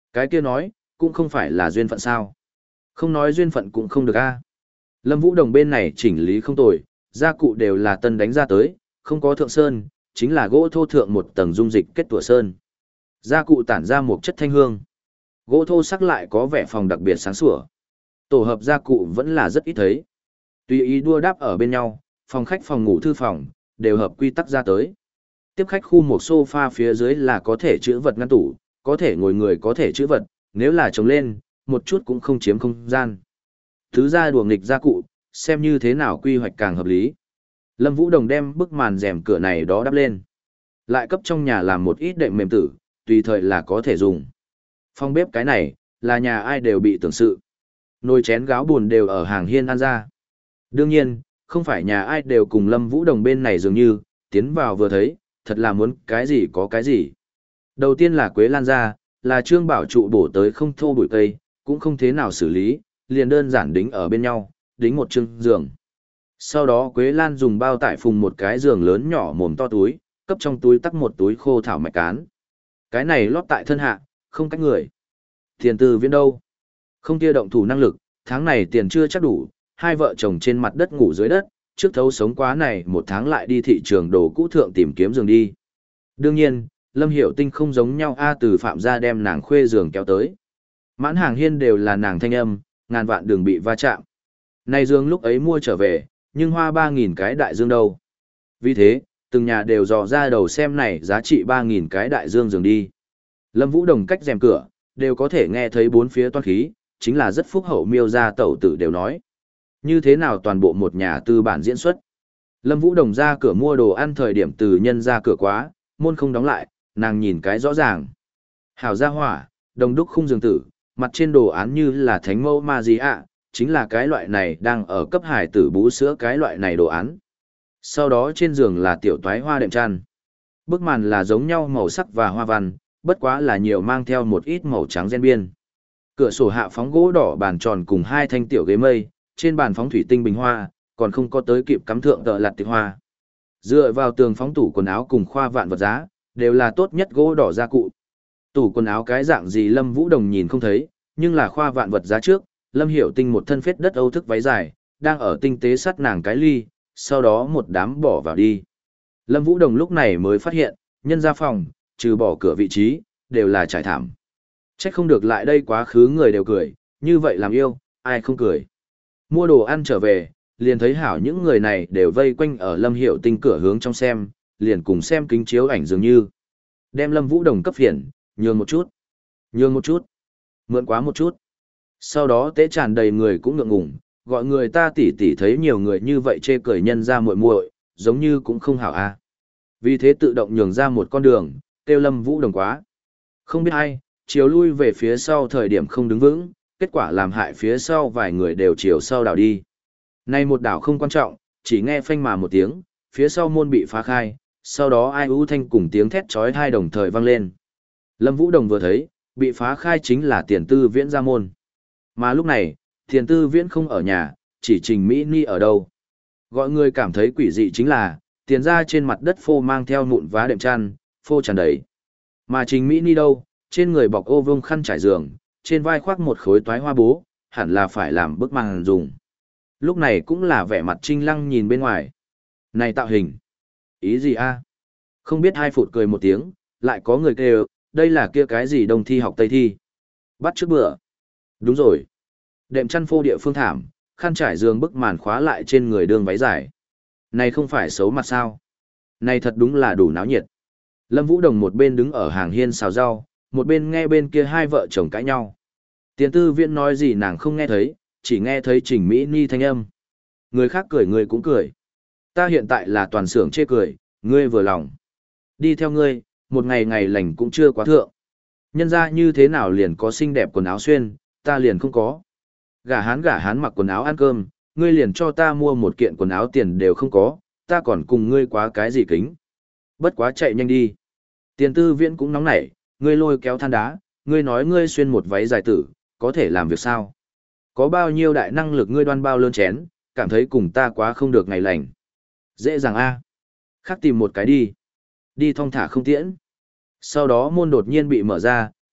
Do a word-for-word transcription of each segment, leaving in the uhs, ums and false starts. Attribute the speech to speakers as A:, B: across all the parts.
A: Cái kia nói, cũng không phải là duyên phận sao. Không nói duyên phận cũng không được a. Lâm Vũ Đồng bên này chỉnh lý không tồi, gia cụ đều là tân đánh ra tới, không có thượng sơn, chính là gỗ thô thượng một tầng dung dịch kết tủa sơn. Gia cụ tản ra một chất thanh hương. Gỗ thô sắc lại có vẻ phòng đặc biệt sáng sủa. Tổ hợp gia cụ vẫn là rất ít thấy. Tùy ý đua đáp ở bên nhau, phòng khách phòng ngủ thư phòng, đều hợp quy tắc ra tới. Tiếp khách khu một sofa phía dưới là có thể chữ vật ngăn tủ, có thể ngồi người có thể chữ vật, nếu là trồng lên, một chút cũng không chiếm không gian. Thứ ra đùa nghịch gia cụ, xem như thế nào quy hoạch càng hợp lý. Lâm Vũ Đồng đem bức màn rèm cửa này đó đắp lên. Lại cấp trong nhà làm một ít đệm mềm tử, tùy thời là có thể dùng. Phòng bếp cái này, là nhà ai đều bị tưởng sự. Nồi chén gáo buồn đều ở hàng hiên ăn ra. Đương nhiên, không phải nhà ai đều cùng Lâm Vũ Đồng bên này dường như, tiến vào vừa thấy, thật là muốn cái gì có cái gì. Đầu tiên là quế lan ra, là trương bảo trụ bổ tới không thô bụi cây, cũng không thế nào xử lý, liền đơn giản đính ở bên nhau, đính một chương giường. Sau đó quế lan dùng bao tải phùng một cái giường lớn nhỏ mồm to túi, cấp trong túi tắc một túi khô thảo mạch cán. Cái này lót tại thân hạ, không cách người. Tiền từ viễn đâu? Không kia động thủ năng lực, tháng này tiền chưa chắc đủ, hai vợ chồng trên mặt đất ngủ dưới đất, trước thấu sống quá này một tháng lại đi thị trường đồ cũ thượng tìm kiếm giường đi. Đương nhiên, Lâm Hiểu Tinh không giống nhau A từ phạm gia đem nàng khuê giường kéo tới. Mãn hàng hiên đều là nàng thanh âm, ngàn vạn đường bị va chạm. Này giường lúc ấy mua trở về, nhưng hoa ba nghìn cái đại dương đâu. Vì thế, từng nhà đều dò ra đầu xem này giá trị ba nghìn cái đại dương giường đi. Lâm Vũ Đồng cách rèm cửa, đều có thể nghe thấy bốn phía toan khí, chính là rất phúc hậu miêu ra tẩu tử đều nói. Như thế nào toàn bộ một nhà tư bản diễn xuất. Lâm Vũ Đồng ra cửa mua đồ ăn thời điểm từ nhân ra cửa quá, môn không đóng lại, nàng nhìn cái rõ ràng. Hảo gia hỏa, đồng đúc khung giường tử, mặt trên đồ án như là thánh mẫu ma gì ạ, chính là cái loại này đang ở cấp hải tử bú sữa cái loại này đồ án. Sau đó trên giường là tiểu toái hoa đệm chăn. Bức màn là giống nhau màu sắc và hoa văn, bất quá là nhiều mang theo một ít màu trắng gen biên. Cửa sổ hạ phóng gỗ đỏ bàn tròn cùng hai thanh tiểu ghế mây, trên bàn phóng thủy tinh bình hoa, còn không có tới kịp cắm thượng tợ lặt tịch hoa. Dựa vào tường phóng tủ quần áo cùng khoa vạn vật giá, đều là tốt nhất gỗ đỏ gia cụ. Tủ quần áo cái dạng gì Lâm Vũ Đồng nhìn không thấy, nhưng là khoa vạn vật giá trước, Lâm Hiểu Tinh một thân phết đất âu thức váy dài, đang ở tinh tế sắt nàng cái ly, sau đó một đám bỏ vào đi. Lâm Vũ Đồng lúc này mới phát hiện, nhân ra phòng, trừ bỏ cửa vị trí, đều là trải thảm. Trách không được lại đây quá khứ người đều cười, như vậy làm yêu, ai không cười. Mua đồ ăn trở về, liền thấy hảo những người này đều vây quanh ở Lâm Hiểu Tinh cửa hướng trong xem, liền cùng xem kính chiếu ảnh dường như. Đem Lâm Vũ Đồng cấp phiền, nhường một chút, nhường một chút, mượn quá một chút. Sau đó tế tràn đầy người cũng ngượng ngùng, gọi người ta tỉ tỉ thấy nhiều người như vậy chê cười nhân ra muội muội, giống như cũng không hảo a. Vì thế tự động nhường ra một con đường, kêu Lâm Vũ Đồng quá. Không biết ai, chiều lui về phía sau thời điểm không đứng vững, kết quả làm hại phía sau vài người đều chiều sau đảo đi. Nay một đảo không quan trọng, chỉ nghe phanh mà một tiếng, phía sau môn bị phá khai, sau đó ai ưu thanh cùng tiếng thét chói tai đồng thời vang lên. Lâm Vũ Đồng vừa thấy, bị phá khai chính là tiền tư viễn ra môn. Mà lúc này, tiền tư viễn không ở nhà, chỉ Trình Mỹ Ni ở đâu. Gọi người cảm thấy quỷ dị chính là, tiền ra trên mặt đất phô mang theo nụn vá đệm chăn, phô tràn đầy. Mà Trình Mỹ Ni đâu, trên người bọc ô vương khăn trải giường, trên vai khoác một khối toái hoa bố, hẳn là phải làm bức màn dùng. Lúc này cũng là vẻ mặt Trinh Lăng nhìn bên ngoài. Này tạo hình! Ý gì a? Không biết hai phụt cười một tiếng, lại có người kêu, đây là kia cái gì đông thi học tây thi. Bắt trước bữa. Đúng rồi. Đệm chăn phô địa phương thảm, khăn trải giường bức màn khóa lại trên người đường váy dài. Này không phải xấu mặt sao? Này thật đúng là đủ náo nhiệt. Lâm Vũ Đồng một bên đứng ở hàng hiên xào rau, một bên nghe bên kia hai vợ chồng cãi nhau. Tiền tư viễn nói gì nàng không nghe thấy, chỉ nghe thấy Trình Mỹ Ni thanh âm. Người khác cười người cũng cười. Ta hiện tại là toàn xưởng chê cười, ngươi vừa lòng. Đi theo ngươi, một ngày ngày lành cũng chưa quá thượng. Nhân ra như thế nào liền có xinh đẹp quần áo xuyên, ta liền không có. Gả hán gả hán mặc quần áo ăn cơm, ngươi liền cho ta mua một kiện quần áo tiền đều không có, ta còn cùng ngươi quá cái gì kính. Bất quá chạy nhanh đi. Tiền tư viễn cũng nóng nảy, ngươi lôi kéo than đá, ngươi nói ngươi xuyên một váy dài tử, có thể làm việc sao? Có bao nhiêu đại năng lực ngươi đoan bao lớn chén, cảm thấy cùng ta quá không được ngày lành. Dễ dàng a. À. Khác tìm một cái đi. Đi thong thả không tiễn. Sau đó môn đột nhiên bị mở ra,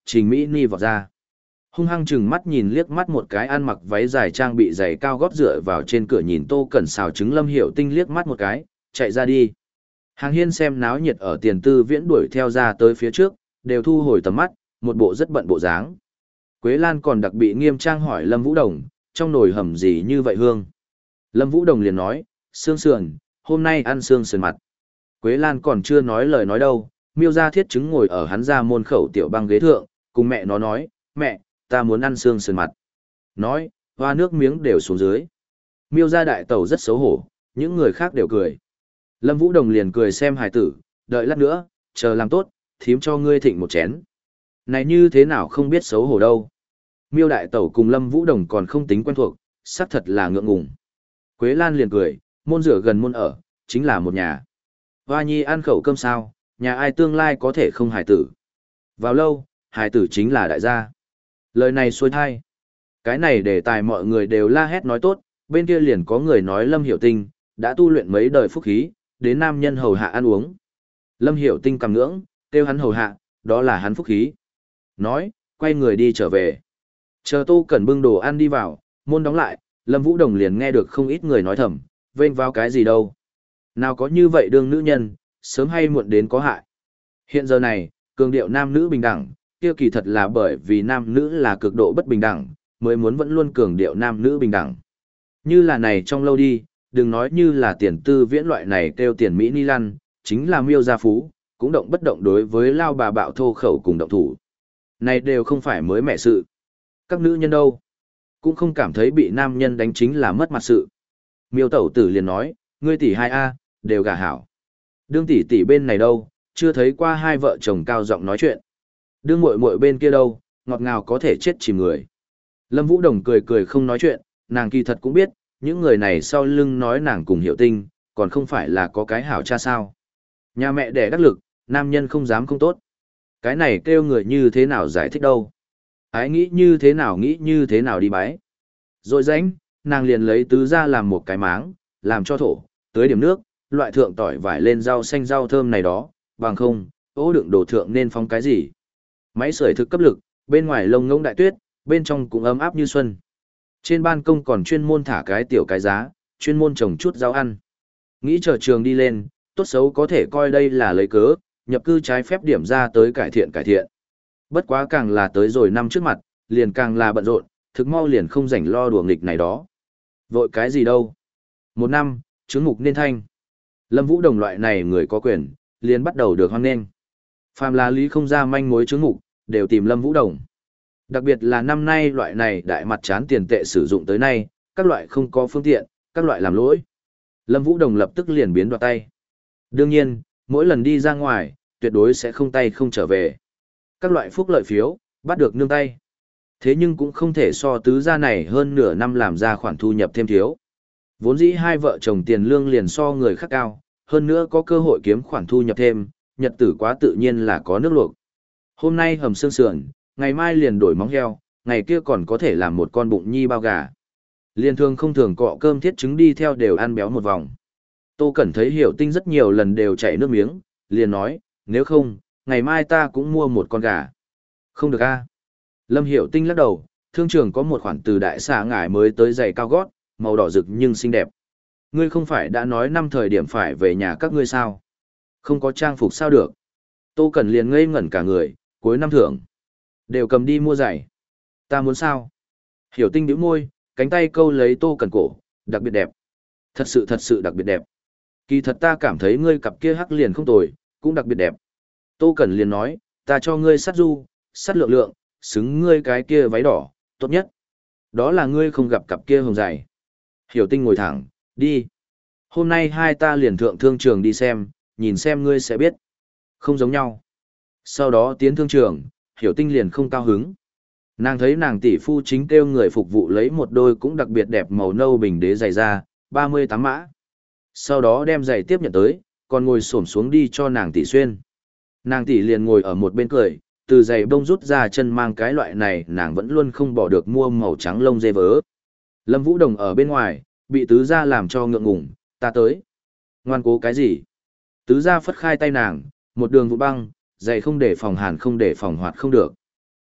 A: Trình Mỹ Ni vọt ra. Hung hăng chừng mắt nhìn liếc mắt một cái ăn mặc váy dài trang bị giày cao gót dựa vào trên cửa nhìn Tô Cẩn xào trứng Lâm Hiểu Tinh liếc mắt một cái, chạy ra đi. Hàng Hiên xem náo nhiệt ở Tiền Tư Viễn đuổi theo ra tới phía trước, đều thu hồi tầm mắt, một bộ rất bận bộ dáng. Quế Lan còn đặc biệt nghiêm trang hỏi Lâm Vũ Đồng, trong nồi hầm gì như vậy hương? Lâm Vũ Đồng liền nói, xương sườn, hôm nay ăn xương sườn mặt. Quế Lan còn chưa nói lời nói đâu, Miêu Gia Thiết Trứng ngồi ở hắn ra môn khẩu tiểu băng ghế thượng, cùng mẹ nó nói, mẹ, ta muốn ăn xương sườn mặt. Nói, hoa nước miếng đều xuống dưới. Miêu Gia đại tẩu rất xấu hổ, những người khác đều cười. Lâm Vũ Đồng liền cười xem hài tử, đợi lát nữa, chờ làm tốt, thím cho ngươi thịnh một chén. Này như thế nào không biết xấu hổ đâu. Miêu đại tẩu cùng Lâm Vũ Đồng còn không tính quen thuộc, xác thật là ngượng ngùng. Quế Lan liền cười, môn rửa gần môn ở, chính là một nhà. Hoa nhi ăn khẩu cơm sao, nhà ai tương lai có thể không hài tử. Vào lâu, hài tử chính là đại gia. Lời này xuôi thai. Cái này đề tài mọi người đều la hét nói tốt, bên kia liền có người nói Lâm Hiểu Tinh, đã tu luyện mấy đời phúc khí, đến nam nhân hầu hạ ăn uống. Lâm Hiểu Tinh cầm ngưỡng, kêu hắn hầu hạ, đó là hắn phúc khí. Nói, quay người đi trở về. Chờ Tô Cẩn bưng đồ ăn đi vào, môn đóng lại, Lâm Vũ Đồng liền nghe được không ít người nói thầm, vênh vào cái gì đâu. Nào có như vậy đương nữ nhân, sớm hay muộn đến có hại. Hiện giờ này, cường điệu nam nữ bình đẳng, kia kỳ thật là bởi vì nam nữ là cực độ bất bình đẳng, mới muốn vẫn luôn cường điệu nam nữ bình đẳng. Như là này trong lâu đi, đừng nói như là Tiền Tư Viễn loại này kêu tiền Mỹ Ni Lăn, chính là Miêu Gia Phú, cũng động bất động đối với lao bà bạo thô khẩu cùng động thủ. Này đều không phải mới mẻ sự. Các nữ nhân đâu, cũng không cảm thấy bị nam nhân đánh chính là mất mặt sự. Miêu tẩu tử liền nói, ngươi tỷ hai a đều gả hảo. Đương tỷ tỷ bên này đâu, chưa thấy qua hai vợ chồng cao giọng nói chuyện. Đương muội muội bên kia đâu, ngọt ngào có thể chết chìm người. Lâm Vũ Đồng cười cười không nói chuyện, nàng kỳ thật cũng biết, những người này sau lưng nói nàng cùng Hiểu Tinh, còn không phải là có cái hảo cha sao. Nhà mẹ đẻ đắc lực, nam nhân không dám không tốt. Cái này kêu người như thế nào giải thích đâu. Ái nghĩ như thế nào nghĩ như thế nào đi bái. Rồi rãnh, nàng liền lấy tứ ra làm một cái máng, làm cho thổ, tới điểm nước, loại thượng tỏi vải lên rau xanh rau thơm này đó, bằng không, ố đựng đồ thượng nên phóng cái gì. Máy sưởi thực cấp lực, bên ngoài lông ngỗng đại tuyết, bên trong cũng ấm áp như xuân. Trên ban công còn chuyên môn thả cái tiểu cái giá, chuyên môn trồng chút rau ăn. Nghĩ chờ trường đi lên, tốt xấu có thể coi đây là lấy cớ, nhập cư trái phép điểm ra tới cải thiện cải thiện. Bất quá càng là tới rồi năm trước mặt, liền càng là bận rộn, thực mau liền không rảnh lo đùa nghịch này đó. Vội cái gì đâu. Một năm, chứng mục nên thanh. Lâm Vũ Đồng loại này người có quyền, liền bắt đầu được hoan nghênh. Phàm là lý không ra manh mối chứng mục, đều tìm Lâm Vũ Đồng. Đặc biệt là năm nay loại này đại mặt chán tiền tệ sử dụng tới nay, các loại không có phương tiện, các loại làm lỗi. Lâm Vũ Đồng lập tức liền biến đoạt tay. Đương nhiên, mỗi lần đi ra ngoài, tuyệt đối sẽ không tay không trở về. Các loại phúc lợi phiếu, bắt được nương tay. Thế nhưng cũng không thể so tứ gia này hơn nửa năm làm ra khoản thu nhập thêm thiếu. Vốn dĩ hai vợ chồng tiền lương liền so người khác cao, hơn nữa có cơ hội kiếm khoản thu nhập thêm, nhật tử quá tự nhiên là có nước luộc. Hôm nay hầm xương sườn, ngày mai liền đổi móng heo, ngày kia còn có thể làm một con bụng nhi bao gà. Liên thường không thường cọ cơm thiết trứng đi theo đều ăn béo một vòng. Tô Cẩn thấy Hiểu Tinh rất nhiều lần đều chảy nước miếng, liền nói, nếu không, ngày mai ta cũng mua một con gà. Không được a. Lâm Hiểu Tinh lắc đầu, thương trường có một khoản từ đại xà ngải mới tới giày cao gót, màu đỏ rực nhưng xinh đẹp. Ngươi không phải đã nói năm thời điểm phải về nhà các ngươi sao? Không có trang phục sao được? Tô Cẩn liền ngây ngẩn cả người, cuối năm thưởng. Đều cầm đi mua giày. Ta muốn sao? Hiểu Tinh bĩu môi, cánh tay câu lấy Tô Cẩn cổ, đặc biệt đẹp. Thật sự thật sự đặc biệt đẹp. Kỳ thật ta cảm thấy ngươi cặp kia hắc liền không tồi, cũng đặc biệt đẹp. Tô Cẩn liền nói, ta cho ngươi sát du, sát lượng lượng, xứng ngươi cái kia váy đỏ, tốt nhất. Đó là ngươi không gặp cặp kia hồng giày. Hiểu Tinh ngồi thẳng, đi. Hôm nay hai ta liền thượng thương trường đi xem, nhìn xem ngươi sẽ biết. Không giống nhau. Sau đó tiến thương trường, Hiểu Tinh liền không cao hứng. Nàng thấy nàng tỷ phu chính kêu người phục vụ lấy một đôi cũng đặc biệt đẹp màu nâu bình đế giày ra, ba mươi tám mã. Sau đó đem giày tiếp nhận tới, còn ngồi xổm xuống đi cho nàng tỷ xuyên. Nàng tỷ liền ngồi ở một bên cười, từ giày bông rút ra chân mang cái loại này nàng vẫn luôn không bỏ được mua màu trắng lông dê vớ. Lâm Vũ Đồng ở bên ngoài, bị tứ gia làm cho ngượng ngùng, ta tới. Ngoan cố cái gì? Tứ gia phất khai tay nàng, một đường vụ băng, giày không để phòng hàn không để phòng hoạt không được.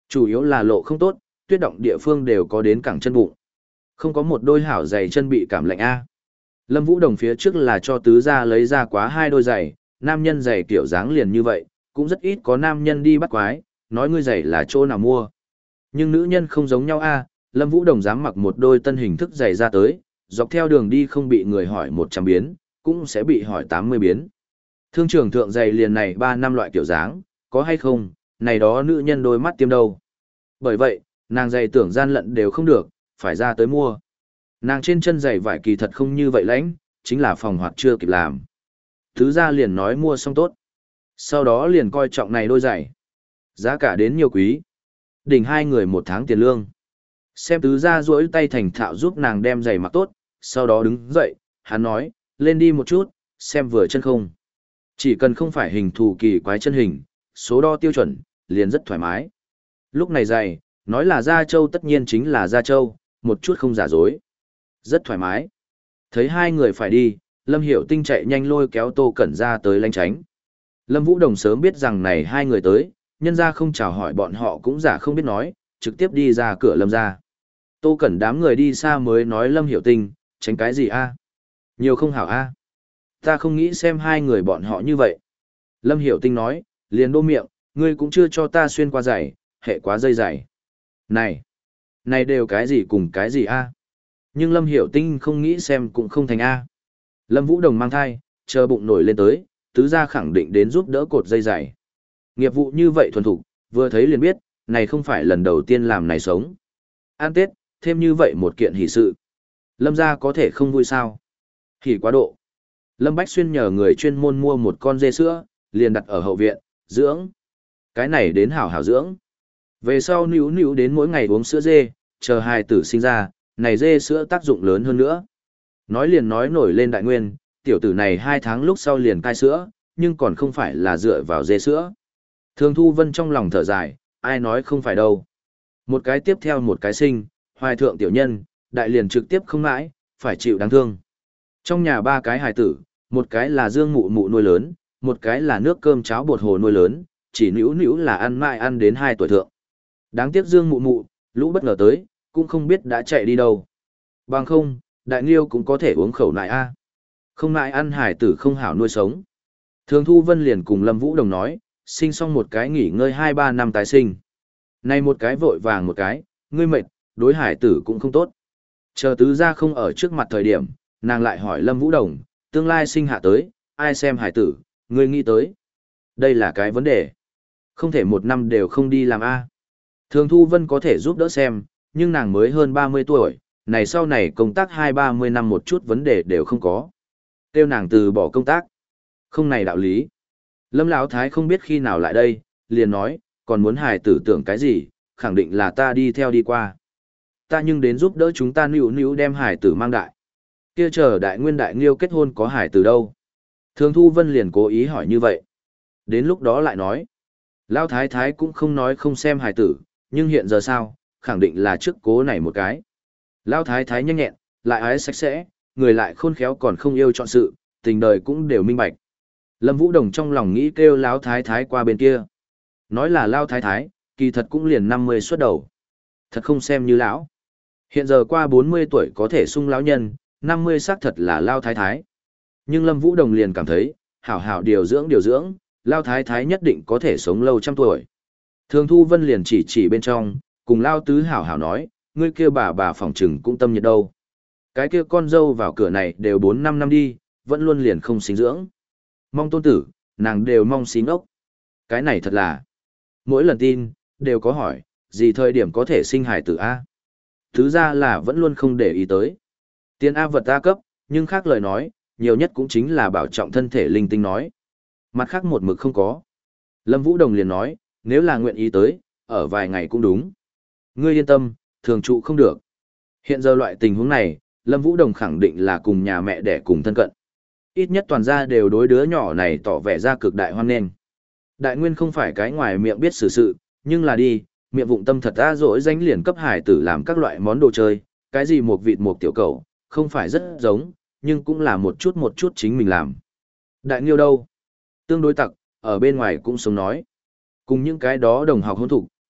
A: Chủ yếu là lộ không tốt, tuyết động địa phương đều có đến cẳng chân bụng. Không có một đôi hảo giày chân bị cảm lạnh a. Lâm Vũ Đồng phía trước là cho tứ gia lấy ra quá hai đôi giày, nam nhân giày kiểu dáng liền như vậy, cũng rất ít có nam nhân đi bắt quái, nói ngươi giày là chỗ nào mua. Nhưng nữ nhân không giống nhau a, Lâm Vũ Đồng dám mặc một đôi tân hình thức giày ra tới, dọc theo đường đi không bị người hỏi một trăm biến, cũng sẽ bị hỏi tám mươi biến. Thương trưởng thượng giày liền này ba năm loại kiểu dáng, có hay không, này đó nữ nhân đôi mắt tiêm đâu. Bởi vậy, nàng giày tưởng gian lận đều không được, phải ra tới mua. Nàng trên chân giày vải kỳ thật không như vậy lãnh, chính là phòng hoạt chưa kịp làm. Thứ ra liền nói mua xong tốt. Sau đó liền coi trọng này đôi giày. Giá cả đến nhiều quý. Đỉnh hai người một tháng tiền lương. Xem tứ ra duỗi tay thành thạo giúp nàng đem giày mặc tốt, sau đó đứng dậy, hắn nói, lên đi một chút, xem vừa chân không. Chỉ cần không phải hình thù kỳ quái chân hình, số đo tiêu chuẩn, liền rất thoải mái. Lúc này giày, nói là da trâu tất nhiên chính là da trâu, một chút không giả dối. Rất thoải mái. Thấy hai người phải đi, Lâm Hiểu Tinh chạy nhanh lôi kéo Tô Cẩn ra tới lánh tránh. Lâm Vũ Đồng sớm biết rằng này hai người tới, nhân ra không chào hỏi bọn họ cũng giả không biết nói, trực tiếp đi ra cửa Lâm ra. Tô Cẩn đám người đi xa mới nói Lâm Hiểu Tinh, tránh cái gì a? Nhiều không hảo a? Ta không nghĩ xem hai người bọn họ như vậy. Lâm Hiểu Tinh nói, liền đô miệng, ngươi cũng chưa cho ta xuyên qua giày, hệ quá dây giày. Này, này đều cái gì cùng cái gì a? Nhưng Lâm Hiểu Tinh không nghĩ xem cũng không thành a. Lâm Vũ Đồng mang thai, chờ bụng nổi lên tới, tứ gia khẳng định đến giúp đỡ cột dây giày. Nghiệp vụ như vậy thuần thục, vừa thấy liền biết, này không phải lần đầu tiên làm này sống. An Tết, thêm như vậy một kiện hỷ sự. Lâm gia có thể không vui sao? Hỷ quá độ. Lâm Bách Xuyên nhờ người chuyên môn mua một con dê sữa, liền đặt ở hậu viện, dưỡng. Cái này đến hảo hảo dưỡng. Về sau níu níu đến mỗi ngày uống sữa dê, chờ hài tử sinh ra, này dê sữa tác dụng lớn hơn nữa. Nói liền nói nổi lên đại nguyên, tiểu tử này hai tháng lúc sau liền cai sữa, nhưng còn không phải là dựa vào dê sữa. Thường Thu Vân trong lòng thở dài, ai nói không phải đâu. Một cái tiếp theo một cái sinh, hoài thượng tiểu nhân, đại liền trực tiếp không mãi, phải chịu đáng thương. Trong nhà ba cái hài tử, một cái là Dương Mụ Mụ nuôi lớn, một cái là nước cơm cháo bột hồ nuôi lớn, chỉ nữu nữu là ăn mãi ăn đến hai tuổi thượng. Đáng tiếc Dương Mụ Mụ, lũ bất ngờ tới, cũng không biết đã chạy đi đâu. Bằng không, đại nghiêu cũng có thể uống khẩu nại a. Không nại ăn hải tử không hảo nuôi sống. Thường Thu Vân liền cùng Lâm Vũ Đồng nói, sinh xong một cái nghỉ ngơi hai ba năm tái sinh. Này một cái vội vàng một cái, ngươi mệt, đối hải tử cũng không tốt. Chờ tứ gia không ở trước mặt thời điểm, nàng lại hỏi Lâm Vũ Đồng, tương lai sinh hạ tới, ai xem hải tử, ngươi nghĩ tới. Đây là cái vấn đề. Không thể một năm đều không đi làm A. Thường Thu Vân có thể giúp đỡ xem, nhưng nàng mới hơn ba mươi tuổi, này sau này công tác hai ba mươi năm một chút vấn đề đều không có. Tiêu nàng từ bỏ công tác. Không này đạo lý. Lâm Lão Thái không biết khi nào lại đây, liền nói, còn muốn hài tử tưởng cái gì, khẳng định là ta đi theo đi qua. Ta nhưng đến giúp đỡ chúng ta níu níu đem hài tử mang đại. Kia chờ đại nguyên đại nghiêu kết hôn có hài tử đâu. Thường Thu Vân liền cố ý hỏi như vậy. Đến lúc đó lại nói. Lão Thái Thái cũng không nói không xem hài tử, nhưng hiện giờ sao, khẳng định là trước cố này một cái. Lão Thái Thái nhanh nhẹn, lại ái sạch sẽ, người lại khôn khéo còn không yêu chọn sự, tình đời cũng đều minh bạch. Lâm Vũ Đồng trong lòng nghĩ kêu Lão Thái Thái qua bên kia. Nói là Lão Thái Thái, kỳ thật cũng liền năm mươi xuất đầu. Thật không xem như lão. Hiện giờ qua bốn mươi tuổi có thể sung lão nhân, năm mươi xác thật là Lão Thái Thái. Nhưng Lâm Vũ Đồng liền cảm thấy, hảo hảo điều dưỡng điều dưỡng, Lão Thái Thái nhất định có thể sống lâu trăm tuổi. Thường Thu Vân liền chỉ chỉ bên trong, cùng Lão Tứ hảo hảo nói, ngươi kia bà bà phỏng trừng cũng tâm nhiệt đâu. Cái kia con dâu vào cửa này đều bốn năm năm đi, vẫn luôn liền không sinh dưỡng. Mong tôn tử, nàng đều mong xí ngốc. Cái này thật là, mỗi lần tin, đều có hỏi, gì thời điểm có thể sinh hài tử A. Thứ ra là vẫn luôn không để ý tới. Tiền A vật A cấp, nhưng khác lời nói, nhiều nhất cũng chính là bảo trọng thân thể linh tinh nói. Mặt khác một mực không có. Lâm Vũ Đồng liền nói, nếu là nguyện ý tới, ở vài ngày cũng đúng. Ngươi yên tâm, thường trụ không được. Hiện giờ loại tình huống này, Lâm Vũ Đồng khẳng định là cùng nhà mẹ đẻ cùng thân cận. Ít nhất toàn gia đều đối đứa nhỏ này tỏ vẻ ra cực đại hoan nghênh. Đại nguyên không phải cái ngoài miệng biết xử sự, nhưng là đi, miệng vụng tâm thật ra dỗi danh liền cấp hải tử làm các loại món đồ chơi, cái gì một vịt một tiểu cầu, không phải rất giống, nhưng cũng là một chút một chút chính mình làm. Đại nghiêu đâu? Tương đối tặc, ở bên ngoài cũng sống nói. Cùng những cái đó đồng học hôn thục,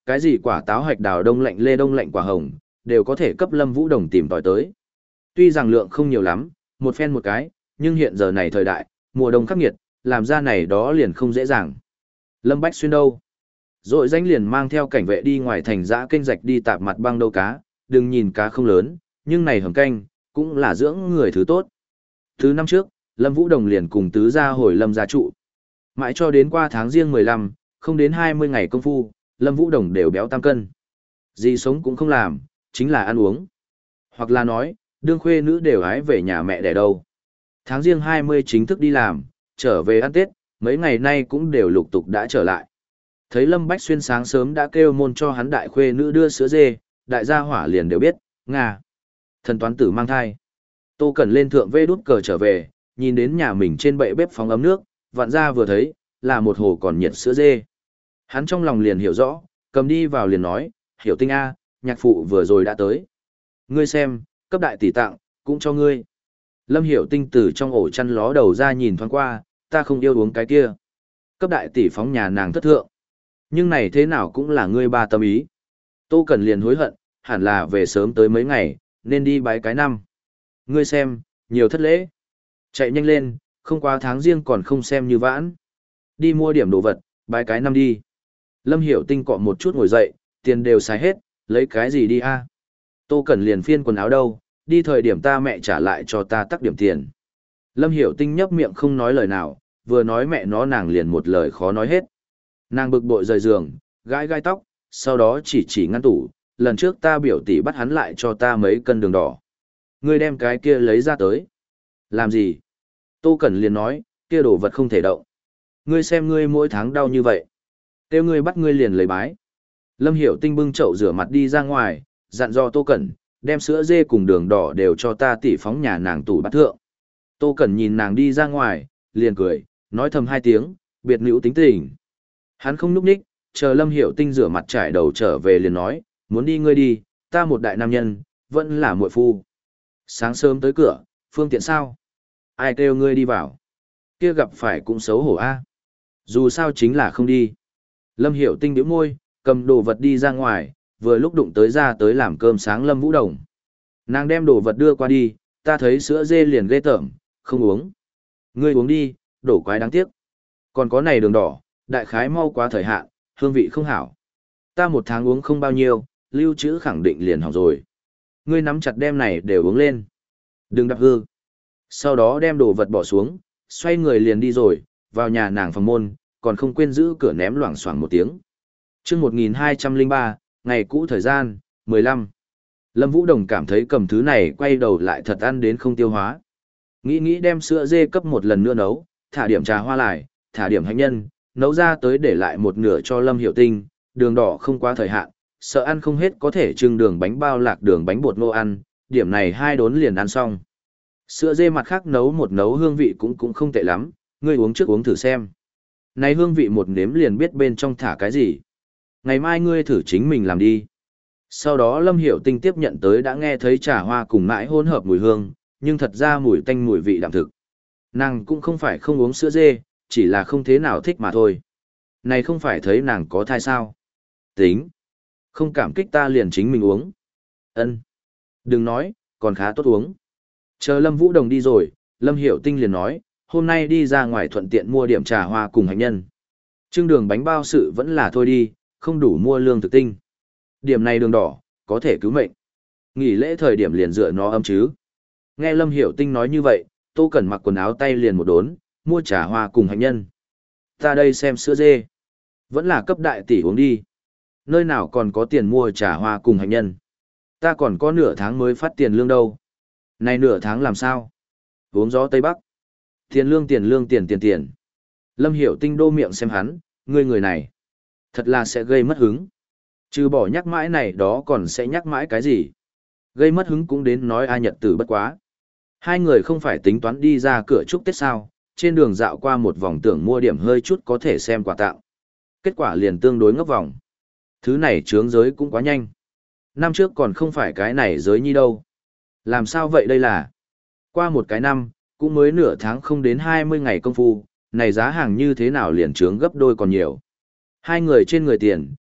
A: Cái gì quả táo hạch đào đông lạnh lê đông lạnh quả hồng, đều có thể cấp Lâm Vũ Đồng tìm tòi tới. Tuy rằng lượng không nhiều lắm, một phen một cái, nhưng hiện giờ này thời đại, mùa đông khắc nghiệt, làm ra này đó liền không dễ dàng. Lâm Bách Xuyên đâu? Rồi danh liền mang theo cảnh vệ đi ngoài thành dã kênh rạch đi tạp mặt băng đâu cá, đừng nhìn cá không lớn, nhưng này hầm canh, cũng là dưỡng người thứ tốt. Thứ năm trước, Lâm Vũ Đồng liền cùng tứ gia hồi Lâm gia trụ. Mãi cho đến qua tháng riêng mười lăm, không đến hai mươi ngày công phu, Lâm Vũ Đồng đều béo tam cân. Gì sống cũng không làm, chính là ăn uống. Hoặc là nói, đương khuê nữ đều hái về nhà mẹ đẻ đâu. Tháng riêng hai mươi chính thức đi làm, trở về ăn Tết, mấy ngày nay cũng đều lục tục đã trở lại. Thấy Lâm Bách Xuyên sáng sớm đã kêu môn cho hắn đại khuê nữ đưa sữa dê, đại gia hỏa liền đều biết, Nga. Thần toán tử mang thai. Tô Cẩn lên thượng vê đút cờ trở về, nhìn đến nhà mình trên bệ bếp phóng ấm nước, vặn ra vừa thấy, là một hồ còn nhiệt sữa dê. Hắn trong lòng liền hiểu rõ, cầm đi vào liền nói, hiểu tinh A, nhạc phụ vừa rồi đã tới. Ngươi xem, cấp đại tỷ tặng, cũng cho ngươi. Lâm hiểu tinh từ trong ổ chăn ló đầu ra nhìn thoáng qua, ta không yêu uống cái kia. Cấp đại tỷ phóng nhà nàng thất thượng. Nhưng này thế nào cũng là ngươi ba tâm ý. Tô Cẩn liền hối hận, hẳn là về sớm tới mấy ngày, nên đi bái cái năm. Ngươi xem, nhiều thất lễ. Chạy nhanh lên, không qua tháng riêng còn không xem như vãn. Đi mua điểm đồ vật, bái cái năm đi. Lâm Hiểu Tinh cọ một chút ngồi dậy, tiền đều xài hết, lấy cái gì đi a? Tô Cẩn liền phiên quần áo đâu, đi thời điểm ta mẹ trả lại cho ta tắc điểm tiền. Lâm Hiểu Tinh nhấp miệng không nói lời nào, vừa nói mẹ nó nàng liền một lời khó nói hết. Nàng bực bội rời giường, gãi gai tóc, sau đó chỉ chỉ ngăn tủ, lần trước ta biểu tỷ bắt hắn lại cho ta mấy cân đường đỏ. Ngươi đem cái kia lấy ra tới. Làm gì? Tô Cẩn liền nói, kia đồ vật không thể động. Ngươi xem ngươi mỗi tháng đau như vậy. Kêu ngươi bắt ngươi liền lấy bái. Lâm Hiểu Tinh bưng chậu rửa mặt đi ra ngoài, dặn dò Tô Cẩn, đem sữa dê cùng đường đỏ đều cho ta tỉ phóng nhà nàng tủ bát thượng. Tô Cẩn nhìn nàng đi ra ngoài, liền cười, nói thầm hai tiếng, biệt nữ tính tình. Hắn không núp ních, chờ Lâm Hiểu Tinh rửa mặt trải đầu trở về liền nói, muốn đi ngươi đi, ta một đại nam nhân, vẫn là muội phu. Sáng sớm tới cửa, phương tiện sao? Ai kêu ngươi đi vào? Kia gặp phải cũng xấu hổ a. Dù sao chính là không đi. Lâm Hiểu Tinh bĩu môi, cầm đồ vật đi ra ngoài, vừa lúc đụng tới ra tới làm cơm sáng Lâm Vũ Đồng. Nàng đem đồ vật đưa qua đi, ta thấy sữa dê liền ghê tởm, không uống. Ngươi uống đi, đổ quái đáng tiếc. Còn có này đường đỏ, đại khái mau quá thời hạn, hương vị không hảo. Ta một tháng uống không bao nhiêu, lưu trữ khẳng định liền hỏng rồi. Ngươi nắm chặt đem này đều uống lên. Đừng đập hư. Sau đó đem đồ vật bỏ xuống, xoay người liền đi rồi, vào nhà nàng phòng môn, còn không quên giữ cửa ném loảng xoảng một tiếng. chương một nghìn hai trăm lẻ ba, ngày cũ thời gian, mười lăm. Lâm Vũ Đồng cảm thấy cầm thứ này quay đầu lại thật ăn đến không tiêu hóa. Nghĩ nghĩ đem sữa dê cấp một lần nữa nấu, thả điểm trà hoa lại, thả điểm hạnh nhân, nấu ra tới để lại một nửa cho Lâm Hiểu Tinh, đường đỏ không quá thời hạn, sợ ăn không hết có thể trưng đường bánh bao lạc đường bánh bột ngô ăn, điểm này hai đốn liền ăn xong. Sữa dê mặt khác nấu một nấu hương vị cũng cũng không tệ lắm, ngươi uống trước uống thử xem. Này hương vị một nếm liền biết bên trong thả cái gì. Ngày mai ngươi thử chính mình làm đi. Sau đó Lâm Hiểu Tinh tiếp nhận tới đã nghe thấy trà hoa cùng mãi hỗn hợp mùi hương, nhưng thật ra mùi tanh mùi vị đạm thực. Nàng cũng không phải không uống sữa dê, chỉ là không thế nào thích mà thôi. Này không phải thấy nàng có thai sao? Tính. Không cảm kích ta liền chính mình uống. Ân. Đừng nói, còn khá tốt uống. Chờ Lâm Vũ Đồng đi rồi, Lâm Hiểu Tinh liền nói, hôm nay đi ra ngoài thuận tiện mua điểm trà hoa cùng hạnh nhân. Trưng đường bánh bao sự vẫn là thôi đi, không đủ mua lương thực tinh. Điểm này đường đỏ, có thể cứu mệnh. Nghỉ lễ thời điểm liền dựa nó ấm chứ. Nghe Lâm Hiểu Tinh nói như vậy, Tô Cẩn mặc quần áo tay liền một đốn, mua trà hoa cùng hạnh nhân. Ta đây xem sữa dê. Vẫn là cấp đại tỷ uống đi. Nơi nào còn có tiền mua trà hoa cùng hạnh nhân. Ta còn có nửa tháng mới phát tiền lương đâu. Này nửa tháng làm sao? Uống gió Tây Bắc. Tiền lương tiền lương tiền tiền tiền. Lâm Hiểu Tinh đô miệng xem hắn, ngươi người này. Thật là sẽ gây mất hứng. Trừ bỏ nhắc mãi này đó còn sẽ nhắc mãi cái gì. Gây mất hứng cũng đến nói ai nhật tử bất quá. Hai người không phải tính toán đi ra cửa chúc Tết sao, trên đường dạo qua một vòng tưởng mua điểm hơi chút có thể xem quà tặng. Kết quả liền tương đối ngốc vòng. Thứ này trướng giới cũng quá nhanh. Năm trước còn không phải cái này giới nhi đâu. Làm sao vậy đây là? Qua một cái năm, cũng mới nửa tháng không đến hai mươi ngày công phu, này giá hàng như thế nào liền trướng gấp đôi còn nhiều. Hai người trên người tiền,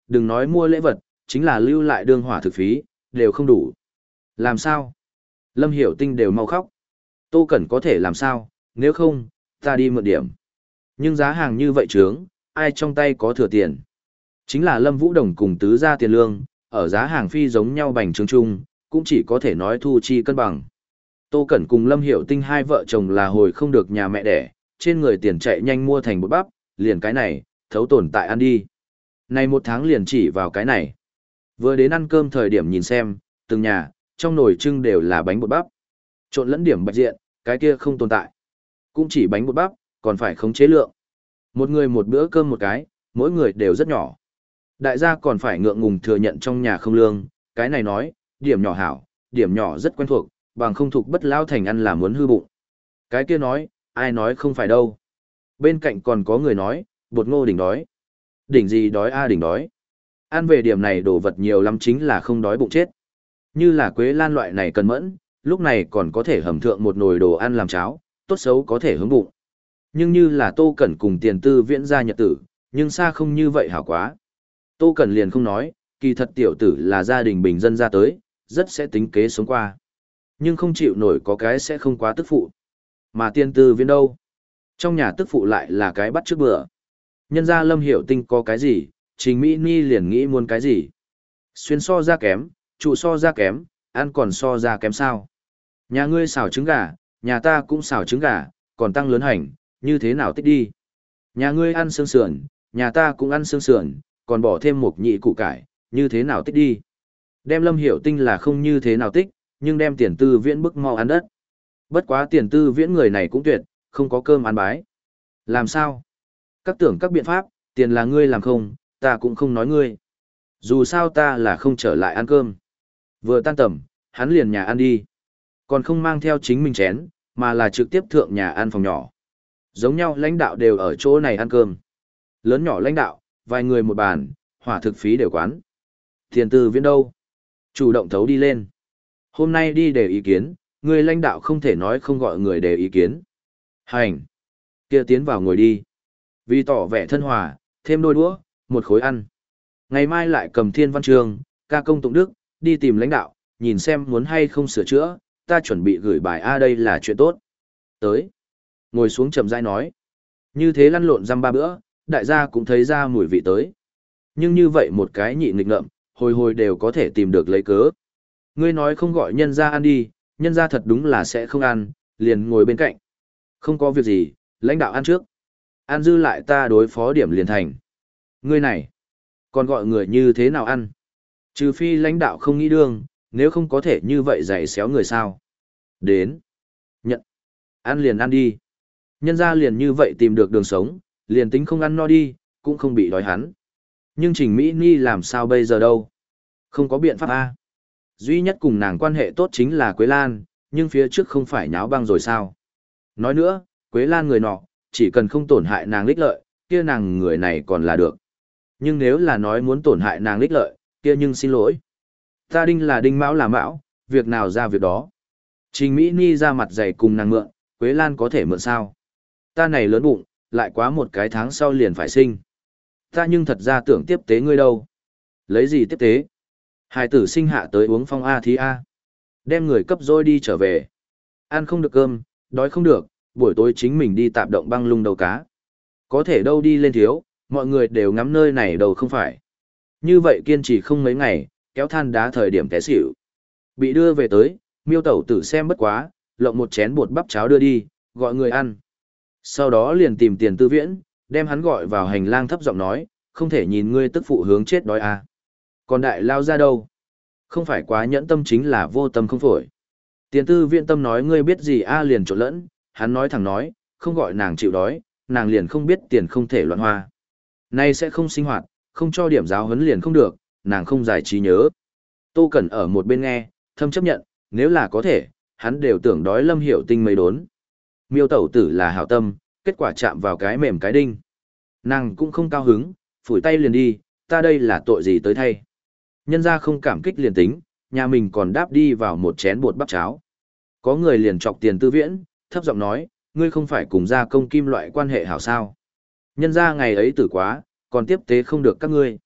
A: đừng nói mua lễ vật, chính là lưu lại đương hỏa thực phí, đều không đủ. Làm sao? Lâm Hiểu Tinh đều mau khóc. Tô Cẩn có thể làm sao, nếu không, ta đi mượn điểm. Nhưng giá hàng như vậy trướng, ai trong tay có thừa tiền. Chính là Lâm Vũ Đồng cùng tứ gia tiền lương, ở giá hàng phi giống nhau bành trướng chung, cũng chỉ có thể nói thu chi cân bằng. Tô Cẩn cùng Lâm Hiểu Tinh hai vợ chồng là hồi không được nhà mẹ đẻ, trên người tiền chạy nhanh mua thành bột bắp, liền cái này, thấu tồn tại ăn đi. Này một tháng liền chỉ vào cái này. Vừa đến ăn cơm thời điểm nhìn xem, từng nhà, trong nồi trưng đều là bánh bột bắp. Trộn lẫn điểm bạch diện, cái kia không tồn tại. Cũng chỉ bánh bột bắp, còn phải khống chế lượng. Một người một bữa cơm một cái, mỗi người đều rất nhỏ. Đại gia còn phải ngượng ngùng thừa nhận trong nhà không lương, cái này nói, điểm nhỏ hảo, điểm nhỏ rất quen thuộc, bằng không thuộc bất lao thành ăn là muốn hư bụng. Cái kia nói, ai nói không phải đâu. Bên cạnh còn có người nói, bột ngô đỉnh đói. Đỉnh gì đói a đỉnh đói. Ăn về điểm này đồ vật nhiều lắm chính là không đói bụng chết. Như là quế lan loại này cần mẫn, lúc này còn có thể hầm thượng một nồi đồ ăn làm cháo, tốt xấu có thể hướng bụng. Nhưng như là Tô Cẩn cùng tiền tư viễn gia nhật tử, nhưng xa không như vậy hảo quá. Tô Cẩn liền không nói, kỳ thật tiểu tử là gia đình bình dân ra tới, rất sẽ tính kế sống qua. Nhưng không chịu nổi có cái sẽ không quá tức phụ. Mà tiền tư viễn đâu? Trong nhà tức phụ lại là cái bắt trước bữa. Nhân gia Lâm Hiểu Tinh có cái gì, Trình Mỹ Ni liền nghĩ muốn cái gì. Xuyên so ra kém, trụ so ra kém, ăn còn so ra kém sao. Nhà ngươi xào trứng gà, nhà ta cũng xào trứng gà, còn tăng lớn hành, như thế nào tích đi. Nhà ngươi ăn xương sườn, nhà ta cũng ăn xương sườn, còn bỏ thêm một nhị củ cải, như thế nào tích đi. Đem Lâm Hiểu Tinh là không như thế nào tích, nhưng đem tiền tư viễn bức mau ăn đất. Bất quá tiền tư viễn người này cũng tuyệt, không có cơm ăn bái. Làm sao? Các tưởng các biện pháp, tiền là ngươi làm không, ta cũng không nói ngươi. Dù sao ta là không trở lại ăn cơm. Vừa tan tầm, hắn liền nhà ăn đi. Còn không mang theo chính mình chén, mà là trực tiếp thượng nhà ăn phòng nhỏ. Giống nhau lãnh đạo đều ở chỗ này ăn cơm. Lớn nhỏ lãnh đạo, vài người một bàn, hỏa thực phí đều quán. Tiền tư viễn đâu? Chủ động thấu đi lên. Hôm nay đi để ý kiến, người lãnh đạo không thể nói không gọi người để ý kiến. Hành. Kia tiến vào ngồi đi. Vì tỏ vẻ thân hòa, thêm đôi đũa, một khối ăn. Ngày mai lại cầm thiên văn trường, ca công tụng đức, đi tìm lãnh đạo, nhìn xem muốn hay không sửa chữa, ta chuẩn bị gửi bài A đây là chuyện tốt. Tới. Ngồi xuống chậm rãi nói. Như thế lăn lộn răm ba bữa, đại gia cũng thấy ra mùi vị tới. Nhưng như vậy một cái nhị nghịch ngợm, hồi hồi đều có thể tìm được lấy cớ. Ngươi nói không gọi nhân ra ăn đi, nhân ra thật đúng là sẽ không ăn, liền ngồi bên cạnh. Không có việc gì, lãnh đạo ăn trước. Ăn dư lại ta đối phó điểm liền thành. Ngươi này, còn gọi người như thế nào ăn? Trừ phi lãnh đạo không nghĩ đương, nếu không có thể như vậy giày xéo người sao. Đến. Nhận. Ăn liền ăn đi. Nhân ra liền như vậy tìm được đường sống, liền tính không ăn no đi, cũng không bị đói hắn. Nhưng Trình Mỹ Ni làm sao bây giờ đâu? Không có biện pháp A. Duy nhất cùng nàng quan hệ tốt chính là Quế Lan, nhưng phía trước không phải nháo băng rồi sao? Nói nữa, Quế Lan người nọ, chỉ cần không tổn hại nàng lích lợi, kia nàng người này còn là được. Nhưng nếu là nói muốn tổn hại nàng lích lợi, kia nhưng xin lỗi. Ta đinh là đinh mão là mão, việc nào ra việc đó. Trình Mỹ Ni ra mặt dày cùng nàng mượn, Quế Lan có thể mượn sao? Ta này lớn bụng, lại quá một cái tháng sau liền phải sinh. Ta nhưng thật ra tưởng tiếp tế ngươi đâu. Lấy gì tiếp tế? Hai tử sinh hạ tới uống phong A thí A. Đem người cấp rồi đi trở về. Ăn không được cơm, đói không được, buổi tối chính mình đi tạp động băng lung đầu cá. Có thể đâu đi lên thiếu, mọi người đều ngắm nơi này đâu không phải. Như vậy kiên trì không mấy ngày, kéo than đá thời điểm té xỉu. Bị đưa về tới, miêu tẩu tử xem bất quá, lộng một chén bột bắp cháo đưa đi, gọi người ăn. Sau đó liền tìm tiền tư viễn, đem hắn gọi vào hành lang thấp giọng nói, không thể nhìn ngươi tức phụ hướng chết đói à. Còn đại lao ra đâu? Không phải quá nhẫn tâm chính là vô tâm không phổi. Tiền tư viễn tâm nói ngươi biết gì a liền trộn lẫn, hắn nói thẳng nói, không gọi nàng chịu đói, nàng liền không biết tiền không thể loạn hoa. Nay sẽ không sinh hoạt, không cho điểm giáo huấn liền không được, nàng không giải trí nhớ. Tô Cẩn ở một bên nghe, thâm chấp nhận, nếu là có thể, hắn đều tưởng đói Lâm Hiểu Tinh mấy đốn. Miêu tẩu tử là hảo tâm, kết quả chạm vào cái mềm cái đinh. Nàng cũng không cao hứng, phủi tay liền đi, ta đây là tội gì tới thay. Nhân ra không cảm kích liền tính, nhà mình còn đáp đi vào một chén bột bắp cháo. Có người liền chọc tiền tư viễn, thấp giọng nói, ngươi không phải cùng gia công kim loại quan hệ hảo sao. Nhân ra ngày ấy tử quá, còn tiếp tế không được các ngươi.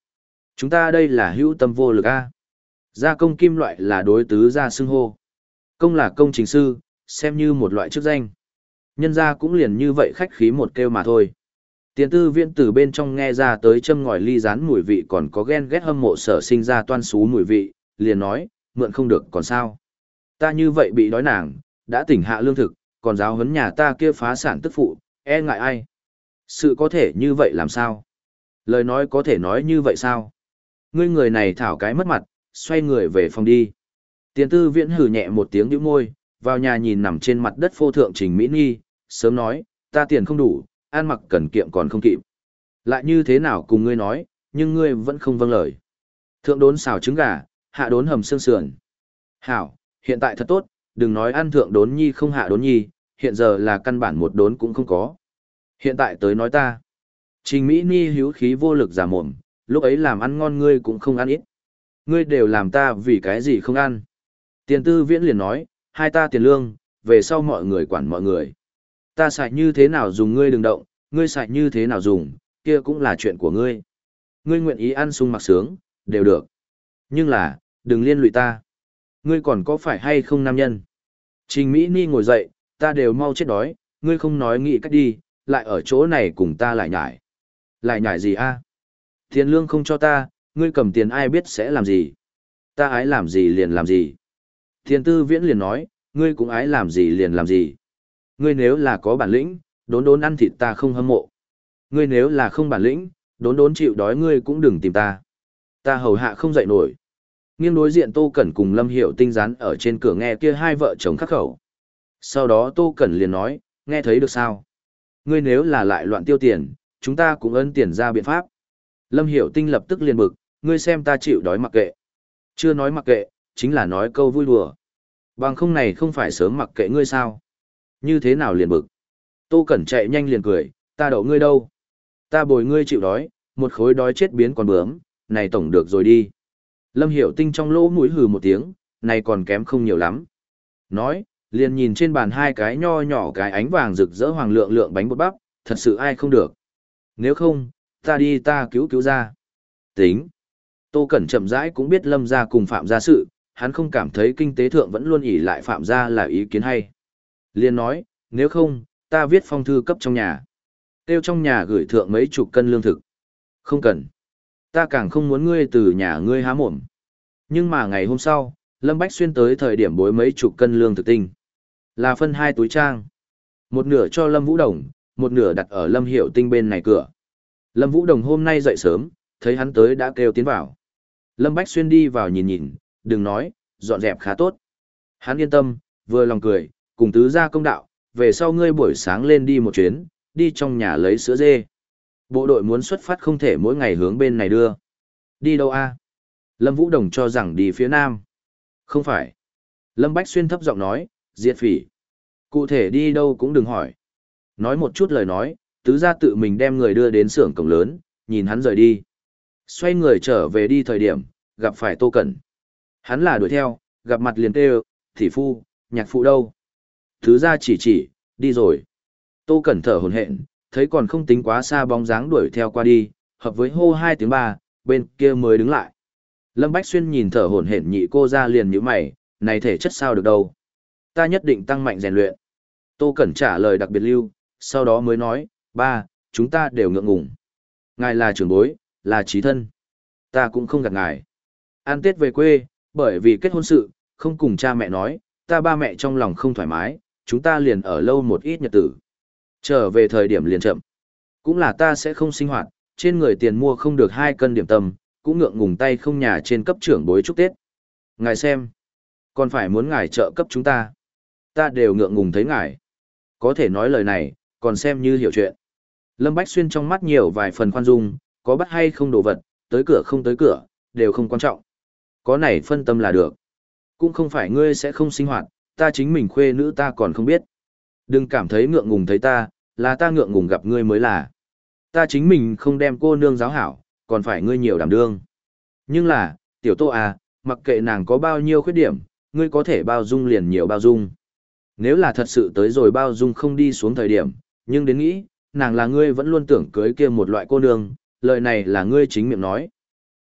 A: Chúng ta đây là hữu tâm vô lực a. Gia công kim loại là đối tứ gia xưng hô. Công là công trình sư, xem như một loại chức danh. Nhân gia cũng liền như vậy khách khí một kêu mà thôi. Tiền tư viễn từ bên trong nghe ra tới châm ngòi ly rán mùi vị còn có ghen ghét hâm mộ sở sinh ra toan xú mùi vị, liền nói, mượn không được còn sao. Ta như vậy bị đói nàng, đã tỉnh hạ lương thực, còn giáo huấn nhà ta kia phá sản tức phụ, e ngại ai. Sự có thể như vậy làm sao? Lời nói có thể nói như vậy sao? Ngươi người này thảo cái mất mặt, xoay người về phòng đi. Tiền tư viễn hừ nhẹ một tiếng nhíu môi, vào nhà nhìn nằm trên mặt đất phô thượng Trình Mỹ Nhi, sớm nói, ta tiền không đủ, ăn mặc cần kiệm còn không kịp. Lại như thế nào cùng ngươi nói, nhưng ngươi vẫn không vâng lời. Thượng đốn xào trứng gà, hạ đốn hầm xương sườn. Hảo, hiện tại thật tốt, đừng nói ăn thượng đốn nhi không hạ đốn nhi, hiện giờ là căn bản một đốn cũng không có. Hiện tại tới nói ta. Trình Mỹ Ni hiếu khí vô lực giả mồm, lúc ấy làm ăn ngon ngươi cũng không ăn ít. Ngươi đều làm ta vì cái gì không ăn. Tiền tư viễn liền nói, hai ta tiền lương, về sau mọi người quản mọi người. Ta xài như thế nào dùng ngươi đừng động, ngươi xài như thế nào dùng, kia cũng là chuyện của ngươi. Ngươi nguyện ý ăn sung mặc sướng, đều được. Nhưng là, đừng liên lụy ta. Ngươi còn có phải hay không nam nhân? Trình Mỹ Ni ngồi dậy, ta đều mau chết đói, ngươi không nói nghĩ cách đi, lại ở chỗ này cùng ta lại nhải. Lại nhải gì a? Tiền lương không cho ta, ngươi cầm tiền ai biết sẽ làm gì? Ta ái làm gì liền làm gì? Tiền tư viễn liền nói, ngươi cũng ái làm gì liền làm gì? Ngươi nếu là có bản lĩnh, đốn đốn ăn thịt ta không hâm mộ. Ngươi nếu là không bản lĩnh, đốn đốn chịu đói ngươi cũng đừng tìm ta. Ta hầu hạ không dậy nổi. Nghiêng đối diện Tô Cẩn cùng Lâm Hiểu Tinh rán ở trên cửa nghe kia hai vợ chồng khắc khẩu. Sau đó Tô Cẩn liền nói, nghe thấy được sao? Ngươi nếu là lại loạn tiêu tiền, chúng ta cũng ấn tiền ra biện pháp. Lâm Hiểu Tinh lập tức liền bực, ngươi xem ta chịu đói mặc kệ. Chưa nói mặc kệ, chính là nói câu vui đùa. Bằng không này không phải sớm mặc kệ ngươi sao? Như thế nào liền bực? Tô Cẩn chạy nhanh liền cười, ta đậu ngươi đâu? Ta bồi ngươi chịu đói, một khối đói chết biến còn bướm, này tổng được rồi đi. Lâm Hiểu Tinh trong lỗ mũi hừ một tiếng, này còn kém không nhiều lắm. Nói, liền nhìn trên bàn hai cái nho nhỏ cái ánh vàng rực rỡ hoàng lượng lượng bánh bột bắp, thật sự ai không được. Nếu không, ta đi ta cứu cứu ra. Tính. Tô Cẩn chậm rãi cũng biết Lâm gia cùng Phạm gia sự, hắn không cảm thấy kinh tế thượng vẫn luôn ỷ lại Phạm gia là ý kiến hay. Liền nói, nếu không, ta viết phong thư cấp trong nhà. Tiêu trong nhà gửi thượng mấy chục cân lương thực. Không cần. Ta càng không muốn ngươi từ nhà ngươi há mồm. Nhưng mà ngày hôm sau, Lâm Bách Xuyên tới thời điểm bối mấy chục cân lương thực tinh. Là phân hai túi trang. Một nửa cho Lâm Vũ Đồng, một nửa đặt ở Lâm Hiểu Tinh bên này cửa. Lâm Vũ Đồng hôm nay dậy sớm, thấy hắn tới đã kêu tiến vào. Lâm Bách Xuyên đi vào nhìn nhìn, đừng nói, dọn dẹp khá tốt. Hắn yên tâm, vừa lòng cười, cùng tứ gia công đạo, về sau ngươi buổi sáng lên đi một chuyến, đi trong nhà lấy sữa dê. Bộ đội muốn xuất phát không thể mỗi ngày hướng bên này đưa. Đi đâu a? Lâm Vũ Đồng cho rằng đi phía nam. Không phải. Lâm Bách Xuyên thấp giọng nói, diệt phỉ. Cụ thể đi đâu cũng đừng hỏi. Nói một chút lời nói, tứ gia tự mình đem người đưa đến xưởng cổng lớn, nhìn hắn rời đi. Xoay người trở về đi thời điểm, gặp phải Tô Cẩn. Hắn là đuổi theo, gặp mặt liền kêu, thị phu, nhạc phụ đâu. Tứ gia chỉ chỉ, đi rồi. Tô Cẩn thở hổn hển, thấy còn không tính quá xa bóng dáng đuổi theo qua đi, hợp với hô hai tiếng ba, bên kia mới đứng lại. Lâm Bách Xuyên nhìn thở hổn hển nhị cô ra liền nhíu mày, này thể chất sao được đâu. Ta nhất định tăng mạnh rèn luyện. Tô Cẩn trả lời đặc biệt lưu, sau đó mới nói, ba, chúng ta đều ngượng ngùng. Ngài là trưởng bối, là trí thân. Ta cũng không gạt ngài. Ăn Tết về quê, bởi vì kết hôn sự, không cùng cha mẹ nói, ta ba mẹ trong lòng không thoải mái, chúng ta liền ở lâu một ít nhật tử. Trở về thời điểm liền chậm. Cũng là ta sẽ không sinh hoạt, trên người tiền mua không được hai cân điểm tâm, cũng ngượng ngùng tay không nhà trên cấp trưởng bối chúc Tết. Ngài xem, còn phải muốn ngài trợ cấp chúng ta. Ta đều ngượng ngùng thấy ngài. Có thể nói lời này, còn xem như hiểu chuyện. Lâm Bách Xuyên trong mắt nhiều vài phần khoan dung, có bắt hay không đồ vật, tới cửa không tới cửa, đều không quan trọng. Có này phân tâm là được. Cũng không phải ngươi sẽ không sinh hoạt, ta chính mình khuê nữ ta còn không biết. Đừng cảm thấy ngượng ngùng thấy ta, là ta ngượng ngùng gặp ngươi mới là. Ta chính mình không đem cô nương giáo hảo, còn phải ngươi nhiều đảm đương. Nhưng là, tiểu Tô à, mặc kệ nàng có bao nhiêu khuyết điểm, ngươi có thể bao dung liền nhiều bao dung. Nếu là thật sự tới rồi bao dung không đi xuống thời điểm, nhưng đến nghĩ, nàng là ngươi vẫn luôn tưởng cưới kia một loại cô nương, lời này là ngươi chính miệng nói.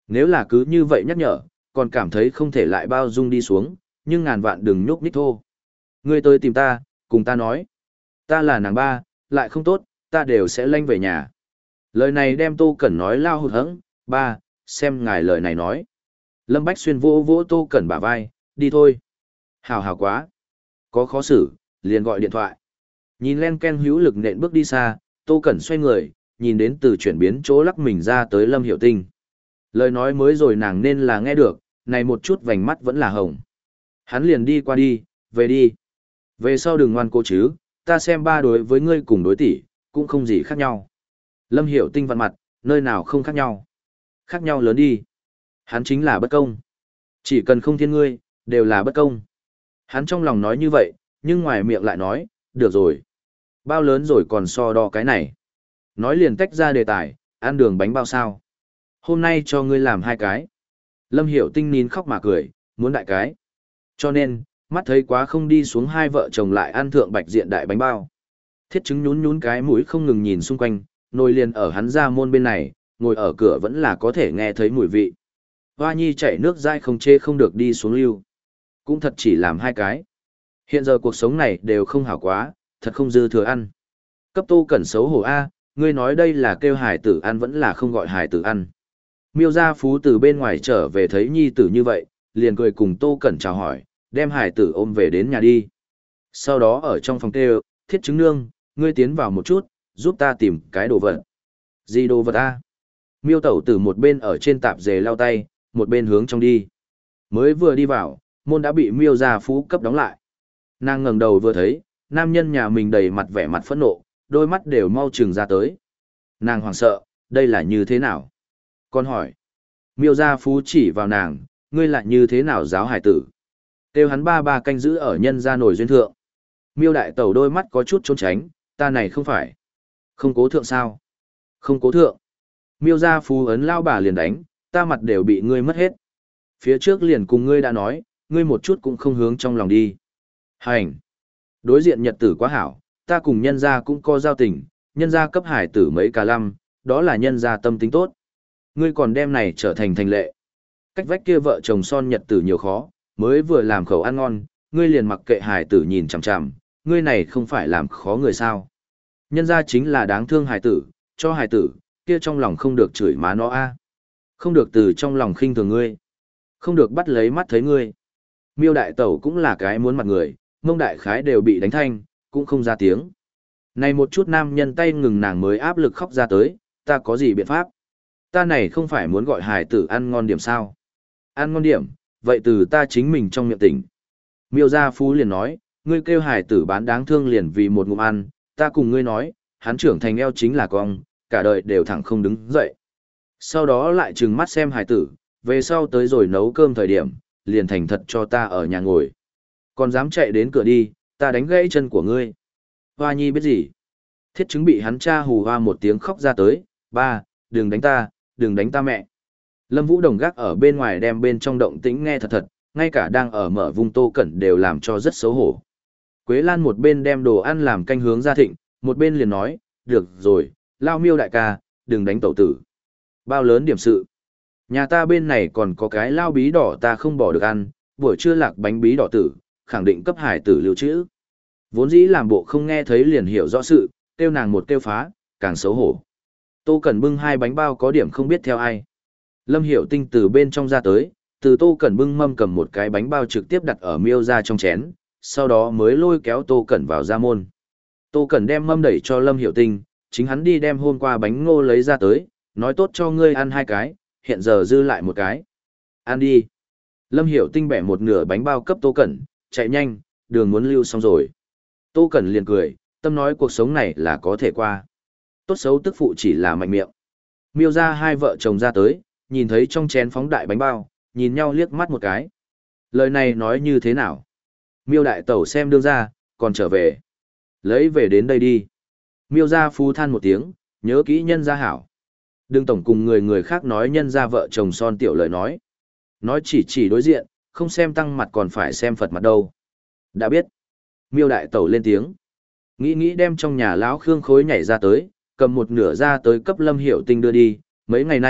A: Nếu là cứ như vậy nhắc nhở, còn cảm thấy không thể lại bao dung đi xuống, nhưng ngàn vạn đừng nhúc nhích thô. Ngươi tới tìm ta, cùng ta nói. Ta là nàng ba, lại không tốt, ta đều sẽ lanh về nhà. Lời này đem Tô Cẩn nói lao hụt hẫng, ba, xem ngài lời này nói. Lâm Bách Xuyên vỗ vỗ Tô Cẩn bả vai, đi thôi. Hào hào quá. Có khó xử, liền gọi điện thoại. Nhìn len ken hữu lực nện bước đi xa, Tô Cẩn xoay người, nhìn đến từ chuyển biến chỗ lắc mình ra tới Lâm Hiểu Tinh. Lời nói mới rồi nàng nên là nghe được, này một chút vành mắt vẫn là hồng. Hắn liền đi qua đi, về đi. Về sau đừng ngoan cố chứ, ta xem ba đối với ngươi cùng đối tỷ, cũng không gì khác nhau. Lâm Hiểu Tinh vặn mặt, nơi nào không khác nhau. Khác nhau lớn đi. Hắn chính là bất công. Chỉ cần không thiên ngươi, đều là bất công. Hắn trong lòng nói như vậy, nhưng ngoài miệng lại nói, được rồi. Bao lớn rồi còn so đo cái này. Nói liền tách ra đề tài, ăn đường bánh bao sao. Hôm nay cho ngươi làm hai cái. Lâm Hiểu Tinh nín khóc mà cười, muốn đại cái. Cho nên, mắt thấy quá không đi xuống hai vợ chồng lại ăn thượng bạch diện đại bánh bao. Thiết chứng nhún nhún cái mũi không ngừng nhìn xung quanh, nồi liền ở hắn ra môn bên này, ngồi ở cửa vẫn là có thể nghe thấy mùi vị. Hoa nhi chảy nước dai không chê không được đi xuống lưu. Cũng thật chỉ làm hai cái. Hiện giờ cuộc sống này đều không hảo quá, thật không dư thừa ăn. Cấp Tô Cẩn xấu hổ A, ngươi nói đây là kêu hải tử ăn vẫn là không gọi hải tử ăn. Miêu gia phú từ bên ngoài trở về thấy nhi tử như vậy, liền cười cùng Tô Cẩn chào hỏi, đem hải tử ôm về đến nhà đi. Sau đó ở trong phòng kêu, thiết chứng nương, ngươi tiến vào một chút, giúp ta tìm cái đồ vật. Gì đồ vật A? Miêu tẩu tử một bên ở trên tạp dề lau tay, một bên hướng trong đi. Mới vừa đi vào, môn đã bị miêu gia phú cấp đóng lại. Nàng ngẩng đầu vừa thấy, nam nhân nhà mình đầy mặt vẻ mặt phẫn nộ, đôi mắt đều mau trừng ra tới. Nàng hoảng sợ, đây là như thế nào? Con hỏi. Miêu gia phú chỉ vào nàng, ngươi lại như thế nào giáo hải tử? Kêu hắn ba ba canh giữ ở nhân gia nổi duyên thượng. Miêu đại tẩu đôi mắt có chút trốn tránh, ta này không phải. Không cố thượng sao? Không cố thượng. Miêu gia phú ấn lao bà liền đánh, ta mặt đều bị ngươi mất hết. Phía trước liền cùng ngươi đã nói, ngươi một chút cũng không hướng trong lòng đi. Hành. Đối diện nhật tử quá hảo, ta cùng nhân gia cũng có giao tình, nhân gia cấp hải tử mấy cả lăm, đó là nhân gia tâm tính tốt. Ngươi còn đem này trở thành thành lệ. Cách vách kia vợ chồng son nhật tử nhiều khó, mới vừa làm khẩu ăn ngon, ngươi liền mặc kệ hải tử nhìn chằm chằm, ngươi này không phải làm khó người sao. Nhân gia chính là đáng thương hải tử, cho hải tử, kia trong lòng không được chửi má nó a, không được từ trong lòng khinh thường ngươi, không được bắt lấy mắt thấy ngươi. Miêu đại tẩu cũng là cái muốn mặt người, mông đại khái đều bị đánh thanh, cũng không ra tiếng. Này một chút nam nhân tay ngừng nàng mới áp lực khóc ra tới, ta có gì biện pháp? Ta này không phải muốn gọi hải tử ăn ngon điểm sao? Ăn ngon điểm, vậy từ ta chính mình trong miệng tỉnh. Miêu gia phú liền nói, ngươi kêu hải tử bán đáng thương liền vì một ngụm ăn, ta cùng ngươi nói, hắn trưởng thành eo chính là cong, cả đời đều thẳng không đứng dậy. Sau đó lại trừng mắt xem hải tử, về sau tới rồi nấu cơm thời điểm, liền thành thật cho ta ở nhà ngồi. Còn dám chạy đến cửa đi, ta đánh gãy chân của ngươi. Hoa nhi biết gì? Thiết chứng bị hắn cha hù hoa một tiếng khóc ra tới, ba, đừng đánh ta, đừng đánh ta mẹ. Lâm Vũ Đồng gác ở bên ngoài đem bên trong động tĩnh nghe thật thật, ngay cả đang ở mở vùng Tô Cẩn đều làm cho rất xấu hổ. Quế Lan một bên đem đồ ăn làm canh hướng ra thịnh, một bên liền nói, được rồi, lao miêu đại ca, đừng đánh tẩu tử. Bao lớn điểm sự. Nhà ta bên này còn có cái lao bí đỏ ta không bỏ được ăn, buổi trưa lạc bánh bí đỏ tử, khẳng định cấp hải tử lưu trữ. Vốn dĩ làm bộ không nghe thấy liền hiểu rõ sự, tiêu nàng một tiêu phá, càng xấu hổ. Tô Cẩn bưng hai bánh bao có điểm không biết theo ai. Lâm Hiểu Tinh từ bên trong ra tới, từ Tô Cẩn bưng mâm cầm một cái bánh bao trực tiếp đặt ở miêu ra trong chén, sau đó mới lôi kéo Tô Cẩn vào ra môn. Tô Cẩn đem mâm đẩy cho Lâm Hiểu Tinh, chính hắn đi đem hôm qua bánh ngô lấy ra tới, nói tốt cho ngươi ăn hai cái, hiện giờ dư lại một cái. Ăn đi. Lâm Hiểu Tinh bẻ một nửa bánh bao cấp Tô Cẩn, chạy nhanh, đường muốn lưu xong rồi. Tô Cẩn liền cười, tâm nói cuộc sống này là có thể qua. Tốt xấu tức phụ chỉ là mạnh miệng. Miêu ra hai vợ chồng ra tới, nhìn thấy trong chén phóng đại bánh bao, nhìn nhau liếc mắt một cái. Lời này nói như thế nào? Miêu đại tẩu xem đương ra, còn trở về. Lấy về đến đây đi. Miêu ra phu than một tiếng, nhớ kỹ nhân gia hảo. Đừng tổng cùng người người khác nói nhân gia vợ chồng son tiểu lời nói. Nói chỉ chỉ đối diện, không xem tăng mặt còn phải xem Phật mặt đâu. Đã biết. Miêu đại tẩu lên tiếng. Nghĩ nghĩ đem trong nhà lão Khương khối nhảy ra tới, cầm một nửa ra tới cấp Lâm Hiểu Tinh đưa đi. Mấy ngày nay,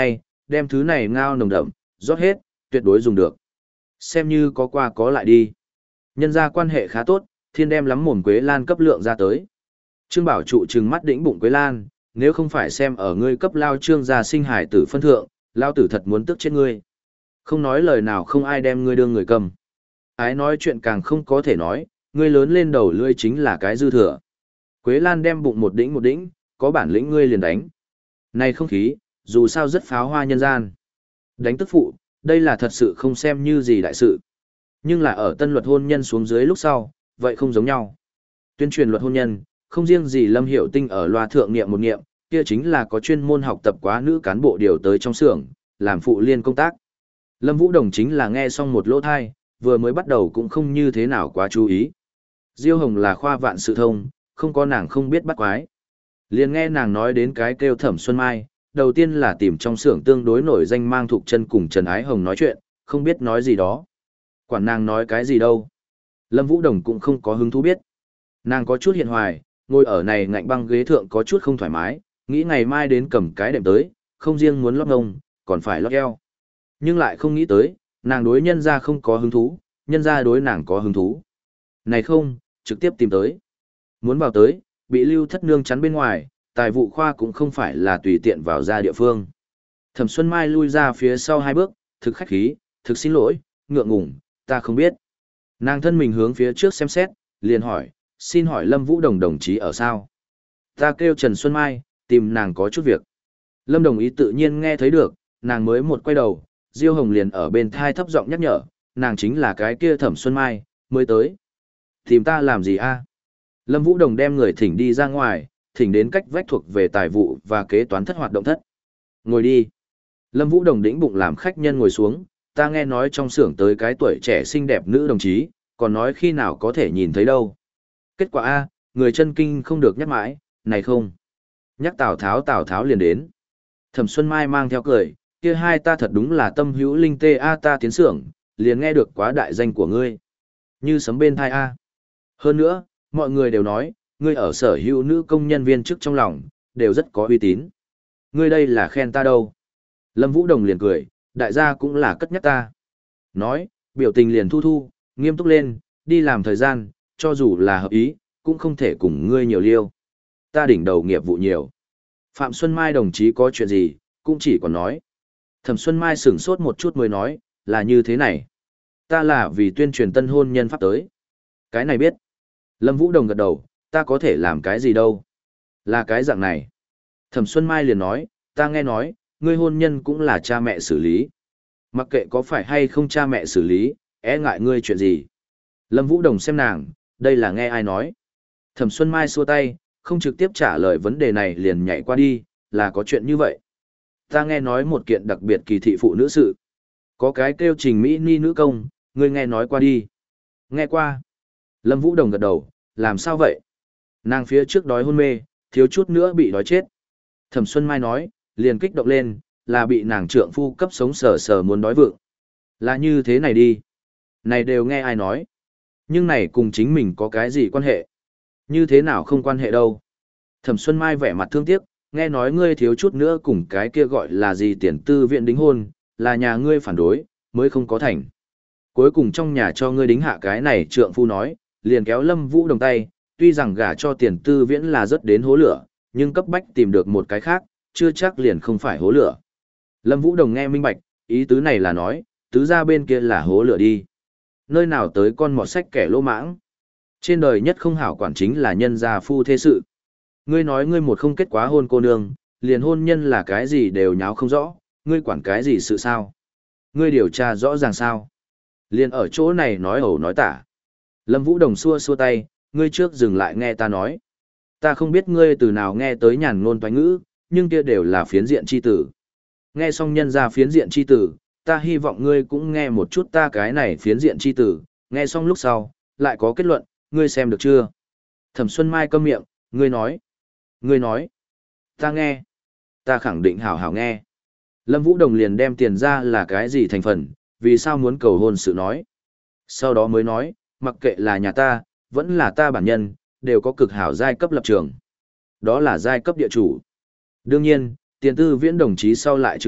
A: đem thứ này ngao nồng đậm, rót hết, tuyệt đối dùng được. Xem như có qua có lại đi. Nhân ra quan hệ khá tốt, thiên đem lắm mồm Quế Lan cấp lượng ra tới. Trương Bảo trụ trừng mắt đĩnh bụng Quế Lan, nếu không phải xem ở ngươi cấp lao trương gia sinh hải tử phân thượng, lao tử thật muốn tức chết ngươi. Không nói lời nào không ai đem ngươi đương người cầm. Ái nói chuyện càng không có thể nói, ngươi lớn lên đầu lưỡi chính là cái dư thừa. Quế Lan đem bụng một đĩnh một đĩnh, có bản lĩnh ngươi liền đánh. Này không khí, dù sao rất pháo hoa nhân gian. Đánh tức phụ, đây là thật sự không xem như gì đại sự. Nhưng là ở tân luật hôn nhân xuống dưới lúc sau, vậy không giống nhau. Tuyên truyền luật hôn nhân, không riêng gì Lâm Hiểu Tinh ở loa thượng niệm một niệm, kia chính là có chuyên môn học tập quá nữ cán bộ điều tới trong xưởng, làm phụ liên công tác. Lâm Vũ Đồng chính là nghe xong một lỗ thai, vừa mới bắt đầu cũng không như thế nào quá chú ý. Diêu Hồng là khoa vạn sự thông, không có nàng không biết bắt quái. Liền nghe nàng nói đến cái kêu Thẩm Xuân Mai, đầu tiên là tìm trong xưởng tương đối nổi danh Mang Thục Chân cùng Trần Ái Hồng nói chuyện, không biết nói gì đó. Quản nàng nói cái gì đâu. Lâm Vũ Đồng cũng không có hứng thú biết. Nàng có chút hiện hoài, ngồi ở này ngạnh băng ghế thượng có chút không thoải mái, nghĩ ngày mai đến cầm cái đệm tới, không riêng muốn lót ngông, còn phải lót eo. Nhưng lại không nghĩ tới, nàng đối nhân ra không có hứng thú, nhân ra đối nàng có hứng thú. Này không, trực tiếp tìm tới. Muốn vào tới, bị Lưu Thất Nương chắn bên ngoài, tài vụ khoa cũng không phải là tùy tiện vào ra địa phương. Thẩm Xuân Mai lui ra phía sau hai bước, thực khách khí, thực xin lỗi, ngượng ngùng, ta không biết. Nàng thân mình hướng phía trước xem xét, liền hỏi, xin hỏi Lâm Vũ Đồng đồng chí ở sao? Ta kêu Trần Xuân Mai, tìm nàng có chút việc. Lâm Đồng ý tự nhiên nghe thấy được, nàng mới một quay đầu, Diêu Hồng liền ở bên thai thấp giọng nhắc nhở, nàng chính là cái kia Thẩm Xuân Mai, mới tới. Tìm ta làm gì a? Lâm Vũ Đồng đem người thỉnh đi ra ngoài, thỉnh đến cách vách thuộc về tài vụ và kế toán thất hoạt động thất. Ngồi đi. Lâm Vũ Đồng đĩnh bụng làm khách nhân ngồi xuống, ta nghe nói trong xưởng tới cái tuổi trẻ xinh đẹp nữ đồng chí, còn nói khi nào có thể nhìn thấy đâu. Kết quả A, người chân kinh không được nhắc mãi, này không. Nhắc Tào Tháo Tào Tháo liền đến. Thẩm Xuân Mai mang theo cười, kia hai ta thật đúng là tâm hữu linh tê A ta tiến xưởng, liền nghe được quá đại danh của ngươi. Như sấm bên thai A. Hơn nữa, mọi người đều nói, ngươi ở sở hữu nữ công nhân viên chức trong lòng, đều rất có uy tín. Ngươi đây là khen ta đâu. Lâm Vũ Đồng liền cười, đại gia cũng là cất nhắc ta. Nói, biểu tình liền thu thu, nghiêm túc lên, đi làm thời gian, cho dù là hợp ý, cũng không thể cùng ngươi nhiều liêu. Ta đỉnh đầu nghiệp vụ nhiều. Phạm Xuân Mai đồng chí có chuyện gì, cũng chỉ còn nói. Thẩm Xuân Mai sửng sốt một chút mới nói, là như thế này. Ta là vì tuyên truyền tân hôn nhân pháp tới. Cái này biết. Lâm Vũ Đồng gật đầu, ta có thể làm cái gì đâu. Là cái dạng này. Thẩm Xuân Mai liền nói, ta nghe nói, ngươi hôn nhân cũng là cha mẹ xử lý. Mặc kệ có phải hay không cha mẹ xử lý, e ngại ngươi chuyện gì. Lâm Vũ Đồng xem nàng, đây là nghe ai nói. Thẩm Xuân Mai xua tay, không trực tiếp trả lời vấn đề này liền nhảy qua đi, là có chuyện như vậy. Ta nghe nói một kiện đặc biệt kỳ thị phụ nữ sự. Có cái kêu Trình Mỹ Ni nữ công, ngươi nghe nói qua đi. Nghe qua. Lâm Vũ Đồng gật đầu, làm sao vậy? Nàng phía trước đói hôn mê, thiếu chút nữa bị đói chết. Thẩm Xuân Mai nói, liền kích động lên, là bị nàng trượng phu cấp sống sờ sờ muốn đói vượng. Là như thế này đi. Này đều nghe ai nói. Nhưng này cùng chính mình có cái gì quan hệ? Như thế nào không quan hệ đâu. Thẩm Xuân Mai vẻ mặt thương tiếc, nghe nói ngươi thiếu chút nữa cùng cái kia gọi là gì tiền tư viện đính hôn, là nhà ngươi phản đối, mới không có thành. Cuối cùng trong nhà cho ngươi đính hạ cái này trượng phu nói, liền kéo Lâm Vũ Đồng tay, tuy rằng gả cho tiền tư viễn là rất đến hố lửa, nhưng cấp bách tìm được một cái khác, chưa chắc liền không phải hố lửa. Lâm Vũ Đồng nghe minh bạch, ý tứ này là nói, tứ ra bên kia là hố lửa đi. Nơi nào tới con mọt sách kẻ lỗ mãng. Trên đời nhất không hảo quản chính là nhân gia phu thế sự. Ngươi nói ngươi một không kết quá hôn cô nương, liền hôn nhân là cái gì đều nháo không rõ, ngươi quản cái gì sự sao? Ngươi điều tra rõ ràng sao? Liền ở chỗ này nói ẩu nói tả. Lâm Vũ Đồng xua xua tay, ngươi trước dừng lại nghe ta nói. Ta không biết ngươi từ nào nghe tới nhàn ngôn toán ngữ, nhưng kia đều là phiến diện chi tử. Nghe xong nhân ra phiến diện chi tử, ta hy vọng ngươi cũng nghe một chút ta cái này phiến diện chi tử, nghe xong lúc sau, lại có kết luận, ngươi xem được chưa? Thẩm Xuân Mai câm miệng, ngươi nói. Ngươi nói. Ta nghe. Ta khẳng định hảo hảo nghe. Lâm Vũ Đồng liền đem tiền ra là cái gì thành phần, vì sao muốn cầu hôn sự nói. Sau đó mới nói, mặc kệ là nhà ta, vẫn là ta bản nhân, đều có cực hảo giai cấp lập trường. Đó là giai cấp địa chủ. Đương nhiên, tiền tư viễn đồng chí sau lại chứng thực,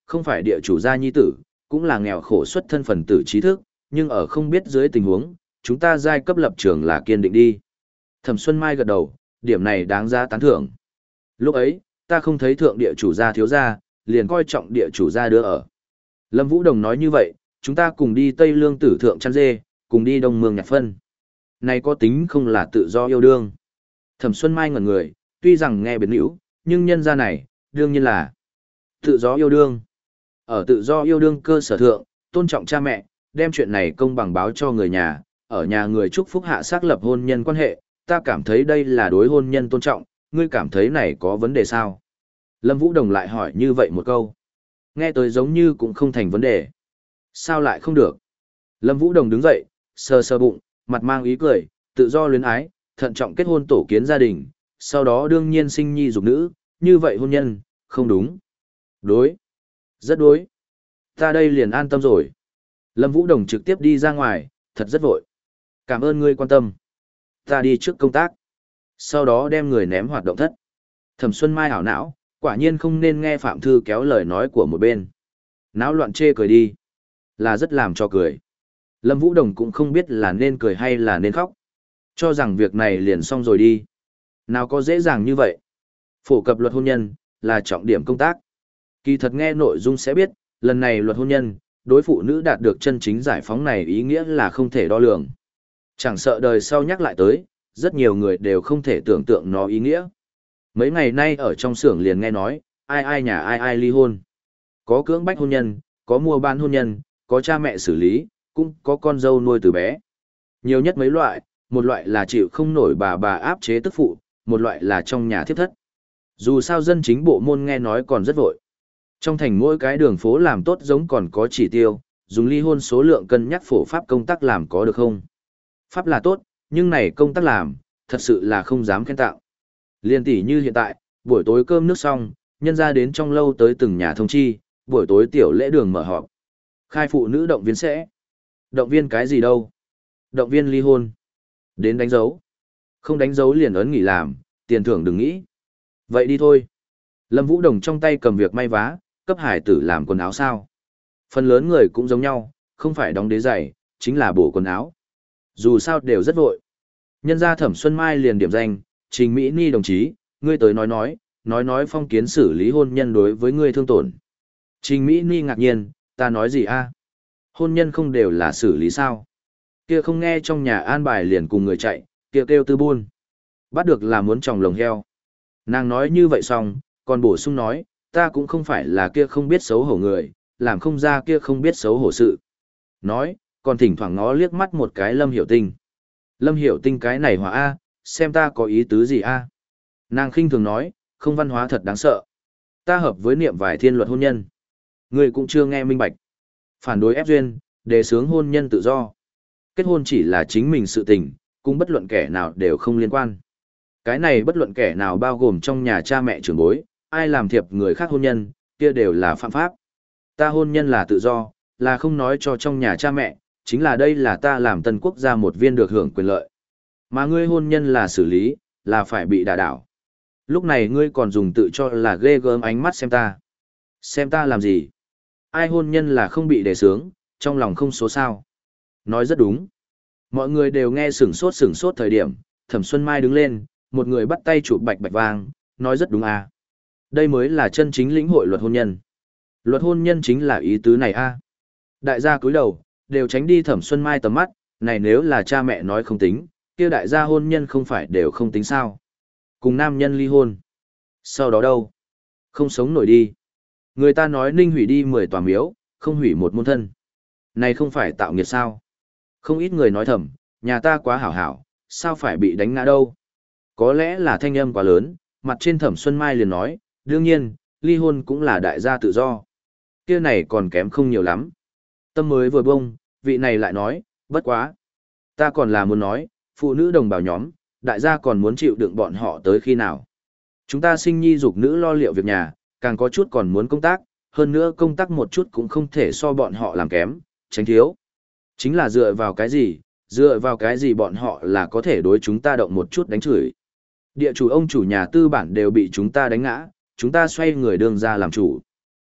A: không phải địa chủ gia nhi tử, cũng là nghèo khổ xuất thân phần tử trí thức, nhưng ở không biết dưới tình huống, chúng ta giai cấp lập trường là kiên định đi. Thẩm Xuân Mai gật đầu, điểm này đáng giá tán thưởng. Lúc ấy, ta không thấy thượng địa chủ gia thiếu gia, liền coi trọng địa chủ gia đứa ở. Lâm Vũ Đồng nói như vậy, chúng ta cùng đi Tây Lương tử thượng chăn dê, cùng đi Đông Mương nhặt phân. Này có tính không là tự do yêu đương. Thẩm Xuân Mai ngẩn người, tuy rằng nghe biến hữu, nhưng nhân gia này, đương nhiên là tự do yêu đương. Ở tự do yêu đương cơ sở thượng, tôn trọng cha mẹ, đem chuyện này công bằng báo cho người nhà, ở nhà người chúc phúc hạ xác lập hôn nhân quan hệ, ta cảm thấy đây là đối hôn nhân tôn trọng, ngươi cảm thấy này có vấn đề sao? Lâm Vũ Đồng lại hỏi như vậy một câu. Nghe tới giống như cũng không thành vấn đề. Sao lại không được? Lâm Vũ Đồng đứng dậy, sờ sờ bụng, mặt mang ý cười, tự do luyến ái, thận trọng kết hôn tổ kiến gia đình, sau đó đương nhiên sinh nhi dục nữ, như vậy hôn nhân, không đúng. Đối. Rất đối. Ta đây liền an tâm rồi. Lâm Vũ Đồng trực tiếp đi ra ngoài, thật rất vội. Cảm ơn ngươi quan tâm. Ta đi trước công tác. Sau đó đem người ném hoạt động thất. Thẩm Xuân Mai hảo não, quả nhiên không nên nghe Phạm Thư kéo lời nói của một bên. Náo loạn chê cười đi. Là rất làm cho cười. Lâm Vũ Đồng cũng không biết là nên cười hay là nên khóc. Cho rằng việc này liền xong rồi đi. Nào có dễ dàng như vậy. Phổ cập luật hôn nhân, là trọng điểm công tác. Kỳ thật nghe nội dung sẽ biết, lần này luật hôn nhân, đối phụ nữ đạt được chân chính giải phóng này ý nghĩa là không thể đo lường. Chẳng sợ đời sau nhắc lại tới, rất nhiều người đều không thể tưởng tượng nó ý nghĩa. Mấy ngày nay ở trong xưởng liền nghe nói, ai ai nhà ai ai ly hôn. Có cưỡng bách hôn nhân, có mua bán hôn nhân, có cha mẹ xử lý, cũng có con dâu nuôi từ bé. Nhiều nhất mấy loại, một loại là chịu không nổi bà bà áp chế tức phụ, một loại là trong nhà thiếp thất. Dù sao dân chính bộ môn nghe nói còn rất vội. Trong thành mỗi cái đường phố làm tốt giống còn có chỉ tiêu, dùng ly hôn số lượng cân nhắc phổ pháp công tác làm có được không? Pháp là tốt, nhưng này công tác làm, thật sự là không dám khen tạo. Liên tỷ như hiện tại, buổi tối cơm nước xong, nhân ra đến trong lâu tới từng nhà thông chi, buổi tối tiểu lễ đường mở họp. Khai phụ nữ động viên sẽ. Động viên cái gì đâu? Động viên ly hôn. Đến đánh dấu. Không đánh dấu liền ấn nghỉ làm, tiền thưởng đừng nghĩ. Vậy đi thôi. Lâm Vũ Đồng trong tay cầm việc may vá, cấp hải tử làm quần áo sao. Phần lớn người cũng giống nhau, không phải đóng đế giày, chính là bổ quần áo. Dù sao đều rất vội. Nhân gia Thẩm Xuân Mai liền điểm danh, Trình Mỹ Ni đồng chí, ngươi tới nói nói, nói nói phong kiến xử lý hôn nhân đối với ngươi thương tổn. Trình Mỹ Ni ngạc nhiên, ta nói gì a? Hôn nhân không đều là xử lý sao? Kia không nghe trong nhà an bài liền cùng người chạy, kia kêu, kêu tư buôn. Bắt được là muốn tròng lồng heo. Nàng nói như vậy xong, còn bổ sung nói, ta cũng không phải là kia không biết xấu hổ người, làm không ra kia không biết xấu hổ sự. Nói, còn thỉnh thoảng ngó liếc mắt một cái Lâm Hiểu Tinh. Lâm Hiểu Tinh cái này hỏa A, xem ta có ý tứ gì A. Nàng khinh thường nói, không văn hóa thật đáng sợ. Ta hợp với niệm vài thiên luật hôn nhân. Người cũng chưa nghe minh bạch. Phản đối ép duyên, đề xướng hôn nhân tự do. Kết hôn chỉ là chính mình sự tình, cũng bất luận kẻ nào đều không liên quan. Cái này bất luận kẻ nào bao gồm trong nhà cha mẹ trưởng bối, ai làm thiệp người khác hôn nhân, kia đều là phạm pháp. Ta hôn nhân là tự do, là không nói cho trong nhà cha mẹ, chính là đây là ta làm tân quốc gia một viên được hưởng quyền lợi. Mà ngươi hôn nhân là xử lý, là phải bị đả đảo. Lúc này ngươi còn dùng tự cho là ghê gớm ánh mắt xem ta. Xem ta làm gì? Ai hôn nhân là không bị đề sướng, trong lòng không số sao. Nói rất đúng. Mọi người đều nghe sửng sốt sửng sốt thời điểm, Thẩm Xuân Mai đứng lên, một người bắt tay chụp bạch bạch vang, nói rất đúng à. Đây mới là chân chính lĩnh hội luật hôn nhân. Luật hôn nhân chính là ý tứ này a. À. Đại gia cúi đầu, đều tránh đi Thẩm Xuân Mai tầm mắt, này nếu là cha mẹ nói không tính, kia đại gia hôn nhân không phải đều không tính sao. Cùng nam nhân ly hôn. Sau đó đâu? Không sống nổi đi. Người ta nói ninh hủy đi mười tòa miếu, không hủy một môn thân. Này không phải tạo nghiệt sao? Không ít người nói thầm, nhà ta quá hảo hảo, sao phải bị đánh ngã đâu? Có lẽ là thanh âm quá lớn, mặt trên Thẩm Xuân Mai liền nói, đương nhiên, ly hôn cũng là đại gia tự do. Kia này còn kém không nhiều lắm. Tâm mới vừa bông, vị này lại nói, bất quá. Ta còn là muốn nói, phụ nữ đồng bào nhóm, đại gia còn muốn chịu đựng bọn họ tới khi nào. Chúng ta sinh nhi dục nữ lo liệu việc nhà, càng có chút còn muốn công tác, hơn nữa công tác một chút cũng không thể so bọn họ làm kém, tránh thiếu. Chính là dựa vào cái gì, dựa vào cái gì bọn họ là có thể đối chúng ta động một chút đánh chửi. Địa chủ ông chủ nhà tư bản đều bị chúng ta đánh ngã, chúng ta xoay người đương ra làm chủ.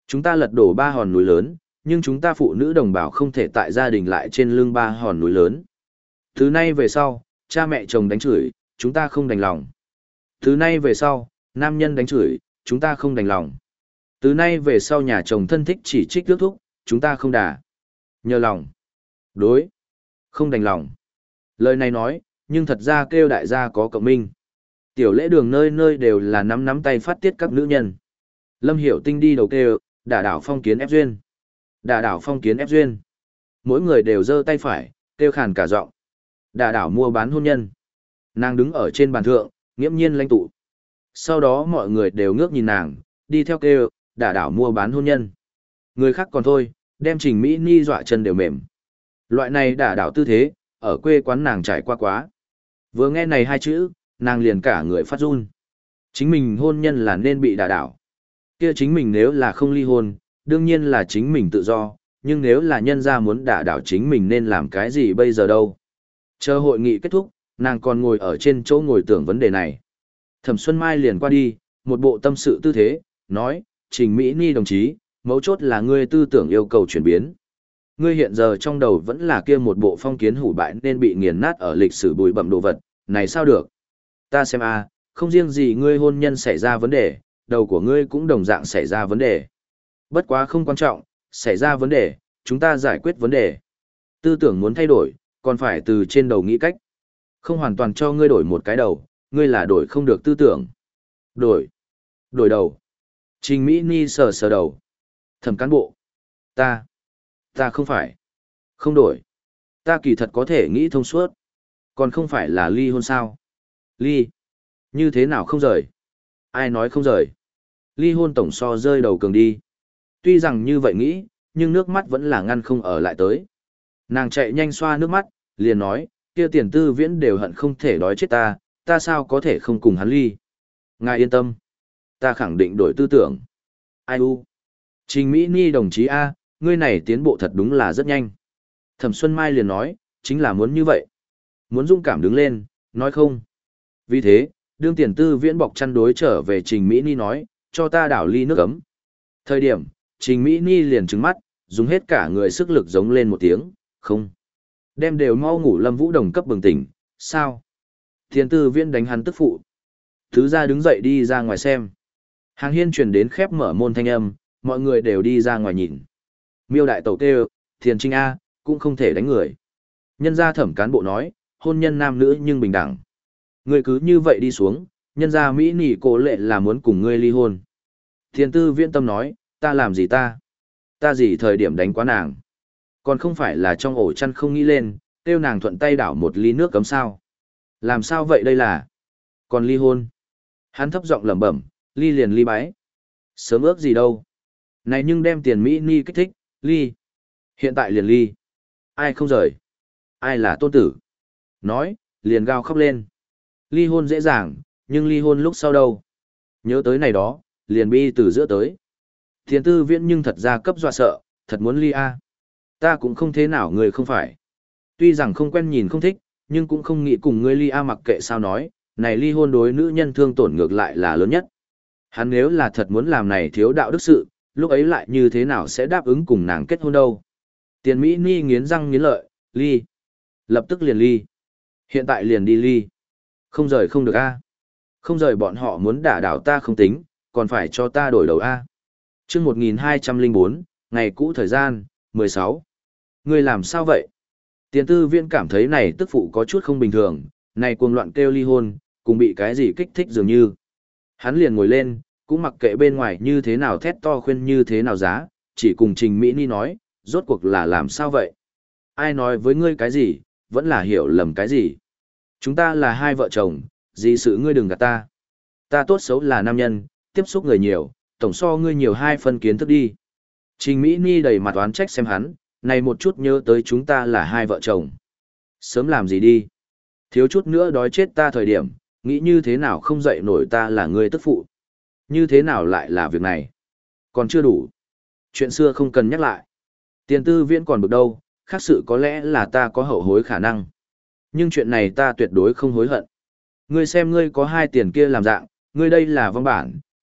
A: Chúng ta lật đổ ba hòn núi lớn, nhưng chúng ta phụ nữ đồng bào không thể tại gia đình lại trên lưng ba hòn núi lớn. Từ nay về sau, cha mẹ chồng đánh chửi, chúng ta không đành lòng. Từ nay về sau, nam nhân đánh chửi, chúng ta không đành lòng. Từ nay về sau nhà chồng thân thích chỉ trích ước thúc, chúng ta không đà. Nhờ lòng. Đối. Không đành lòng. Lời này nói, nhưng thật ra kêu đại gia có cộng minh. Tiểu lễ đường nơi nơi đều là nắm nắm tay phát tiết các nữ nhân. Lâm Hiểu Tinh đi đầu kêu, đả đảo phong kiến ép duyên. Đả đảo phong kiến ép duyên. Mỗi người đều giơ tay phải, kêu khàn cả giọng. Đả đảo mua bán hôn nhân. Nàng đứng ở trên bàn thượng, nghiễm nhiên lãnh tụ. Sau đó mọi người đều ngước nhìn nàng, đi theo kêu, đả đảo mua bán hôn nhân. Người khác còn thôi, đem Trình Mỹ Ni dọa chân đều mềm. Loại này đả đảo tư thế, ở quê quán nàng trải qua quá. Vừa nghe này hai chữ, nàng liền cả người phát run. Chính mình hôn nhân là nên bị đả đảo. Kia chính mình nếu là không ly hôn, đương nhiên là chính mình tự do, nhưng nếu là nhân gia muốn đả đảo chính mình nên làm cái gì bây giờ đâu. Chờ hội nghị kết thúc, nàng còn ngồi ở trên chỗ ngồi tưởng vấn đề này. Thẩm Xuân Mai liền qua đi, một bộ tâm sự tư thế, nói, Trình Mỹ Ni đồng chí, mấu chốt là ngươi tư tưởng yêu cầu chuyển biến. Ngươi hiện giờ trong đầu vẫn là kia một bộ phong kiến hủ bại nên bị nghiền nát ở lịch sử bụi bặm đồ vật, này sao được? Ta xem a, không riêng gì ngươi hôn nhân xảy ra vấn đề, đầu của ngươi cũng đồng dạng xảy ra vấn đề. Bất quá không quan trọng, xảy ra vấn đề, chúng ta giải quyết vấn đề. Tư tưởng muốn thay đổi, còn phải từ trên đầu nghĩ cách. Không hoàn toàn cho ngươi đổi một cái đầu, ngươi là đổi không được tư tưởng. Đổi. Đổi đầu. Trình Mỹ Ni sờ sờ đầu. Thẩm cán bộ. Ta. Ta không phải. Không đổi. Ta kỳ thật có thể nghĩ thông suốt. Còn không phải là ly hôn sao? Ly. Như thế nào không rời? Ai nói không rời? Ly hôn tổng so rơi đầu cường đi. Tuy rằng như vậy nghĩ, nhưng nước mắt vẫn là ngăn không ở lại tới. Nàng chạy nhanh xoa nước mắt, liền nói, kia tiền tư viễn đều hận không thể đói chết ta, ta sao có thể không cùng hắn ly. Ngài yên tâm. Ta khẳng định đổi tư tưởng. Ai u? Trình Mỹ Ni đồng chí A, ngươi này tiến bộ thật đúng là rất nhanh. Thẩm Xuân Mai liền nói, chính là muốn như vậy. Muốn dũng cảm đứng lên, nói không. Vì thế, đương tiền tư viễn bọc chăn đối trở về Trình Mỹ Ni nói, cho ta đảo ly nước ấm. Thời điểm, Trình Mỹ Ni liền trừng mắt, dùng hết cả người sức lực giống lên một tiếng, không. Đem đều mau ngủ Lâm Vũ Đồng cấp bừng tỉnh, sao? Tiền tư viễn đánh hắn tức phụ. Thứ ra đứng dậy đi ra ngoài xem. Hàng hiên truyền đến khép mở môn thanh âm, mọi người đều đi ra ngoài nhìn. Miêu đại tẩu kêu, Thiền Trinh A, cũng không thể đánh người. Nhân gia thẩm cán bộ nói, hôn nhân nam nữ nhưng bình đẳng. Ngươi cứ như vậy đi xuống, nhân gia Mỹ nỉ cổ lệ là muốn cùng ngươi ly hôn. Thiền tư viễn tâm nói, ta làm gì ta? Ta gì thời điểm đánh quá nàng? Còn không phải là trong ổ chăn không nghĩ lên, kêu nàng thuận tay đảo một ly nước cấm sao? Làm sao vậy đây là? Còn ly hôn? Hắn thấp giọng lẩm bẩm, ly liền ly bái. Sớm ước gì đâu? Này nhưng đem tiền Mỹ ni kích thích, ly. Hiện tại liền ly. Ai không rời? Ai là tôn tử? Nói, liền gào khóc lên. Ly hôn dễ dàng, nhưng ly hôn lúc sau đâu? Nhớ tới này đó, liền bi từ giữa tới. Thiền tư viễn nhưng thật ra cấp dọa sợ, thật muốn ly a. Ta cũng không thế nào người không phải. Tuy rằng không quen nhìn không thích, nhưng cũng không nghĩ cùng ngươi ly a mặc kệ sao nói, này ly hôn đối nữ nhân thương tổn ngược lại là lớn nhất. Hắn nếu là thật muốn làm này thiếu đạo đức sự, lúc ấy lại như thế nào sẽ đáp ứng cùng nàng kết hôn đâu. Tiền Mỹ Ni nghiến răng nghiến lợi, ly. Lập tức liền ly. Hiện tại liền đi ly. Không rời không được a. Không rời bọn họ muốn đả đảo ta không tính, còn phải cho ta đổi đầu a. Chương một nghìn hai trăm lẻ bốn, ngày cũ thời gian, mười sáu. Ngươi làm sao vậy? Tiền tư viên cảm thấy này tức phụ có chút không bình thường, này cuồng loạn kêu ly hôn, cùng bị cái gì kích thích dường như. Hắn liền ngồi lên, cũng mặc kệ bên ngoài như thế nào thét to khuyên như thế nào giá, chỉ cùng Trình Mỹ Ni nói, rốt cuộc là làm sao vậy? Ai nói với ngươi cái gì, vẫn là hiểu lầm cái gì? Chúng ta là hai vợ chồng, gì sự ngươi đừng gạt ta. Ta tốt xấu là nam nhân, tiếp xúc người nhiều, tổng so ngươi nhiều hai phân kiến thức đi. Trình Mỹ Ni đầy mặt oán trách xem hắn, này một chút nhớ tới chúng ta là hai vợ chồng. Sớm làm gì đi? Thiếu chút nữa đói chết ta thời điểm, nghĩ như thế nào không dậy nổi ta là người tức phụ. Như thế nào lại là việc này? Còn chưa đủ. Chuyện xưa không cần nhắc lại. Tiền tư viễn còn bực đâu, khác sự có lẽ là ta có hậu hối khả năng. Nhưng chuyện này ta tuyệt đối không hối hận. Ngươi xem ngươi có hai tiền kia làm dạng, ngươi đây là văn bản,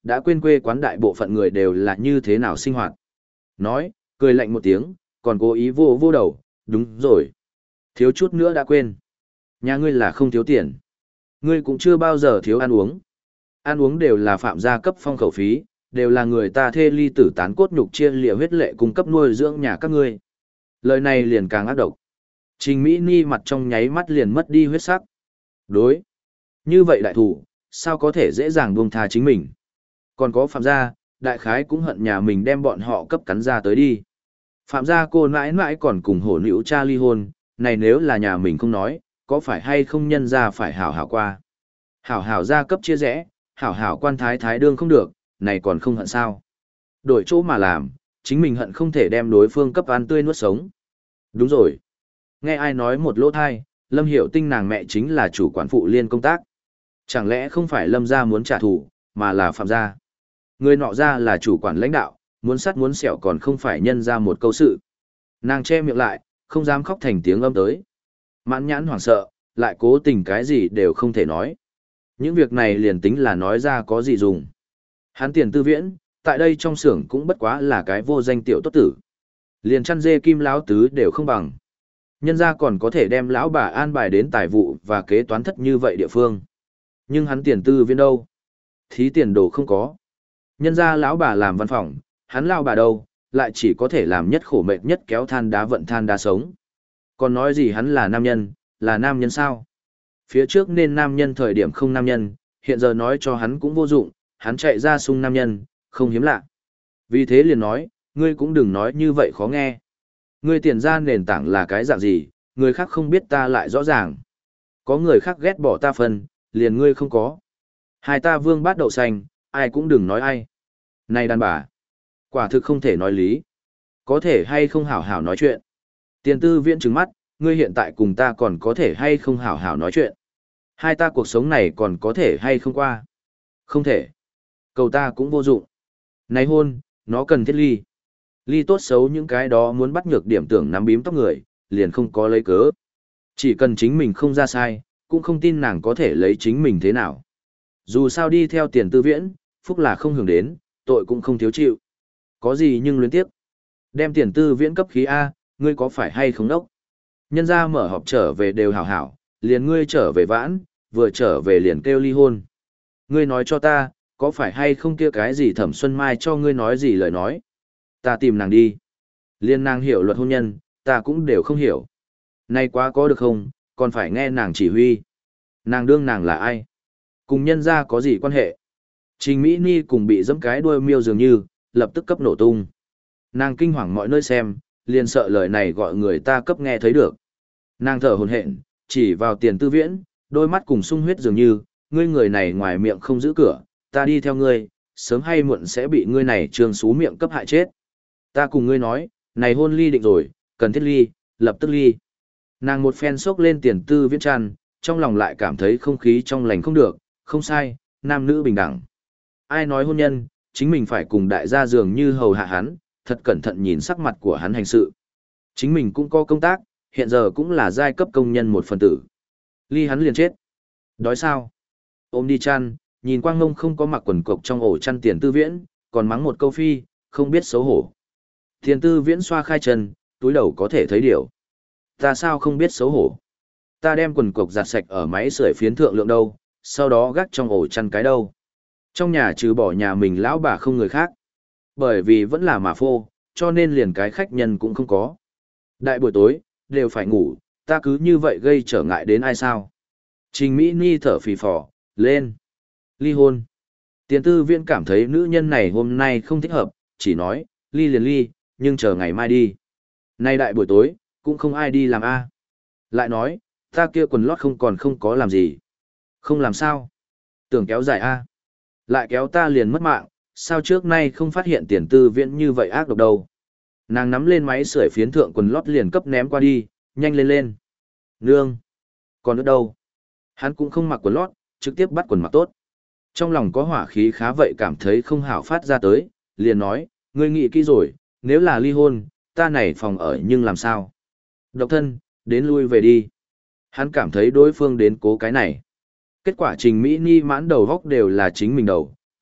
A: đã quên quê quán đại bộ phận người đều là như thế nào sinh hoạt. Nói, cười lạnh một tiếng, còn cố ý vô vô đầu, đúng rồi. Thiếu chút nữa đã quên. Nhà ngươi là không thiếu tiền. Ngươi cũng chưa bao giờ thiếu ăn uống. Ăn uống đều là phạm gia cấp phong khẩu phí, đều là người ta thê ly tử tán cốt nhục chia lịa huyết lệ cung cấp nuôi dưỡng nhà các ngươi. Lời này liền càng ác độc. Trình Mỹ Ni mặt trong nháy mắt liền mất đi huyết sắc. Đối. Như vậy đại thủ, sao có thể dễ dàng buông tha chính mình. Còn có Phạm gia, đại khái cũng hận nhà mình đem bọn họ cấp cắn ra tới đi. Phạm gia cô mãi mãi còn cùng hổ nữ cha ly hôn, này nếu là nhà mình không nói, có phải hay không nhân ra phải hảo hảo qua. Hảo hảo gia cấp chia rẽ, hảo hảo quan thái thái đương không được, này còn không hận sao. Đổi chỗ mà làm, chính mình hận không thể đem đối phương cấp ăn tươi nuốt sống. Đúng rồi. Nghe ai nói một lỗ thai, Lâm Hiểu Tinh nàng mẹ chính là chủ quản phụ liên công tác. Chẳng lẽ không phải Lâm gia muốn trả thù, mà là Phạm gia. Người nọ ra là chủ quản lãnh đạo, muốn sắt muốn sẹo còn không phải nhân ra một câu sự. Nàng che miệng lại, không dám khóc thành tiếng âm tới. Mãn nhãn hoảng sợ, lại cố tình cái gì đều không thể nói. Những việc này liền tính là nói ra có gì dùng. Hắn Tiền Tư Viễn, tại đây trong xưởng cũng bất quá là cái vô danh tiểu tốt tử. Liền chăn dê kim lão tứ đều không bằng. Nhân ra còn có thể đem lão bà an bài đến tài vụ và kế toán thất như vậy địa phương. Nhưng hắn Tiền Tư Viễn đâu? Thí tiền đồ không có. Nhân ra lão bà làm văn phòng, hắn lao bà đâu, lại chỉ có thể làm nhất khổ mệt nhất kéo than đá vận than đá sống. Còn nói gì hắn là nam nhân, là nam nhân sao? Phía trước nên nam nhân thời điểm không nam nhân, hiện giờ nói cho hắn cũng vô dụng, hắn chạy ra sung nam nhân, không hiếm lạ. Vì thế liền nói, ngươi cũng đừng nói như vậy khó nghe. Ngươi tiền ra nền tảng là cái dạng gì, người khác không biết ta lại rõ ràng. Có người khác ghét bỏ ta phần, liền ngươi không có. Hai ta vương bát đậu xanh, ai cũng đừng nói ai. Này đàn bà, quả thực không thể nói lý. Có thể hay không hảo hảo nói chuyện. Tiền Tư Viễn trừng mắt, ngươi hiện tại cùng ta còn có thể hay không hảo hảo nói chuyện. Hai ta cuộc sống này còn có thể hay không qua. Không thể. Cầu ta cũng vô dụng. Này hôn, nó cần thiết ly. Ly tốt xấu những cái đó muốn bắt nhược điểm tưởng nắm bím tóc người, liền không có lấy cớ. Chỉ cần chính mình không ra sai, cũng không tin nàng có thể lấy chính mình thế nào. Dù sao đi theo Tiền Tư Viễn, phúc là không hưởng đến, tội cũng không thiếu chịu. Có gì nhưng luyến tiếp. Đem Tiền Tư Viễn cấp khí A, ngươi có phải hay không đốc? Nhân ra mở họp trở về đều hảo hảo, liền ngươi trở về vãn, vừa trở về liền kêu ly hôn. Ngươi nói cho ta, có phải hay không kia cái gì Thẩm Xuân Mai cho ngươi nói gì lời nói? Ta tìm nàng đi. Liên nàng hiểu luật hôn nhân, ta cũng đều không hiểu. Nay quá có được không, còn phải nghe nàng chỉ huy. Nàng đương nàng là ai? Cùng nhân ra có gì quan hệ? Trình Mỹ Ni cùng bị dẫm cái đuôi miêu dường như, lập tức cấp nổ tung. Nàng kinh hoàng mọi nơi xem, liền sợ lời này gọi người ta cấp nghe thấy được. Nàng thở hổn hển, chỉ vào Tiền Tư Viễn, đôi mắt cùng sung huyết dường như, ngươi người này ngoài miệng không giữ cửa, ta đi theo ngươi, sớm hay muộn sẽ bị ngươi này trương xú miệng cấp hại chết. Ta cùng ngươi nói, này hôn ly định rồi, cần thiết ly, lập tức ly. Nàng một phen sốc lên Tiền Tư Viễn chăn, trong lòng lại cảm thấy không khí trong lành không được, không sai, nam nữ bình đẳng. Ai nói hôn nhân, chính mình phải cùng đại gia dường như hầu hạ hắn, thật cẩn thận nhìn sắc mặt của hắn hành sự. Chính mình cũng có công tác, hiện giờ cũng là giai cấp công nhân một phần tử. Ly hắn liền chết. Đói sao? Ôm đi chăn, nhìn Quang Ngông không có mặc quần cộc trong ổ chăn Tiền Tư Viễn, còn mắng một câu phi, không biết xấu hổ. Tiền Tư Viễn xoa khai chân, túi đầu có thể thấy điều. Ta sao không biết xấu hổ? Ta đem quần cộc giặt sạch ở máy sưởi phiến thượng lượng đâu, sau đó gác trong ổ chăn cái đâu. Trong nhà trừ bỏ nhà mình lão bà không người khác. Bởi vì vẫn là mà phô, cho nên liền cái khách nhân cũng không có. Đại buổi tối, đều phải ngủ, ta cứ như vậy gây trở ngại đến ai sao? Trình Mỹ Ni thở phì phò, lên. Ly hôn. Tiền Tư Viễn cảm thấy nữ nhân này hôm nay không thích hợp, chỉ nói, ly liền ly, nhưng chờ ngày mai đi. Nay đại buổi tối, cũng không ai đi làm a. Lại nói, ta kia quần lót không còn không có làm gì. Không làm sao? Tưởng kéo dài a. Lại kéo ta liền mất mạng, sao trước nay không phát hiện Tiền Tư Viễn như vậy ác độc đâu. Nàng nắm lên máy sưởi phiến thượng quần lót liền cấp ném qua đi, nhanh lên lên. Nương! Còn ở đâu? Hắn cũng không mặc quần lót, trực tiếp bắt quần mặc tốt. Trong lòng có hỏa khí khá vậy cảm thấy không hảo phát ra tới, liền nói, ngươi nghĩ kỹ rồi, nếu là ly hôn, ta này phòng ở nhưng làm sao? Độc thân, đến lui về đi. Hắn cảm thấy đối phương đến cố cái này. Kết quả Trình Mỹ Ni mãn đầu góc đều là chính mình đầu,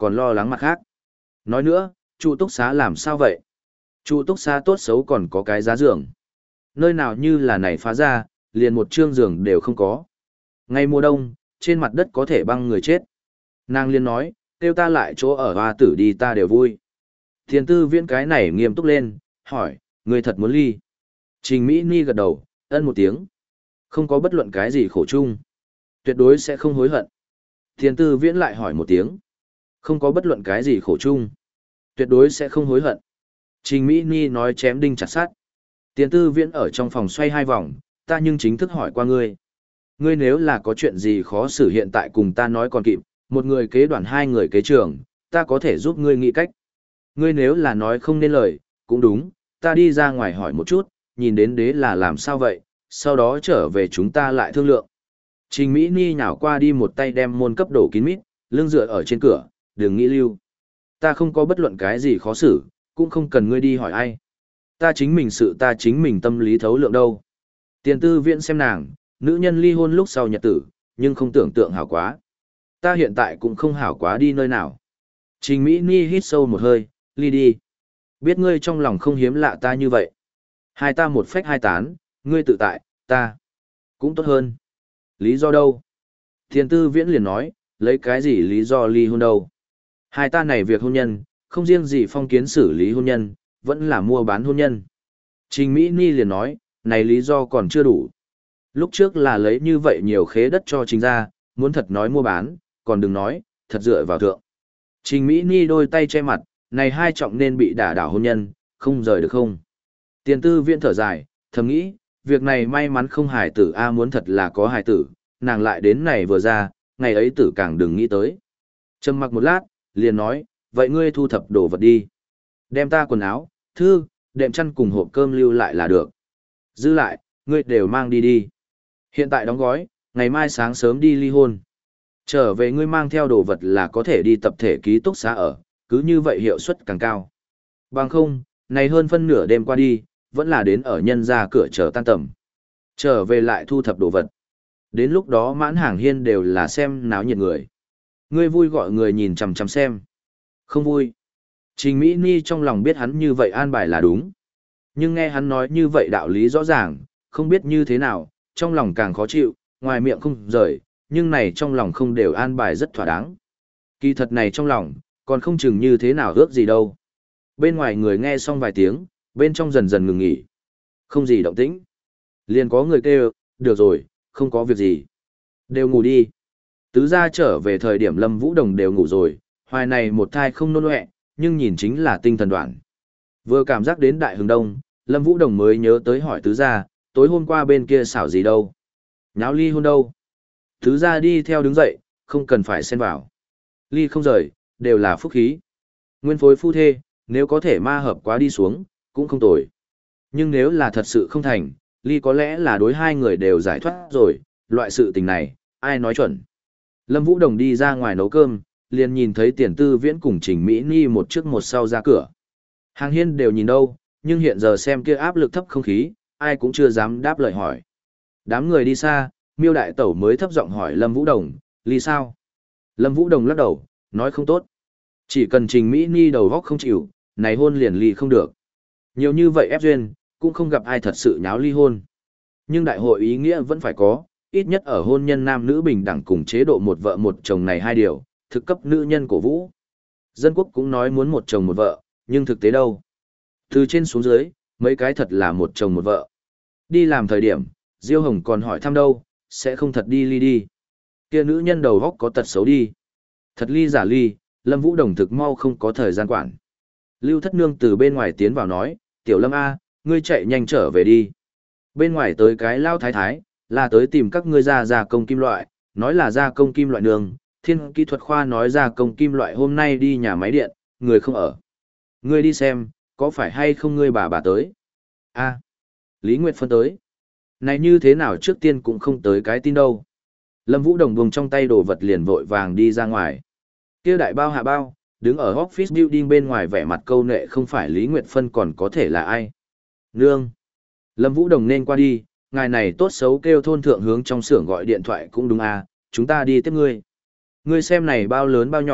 A: còn lo lắng mặt khác. Nói nữa, trụ túc xá làm sao vậy? Trụ túc xá tốt xấu còn có cái giá giường. Nơi nào như là này phá ra, liền một trương giường đều không có. Ngay mùa đông, trên mặt đất có thể băng người chết. Nàng liên nói, kêu ta lại chỗ ở hoa tử đi ta đều vui. Thiền tư viễn cái này nghiêm túc lên, hỏi, người thật muốn ly. Trình Mỹ Ni gật đầu, ân một tiếng. Không có bất luận cái gì khổ chung. Tuyệt đối sẽ không hối hận. Thiền tư viễn lại hỏi một tiếng. Không có bất luận cái gì khổ chung. Tuyệt đối sẽ không hối hận. Trình Mỹ Ni nói chém đinh chặt sắt. Tiền tư viễn ở trong phòng xoay hai vòng, ta nhưng chính thức hỏi qua ngươi. Ngươi nếu là có chuyện gì khó xử hiện tại cùng ta nói còn kịp, một người kế đoàn hai người kế trường, ta có thể giúp ngươi nghĩ cách. Ngươi nếu là nói không nên lời, cũng đúng, ta đi ra ngoài hỏi một chút, nhìn đến đế là làm sao vậy, sau đó trở về chúng ta lại thương lượng. Trình Mỹ Ni nhào qua đi một tay đem môn cấp đổ kín mít, lưng dựa ở trên cửa, đừng nghĩ lưu. Ta không có bất luận cái gì khó xử, cũng không cần ngươi đi hỏi ai. Ta chính mình sự ta chính mình tâm lý thấu lượng đâu. Tiền tư viện xem nàng, nữ nhân ly hôn lúc sau nhật tử, nhưng không tưởng tượng hảo quá. Ta hiện tại cũng không hảo quá đi nơi nào. Trình Mỹ Ni hít sâu một hơi, ly đi. Biết ngươi trong lòng không hiếm lạ ta như vậy. Hai ta một phách hai tán, ngươi tự tại, ta cũng tốt hơn. Lý do đâu? Tiền tư viễn liền nói, lấy cái gì lý do ly hôn đâu? Hai ta này việc hôn nhân, không riêng gì phong kiến xử lý hôn nhân, vẫn là mua bán hôn nhân. Trình Mỹ Ni liền nói, này lý do còn chưa đủ. Lúc trước là lấy như vậy nhiều khế đất cho Trình ra, muốn thật nói mua bán, còn đừng nói, thật dựa vào thượng. Trình Mỹ Ni đôi tay che mặt, này hai trọng nên bị đả đảo hôn nhân, không rời được không? Tiền tư viện thở dài, thầm nghĩ, việc này may mắn không hài tử A muốn thật là có hài tử, nàng lại đến này vừa ra, ngày ấy tử càng đừng nghĩ tới. Trầm mặc một lát, liền nói, vậy ngươi thu thập đồ vật đi. Đem ta quần áo, thư, đệm chăn cùng hộp cơm lưu lại là được. Dư lại, ngươi đều mang đi đi. Hiện tại đóng gói, ngày mai sáng sớm đi ly hôn. Trở về ngươi mang theo đồ vật là có thể đi tập thể ký túc xá ở, cứ như vậy hiệu suất càng cao. Bằng không, này hơn phân nửa đêm qua đi, vẫn là đến ở nhân ra cửa chờ tan tầm. Trở về lại thu thập đồ vật. Đến lúc đó mãn hàng hiên đều là xem náo nhiệt người. Ngươi vui gọi người nhìn chằm chằm xem. Không vui. Trình Mỹ Ni trong lòng biết hắn như vậy an bài là đúng. Nhưng nghe hắn nói như vậy đạo lý rõ ràng, không biết như thế nào, trong lòng càng khó chịu, ngoài miệng không rời, nhưng này trong lòng không đều an bài rất thỏa đáng. Kỳ thật này trong lòng, còn không chừng như thế nào ước gì đâu. Bên ngoài người nghe xong vài tiếng, bên trong dần dần ngừng nghỉ. Không gì động tĩnh. Liền có người kêu, được rồi, không có việc gì. Đều ngủ đi. Tứ gia trở về thời điểm Lâm Vũ Đồng đều ngủ rồi, hoài này một thai không nôn ọe, nhưng nhìn chính là tinh thần đoạn. Vừa cảm giác đến đại hướng đông, Lâm Vũ Đồng mới nhớ tới hỏi tứ gia, tối hôm qua bên kia xảo gì đâu. Nháo ly hôn đâu. Tứ gia đi theo đứng dậy, không cần phải xen vào. Ly không rời, đều là phúc khí. Nguyên phối phu thê, nếu có thể ma hợp quá đi xuống, cũng không tồi. Nhưng nếu là thật sự không thành, ly có lẽ là đối hai người đều giải thoát rồi, loại sự tình này, ai nói chuẩn. Lâm Vũ Đồng đi ra ngoài nấu cơm, liền nhìn thấy Tiền Tư Viễn cùng Trình Mỹ Ni một trước một sau ra cửa. Hàng hiên đều nhìn đâu, nhưng hiện giờ xem kia áp lực thấp không khí, ai cũng chưa dám đáp lời hỏi. Đám người đi xa, Miêu Đại Tẩu mới thấp giọng hỏi Lâm Vũ Đồng, ly sao? Lâm Vũ Đồng lắc đầu, nói không tốt. Chỉ cần Trình Mỹ Ni đầu góc không chịu, này hôn liền ly không được. Nhiều như vậy ép duyên, cũng không gặp ai thật sự nháo ly hôn. Nhưng đại hội ý nghĩa vẫn phải có, ít nhất ở hôn nhân nam nữ bình đẳng cùng chế độ một vợ một chồng này hai điều, thực cấp nữ nhân cổ vũ. Dân quốc cũng nói muốn một chồng một vợ, nhưng thực tế đâu? Từ trên xuống dưới, mấy cái thật là một chồng một vợ. Đi làm thời điểm, Diêu Hồng còn hỏi thăm đâu, sẽ không thật đi ly đi. Kia nữ nhân đầu góc có tật xấu đi. Thật ly giả ly, Lâm Vũ Đồng thực mau không có thời gian quản. Lưu Thất Nương từ bên ngoài tiến vào nói, Tiểu Lâm A, ngươi chạy nhanh trở về đi. Bên ngoài tới cái lao thái thái, là tới tìm các ngươi ra gia công kim loại, nói là gia công kim loại nương, thiên kỹ thuật khoa nói gia công kim loại hôm nay đi nhà máy điện, người không ở. Ngươi đi xem, có phải hay không ngươi bà bà tới? A, Lý Nguyệt Phân tới. Này như thế nào trước tiên cũng không tới cái tin đâu. Lâm Vũ Đồng vùng trong tay đồ vật liền vội vàng đi ra ngoài. Kia đại bao hạ bao, đứng ở office building bên ngoài vẻ mặt câu nệ không phải Lý Nguyệt Phân còn có thể là ai. Nương. Lâm Vũ Đồng nên qua đi, ngài này tốt xấu kêu thôn thượng hướng trong xưởng gọi điện thoại cũng đúng à, chúng ta đi tiếp ngươi. Ngươi xem này bao lớn bao nhỏ,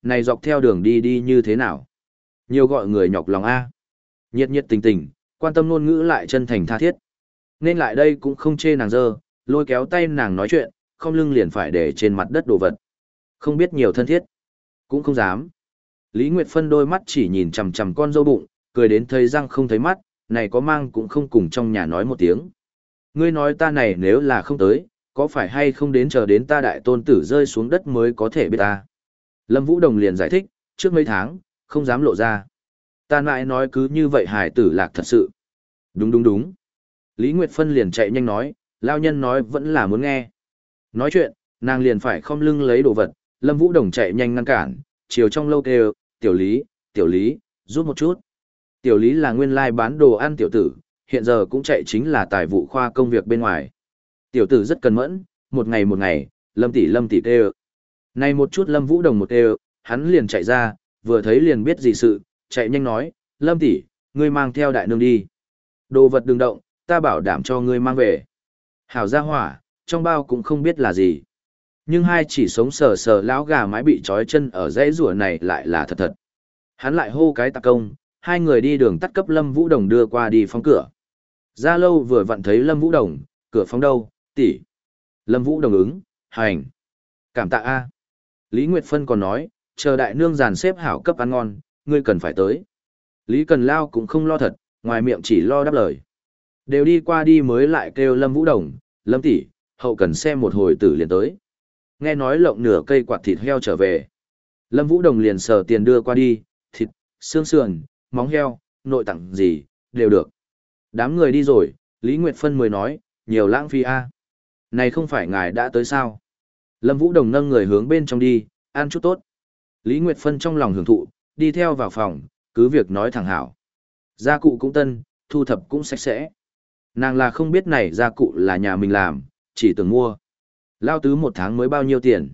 A: này dọc theo đường đi đi như thế nào? Nhiều gọi người nhọc lòng A. Nhiệt nhiệt tình tình, quan tâm ngôn ngữ lại chân thành tha thiết. Nên lại đây cũng không chê nàng dơ, lôi kéo tay nàng nói chuyện, không lưng liền phải để trên mặt đất đồ vật. Không biết nhiều thân thiết, cũng không dám. Lý Nguyệt Phân đôi mắt chỉ nhìn chằm chằm con dâu bụng, cười đến thấy răng không thấy mắt, này có mang cũng không cùng trong nhà nói một tiếng. Ngươi nói ta này nếu là không tới, có phải hay không đến chờ đến ta đại tôn tử rơi xuống đất mới có thể biết ta. Lâm Vũ Đồng liền giải thích, trước mấy tháng, không dám lộ ra. Ta lại nói cứ như vậy hải tử lạc thật sự. Đúng đúng đúng. Lý Nguyệt Phân liền chạy nhanh nói, lao nhân nói vẫn là muốn nghe. Nói chuyện, nàng liền phải không lưng lấy đồ vật, Lâm Vũ Đồng chạy nhanh ngăn cản, chiều trong lâu kêu, tiểu Lý, tiểu Lý, rút một chút. Tiểu Lý là nguyên lai bán đồ ăn tiểu tử, hiện giờ cũng chạy chính là tài vụ khoa công việc bên ngoài. Tiểu tử rất cần mẫn, một ngày một ngày, Lâm tỷ Lâm tỷ kêu. Này một chút Lâm Vũ Đồng một kêu, hắn liền chạy ra, vừa thấy liền biết gì sự, chạy nhanh nói, Lâm tỷ, ngươi mang theo đại nương đi. Đồ vật đừng động, ta bảo đảm cho ngươi mang về. Hảo gia hỏa, trong bao cũng không biết là gì. Nhưng hai chỉ sống sờ sờ lão gà mái bị trói chân ở dãy rùa này lại là thật thật. Hắn lại hô cái tạc công, hai người đi đường tắt cấp Lâm Vũ Đồng đưa qua đi phóng cửa. Ra lâu vừa vặn thấy Lâm Vũ Đồng, cửa phóng đâu, tỷ. Lâm Vũ Đồng ứng, hành. Cảm tạ a. Lý Nguyệt Phân còn nói, chờ đại nương dàn xếp hảo cấp ăn ngon, ngươi cần phải tới. Lý Cần Lao cũng không lo thật, ngoài miệng chỉ lo đáp lời. Đều đi qua đi mới lại kêu Lâm Vũ Đồng, Lâm tỷ, hậu cần xem một hồi tử liền tới. Nghe nói lộng nửa cây quạt thịt heo trở về. Lâm Vũ Đồng liền sờ tiền đưa qua đi, thịt, xương sườn, móng heo, nội tặng gì, đều được. Đám người đi rồi, Lý Nguyệt Phân mới nói, nhiều lãng phí a. Này không phải ngài đã tới sao? Lâm Vũ Đồng nâng người hướng bên trong đi, ăn chút tốt. Lý Nguyệt Phân trong lòng hưởng thụ, đi theo vào phòng, cứ việc nói thẳng hảo. Gia cụ cũng tân, thu thập cũng sạch sẽ. Nàng là không biết này gia cụ là nhà mình làm, chỉ tưởng mua. Lao tứ một tháng mới bao nhiêu tiền.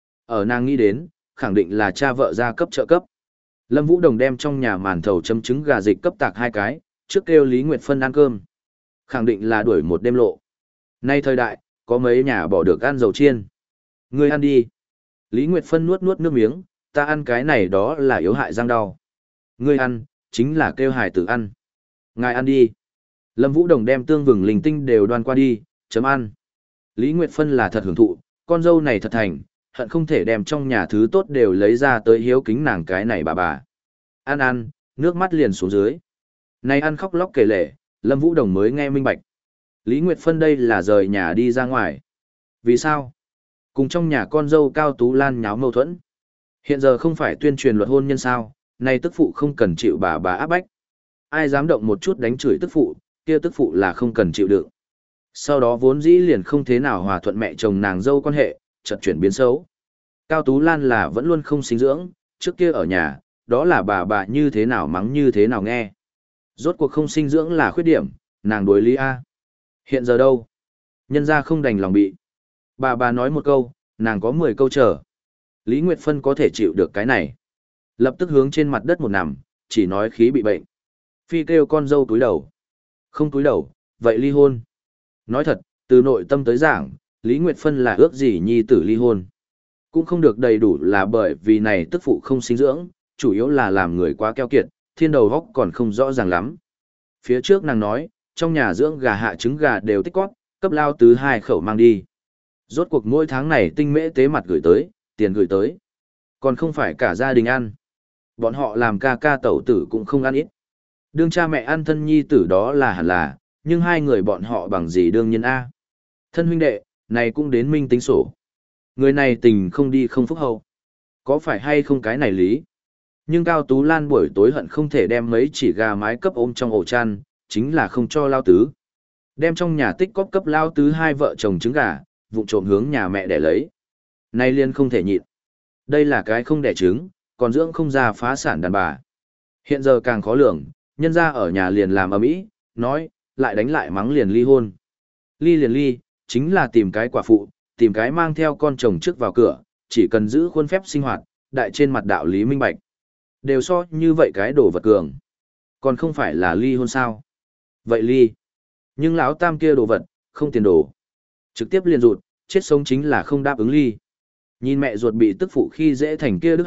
A: Ở nàng nghĩ đến, khẳng định là cha vợ gia cấp trợ cấp. Lâm Vũ Đồng đem trong nhà màn thầu chấm trứng gà dịch cấp tạc hai cái, trước kêu Lý Nguyệt Phân ăn cơm. Khẳng định là đuổi một đêm lộ. Nay thời đại, có mấy nhà bỏ được ăn dầu chiên. Ngươi ăn đi. Lý Nguyệt Phân nuốt nuốt nước miếng, ta ăn cái này đó là yếu hại răng đau. Ngươi ăn, chính là kêu hải tử ăn. Ngài ăn đi. Lâm Vũ Đồng đem tương vừng linh tinh đều đoan qua đi, chấm ăn. Lý Nguyệt Phân là thật hưởng thụ, con dâu này thật thành, hận không thể đem trong nhà thứ tốt đều lấy ra tới hiếu kính nàng cái này bà bà. Ăn ăn, nước mắt liền xuống dưới. Này ăn khóc lóc kể lể, Lâm Vũ Đồng mới nghe minh bạch. Lý Nguyệt Phân đây là rời nhà đi ra ngoài. Vì sao? Cùng trong nhà con dâu Cao Tú Lan nháo mâu thuẫn. Hiện giờ không phải tuyên truyền luật hôn nhân sao, nay tức phụ không cần chịu bà bà áp bách. Ai dám động một chút đánh chửi tức phụ, kia tức phụ là không cần chịu đựng. Sau đó vốn dĩ liền không thế nào hòa thuận mẹ chồng nàng dâu quan hệ, chợt chuyển biến xấu. Cao Tú Lan là vẫn luôn không sinh dưỡng, trước kia ở nhà, đó là bà bà như thế nào mắng như thế nào nghe. Rốt cuộc không sinh dưỡng là khuyết điểm, nàng đối lý A. Hiện giờ đâu? Nhân ra không đành lòng bị. Bà bà nói một câu, nàng có mười câu chờ. Lý Nguyệt Phân có thể chịu được cái này. Lập tức hướng trên mặt đất một nằm, chỉ nói khí bị bệnh. Phi kêu con dâu túi đầu. Không túi đầu, vậy ly hôn. Nói thật, từ nội tâm tới giảng, Lý Nguyệt Phân là ước gì nhi tử ly hôn. Cũng không được đầy đủ là bởi vì này tức phụ không sinh dưỡng, chủ yếu là làm người quá keo kiệt, thiên đầu góc còn không rõ ràng lắm. Phía trước nàng nói, trong nhà dưỡng gà hạ trứng gà đều tích quát, cấp lao tứ hai khẩu mang đi. Rốt cuộc mỗi tháng này tinh mễ tế mặt gửi tới, tiền gửi tới. Còn không phải cả gia đình ăn. Bọn họ làm ca ca tẩu tử cũng không ăn ít. Đương cha mẹ ăn thân nhi tử đó là hẳn là, nhưng hai người bọn họ bằng gì đương nhiên A. Thân huynh đệ, này cũng đến minh tính sổ. Người này tình không đi không phúc hậu. Có phải hay không cái này lý? Nhưng Cao Tú Lan buổi tối hận không thể đem mấy chỉ gà mái cấp ôm trong ổ chăn, chính là không cho lao tứ. Đem trong nhà tích cóp cấp lao tứ hai vợ chồng trứng gà, vụng trộm hướng nhà mẹ để lấy. Nay liên không thể nhịn. Đây là cái không đẻ trứng, còn dưỡng không ra phá sản đàn bà. Hiện giờ càng khó lường, nhân ra ở nhà liền làm ầm ĩ, nói, lại đánh lại mắng liền ly hôn. Ly liền ly, chính là tìm cái quả phụ, tìm cái mang theo con chồng trước vào cửa, chỉ cần giữ khuôn phép sinh hoạt, đại trên mặt đạo lý minh bạch. Đều so như vậy cái đồ vật cường. Còn không phải là ly hôn sao? Vậy ly. Nhưng lão tam kia đồ vật, không tiền đồ. Trực tiếp liền rụt, chết sống chính là không đáp ứng ly. Nhìn mẹ ruột bị tức phụ khi dễ thành kia đức hạnh,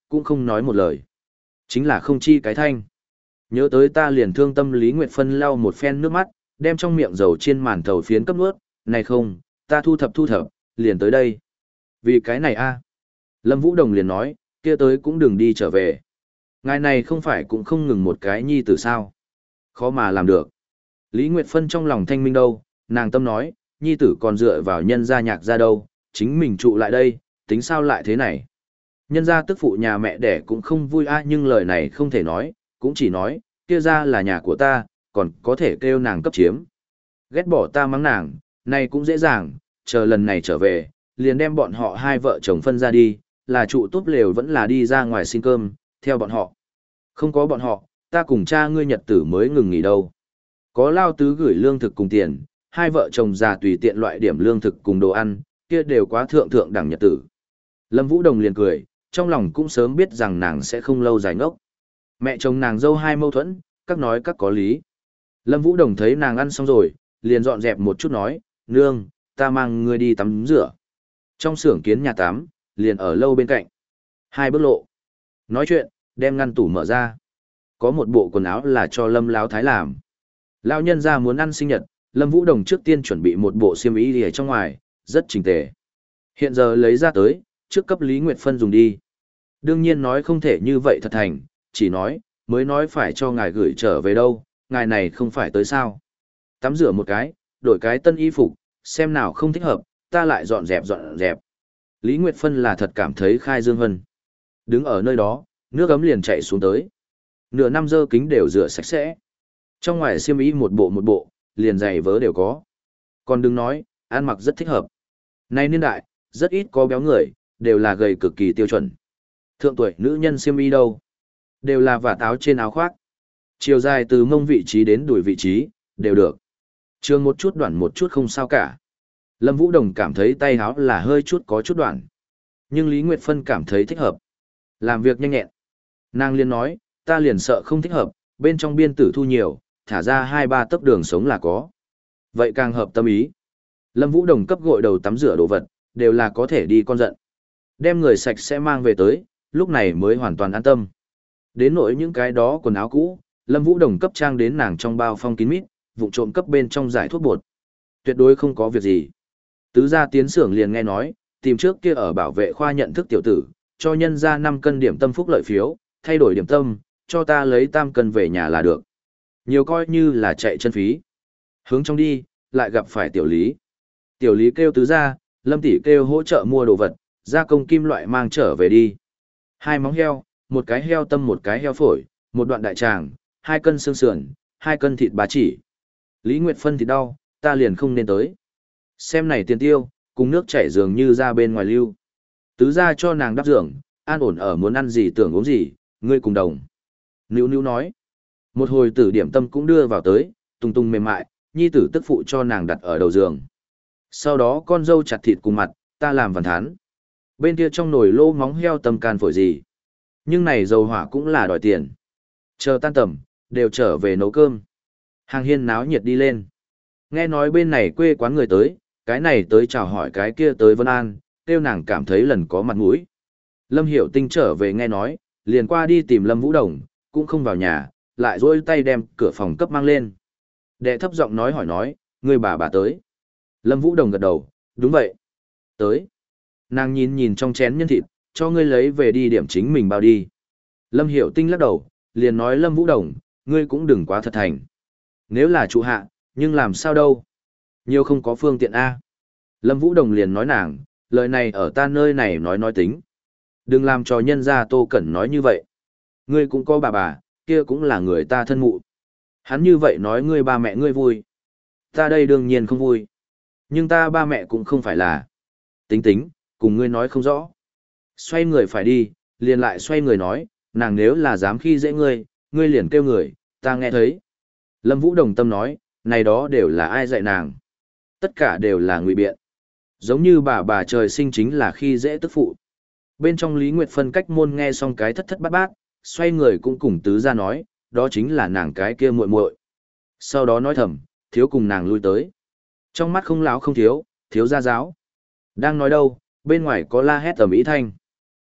A: cũng không nói một lời. Chính là không chi cái thanh. Nhớ tới ta liền thương tâm Lý Nguyệt Phân lau một phen nước mắt, đem trong miệng dầu chiên màn thầu phiến cấp nuốt, này không, ta thu thập thu thập, liền tới đây. Vì cái này a Lâm Vũ Đồng liền nói, kia tới cũng đừng đi trở về. Ngài này không phải cũng không ngừng một cái nhi tử sao. Khó mà làm được. Lý Nguyệt Phân trong lòng thanh minh đâu, nàng tâm nói, nhi tử còn dựa vào nhân gia nhạc ra đâu, chính mình trụ lại đây, tính sao lại thế này. Nhân gia tức phụ nhà mẹ đẻ cũng không vui a nhưng lời này không thể nói, cũng chỉ nói, kia ra là nhà của ta, còn có thể kêu nàng cấp chiếm. Ghét bỏ ta mắng nàng, này cũng dễ dàng, chờ lần này trở về, liền đem bọn họ hai vợ chồng phân ra đi, là trụ túp lều vẫn là đi ra ngoài xin cơm, theo bọn họ. Không có bọn họ, ta cùng cha ngươi nhật tử mới ngừng nghỉ đâu. Có lao tứ gửi lương thực cùng tiền, hai vợ chồng già tùy tiện loại điểm lương thực cùng đồ ăn, kia đều quá thượng thượng đẳng nhật tử. Lâm Vũ Đồng liền cười, trong lòng cũng sớm biết rằng nàng sẽ không lâu dài ngốc. Mẹ chồng nàng dâu hai mâu thuẫn, các nói các có lý. Lâm Vũ Đồng thấy nàng ăn xong rồi, liền dọn dẹp một chút nói, nương, ta mang ngươi đi tắm rửa. Trong xưởng kiến nhà tắm, liền ở lâu bên cạnh. Hai bước lộ. Nói chuyện, đem ngăn tủ mở ra. Có một bộ quần áo là cho Lâm Lão Thái làm. Lão nhân ra muốn ăn sinh nhật, Lâm Vũ Đồng trước tiên chuẩn bị một bộ xiêm y ở trong ngoài, rất chỉnh tề. Hiện giờ lấy ra tới, trước cấp Lý Nguyệt Phân dùng đi. Đương nhiên nói không thể như vậy thật thành, chỉ nói, mới nói phải cho ngài gửi trở về đâu, ngài này không phải tới sao. Tắm rửa một cái, đổi cái tân y phục, xem nào không thích hợp, ta lại dọn dẹp dọn dẹp. Lý Nguyệt Phân là thật cảm thấy khai dương hân. Đứng ở nơi đó, nước ấm liền chạy xuống tới. Nửa năm dơ kính đều rửa sạch sẽ. Trong ngoài xiêm y một bộ một bộ, liền giày vớ đều có. Còn đừng nói, ăn mặc rất thích hợp. Nay niên đại, rất ít có béo người, đều là gầy cực kỳ tiêu chuẩn. Thượng tuổi nữ nhân xiêm y đâu? Đều là vả táo trên áo khoác. Chiều dài từ mông vị trí đến đùi vị trí, đều được. Trường một chút đoạn một chút không sao cả. Lâm Vũ Đồng cảm thấy tay áo là hơi chút có chút đoạn. Nhưng Lý Nguyệt Phân cảm thấy thích hợp. Làm việc nhanh nhẹn. Nàng liền nói, ta liền sợ không thích hợp, bên trong biên tử thu nhiều, thả ra hai ba tấc đường sống là có. Vậy càng hợp tâm ý. Lâm Vũ Đồng cấp gội đầu tắm rửa đồ vật, đều là có thể đi con giận. Đem người sạch sẽ mang về tới, lúc này mới hoàn toàn an tâm. Đến nỗi những cái đó quần áo cũ, Lâm Vũ Đồng cấp trang đến nàng trong bao phong kín mít, vụ trộm cấp bên trong giải thuốc bột. Tuyệt đối không có việc gì. Tứ gia tiến xưởng liền nghe nói, tìm trước kia ở bảo vệ khoa nhận thức tiểu tử, cho nhân ra năm cân điểm tâm phúc lợi phiếu, thay đổi điểm tâm, cho ta lấy tam cân về nhà là được. Nhiều coi như là chạy chân phí. Hướng trong đi, lại gặp phải tiểu lý. Tiểu lý kêu tứ gia, Lâm tỷ kêu hỗ trợ mua đồ vật, gia công kim loại mang trở về đi. Hai móng heo, một cái heo tâm một cái heo phổi, một đoạn đại tràng, hai cân xương sườn, hai cân thịt bá chỉ. Lý Nguyệt Phân thì đau, ta liền không nên tới. Xem này tiền tiêu, cùng nước chảy dường như ra bên ngoài lưu. Tứ gia cho nàng đắp giường, an ổn ở muốn ăn gì tưởng uống gì, ngươi cùng đồng. Nữu nữu nói. Một hồi tử điểm tâm cũng đưa vào tới, tung tung mềm mại, nhi tử tức phụ cho nàng đặt ở đầu giường. Sau đó con dâu chặt thịt cùng mặt, ta làm vằn thán. Bên kia trong nồi lô móng heo tâm can phổi gì. Nhưng này dầu hỏa cũng là đòi tiền. Chờ tan tầm, đều trở về nấu cơm. Hàng hiên náo nhiệt đi lên. Nghe nói bên này quê quán người tới, cái này tới chào hỏi cái kia tới Vân An, kêu nàng cảm thấy lần có mặt mũi. Lâm Hiểu Tinh trở về nghe nói, liền qua đi tìm Lâm Vũ Đồng, cũng không vào nhà, lại dỗi tay đem cửa phòng cấp mang lên. Đệ thấp giọng nói hỏi nói, người bà bà tới. Lâm Vũ Đồng gật đầu, đúng vậy. Tới. Nàng nhìn nhìn trong chén nhân thịt, cho ngươi lấy về đi điểm chính mình bao đi. Lâm Hiểu Tinh lắc đầu, liền nói Lâm Vũ Đồng, ngươi cũng đừng quá thật thành. Nếu là trụ hạ, nhưng làm sao đâu? Nhiều không có phương tiện A. Lâm Vũ Đồng liền nói nàng, lời này ở ta nơi này nói nói tính. Đừng làm cho nhân gia Tô Cẩn nói như vậy. Ngươi cũng có bà bà, kia cũng là người ta thân mụ. Hắn như vậy nói ngươi ba mẹ ngươi vui. Ta đây đương nhiên không vui. Nhưng ta ba mẹ cũng không phải là. Tính tính, cùng ngươi nói không rõ. Xoay người phải đi, liền lại xoay người nói, nàng nếu là dám khi dễ ngươi, ngươi liền kêu người, ta nghe thấy. Lâm Vũ Đồng tâm nói, này đó đều là ai dạy nàng. Tất cả đều là ngụy biện. Giống như bà bà trời sinh chính là khi dễ tức phụ. Bên trong Lý Nguyệt Phân cách môn nghe xong cái thất thất bát bát, xoay người cũng cùng tứ ra nói, đó chính là nàng cái kia muội muội. Sau đó nói thầm, thiếu cùng nàng lui tới. Trong mắt không láo không thiếu, thiếu gia giáo. Đang nói đâu, bên ngoài có la hét tầm ý thanh.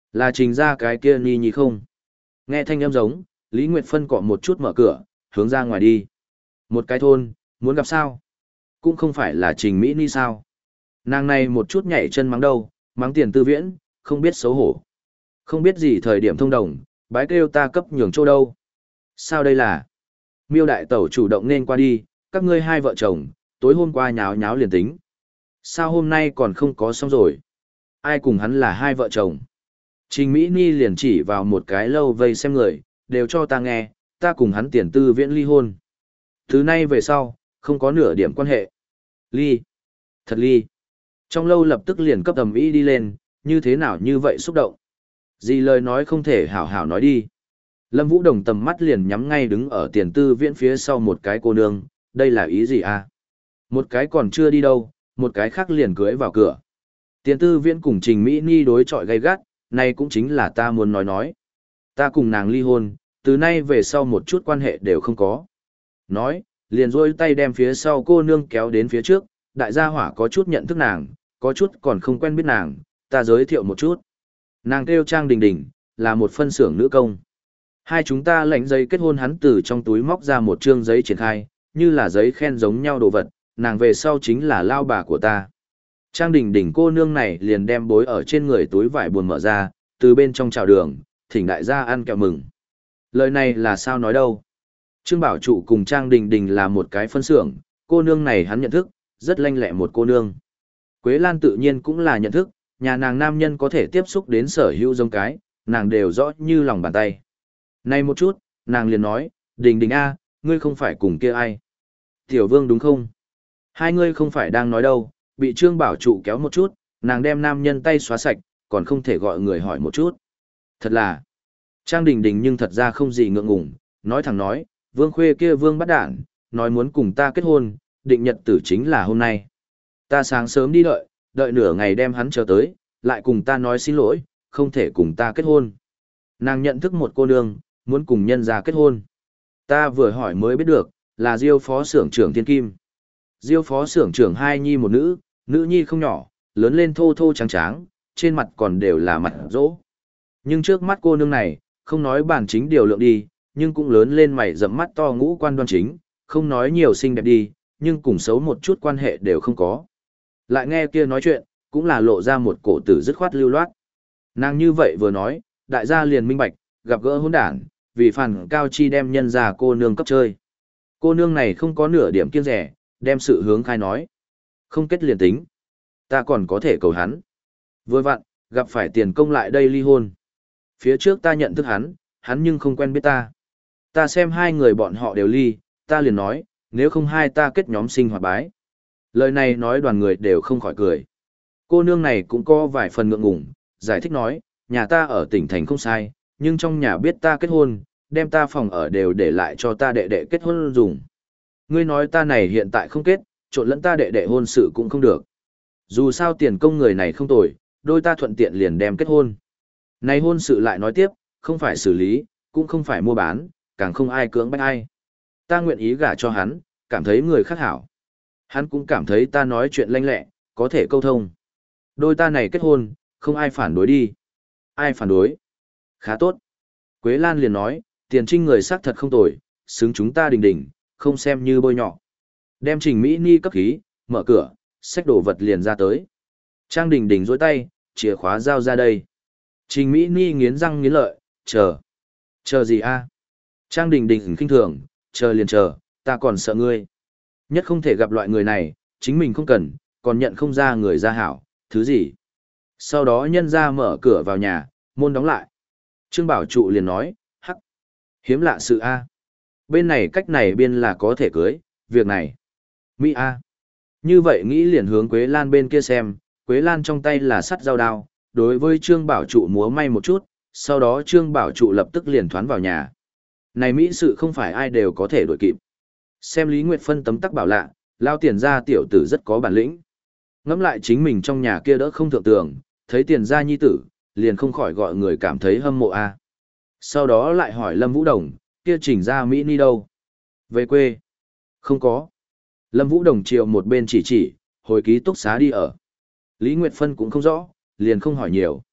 A: Là Trình ra cái kia Ni Nhi không? Nghe thanh âm giống, Lý Nguyệt Phân cọ một chút mở cửa, hướng ra ngoài đi. Một cái thôn, muốn gặp sao? Cũng không phải là Trình Mỹ Ni sao? Nàng này một chút nhảy chân mắng đâu, mắng Tiền Tư Viễn, không biết xấu hổ. Không biết gì thời điểm thông đồng, bái kêu ta cấp nhường chỗ đâu. Sao đây là? Miêu đại tẩu chủ động nên qua đi, các ngươi hai vợ chồng, tối hôm qua nháo nháo liền tính. Sao hôm nay còn không có xong rồi? Ai cùng hắn là hai vợ chồng? Trình Mỹ Ni liền chỉ vào một cái lâu vây xem người, đều cho ta nghe, ta cùng hắn Tiền Tư Viễn ly hôn. Từ nay về sau, không có nửa điểm quan hệ. Ly. Thật ly. Trong lâu lập tức liền cấp tầm ý đi lên, như thế nào như vậy xúc động. Gì lời nói không thể hảo hảo nói đi. Lâm Vũ Đồng tầm mắt liền nhắm ngay đứng ở Tiền Tư Viễn phía sau một cái cô nương, đây là ý gì à? Một cái còn chưa đi đâu, một cái khác liền cưới vào cửa. Tiền Tư Viễn cùng Trình Mỹ Ni đối chọi gay gắt, này cũng chính là ta muốn nói nói. Ta cùng nàng ly hôn, từ nay về sau một chút quan hệ đều không có. Nói, liền rôi tay đem phía sau cô nương kéo đến phía trước, đại gia hỏa có chút nhận thức nàng, có chút còn không quen biết nàng, ta giới thiệu một chút. Nàng kêu Trang Đình Đình, là một phân xưởng nữ công. Hai chúng ta lãnh giấy kết hôn, hắn từ trong túi móc ra một trương giấy triển khai, như là giấy khen giống nhau đồ vật, nàng về sau chính là lao bà của ta. Trang Đình Đình cô nương này liền đem bối ở trên người túi vải buồn mở ra, từ bên trong chào đường, thỉnh đại gia ăn kẹo mừng. Lời này là sao nói đâu? Trương Bảo Trụ cùng Trang Đình Đình là một cái phân xưởng, cô nương này hắn nhận thức, rất lanh lẹ một cô nương. Quế Lan tự nhiên cũng là nhận thức, nhà nàng nam nhân có thể tiếp xúc đến sở hữu giống cái, nàng đều rõ như lòng bàn tay. Này một chút, nàng liền nói, Đình Đình a, ngươi không phải cùng kia ai? Tiểu Vương đúng không? Hai ngươi không phải đang nói đâu, bị Trương Bảo Trụ kéo một chút, nàng đem nam nhân tay xóa sạch, còn không thể gọi người hỏi một chút. Thật là, Trang Đình Đình nhưng thật ra không gì ngượng ngùng, nói thẳng nói, Vương Khuê kia Vương bắt đản, nói muốn cùng ta kết hôn, định nhật tử chính là hôm nay. Ta sáng sớm đi đợi, đợi nửa ngày đem hắn chờ tới, lại cùng ta nói xin lỗi, không thể cùng ta kết hôn. Nàng nhận thức một cô nương, muốn cùng nhân gia kết hôn. Ta vừa hỏi mới biết được, là Diêu phó xưởng trưởng Thiên Kim. Diêu phó xưởng trưởng hai nhi một nữ, nữ nhi không nhỏ, lớn lên thô thô trắng tráng, trên mặt còn đều là mặt rỗ. Nhưng trước mắt cô nương này, không nói bản chính điều lượng đi, nhưng cũng lớn lên mày rậm mắt to ngũ quan đoan chính, không nói nhiều xinh đẹp đi, nhưng cùng xấu một chút quan hệ đều không có. Lại nghe kia nói chuyện, cũng là lộ ra một cổ tử dứt khoát lưu loát. Nàng như vậy vừa nói, đại gia liền minh bạch, gặp gỡ hỗn đản, vì phản cao chi đem nhân ra cô nương cấp chơi. Cô nương này không có nửa điểm kiêng rẻ, đem sự hướng khai nói. Không kết liền tính. Ta còn có thể cầu hắn. Vừa vặn, gặp phải tiền công lại đây ly hôn. Phía trước ta nhận thức hắn, hắn nhưng không quen biết ta. Ta xem hai người bọn họ đều ly, ta liền nói, nếu không hai ta kết nhóm sinh hoạt bái. Lời này nói đoàn người đều không khỏi cười. Cô nương này cũng có vài phần ngượng ngùng, giải thích nói, nhà ta ở tỉnh thành không sai, nhưng trong nhà biết ta kết hôn, đem ta phòng ở đều để lại cho ta đệ đệ kết hôn dùng. Ngươi nói ta này hiện tại không kết, trộn lẫn ta đệ đệ hôn sự cũng không được. Dù sao tiền công người này không tồi, đôi ta thuận tiện liền đem kết hôn. Này hôn sự lại nói tiếp, không phải xử lý, cũng không phải mua bán, càng không ai cưỡng bách ai. Ta nguyện ý gả cho hắn, cảm thấy người khác hảo. Hắn cũng cảm thấy ta nói chuyện lanh lẹ, có thể câu thông. Đôi ta này kết hôn, không ai phản đối đi. Ai phản đối? Khá tốt. Quế Lan liền nói, tiền trinh người xác thật không tồi, xứng chúng ta Đình Đình, không xem như bôi nhọ. Đem Trình Mỹ Ni cấp khí, mở cửa, xách đồ vật liền ra tới. Trang Đình Đình dối tay, chìa khóa giao ra đây. Trình Mỹ Ni nghiến răng nghiến lợi, chờ. Chờ gì a? Trang Đình Đình khinh thường, chờ liền chờ, ta còn sợ ngươi. Nhất không thể gặp loại người này, chính mình không cần, còn nhận không ra người ra hảo, thứ gì. Sau đó nhân ra mở cửa vào nhà, môn đóng lại. Trương Bảo Trụ liền nói, hắc, hiếm lạ sự a. Bên này cách này biên là có thể cưới, việc này. Mỹ a. Như vậy nghĩ liền hướng Quế Lan bên kia xem, Quế Lan trong tay là sắt dao đao, đối với Trương Bảo Trụ múa may một chút, sau đó Trương Bảo Trụ lập tức liền thoán vào nhà. Này Mỹ sự không phải ai đều có thể đổi kịp. Xem Lý Nguyệt Phân tấm tắc bảo lạ, lao tiền ra tiểu tử rất có bản lĩnh. Ngẫm lại chính mình trong nhà kia đỡ không thượng tường, thấy tiền ra nhi tử, liền không khỏi gọi người cảm thấy hâm mộ a. Sau đó lại hỏi Lâm Vũ Đồng, kia Trình ra Mỹ Ni đâu? Về quê? Không có. Lâm Vũ Đồng chiều một bên chỉ chỉ, hồi ký túc xá đi ở. Lý Nguyệt Phân cũng không rõ, liền không hỏi nhiều.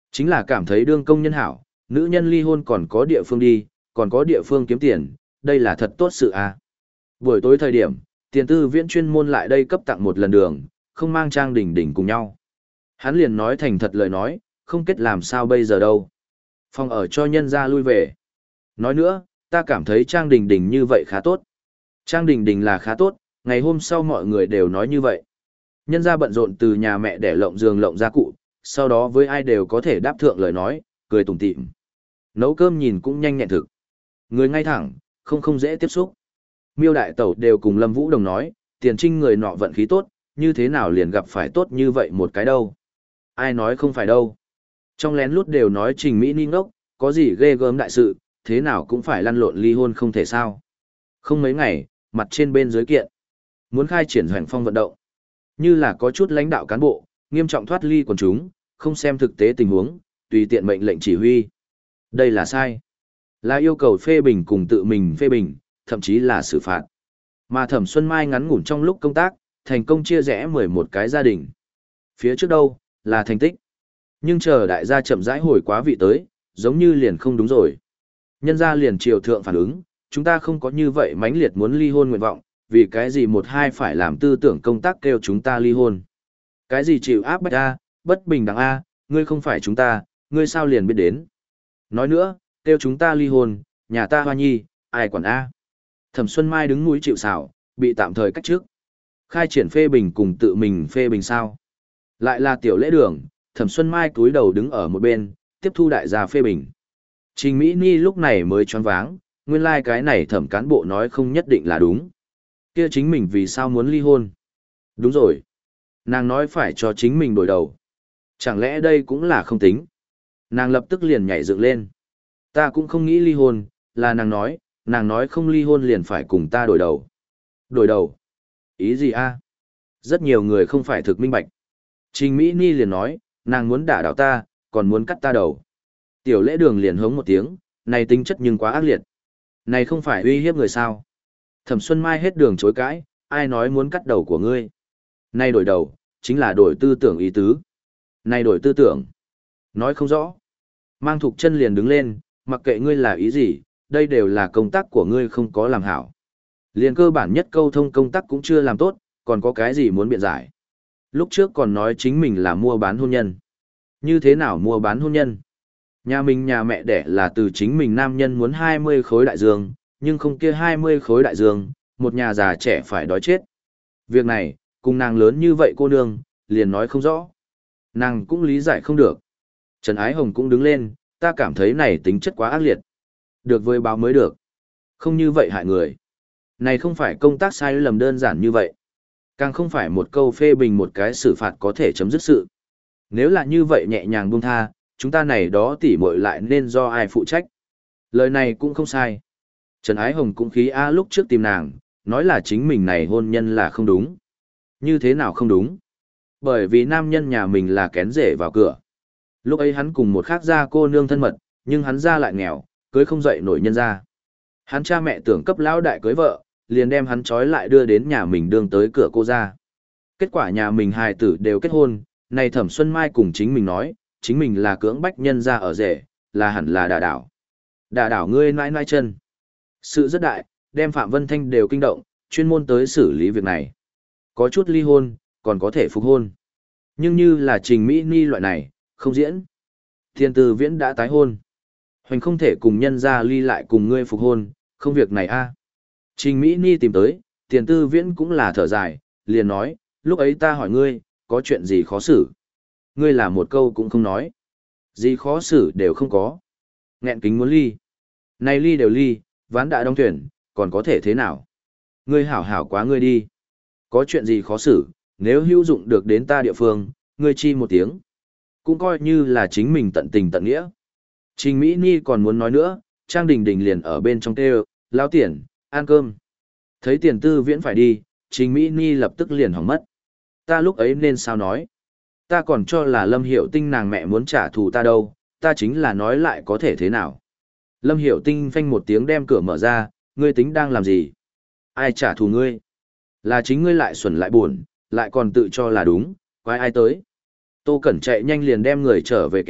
A: Chính là cảm thấy đương công nhân hảo, nữ nhân ly hôn còn có địa phương đi, còn có địa phương kiếm tiền, đây là thật tốt sự à. Buổi tối thời điểm, tiền tư viễn chuyên môn lại đây cấp tặng một lần đường, không mang Trang Đình Đình cùng nhau. Hắn liền nói thành thật lời nói, không kết làm sao bây giờ đâu. Phòng ở cho nhân ra lui về. Nói nữa, ta cảm thấy Trang Đình Đình như vậy khá tốt. Trang Đình Đình là khá tốt, ngày hôm sau mọi người đều nói như vậy. Nhân ra bận rộn từ nhà mẹ để lộng giường lộng gia cụ, sau đó với ai đều có thể đáp thượng lời nói, cười tủm tỉm. Nấu cơm nhìn cũng nhanh nhẹn thực. Người ngay thẳng, không không dễ tiếp xúc. Miêu đại tẩu đều cùng Lâm Vũ Đồng nói, Tiền Trinh người nọ vận khí tốt, như thế nào liền gặp phải tốt như vậy một cái đâu. Ai nói không phải đâu. Trong lén lút đều nói Trình Mỹ Ni ngốc, có gì ghê gớm đại sự, thế nào cũng phải lăn lộn ly hôn không thể sao. Không mấy ngày, mặt trên bên dưới kiện. Muốn khai triển hoành phong vận động. Như là có chút lãnh đạo cán bộ, nghiêm trọng thoát ly quần chúng, không xem thực tế tình huống, tùy tiện mệnh lệnh chỉ huy. Đây là sai. Là yêu cầu phê bình cùng tự mình phê bình, thậm chí là xử phạt. Mà Thẩm Xuân Mai ngắn ngủn trong lúc công tác, thành công chia rẽ mười một cái gia đình. Phía trước đâu, là thành tích. Nhưng chờ đại gia chậm rãi hồi quá vị tới, giống như liền không đúng rồi. Nhân gia liền triều thượng phản ứng, chúng ta không có như vậy mãnh liệt muốn ly hôn nguyện vọng, vì cái gì một hai phải làm tư tưởng công tác kêu chúng ta ly hôn. Cái gì chịu áp bách A, bất bình đẳng A, ngươi không phải chúng ta, ngươi sao liền biết đến. Nói nữa, kêu chúng ta ly hôn, nhà ta hoa nhi, ai quản A. Thẩm Xuân Mai đứng núi chịu xảo, bị tạm thời cách trước. Khai triển phê bình cùng tự mình phê bình sao. Lại là tiểu lễ đường, Thẩm Xuân Mai cúi đầu đứng ở một bên, tiếp thu đại gia phê bình. Trình Mỹ Ni lúc này mới choáng váng, nguyên lai like cái này thẩm cán bộ nói không nhất định là đúng. Kia chính mình vì sao muốn ly hôn? Đúng rồi. Nàng nói phải cho chính mình đổi đầu. Chẳng lẽ đây cũng là không tính? Nàng lập tức liền nhảy dựng lên. Ta cũng không nghĩ ly hôn, là nàng nói, nàng nói không ly hôn liền phải cùng ta đổi đầu. Đổi đầu? Ý gì a? Rất nhiều người không phải thực minh bạch. Trình Mỹ Ni liền nói, nàng muốn đả đảo ta, còn muốn cắt ta đầu. Tiểu lễ đường liền hống một tiếng, này tính chất nhưng quá ác liệt. Này không phải uy hiếp người sao? Thẩm Xuân Mai hết đường chối cãi, ai nói muốn cắt đầu của ngươi? Này đổi đầu, chính là đổi tư tưởng ý tứ. Này đổi tư tưởng. Nói không rõ. Mang Thục Chân liền đứng lên, mặc kệ ngươi là ý gì, đây đều là công tác của ngươi không có làm hảo. Liền cơ bản nhất câu thông công tác cũng chưa làm tốt, còn có cái gì muốn biện giải. Lúc trước còn nói chính mình là mua bán hôn nhân. Như thế nào mua bán hôn nhân? Nhà mình nhà mẹ đẻ là từ chính mình nam nhân muốn hai mươi khối đại dương, nhưng không kia hai mươi khối đại dương, một nhà già trẻ phải đói chết. Việc này, cùng nàng lớn như vậy cô nương, liền nói không rõ. Nàng cũng lý giải không được. Trần Ái Hồng cũng đứng lên, ta cảm thấy này tính chất quá ác liệt. Được với báo mới được. Không như vậy hại người. Này không phải công tác sai lầm đơn giản như vậy. Càng không phải một câu phê bình một cái xử phạt có thể chấm dứt sự. Nếu là như vậy nhẹ nhàng buông tha, chúng ta này đó tỉ muội lại nên do ai phụ trách. Lời này cũng không sai. Trần Ái Hồng cũng khí A lúc trước tìm nàng, nói là chính mình này hôn nhân là không đúng. Như thế nào không đúng? Bởi vì nam nhân nhà mình là kén rể vào cửa. Lúc ấy hắn cùng một khác gia cô nương thân mật, nhưng hắn ra lại nghèo, cưới không dậy nổi nhân ra. Hắn cha mẹ tưởng cấp lão đại cưới vợ, liền đem hắn trói lại đưa đến nhà mình đương tới cửa cô ra. Kết quả nhà mình hài tử đều kết hôn, này Thẩm Xuân Mai cùng chính mình nói, chính mình là cưỡng bách nhân ra ở rể, là hẳn là đả đảo. Đả đảo ngươi nãi nãi chân. Sự rất đại, đem Phạm Vân Thanh đều kinh động, chuyên môn tới xử lý việc này. Có chút ly hôn, còn có thể phục hôn. Nhưng như là Trình Mỹ Ni loại này, không diễn. Thiên Tư Viễn đã tái hôn. Hoành không thể cùng nhân ra ly lại cùng ngươi phục hôn, không việc này a. Trình Mỹ Ni tìm tới, Tiền Tư Viễn cũng là thở dài, liền nói, lúc ấy ta hỏi ngươi, có chuyện gì khó xử? Ngươi là một câu cũng không nói. Gì khó xử đều không có. Nghẹn kính muốn ly. Này ly đều ly, ván đã đóng thuyền, còn có thể thế nào? Ngươi hảo hảo quá ngươi đi. Có chuyện gì khó xử, nếu hữu dụng được đến ta địa phương, ngươi chi một tiếng. Cũng coi như là chính mình tận tình tận nghĩa. Trình Mỹ Ni còn muốn nói nữa, Trang Đình Đình liền ở bên trong kêu, lao tiền, ăn cơm. Thấy Tiền Tư Viễn phải đi, Trình Mỹ Ni lập tức liền hỏng mất. Ta lúc ấy nên sao nói? Ta còn cho là Lâm Hiểu Tinh nàng mẹ muốn trả thù ta đâu, ta chính là nói lại có thể thế nào. Lâm Hiểu Tinh phanh một tiếng đem cửa mở ra, ngươi tính đang làm gì? Ai trả thù ngươi? Là chính ngươi lại xuẩn lại buồn, lại còn tự cho là đúng, quái ai tới? Tô Cẩn chạy nhanh liền đem người trở về kéo,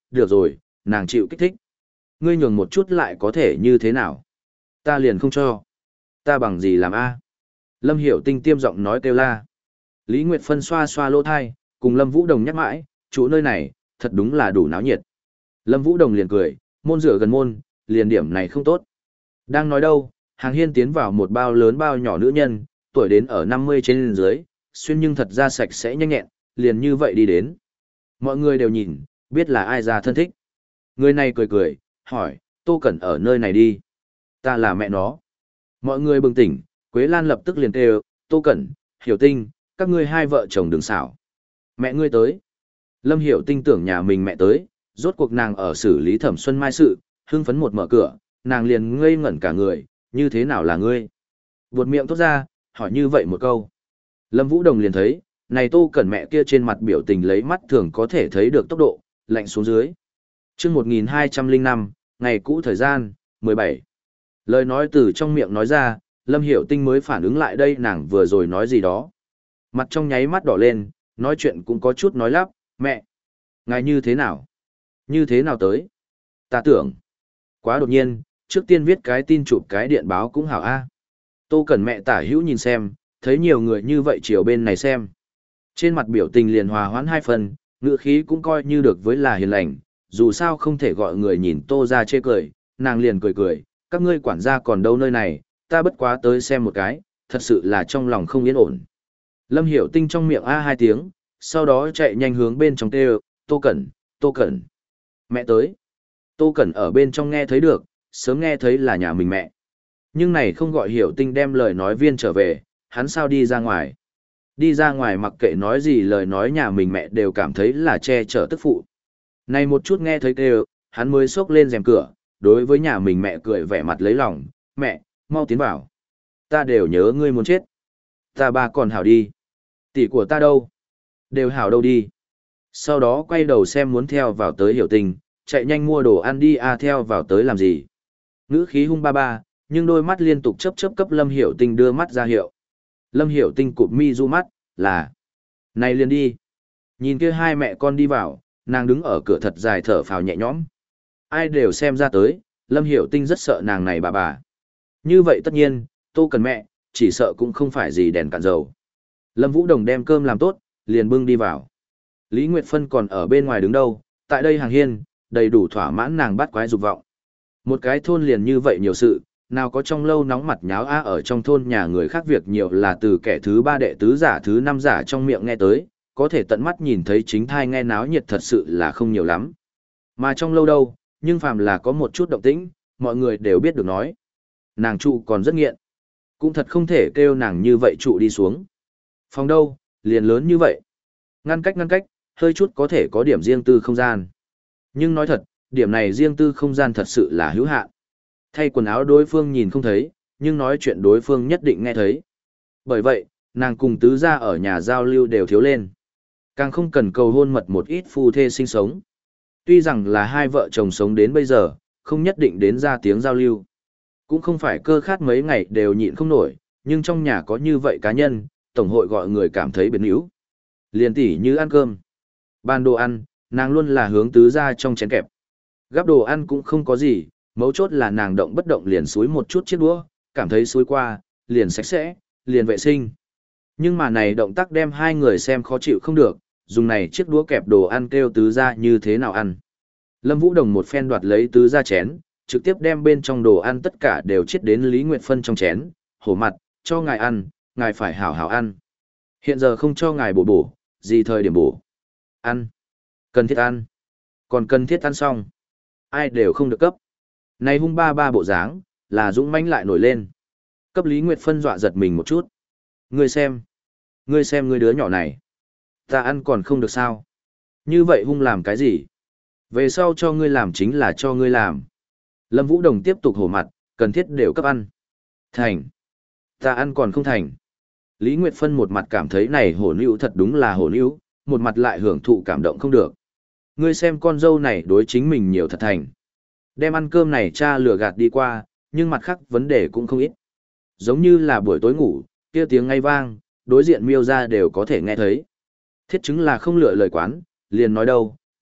A: được rồi, nàng chịu kích thích. Ngươi nhường một chút lại có thể như thế nào? Ta liền không cho. Ta bằng gì làm a? Lâm Hiểu Tinh tiêm giọng nói kêu la. Lý Nguyệt Phân xoa xoa lỗ thai, cùng Lâm Vũ Đồng nhắc mãi, chỗ nơi này, thật đúng là đủ náo nhiệt. Lâm Vũ Đồng liền cười, môn rửa gần môn, liền điểm này không tốt. Đang nói đâu, Hàng Hiên tiến vào một bao lớn bao nhỏ nữ nhân, tuổi đến ở năm mươi trên dưới, xuyên nhưng thật ra sạch sẽ nhanh nhẹn, liền như vậy đi đến. Mọi người đều nhìn, biết là ai ra thân thích. Người này cười cười, hỏi, Tô Cẩn ở nơi này đi. Ta là mẹ nó. Mọi người bừng tỉnh, Quế Lan lập tức liền kêu, Tô Cẩn, Hiểu Tinh, các ngươi hai vợ chồng đừng xảo. Mẹ ngươi tới. Lâm Hiểu Tinh tưởng nhà mình mẹ tới, rốt cuộc nàng ở xử lý Thẩm Xuân Mai sự, hưng phấn một mở cửa, nàng liền ngây ngẩn cả người, như thế nào là ngươi? Buột miệng thốt ra, hỏi như vậy một câu. Lâm Vũ Đồng liền thấy, này Tô Cẩn mẹ kia trên mặt biểu tình lấy mắt thường có thể thấy được tốc độ, lạnh xuống dưới. Chương một nghìn hai trăm lẻ năm, ngày cũ thời gian, mười bảy. Lời nói từ trong miệng nói ra, Lâm Hiểu Tinh mới phản ứng lại đây nàng vừa rồi nói gì đó. Mặt trong nháy mắt đỏ lên, nói chuyện cũng có chút nói lắp, mẹ. Ngài như thế nào? Như thế nào tới? Ta tưởng. Quá đột nhiên, trước tiên viết cái tin chụp cái điện báo cũng hảo a. Tô Cẩn mẹ tả hữu nhìn xem, thấy nhiều người như vậy chiều bên này xem. Trên mặt biểu tình liền hòa hoãn hai phần, ngữ khí cũng coi như được với là hiền lành, dù sao không thể gọi người nhìn Tô ra chê cười, nàng liền cười cười, các ngươi quản gia còn đâu nơi này, ta bất quá tới xem một cái, thật sự là trong lòng không yên ổn. Lâm Hiểu Tinh trong miệng a hai tiếng, sau đó chạy nhanh hướng bên trong kêu, Tô Cẩn, Tô Cẩn. Mẹ tới. Tô Cẩn ở bên trong nghe thấy được, sớm nghe thấy là nhà mình mẹ. Nhưng này không gọi Hiểu Tinh đem lời nói viên trở về, hắn sao đi ra ngoài. Đi ra ngoài mặc kệ nói gì lời nói nhà mình mẹ đều cảm thấy là che chở tức phụ. Này một chút nghe thấy kêu, hắn mới xốc lên rèm cửa, đối với nhà mình mẹ cười vẻ mặt lấy lòng, mẹ, mau tiến vào. Ta đều nhớ ngươi muốn chết. Ta ba còn hảo đi. Tỷ của ta đâu? Đều hảo đâu đi. Sau đó quay đầu xem muốn theo vào tới Hiểu Tinh, chạy nhanh mua đồ ăn đi a theo vào tới làm gì. Ngữ khí hung ba ba, nhưng đôi mắt liên tục chớp chớp cấp Lâm Hiểu Tinh đưa mắt ra hiệu. Lâm Hiểu Tinh cụp mi du mắt, là. Này liền đi. Nhìn kia hai mẹ con đi vào, nàng đứng ở cửa thật dài thở phào nhẹ nhõm. Ai đều xem ra tới, Lâm Hiểu Tinh rất sợ nàng này bà bà. Như vậy tất nhiên, Tô Cần mẹ, chỉ sợ cũng không phải gì đèn cạn dầu. Lâm Vũ Đồng đem cơm làm tốt, liền bưng đi vào. Lý Nguyệt Phân còn ở bên ngoài đứng đâu, tại đây Hàng Hiên, đầy đủ thỏa mãn nàng bắt quái dục vọng. Một cái thôn liền như vậy nhiều sự, nào có trong lâu nóng mặt nháo a ở trong thôn nhà người khác việc nhiều là từ kẻ thứ ba đệ tứ giả thứ năm giả trong miệng nghe tới, có thể tận mắt nhìn thấy chính thai nghe náo nhiệt thật sự là không nhiều lắm. Mà trong lâu đâu, nhưng phàm là có một chút động tĩnh, mọi người đều biết được nói. Nàng trụ còn rất nghiện. Cũng thật không thể kêu nàng như vậy trụ đi xuống. Phòng đâu, liền lớn như vậy. Ngăn cách ngăn cách, hơi chút có thể có điểm riêng tư không gian. Nhưng nói thật, điểm này riêng tư không gian thật sự là hữu hạn. Thay quần áo đối phương nhìn không thấy, nhưng nói chuyện đối phương nhất định nghe thấy. Bởi vậy, nàng cùng tứ gia ở nhà giao lưu đều thiếu lên. Càng không cần cầu hôn mật một ít phu thê sinh sống. Tuy rằng là hai vợ chồng sống đến bây giờ, không nhất định đến ra tiếng giao lưu. Cũng không phải cơ khát mấy ngày đều nhịn không nổi, nhưng trong nhà có như vậy cá nhân, tổng hội gọi người cảm thấy biến yếu. Liền tỉ như ăn cơm. Ban đồ ăn, nàng luôn là hướng tứ gia trong chén kẹp. Gắp đồ ăn cũng không có gì, mấu chốt là nàng động bất động liền xúi một chút chiếc đũa, cảm thấy xúi qua, liền sạch sẽ, liền vệ sinh. Nhưng mà này động tác đem hai người xem khó chịu không được, dùng này chiếc đũa kẹp đồ ăn kêu tứ gia như thế nào ăn. Lâm Vũ Đồng một phen đoạt lấy tứ gia chén, trực tiếp đem bên trong đồ ăn tất cả đều chiết đến Lý Nguyệt Phân trong chén, hổ mặt, cho ngài ăn, ngài phải hảo hảo ăn. Hiện giờ không cho ngài bổ bổ, gì thời điểm bổ. Ăn. Cần thiết ăn. Còn cần thiết ăn xong. Ai đều không được cấp. Này hung ba ba bộ dáng, là dũng mãnh lại nổi lên. Cấp Lý Nguyệt Phân dọa giật mình một chút. Ngươi xem. Ngươi xem ngươi đứa nhỏ này. Ta ăn còn không được sao. Như vậy hung làm cái gì? Về sau cho ngươi làm chính là cho ngươi làm. Lâm Vũ Đồng tiếp tục hổ mặt, cần thiết đều cấp ăn. Thành. Ta ăn còn không thành. Lý Nguyệt Phân một mặt cảm thấy này hổ níu thật đúng là hổ níu, một mặt lại hưởng thụ cảm động không được. Ngươi xem con dâu này đối chính mình nhiều thật thành. Đem ăn cơm này cha lừa gạt đi qua, nhưng mặt khác vấn đề cũng không ít. Giống như là buổi tối ngủ, kia tiếng ngay vang, đối diện miêu ra đều có thể nghe thấy. Thiết chứng là không lựa lời quán, liền nói đâu,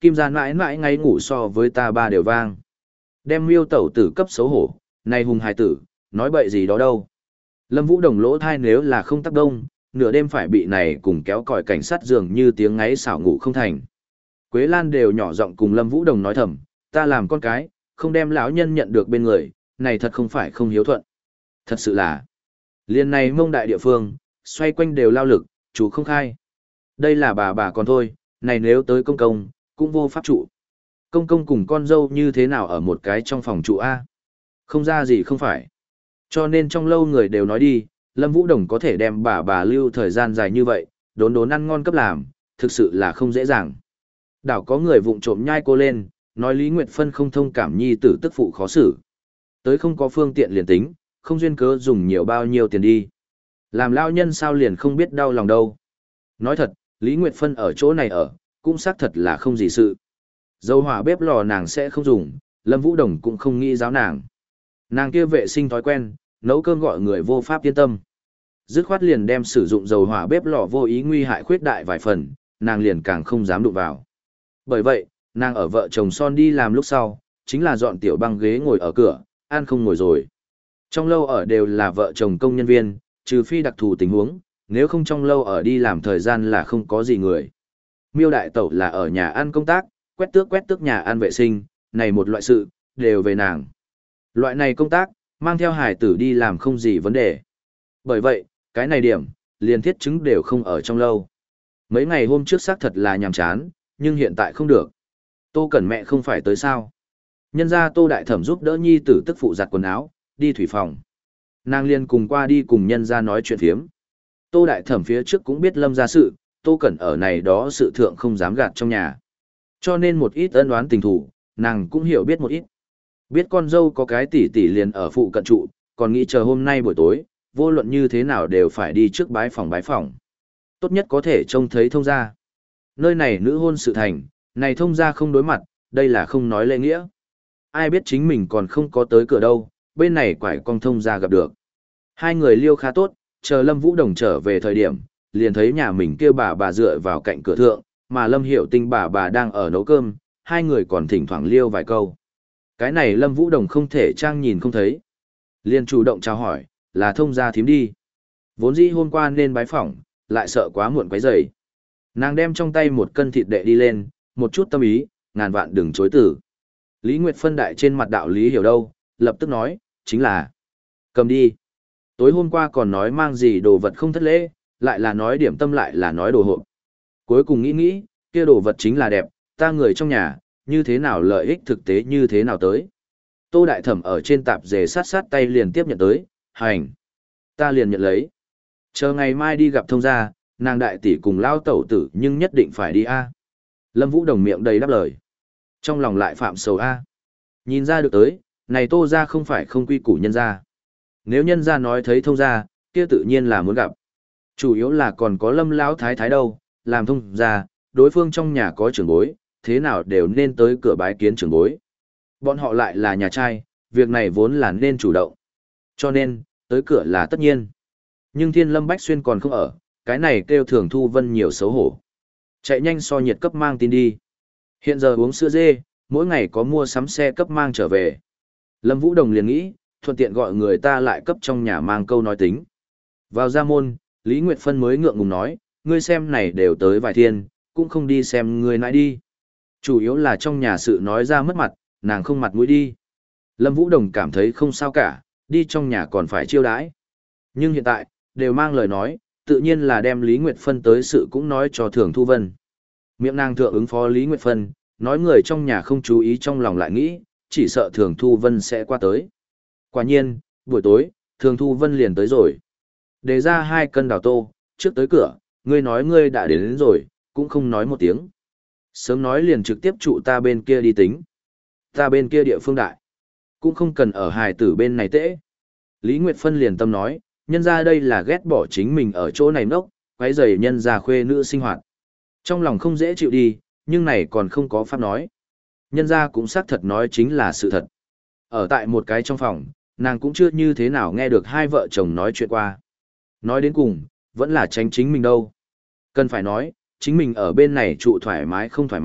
A: Kim gia mãi mãi ngay ngủ so với ta ba đều vang. Đem miêu tẩu tử cấp xấu hổ, này hùng hài tử, nói bậy gì đó đâu. Lâm Vũ Đồng lỗ thai nếu là không tác đông, nửa đêm phải bị này cùng kéo còi cảnh sát dường như tiếng ngáy xảo ngủ không thành. Quế Lan đều nhỏ giọng cùng Lâm Vũ Đồng nói thầm, ta làm con cái, không đem lão nhân nhận được bên người, này thật không phải không hiếu thuận. Thật sự là, liên này mông đại địa phương, xoay quanh đều lao lực, chú không khai. Đây là bà bà còn thôi, này nếu tới công công, cũng vô pháp trụ. Công công cùng con dâu như thế nào ở một cái trong phòng trụ A? Không ra gì không phải. Cho nên trong lâu người đều nói đi, Lâm Vũ Đồng có thể đem bà bà lưu thời gian dài như vậy, đốn đốn ăn ngon cấp làm, thực sự là không dễ dàng. Đảo có người vụng trộm nhai cô lên, nói Lý Nguyệt Phân không thông cảm nhi tử tức phụ khó xử. Tới không có phương tiện liền tính, không duyên cớ dùng nhiều bao nhiêu tiền đi. Làm lao nhân sao liền không biết đau lòng đâu. Nói thật, Lý Nguyệt Phân ở chỗ này ở, cũng xác thật là không gì sự. Dầu hỏa bếp lò nàng sẽ không dùng, Lâm Vũ Đồng cũng không nghĩ giáo nàng. Nàng kia vệ sinh thói quen, nấu cơm gọi người vô pháp yên tâm. Dứt khoát liền đem sử dụng dầu hỏa bếp lò vô ý nguy hại khuyết đại vài phần, nàng liền càng không dám đụng vào. Bởi vậy, nàng ở vợ chồng son đi làm lúc sau, chính là dọn tiểu băng ghế ngồi ở cửa, ăn không ngồi rồi. Trong lâu ở đều là vợ chồng công nhân viên, trừ phi đặc thù tình huống, nếu không trong lâu ở đi làm thời gian là không có gì người. Miêu đại tẩu là ở nhà ăn công tác, quét tước quét tước nhà ăn vệ sinh, này một loại sự, đều về nàng. Loại này công tác, mang theo hải tử đi làm không gì vấn đề. Bởi vậy, cái này điểm, liền thiết chứng đều không ở trong lâu. Mấy ngày hôm trước xác thật là nhàm chán, nhưng hiện tại không được. Tô Cẩn mẹ không phải tới sao. Nhân ra Tô Đại Thẩm giúp đỡ nhi tử tức phụ giặt quần áo, đi thủy phòng. Nàng liền cùng qua đi cùng nhân ra nói chuyện phiếm. Tô Đại Thẩm phía trước cũng biết Lâm ra sự, Tô Cẩn ở này đó sự thượng không dám gạt trong nhà. Cho nên một ít ân oán tình thủ, nàng cũng hiểu biết một ít. Biết con dâu có cái tỷ tỷ liền ở phụ cận trụ, còn nghĩ chờ hôm nay buổi tối, vô luận như thế nào đều phải đi trước bái phòng bái phòng. Tốt nhất có thể trông thấy thông gia. Nơi này nữ hôn sự thành, này thông gia không đối mặt, đây là không nói lễ nghĩa. Ai biết chính mình còn không có tới cửa đâu, bên này quải con thông gia gặp được. Hai người liêu khá tốt, chờ Lâm Vũ Đồng trở về thời điểm, liền thấy nhà mình kêu bà bà dựa vào cạnh cửa thượng, mà Lâm Hiểu Tinh bà bà đang ở nấu cơm, hai người còn thỉnh thoảng liêu vài câu. Cái này Lâm Vũ Đồng không thể trang nhìn không thấy. Liền chủ động chào hỏi, là thông gia thím đi. Vốn dĩ hôm qua nên bái phỏng, lại sợ quá muộn quấy rầy. Nàng đem trong tay một cân thịt đệ đi lên, một chút tâm ý, ngàn vạn đừng chối từ. Lý Nguyệt phân đại trên mặt đạo lý hiểu đâu, lập tức nói, chính là cầm đi. Tối hôm qua còn nói mang gì đồ vật không thất lễ, lại là nói điểm tâm lại là nói đồ hộp. Cuối cùng nghĩ nghĩ, kia đồ vật chính là đẹp, ta người trong nhà, như thế nào lợi ích thực tế như thế nào tới. Tô Đại Thẩm ở trên tạp dề sát sát tay liền tiếp nhận tới, hành. Ta liền nhận lấy. Chờ ngày mai đi gặp thông gia, nàng đại tỷ cùng lao tẩu tử nhưng nhất định phải đi a. Lâm Vũ Đồng miệng đầy đáp lời. Trong lòng lại phạm sầu a. Nhìn ra được tới, này Tô gia không phải không quy củ nhân gia. Nếu nhân gia nói thấy thông gia, kia tự nhiên là muốn gặp. Chủ yếu là còn có Lâm lão thái thái đâu, làm thông gia, đối phương trong nhà có trưởng bối, thế nào đều nên tới cửa bái kiến trưởng bối. Bọn họ lại là nhà trai, việc này vốn là nên chủ động. Cho nên, tới cửa là tất nhiên. Nhưng Thiên Lâm Bách Xuyên còn không ở, cái này kêu Thường Thu Vân nhiều xấu hổ. Chạy nhanh so nhiệt cấp mang tin đi. Hiện giờ uống sữa dê, mỗi ngày có mua sắm xe cấp mang trở về. Lâm Vũ Đồng liền nghĩ, thuận tiện gọi người ta lại cấp trong nhà mang câu nói tính. Vào gia môn, Lý Nguyệt Phân mới ngượng ngùng nói, ngươi xem này đều tới vài thiên, cũng không đi xem ngươi nãy đi. Chủ yếu là trong nhà sự nói ra mất mặt, nàng không mặt mũi đi. Lâm Vũ Đồng cảm thấy không sao cả, đi trong nhà còn phải chiêu đãi. Nhưng hiện tại, đều mang lời nói, tự nhiên là đem Lý Nguyệt Phân tới sự cũng nói cho Thường Thu Vân. Miệng nàng thượng ứng phó Lý Nguyệt Phân, nói người trong nhà không chú ý trong lòng lại nghĩ, chỉ sợ Thường Thu Vân sẽ qua tới. Quả nhiên, buổi tối, Thường Thu Vân liền tới rồi. Đề ra hai cân đào tô, trước tới cửa, ngươi nói ngươi đã đến, đến rồi, cũng không nói một tiếng. Sớm nói liền trực tiếp trụ ta bên kia đi tính. Ta bên kia địa phương đại. Cũng không cần ở hài tử bên này tễ. Lý Nguyệt Phân liền tâm nói, nhân ra đây là ghét bỏ chính mình ở chỗ này nốc, quấy rầy nhân ra khuê nữ sinh hoạt. Trong lòng không dễ chịu đi, nhưng này còn không có pháp nói. Nhân ra cũng xác thật nói chính là sự thật. Ở tại một cái trong phòng, nàng cũng chưa như thế nào nghe được hai vợ chồng nói chuyện qua. Nói đến cùng, vẫn là tránh chính mình đâu. Cần phải nói, chính mình ở bên này trụ thoải mái không thoải mái,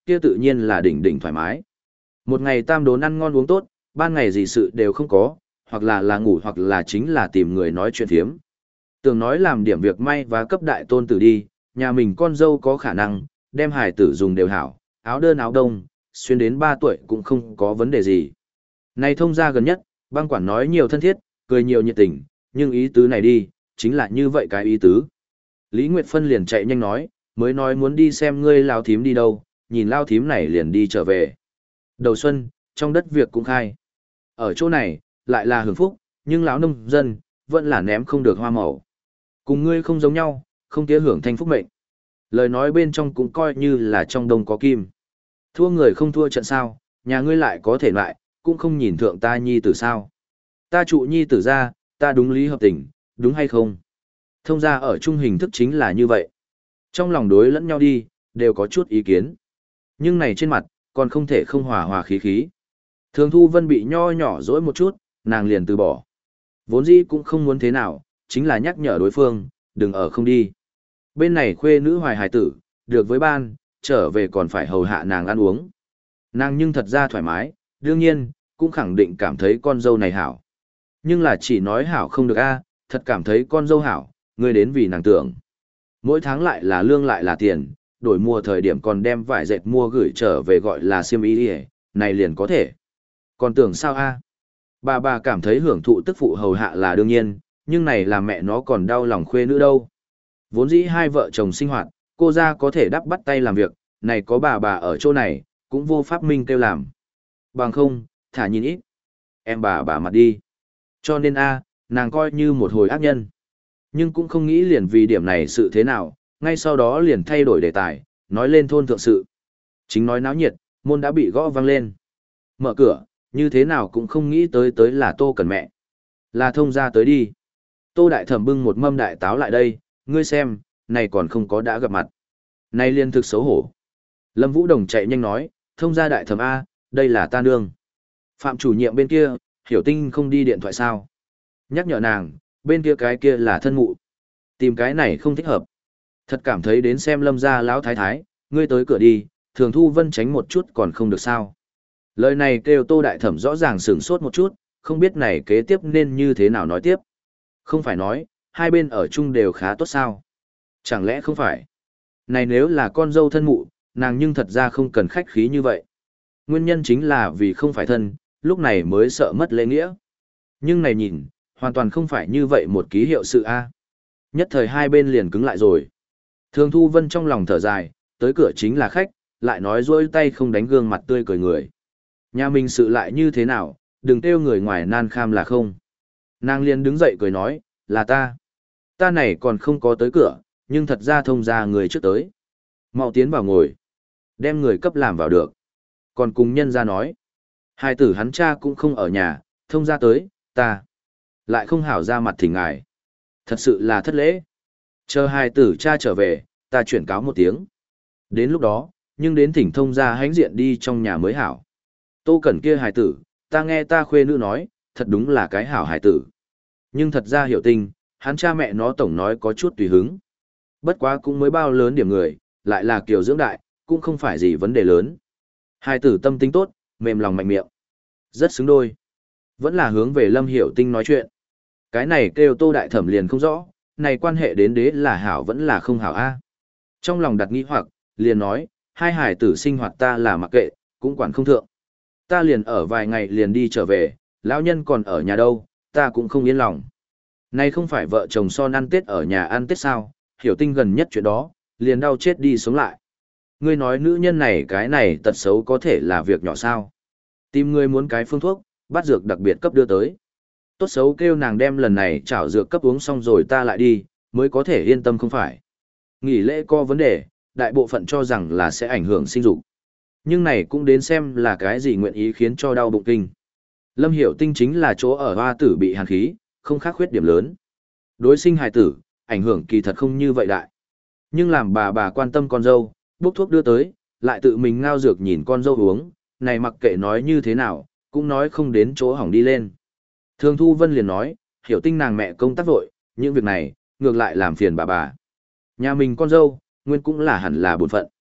A: kia tự nhiên là đỉnh đỉnh thoải mái. Một ngày tam đốn ăn ngon uống tốt, ban ngày gì sự đều không có, hoặc là là ngủ hoặc là chính là tìm người nói chuyện thiếm. Tưởng nói làm điểm việc may và cấp đại tôn tử đi, nhà mình con dâu có khả năng, đem hài tử dùng đều hảo, áo đơn áo đông, xuyên đến ba tuổi cũng không có vấn đề gì. Này thông gia gần nhất, băng quản nói nhiều thân thiết, cười nhiều nhiệt tình, nhưng ý tứ này đi, chính là như vậy cái ý tứ. Lý Nguyệt Phân liền chạy nhanh nói, mới nói muốn đi xem ngươi lao thím đi đâu, nhìn lao thím này liền đi trở về. Đầu xuân, trong đất việc cũng khai. Ở chỗ này, lại là hưởng phúc, nhưng lão nông dân, vẫn là ném không được hoa màu. Cùng ngươi không giống nhau, không tía hưởng thanh phúc mệnh. Lời nói bên trong cũng coi như là trong đông có kim. Thua người không thua trận sao, nhà ngươi lại có thể lại, cũng không nhìn thượng ta nhi tử sao. Ta trụ nhi tử ra, ta đúng lý hợp tình, đúng hay không? Thông ra ở chung hình thức chính là như vậy. Trong lòng đối lẫn nhau đi, đều có chút ý kiến. Nhưng này trên mặt, còn không thể không hòa hòa khí khí. Thường Thu Vân bị nho nhỏ dỗi một chút, nàng liền từ bỏ. Vốn dĩ cũng không muốn thế nào, chính là nhắc nhở đối phương, đừng ở không đi. Bên này khuê nữ hoài hài tử, được với ban, trở về còn phải hầu hạ nàng ăn uống. Nàng nhưng thật ra thoải mái, đương nhiên, cũng khẳng định cảm thấy con dâu này hảo. Nhưng là chỉ nói hảo không được a, thật cảm thấy con dâu hảo, ngươi đến vì nàng tưởng. Mỗi tháng lại là lương lại là tiền, đổi mua thời điểm còn đem vải dệt mua gửi trở về gọi là xiêm y đi, này liền có thể. Còn tưởng sao a? Bà bà cảm thấy hưởng thụ tức phụ hầu hạ là đương nhiên, nhưng này là mẹ nó còn đau lòng khuê nữ đâu. Vốn dĩ hai vợ chồng sinh hoạt, cô ra có thể đắp bắt tay làm việc, này có bà bà ở chỗ này, cũng vô pháp minh kêu làm. Bằng không, thả nhìn ít. Em bà bà mặt đi. Cho nên a, nàng coi như một hồi ác nhân. Nhưng cũng không nghĩ liền vì điểm này sự thế nào, ngay sau đó liền thay đổi đề tài, nói lên thôn thượng sự. Chính nói náo nhiệt, môn đã bị gõ vang lên. Mở cửa, như thế nào cũng không nghĩ tới tới là Tô Cần mẹ. Là thông ra tới đi. Tô Đại Thẩm bưng một mâm đại táo lại đây, ngươi xem, này còn không có đã gặp mặt. Này liên thực xấu hổ. Lâm Vũ Đồng chạy nhanh nói, thông ra Đại Thẩm A, đây là ta nương. Phạm chủ nhiệm bên kia, Hiểu Tinh không đi điện thoại sao. Nhắc nhở nàng, bên kia cái kia là thân mụ. Tìm cái này không thích hợp. Thật cảm thấy đến xem Lâm gia lão thái thái, ngươi tới cửa đi, Thường Thu Vân tránh một chút còn không được sao. Lời này kêu Tô Đại Thẩm rõ ràng sửng sốt một chút, không biết này kế tiếp nên như thế nào nói tiếp. Không phải nói, hai bên ở chung đều khá tốt sao. Chẳng lẽ không phải? Này nếu là con dâu thân mụ, nàng nhưng thật ra không cần khách khí như vậy. Nguyên nhân chính là vì không phải thân, lúc này mới sợ mất lễ nghĩa. Nhưng này nhìn, hoàn toàn không phải như vậy một ký hiệu sự A. Nhất thời hai bên liền cứng lại rồi. Thường Thu Vân trong lòng thở dài, tới cửa chính là khách, lại nói dối tay không đánh gương mặt tươi cười người. Nhà mình sự lại như thế nào, đừng kêu người ngoài nan kham là không. Nàng liền đứng dậy cười nói, là ta. Ta này còn không có tới cửa, nhưng thật ra thông ra người trước tới. Mau tiến vào ngồi. Đem người cấp làm vào được. Còn cùng nhân ra nói. Hai tử hắn cha cũng không ở nhà, thông ra tới, ta. Lại không hảo ra mặt thỉnh ngài. Thật sự là thất lễ. Chờ hai tử cha trở về, ta chuyển cáo một tiếng. Đến lúc đó, nhưng đến thỉnh thông ra hãnh diện đi trong nhà mới hảo. Tô Cẩn kia hài tử, ta nghe ta khuê nữ nói, thật đúng là cái hảo hài tử. Nhưng thật ra Hiểu Tinh, hắn cha mẹ nó tổng nói có chút tùy hứng. Bất quá cũng mới bao lớn điểm người, lại là kiểu dưỡng đại, cũng không phải gì vấn đề lớn. Hài tử tâm tính tốt, mềm lòng mạnh miệng. Rất xứng đôi. Vẫn là hướng về Lâm Hiểu Tinh nói chuyện. Cái này kêu Tô Đại Thẩm liền không rõ, này quan hệ đến đế là hảo vẫn là không hảo a. Trong lòng đặt nghi hoặc, liền nói, hai hài tử sinh hoạt ta là mặc kệ, cũng quản không thượng. Ta liền ở vài ngày liền đi trở về, lão nhân còn ở nhà đâu, ta cũng không yên lòng. Này không phải vợ chồng son ăn Tết ở nhà ăn Tết sao, Hiểu Tinh gần nhất chuyện đó, liền đau chết đi sống lại. Ngươi nói nữ nhân này cái này tật xấu có thể là việc nhỏ sao. Tìm ngươi muốn cái phương thuốc, bắt dược đặc biệt cấp đưa tới. Tốt xấu kêu nàng đem lần này chảo dược cấp uống xong rồi ta lại đi, mới có thể yên tâm không phải. Nghỉ lễ có vấn đề, đại bộ phận cho rằng là sẽ ảnh hưởng sinh dục. Nhưng này cũng đến xem là cái gì nguyện ý khiến cho đau bụng kinh. Lâm Hiểu Tinh chính là chỗ ở hoa tử bị hàn khí, không khác khuyết điểm lớn. Đối sinh hài tử, ảnh hưởng kỳ thật không như vậy đại. Nhưng làm bà bà quan tâm con dâu, bốc thuốc đưa tới, lại tự mình ngao dược nhìn con dâu uống, này mặc kệ nói như thế nào, cũng nói không đến chỗ hỏng đi lên. Thường Thu Vân liền nói, Hiểu Tinh nàng mẹ công tác vội, những việc này, ngược lại làm phiền bà bà. Nhà mình con dâu, nguyên cũng là hẳn là bổn phận.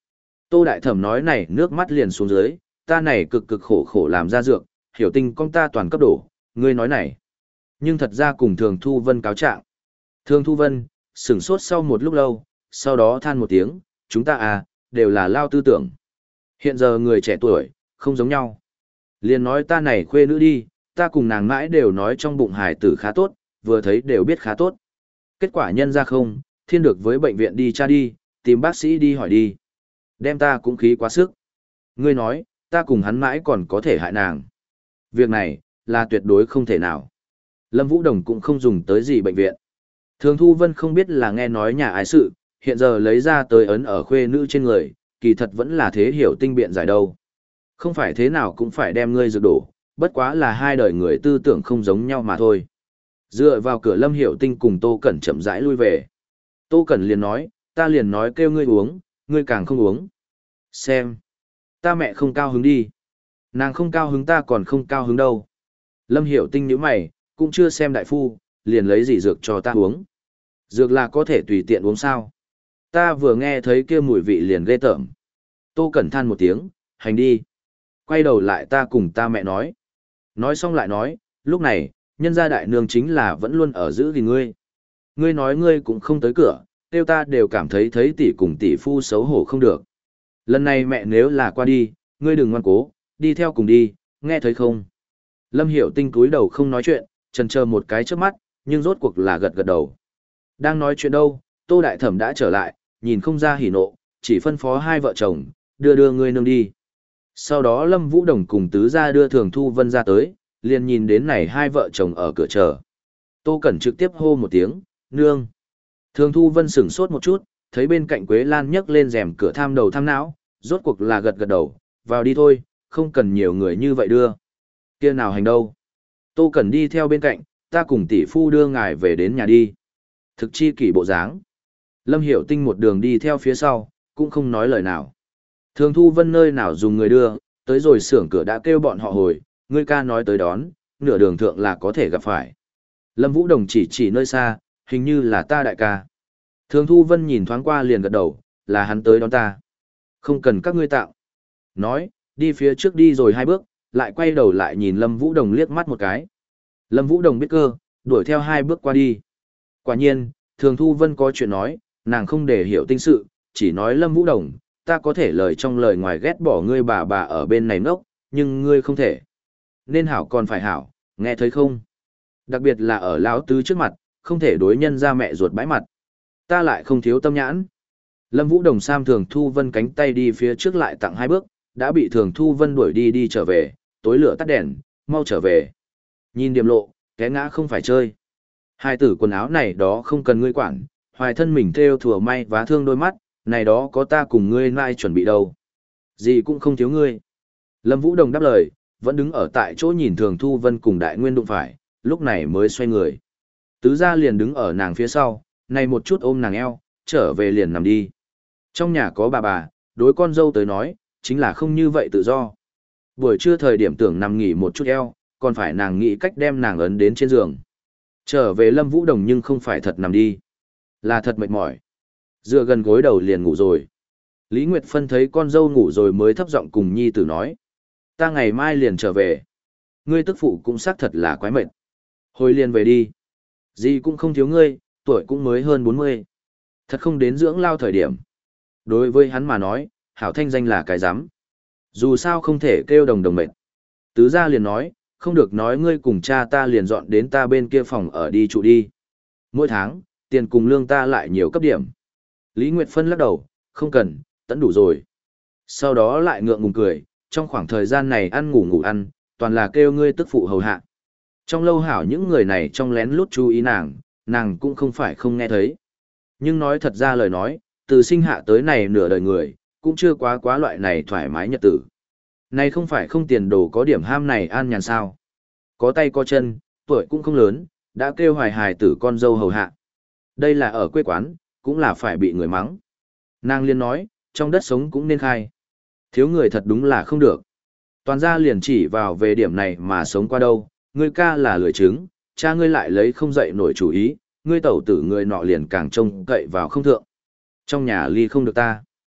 A: Tô Đại Thẩm nói này nước mắt liền xuống dưới, ta này cực cực khổ khổ làm ra dược, hiểu tinh con ta toàn cấp đổ, ngươi nói này. Nhưng thật ra cùng Thường Thu Vân cáo trạng. Thường Thu Vân, sửng sốt sau một lúc lâu, sau đó than một tiếng, chúng ta à, đều là lao tư tưởng. Hiện giờ người trẻ tuổi, không giống nhau. Liền nói ta này khuê nữ đi, ta cùng nàng mãi đều nói trong bụng hài tử khá tốt, vừa thấy đều biết khá tốt. Kết quả nhân ra không, thiên được với bệnh viện đi cha đi, tìm bác sĩ đi hỏi đi. Đem ta cũng khí quá sức. Ngươi nói, ta cùng hắn mãi còn có thể hại nàng. Việc này, là tuyệt đối không thể nào. Lâm Vũ Đồng cũng không dùng tới gì bệnh viện. Thường Thu Vân không biết là nghe nói nhà ai sự, hiện giờ lấy ra tới ấn ở khuê nữ trên người, kỳ thật vẫn là thế hiểu tinh biện giải đâu. Không phải thế nào cũng phải đem ngươi dược đổ, bất quá là hai đời người tư tưởng không giống nhau mà thôi. Dựa vào cửa Lâm Hiểu Tinh cùng Tô Cẩn chậm rãi lui về. Tô Cẩn liền nói, ta liền nói kêu ngươi uống, ngươi càng không uống. Xem, ta mẹ không cao hứng đi. Nàng không cao hứng ta còn không cao hứng đâu. Lâm Hiểu Tinh nhíu mày, cũng chưa xem đại phu, liền lấy gì dược cho ta uống. Dược là có thể tùy tiện uống sao. Ta vừa nghe thấy kia mùi vị liền ghê tởm. Tô Cẩn than một tiếng, hành đi. Quay đầu lại ta cùng ta mẹ nói. Nói xong lại nói, lúc này, nhân gia đại nương chính là vẫn luôn ở giữ gìn ngươi. Ngươi nói ngươi cũng không tới cửa, tiêu ta đều cảm thấy thấy tỷ cùng tỷ phu xấu hổ không được. Lần này mẹ nếu là qua đi, ngươi đừng ngoan cố, đi theo cùng đi, nghe thấy không? Lâm Hiểu Tinh cúi đầu không nói chuyện, chần chờ một cái trước mắt, nhưng rốt cuộc là gật gật đầu. Đang nói chuyện đâu, Tô Đại Thẩm đã trở lại, nhìn không ra hỉ nộ, chỉ phân phó hai vợ chồng, đưa đưa ngươi nương đi. Sau đó Lâm Vũ Đồng cùng tứ gia đưa Thường Thu Vân ra tới, liền nhìn đến này hai vợ chồng ở cửa chờ. Tô Cẩn trực tiếp hô một tiếng, nương. Thường Thu Vân sửng sốt một chút, thấy bên cạnh Quế Lan nhấc lên rèm cửa tham đầu tham não, rốt cuộc là gật gật đầu, vào đi thôi, không cần nhiều người như vậy đưa. Kia nào hành đâu. Tô Cẩn đi theo bên cạnh, ta cùng tỷ phu đưa ngài về đến nhà đi. Thực chi kỷ bộ dáng. Lâm Hiểu Tinh một đường đi theo phía sau, cũng không nói lời nào. Thường Thu Vân nơi nào dùng người đưa, tới rồi xưởng cửa đã kêu bọn họ hồi, ngươi ca nói tới đón, nửa đường thượng là có thể gặp phải. Lâm Vũ Đồng chỉ chỉ nơi xa, hình như là ta đại ca. Thường Thu Vân nhìn thoáng qua liền gật đầu, là hắn tới đón ta. Không cần các ngươi tạo. Nói, đi phía trước đi rồi hai bước, lại quay đầu lại nhìn Lâm Vũ Đồng liếc mắt một cái. Lâm Vũ Đồng biết cơ, đuổi theo hai bước qua đi. Quả nhiên, Thường Thu Vân có chuyện nói, nàng không để hiểu tinh sự, chỉ nói Lâm Vũ Đồng, ta có thể lời trong lời ngoài ghét bỏ ngươi bà bà ở bên này ngốc, nhưng ngươi không thể. Nên hảo còn phải hảo, nghe thấy không? Đặc biệt là ở lão tứ trước mặt, không thể đối nhân ra mẹ ruột bãi mặt. Ta lại không thiếu tâm nhãn. Lâm Vũ Đồng Sam Thường Thu Vân cánh tay đi phía trước lại tặng hai bước, đã bị Thường Thu Vân đuổi đi đi trở về, tối lửa tắt đèn, mau trở về. Nhìn điểm lộ, té ngã không phải chơi. Hai tử quần áo này đó không cần ngươi quản, hoài thân mình theo thừa may vá thương đôi mắt, này đó có ta cùng ngươi mai chuẩn bị đâu. Gì cũng không thiếu ngươi. Lâm Vũ Đồng đáp lời, vẫn đứng ở tại chỗ nhìn Thường Thu Vân cùng Đại Nguyên đụng phải, lúc này mới xoay người. Tứ gia liền đứng ở nàng phía sau, này một chút ôm nàng eo, trở về liền nằm đi. Trong nhà có bà bà, đối con dâu tới nói, chính là không như vậy tự do. Buổi trưa thời điểm tưởng nằm nghỉ một chút eo, còn phải nàng nghĩ cách đem nàng ấn đến trên giường. Trở về Lâm Vũ Đồng nhưng không phải thật nằm đi, là thật mệt mỏi. Dựa gần gối đầu liền ngủ rồi. Lý Nguyệt Phân thấy con dâu ngủ rồi mới thấp giọng cùng nhi tử nói. Ta ngày mai liền trở về. Ngươi tức phụ cũng xác thật là quái mệt. Hồi liền về đi. Gì cũng không thiếu ngươi, tuổi cũng mới hơn bốn mươi. Thật không đến dưỡng lao thời điểm. Đối với hắn mà nói, hảo thanh danh là cái rắm. Dù sao không thể kêu đồng đồng mệt. Tứ gia liền nói, không được nói ngươi cùng cha ta liền dọn đến ta bên kia phòng ở đi trụ đi. Mỗi tháng, tiền cùng lương ta lại nhiều cấp điểm. Lý Nguyệt Phân lắc đầu, không cần, tẫn đủ rồi. Sau đó lại ngượng ngùng cười, trong khoảng thời gian này ăn ngủ ngủ ăn, toàn là kêu ngươi tức phụ hầu hạ. Trong lâu hảo những người này trong lén lút chú ý nàng, nàng cũng không phải không nghe thấy. Nhưng nói thật ra lời nói, từ sinh hạ tới này nửa đời người, cũng chưa quá quá loại này thoải mái nhật tử. Này không phải không tiền đồ có điểm ham này an nhàn sao. Có tay có chân, tuổi cũng không lớn, đã kêu hoài hài tử con dâu hầu hạ. Đây là ở quê quán, cũng là phải bị người mắng. Nàng liên nói, trong đất sống cũng nên khai. Thiếu người thật đúng là không được. Toàn gia liền chỉ vào về điểm này mà sống qua đâu, ngươi ca là lười trứng, cha ngươi lại lấy không dậy nổi chủ ý, ngươi tẩu tử người nọ liền càng trông cậy vào không thượng. Trong nhà ly không được ta.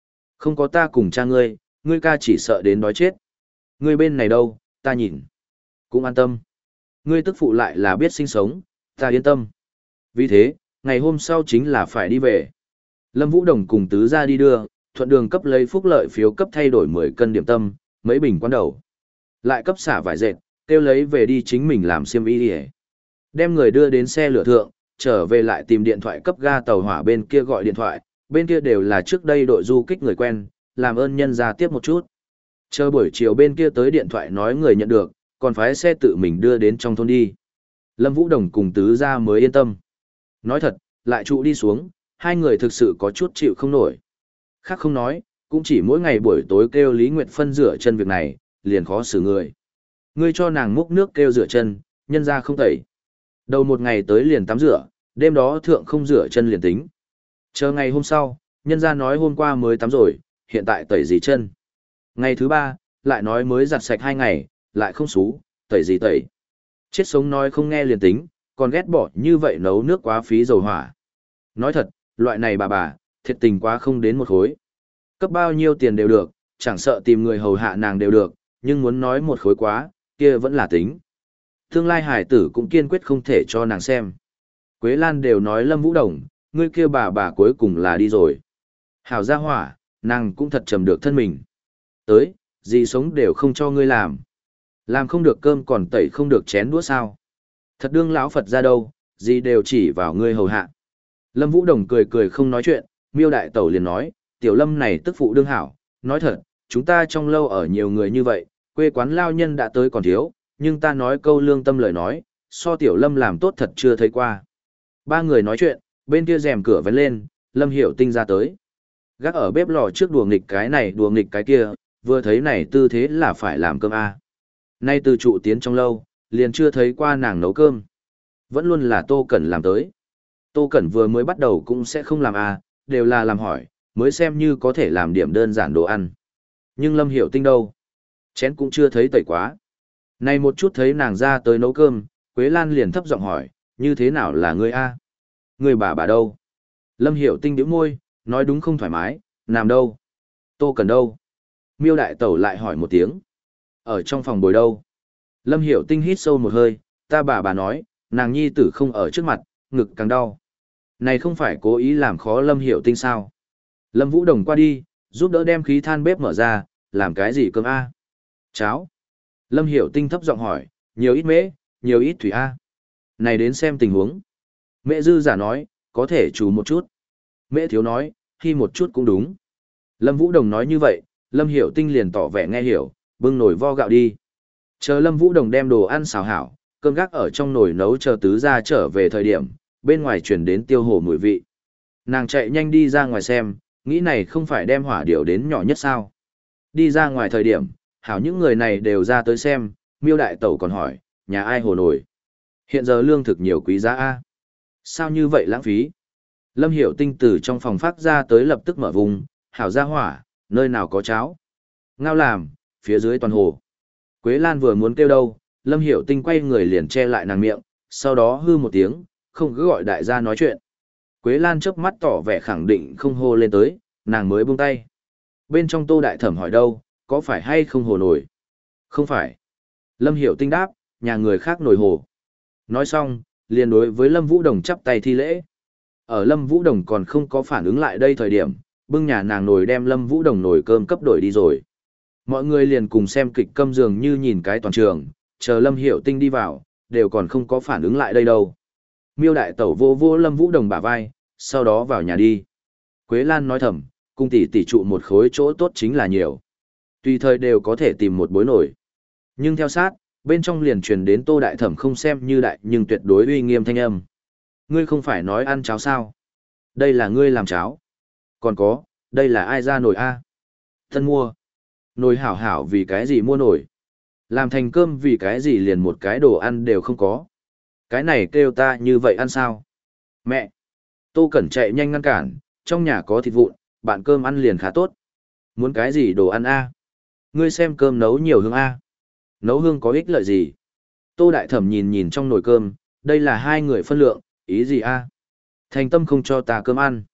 A: Không có ta cùng cha ngươi, ngươi ca chỉ sợ đến đói chết. Ngươi bên này đâu, ta nhìn. Cũng an tâm. Ngươi tức phụ lại là biết sinh sống, ta yên tâm. Vì thế, ngày hôm sau chính là phải đi về. Lâm Vũ Đồng cùng tứ gia đi đưa, thuận đường cấp lấy phúc lợi phiếu cấp thay đổi mười cân điểm tâm, mấy bình quán đầu. Lại cấp xả vải dệt, kêu lấy về đi chính mình làm xiêm y đi. Đem người đưa đến xe lửa thượng, trở về lại tìm điện thoại cấp ga tàu hỏa bên kia gọi điện thoại, bên kia đều là trước đây đội du kích người quen, làm ơn nhân ra tiếp một chút. Chờ buổi chiều bên kia tới điện thoại nói người nhận được, còn phái xe tự mình đưa đến trong thôn đi. Lâm Vũ Đồng cùng tứ gia mới yên tâm. Nói thật, lại trụ đi xuống, hai người thực sự có chút chịu không nổi. Khác không nói, cũng chỉ mỗi ngày buổi tối kêu Lý Nguyệt Phân rửa chân việc này, liền khó xử người. Ngươi cho nàng múc nước kêu rửa chân, nhân ra không tẩy. Đầu một ngày tới liền tắm rửa, đêm đó thượng không rửa chân liền tính. Chờ ngày hôm sau, nhân ra nói hôm qua mới tắm rồi, hiện tại tẩy gì chân. Ngày thứ ba, lại nói mới giặt sạch hai ngày, lại không xú, tẩy gì tẩy. Chết sống nói không nghe liền tính, còn ghét bỏ như vậy nấu nước quá phí dầu hỏa. Nói thật, loại này bà bà, thiệt tình quá không đến một khối. Cấp bao nhiêu tiền đều được, chẳng sợ tìm người hầu hạ nàng đều được, nhưng muốn nói một khối quá, kia vẫn là tính. Tương lai hải tử cũng kiên quyết không thể cho nàng xem. Quế Lan đều nói Lâm Vũ Đồng, ngươi kia bà bà cuối cùng là đi rồi. Hảo gia hỏa, nàng cũng thật trầm được thân mình. Tới, gì sống đều không cho ngươi làm. Làm không được cơm còn tẩy không được chén đũa sao. Thật đương lão Phật ra đâu, gì đều chỉ vào ngươi hầu hạ. Lâm Vũ Đồng cười cười không nói chuyện, Miêu Đại Tẩu liền nói, tiểu Lâm này tức phụ đương hảo, nói thật, chúng ta trong lâu ở nhiều người như vậy, quê quán lao nhân đã tới còn thiếu, nhưng ta nói câu lương tâm lời nói, so tiểu Lâm làm tốt thật chưa thấy qua. Ba người nói chuyện, bên kia rèm cửa vén lên, Lâm Hiểu Tinh ra tới. Gác ở bếp lò trước đùa nghịch cái này đùa nghịch cái kia, vừa thấy này tư thế là phải làm cơm a. Nay từ trụ tiến trong lâu, liền chưa thấy qua nàng nấu cơm. Vẫn luôn là Tô Cẩn làm tới. Tô Cẩn vừa mới bắt đầu cũng sẽ không làm a, đều là làm hỏi, mới xem như có thể làm điểm đơn giản đồ ăn. Nhưng Lâm Hiểu Tinh đâu? Chén cũng chưa thấy tẩy quá. Này một chút thấy nàng ra tới nấu cơm, Quế Lan liền thấp giọng hỏi, như thế nào là ngươi a? Ngươi bà bà đâu? Lâm Hiểu Tinh nhếch môi, nói đúng không thoải mái, nằm đâu? Tô Cẩn đâu? Miêu Đại Tẩu lại hỏi một tiếng. Ở trong phòng bồi đâu? Lâm Hiểu Tinh hít sâu một hơi, ta bà bà nói, nàng nhi tử không ở trước mặt, ngực càng đau. Này không phải cố ý làm khó Lâm Hiểu Tinh sao? Lâm Vũ Đồng qua đi, giúp đỡ đem khí than bếp mở ra, làm cái gì cơm a? Cháo. Lâm Hiểu Tinh thấp giọng hỏi, nhiều ít mễ, nhiều ít thủy a? Này đến xem tình huống. Mẹ dư giả nói, có thể chú một chút. Mẹ thiếu nói, khi một chút cũng đúng. Lâm Vũ Đồng nói như vậy, Lâm Hiểu Tinh liền tỏ vẻ nghe hiểu, bưng nồi vo gạo đi. Chờ Lâm Vũ Đồng đem đồ ăn xào hảo, cơm gác ở trong nồi nấu chờ tứ gia trở về thời điểm, bên ngoài chuyển đến tiêu hổ mùi vị. Nàng chạy nhanh đi ra ngoài xem, nghĩ này không phải đem hỏa điều đến nhỏ nhất sao. Đi ra ngoài thời điểm, hảo những người này đều ra tới xem, Miêu Đại Tẩu còn hỏi, nhà ai hồ nổi. Hiện giờ lương thực nhiều quý giá a, sao như vậy lãng phí? Lâm Hiểu Tinh từ trong phòng phát ra tới lập tức mở vùng, hảo ra hỏa, nơi nào có cháo. Ngao làm, phía dưới toàn hồ. Quế Lan vừa muốn kêu đâu, Lâm Hiểu Tinh quay người liền che lại nàng miệng, sau đó hư một tiếng, không cứ gọi đại gia nói chuyện. Quế Lan chớp mắt tỏ vẻ khẳng định không hô lên tới, nàng mới buông tay. Bên trong Tô Đại Thẩm hỏi đâu, có phải hay không hồ nổi? Không phải. Lâm Hiểu Tinh đáp, nhà người khác nổi hồ. Nói xong, liền đối với Lâm Vũ Đồng chắp tay thi lễ. Ở Lâm Vũ Đồng còn không có phản ứng lại đây thời điểm, bưng nhà nàng nồi đem Lâm Vũ Đồng nồi cơm cấp đổi đi rồi. Mọi người liền cùng xem kịch câm dường như nhìn cái toàn trường, chờ Lâm Hiểu Tinh đi vào, đều còn không có phản ứng lại đây đâu. Miêu Đại Tẩu vô vô Lâm Vũ Đồng bả vai, sau đó vào nhà đi. Quế Lan nói thầm, cung tỷ tỷ trụ một khối chỗ tốt chính là nhiều. Tùy thời đều có thể tìm một bối nổi. Nhưng theo sát, bên trong liền truyền đến Tô Đại Thẩm không xem như đại nhưng tuyệt đối uy nghiêm thanh âm. Ngươi không phải nói ăn cháo sao? Đây là ngươi làm cháo. Còn có, đây là ai ra nồi a? Thân mua. Nồi hảo hảo vì cái gì mua nồi? Làm thành cơm vì cái gì liền một cái đồ ăn đều không có? Cái này kêu ta như vậy ăn sao? Mẹ! Tô Cẩn chạy nhanh ngăn cản, trong nhà có thịt vụn, bạn cơm ăn liền khá tốt. Muốn cái gì đồ ăn a? Ngươi xem cơm nấu nhiều hương a. Nấu hương có ích lợi gì? Tô Đại Thẩm nhìn nhìn trong nồi cơm, đây là hai người phân lượng, ý gì a? Thành tâm không cho ta cơm ăn.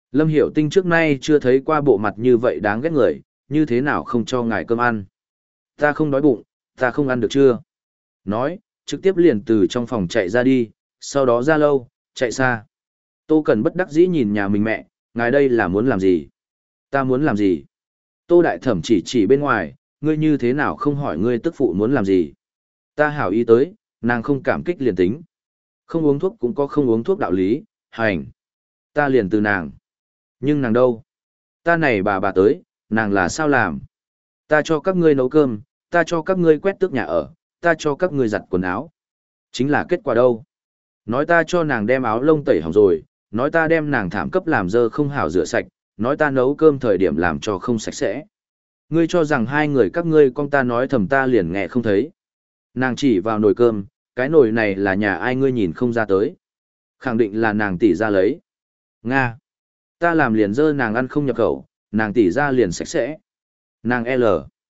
A: Lâm Hiểu Tinh trước nay chưa thấy qua bộ mặt như vậy đáng ghét người, như thế nào không cho ngài cơm ăn. Ta không đói bụng, ta không ăn được chưa? Nói, trực tiếp liền từ trong phòng chạy ra đi, sau đó ra lâu, chạy xa. Tô Cẩn bất đắc dĩ nhìn nhà mình mẹ, ngài đây là muốn làm gì? Ta muốn làm gì? Tô Đại Thẩm chỉ chỉ bên ngoài, ngươi như thế nào không hỏi ngươi tức phụ muốn làm gì? Ta hảo ý tới, nàng không cảm kích liền tính. Không uống thuốc cũng có không uống thuốc đạo lý, hành. Ta liền từ nàng. Nhưng nàng đâu? Ta này bà bà tới, nàng là sao làm? Ta cho các ngươi nấu cơm, ta cho các ngươi quét tước nhà ở, ta cho các ngươi giặt quần áo. Chính là kết quả đâu? Nói ta cho nàng đem áo lông tẩy hỏng rồi, nói ta đem nàng thảm cấp làm dơ không hảo rửa sạch, nói ta nấu cơm thời điểm làm cho không sạch sẽ. Ngươi cho rằng hai người các ngươi con ta nói thầm ta liền nghe không thấy. Nàng chỉ vào nồi cơm, cái nồi này là nhà ai ngươi nhìn không ra tới. Khẳng định là nàng tỷ ra lấy. Nga. Ta làm liền dơ nàng ăn không nhập khẩu, nàng tỷ ra liền sạch sẽ. Nàng L.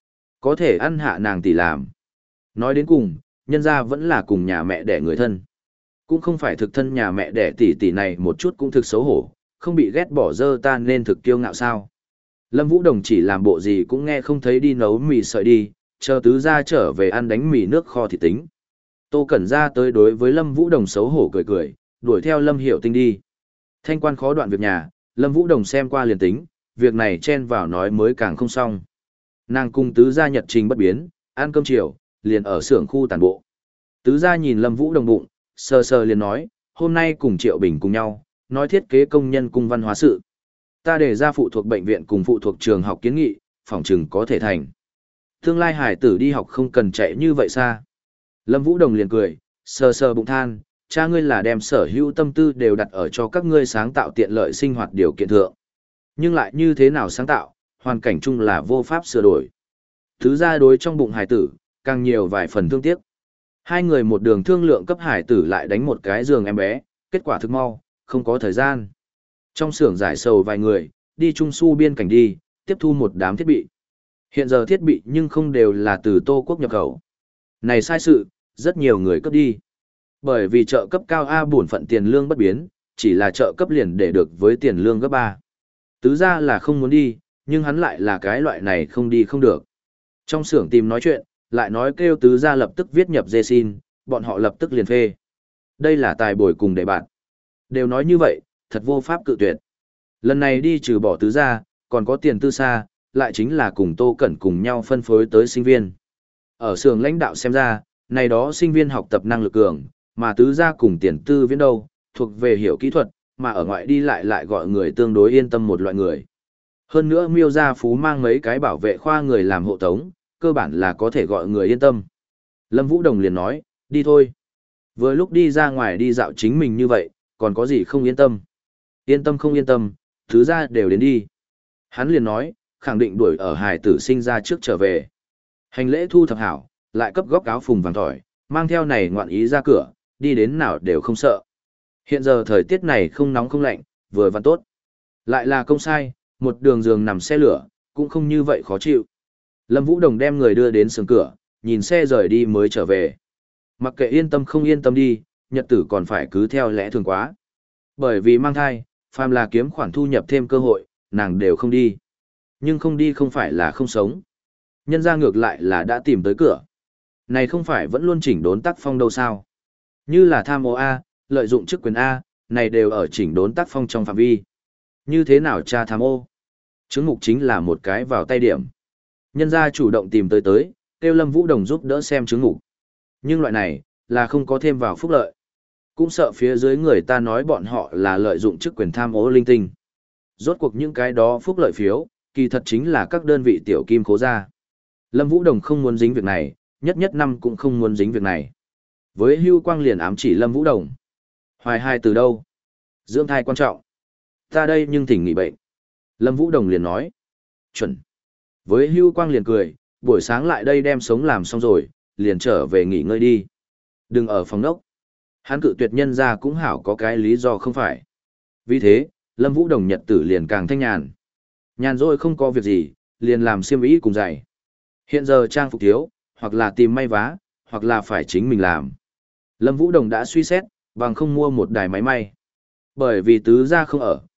A: Có thể ăn hạ nàng tỷ làm. Nói đến cùng, nhân ra vẫn là cùng nhà mẹ đẻ người thân. Cũng không phải thực thân nhà mẹ đẻ tỷ tỷ này một chút cũng thực xấu hổ, không bị ghét bỏ dơ ta nên thực kiêu ngạo sao. Lâm Vũ Đồng chỉ làm bộ gì cũng nghe không thấy đi nấu mì sợi đi, chờ tứ ra trở về ăn đánh mì nước kho thì tính. Tô Cẩn ra tới đối với Lâm Vũ Đồng xấu hổ cười cười, đuổi theo Lâm Hiểu Tinh đi. Thanh quan khó đoạn việc nhà, Lâm Vũ Đồng xem qua liền tính, việc này chen vào nói mới càng không xong. Nàng cùng tứ gia nhật trình bất biến, ăn cơm chiều, liền ở xưởng khu tàn bộ. Tứ gia nhìn Lâm Vũ Đồng bụng, sờ sờ liền nói, hôm nay cùng Triệu Bình cùng nhau, nói thiết kế công nhân cung văn hóa sự. Ta đề ra phụ thuộc bệnh viện cùng phụ thuộc trường học kiến nghị, phòng trừng có thể thành. Tương lai hải tử đi học không cần chạy như vậy xa. Lâm Vũ Đồng liền cười, sờ sờ bụng than, cha ngươi là đem sở hữu tâm tư đều đặt ở cho các ngươi sáng tạo tiện lợi sinh hoạt điều kiện thượng. Nhưng lại như thế nào sáng tạo, hoàn cảnh chung là vô pháp sửa đổi. Thứ ra đối trong bụng hải tử, càng nhiều vài phần thương tiếc. Hai người một đường thương lượng cấp hải tử lại đánh một cái giường em bé, kết quả thực mau, không có thời gian. Trong xưởng giải sầu vài người, đi trung su biên cảnh đi, tiếp thu một đám thiết bị. Hiện giờ thiết bị nhưng không đều là từ Tô Quốc nhập khẩu. Này sai sự, rất nhiều người cấp đi. Bởi vì trợ cấp cao A bổn phận tiền lương bất biến, chỉ là trợ cấp liền để được với tiền lương gấp ba. Tứ ra là không muốn đi, nhưng hắn lại là cái loại này không đi không được. Trong xưởng tìm nói chuyện, lại nói kêu tứ ra lập tức viết nhập dê xin, bọn họ lập tức liền phê. Đây là tài bồi cùng đề bạn. Đều nói như vậy, thật vô pháp cự tuyệt. Lần này đi trừ bỏ tứ ra, còn có tiền tư xa, lại chính là cùng Tô Cẩn cùng nhau phân phối tới sinh viên. Ở xưởng lãnh đạo xem ra, này đó sinh viên học tập năng lực cường, mà tứ ra cùng tiền tư viễn đâu, thuộc về hiểu kỹ thuật, mà ở ngoại đi lại lại gọi người tương đối yên tâm một loại người. Hơn nữa Miêu Gia Phú mang mấy cái bảo vệ khoa người làm hộ tống, cơ bản là có thể gọi người yên tâm. Lâm Vũ Đồng liền nói, đi thôi. Vừa lúc đi ra ngoài đi dạo chính mình như vậy, còn có gì không yên tâm. Yên tâm không yên tâm, thứ ra đều đến đi. Hắn liền nói, khẳng định đuổi ở hài tử sinh ra trước trở về. Hành lễ thu thập hảo, lại cấp góc áo phùng vàng tỏi, mang theo này ngoạn ý ra cửa, đi đến nào đều không sợ. Hiện giờ thời tiết này không nóng không lạnh, vừa và tốt. Lại là công sai, một đường giường nằm xe lửa, cũng không như vậy khó chịu. Lâm Vũ Đồng đem người đưa đến sườn cửa, nhìn xe rời đi mới trở về. Mặc kệ yên tâm không yên tâm đi, nhật tử còn phải cứ theo lẽ thường quá. Bởi vì mang thai, phàm là kiếm khoản thu nhập thêm cơ hội, nàng đều không đi. Nhưng không đi không phải là không sống. Nhân ra ngược lại là đã tìm tới cửa. Này không phải vẫn luôn chỉnh đốn tác phong đâu sao. Như là tham ô A, lợi dụng chức quyền A, này đều ở chỉnh đốn tác phong trong phạm vi. Như thế nào cha tham ô? Chứng mục chính là một cái vào tay điểm. Nhân gia chủ động tìm tới tới, kêu Lâm Vũ Đồng giúp đỡ xem chứng mục. Nhưng loại này, là không có thêm vào phúc lợi. Cũng sợ phía dưới người ta nói bọn họ là lợi dụng chức quyền tham ô linh tinh. Rốt cuộc những cái đó phúc lợi phiếu, kỳ thật chính là các đơn vị tiểu kim khố ra. Lâm Vũ Đồng không muốn dính việc này, nhất nhất năm cũng không muốn dính việc này. Với Hưu Quang liền ám chỉ Lâm Vũ Đồng. Hoài hai từ đâu? Dưỡng thai quan trọng. Ta đây nhưng thỉnh nghỉ bệnh. Lâm Vũ Đồng liền nói. Chuẩn. Với Hưu Quang liền cười, buổi sáng lại đây đem sống làm xong rồi, liền trở về nghỉ ngơi đi. Đừng ở phòng đốc. Hắn cự tuyệt nhân ra cũng hảo có cái lý do không phải. Vì thế, Lâm Vũ Đồng nhật tử liền càng thanh nhàn. Nhàn rồi không có việc gì, liền làm xiêm y cùng giày. Hiện giờ trang phục thiếu, hoặc là tìm may vá, hoặc là phải chính mình làm. Lâm Vũ Đồng đã suy xét, bằng không mua một đài máy may. Bởi vì tứ gia không ở,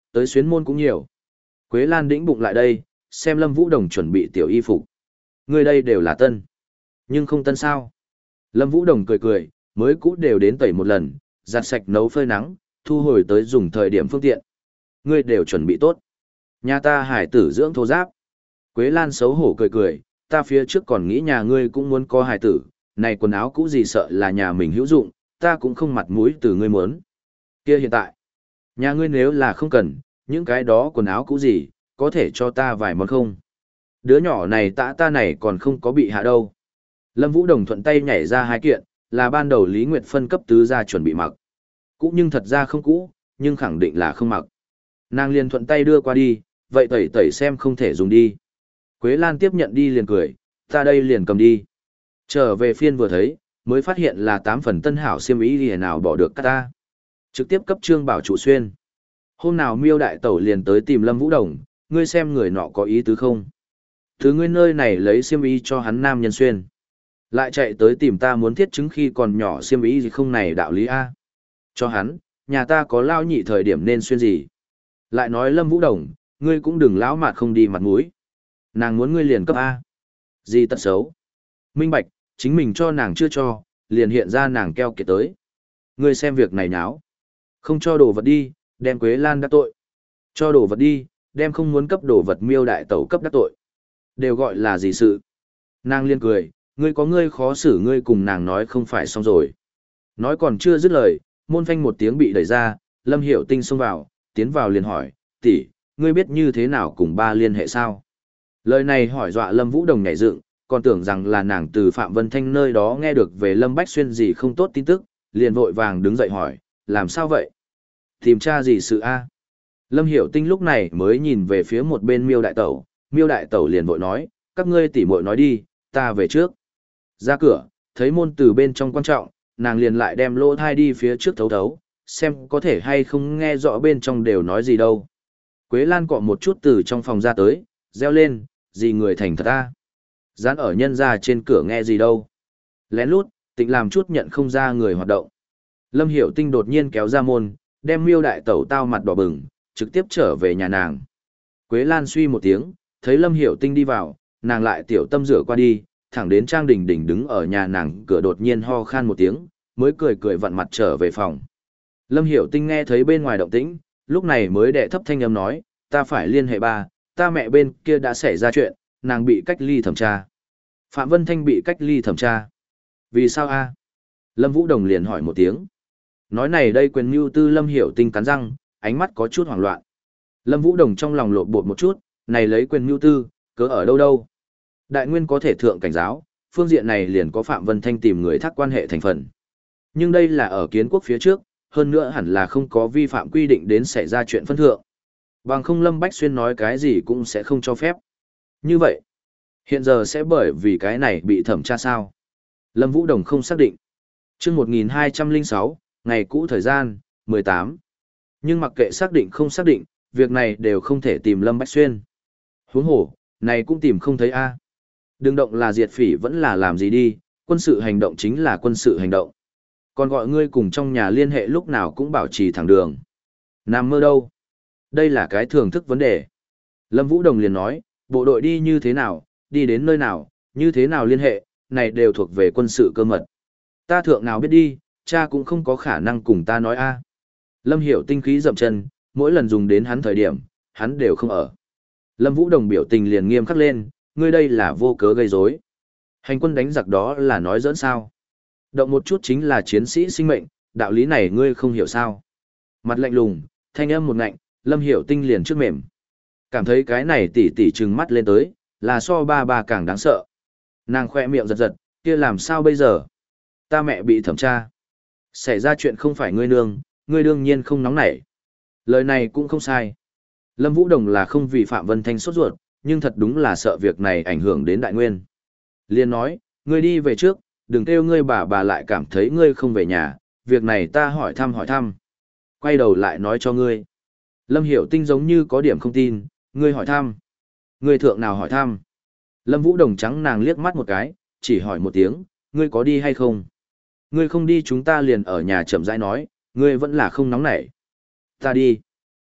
A: tới xuyến môn cũng nhiều. Quế Lan đĩnh bụng lại đây, xem Lâm Vũ Đồng chuẩn bị tiểu y phục. Người đây đều là tân. Nhưng không tân sao? Lâm Vũ Đồng cười cười, mới cũ đều đến tẩy một lần, giặt sạch nấu phơi nắng, thu hồi tới dùng thời điểm phương tiện. Ngươi đều chuẩn bị tốt. Nhà ta hải tử dưỡng thô giáp. Quế Lan xấu hổ cười cười, ta phía trước còn nghĩ nhà ngươi cũng muốn có hải tử, này quần áo cũ gì sợ là nhà mình hữu dụng, ta cũng không mặt mũi từ ngươi muốn. Kia hiện tại, nhà ngươi nếu là không cần, những cái đó quần áo cũ gì, có thể cho ta vài món không? Đứa nhỏ này tạ ta này còn không có bị hạ đâu. Lâm Vũ Đồng thuận tay nhảy ra hai kiện, là ban đầu Lý Nguyệt phân cấp tứ ra chuẩn bị mặc. Cũ nhưng thật ra không cũ, nhưng khẳng định là không mặc. Nàng liền thuận tay đưa qua đi, vậy tẩy tẩy xem không thể dùng đi. Quế Lan tiếp nhận đi liền cười, ta đây liền cầm đi. Trở về phiên vừa thấy, mới phát hiện là tám phần tân hảo xiêm ý gì nào bỏ được cắt ta. Trực tiếp cấp trương bảo trụ xuyên. Hôm nào Miêu đại tẩu liền tới tìm Lâm Vũ Đồng, ngươi xem người nọ có ý tứ không? Thứ ngươi nơi này lấy xiêm ý cho hắn nam nhân xuyên. Lại chạy tới tìm ta muốn thiết chứng khi còn nhỏ xiêm ý gì không này đạo lý A. Cho hắn, nhà ta có lao nhị thời điểm nên xuyên gì. Lại nói Lâm Vũ Đồng, ngươi cũng đừng lão mặt không đi mặt mũi. Nàng muốn ngươi liền cấp A. Gì tật xấu. Minh bạch, chính mình cho nàng chưa cho, liền hiện ra nàng keo kiệt tới. Ngươi xem việc này náo. Không cho đồ vật đi, đem Quế Lan đắc tội. Cho đồ vật đi, đem không muốn cấp đồ vật Miêu đại tẩu cấp đắc tội. Đều gọi là gì sự. Nàng liên cười, ngươi có ngươi khó xử ngươi cùng nàng nói không phải xong rồi. Nói còn chưa dứt lời, môn phanh một tiếng bị đẩy ra, Lâm Hiểu Tinh xông vào, tiến vào liền hỏi, tỷ, ngươi biết như thế nào cùng ba liên hệ sao? Lời này hỏi dọa Lâm Vũ Đồng nhảy dựng, còn tưởng rằng là nàng từ Phạm Vân Thanh nơi đó nghe được về Lâm Bách Xuyên gì không tốt tin tức, liền vội vàng đứng dậy hỏi, làm sao vậy? Tìm tra gì sự a? Lâm Hiểu Tinh lúc này mới nhìn về phía một bên Miêu đại tẩu, Miêu đại tẩu liền vội nói, các ngươi tỷ muội nói đi, ta về trước. Ra cửa, thấy môn từ bên trong quan trọng, nàng liền lại đem lỗ thai đi phía trước thấu thấu, xem có thể hay không nghe rõ bên trong đều nói gì đâu. Quế Lan cọ một chút từ trong phòng ra tới, reo lên, gì người thành thật ta. Dán ở nhân ra trên cửa nghe gì đâu. Lén lút, tịnh làm chút nhận không ra người hoạt động. Lâm Hiểu Tinh đột nhiên kéo ra môn, đem Miêu đại tẩu tao mặt đỏ bừng, trực tiếp trở về nhà nàng. Quế Lan suy một tiếng, thấy Lâm Hiểu Tinh đi vào, nàng lại tiểu tâm rửa qua đi, thẳng đến Trang Đình Đình đứng ở nhà nàng cửa đột nhiên ho khan một tiếng, mới cười cười vặn mặt trở về phòng. Lâm Hiểu Tinh nghe thấy bên ngoài động tĩnh, lúc này mới đệ thấp thanh âm nói, ta phải liên hệ ba, ta mẹ bên kia đã xảy ra chuyện, nàng bị cách ly thẩm tra. Phạm Vân Thanh bị cách ly thẩm tra. Vì sao a? Lâm Vũ Đồng liền hỏi một tiếng. Nói này đây quyền mưu tư Lâm Hiểu Tinh cắn răng, ánh mắt có chút hoảng loạn. Lâm Vũ Đồng trong lòng lộn bột một chút, này lấy quyền mưu tư, cớ ở đâu đâu. Đại nguyên có thể thượng cảnh giáo, phương diện này liền có Phạm Vân Thanh tìm người thác quan hệ thành phần. Nhưng đây là ở kiến quốc phía trước, hơn nữa hẳn là không có vi phạm quy định đến xảy ra chuyện phân thượng. Bằng không Lâm Bách Xuyên nói cái gì cũng sẽ không cho phép. Như vậy, hiện giờ sẽ bởi vì cái này bị thẩm tra sao? Lâm Vũ Đồng không xác định. Trước một nghìn hai trăm lẻ sáu, ngày cũ thời gian, mười tám. Nhưng mặc kệ xác định không xác định, việc này đều không thể tìm Lâm Bách Xuyên. Huống hồ, này cũng tìm không thấy a. Đừng động là diệt phỉ vẫn là làm gì đi, quân sự hành động chính là quân sự hành động. Còn gọi ngươi cùng trong nhà liên hệ lúc nào cũng bảo trì thẳng đường. Nằm mơ đâu? Đây là cái thưởng thức vấn đề. Lâm Vũ Đồng liền nói, bộ đội đi như thế nào, đi đến nơi nào, như thế nào liên hệ, này đều thuộc về quân sự cơ mật. Ta thượng nào biết đi, cha cũng không có khả năng cùng ta nói a. Lâm Hiểu Tinh khí dậm chân, mỗi lần dùng đến hắn thời điểm, hắn đều không ở. Lâm Vũ Đồng biểu tình liền nghiêm khắc lên, ngươi đây là vô cớ gây rối. Hành quân đánh giặc đó là nói giỡn sao? Động một chút chính là chiến sĩ sinh mệnh, đạo lý này ngươi không hiểu sao? Mặt lạnh lùng, thanh âm một ngạnh, Lâm Hiểu Tinh liền trước mềm. Cảm thấy cái này tỉ tỉ trừng mắt lên tới, là so ba ba càng đáng sợ. Nàng khoe miệng giật giật, kia làm sao bây giờ? Ta mẹ bị thẩm tra. Xảy ra chuyện không phải ngươi nương, ngươi đương nhiên không nóng nảy. Lời này cũng không sai. Lâm Vũ Đồng là không vì Phạm Vân Thanh sốt ruột, nhưng thật đúng là sợ việc này ảnh hưởng đến đại nguyên. Liên nói, ngươi đi về trước, đừng kêu ngươi bà bà lại cảm thấy ngươi không về nhà, việc này ta hỏi thăm hỏi thăm. Quay đầu lại nói cho ngươi. Lâm Hiểu Tinh giống như có điểm không tin, ngươi hỏi thăm. Ngươi thượng nào hỏi thăm. Lâm Vũ Đồng trắng nàng liếc mắt một cái, chỉ hỏi một tiếng, ngươi có đi hay không? Ngươi không đi chúng ta liền ở nhà chậm rãi nói, ngươi vẫn là không nóng nảy. Ta đi.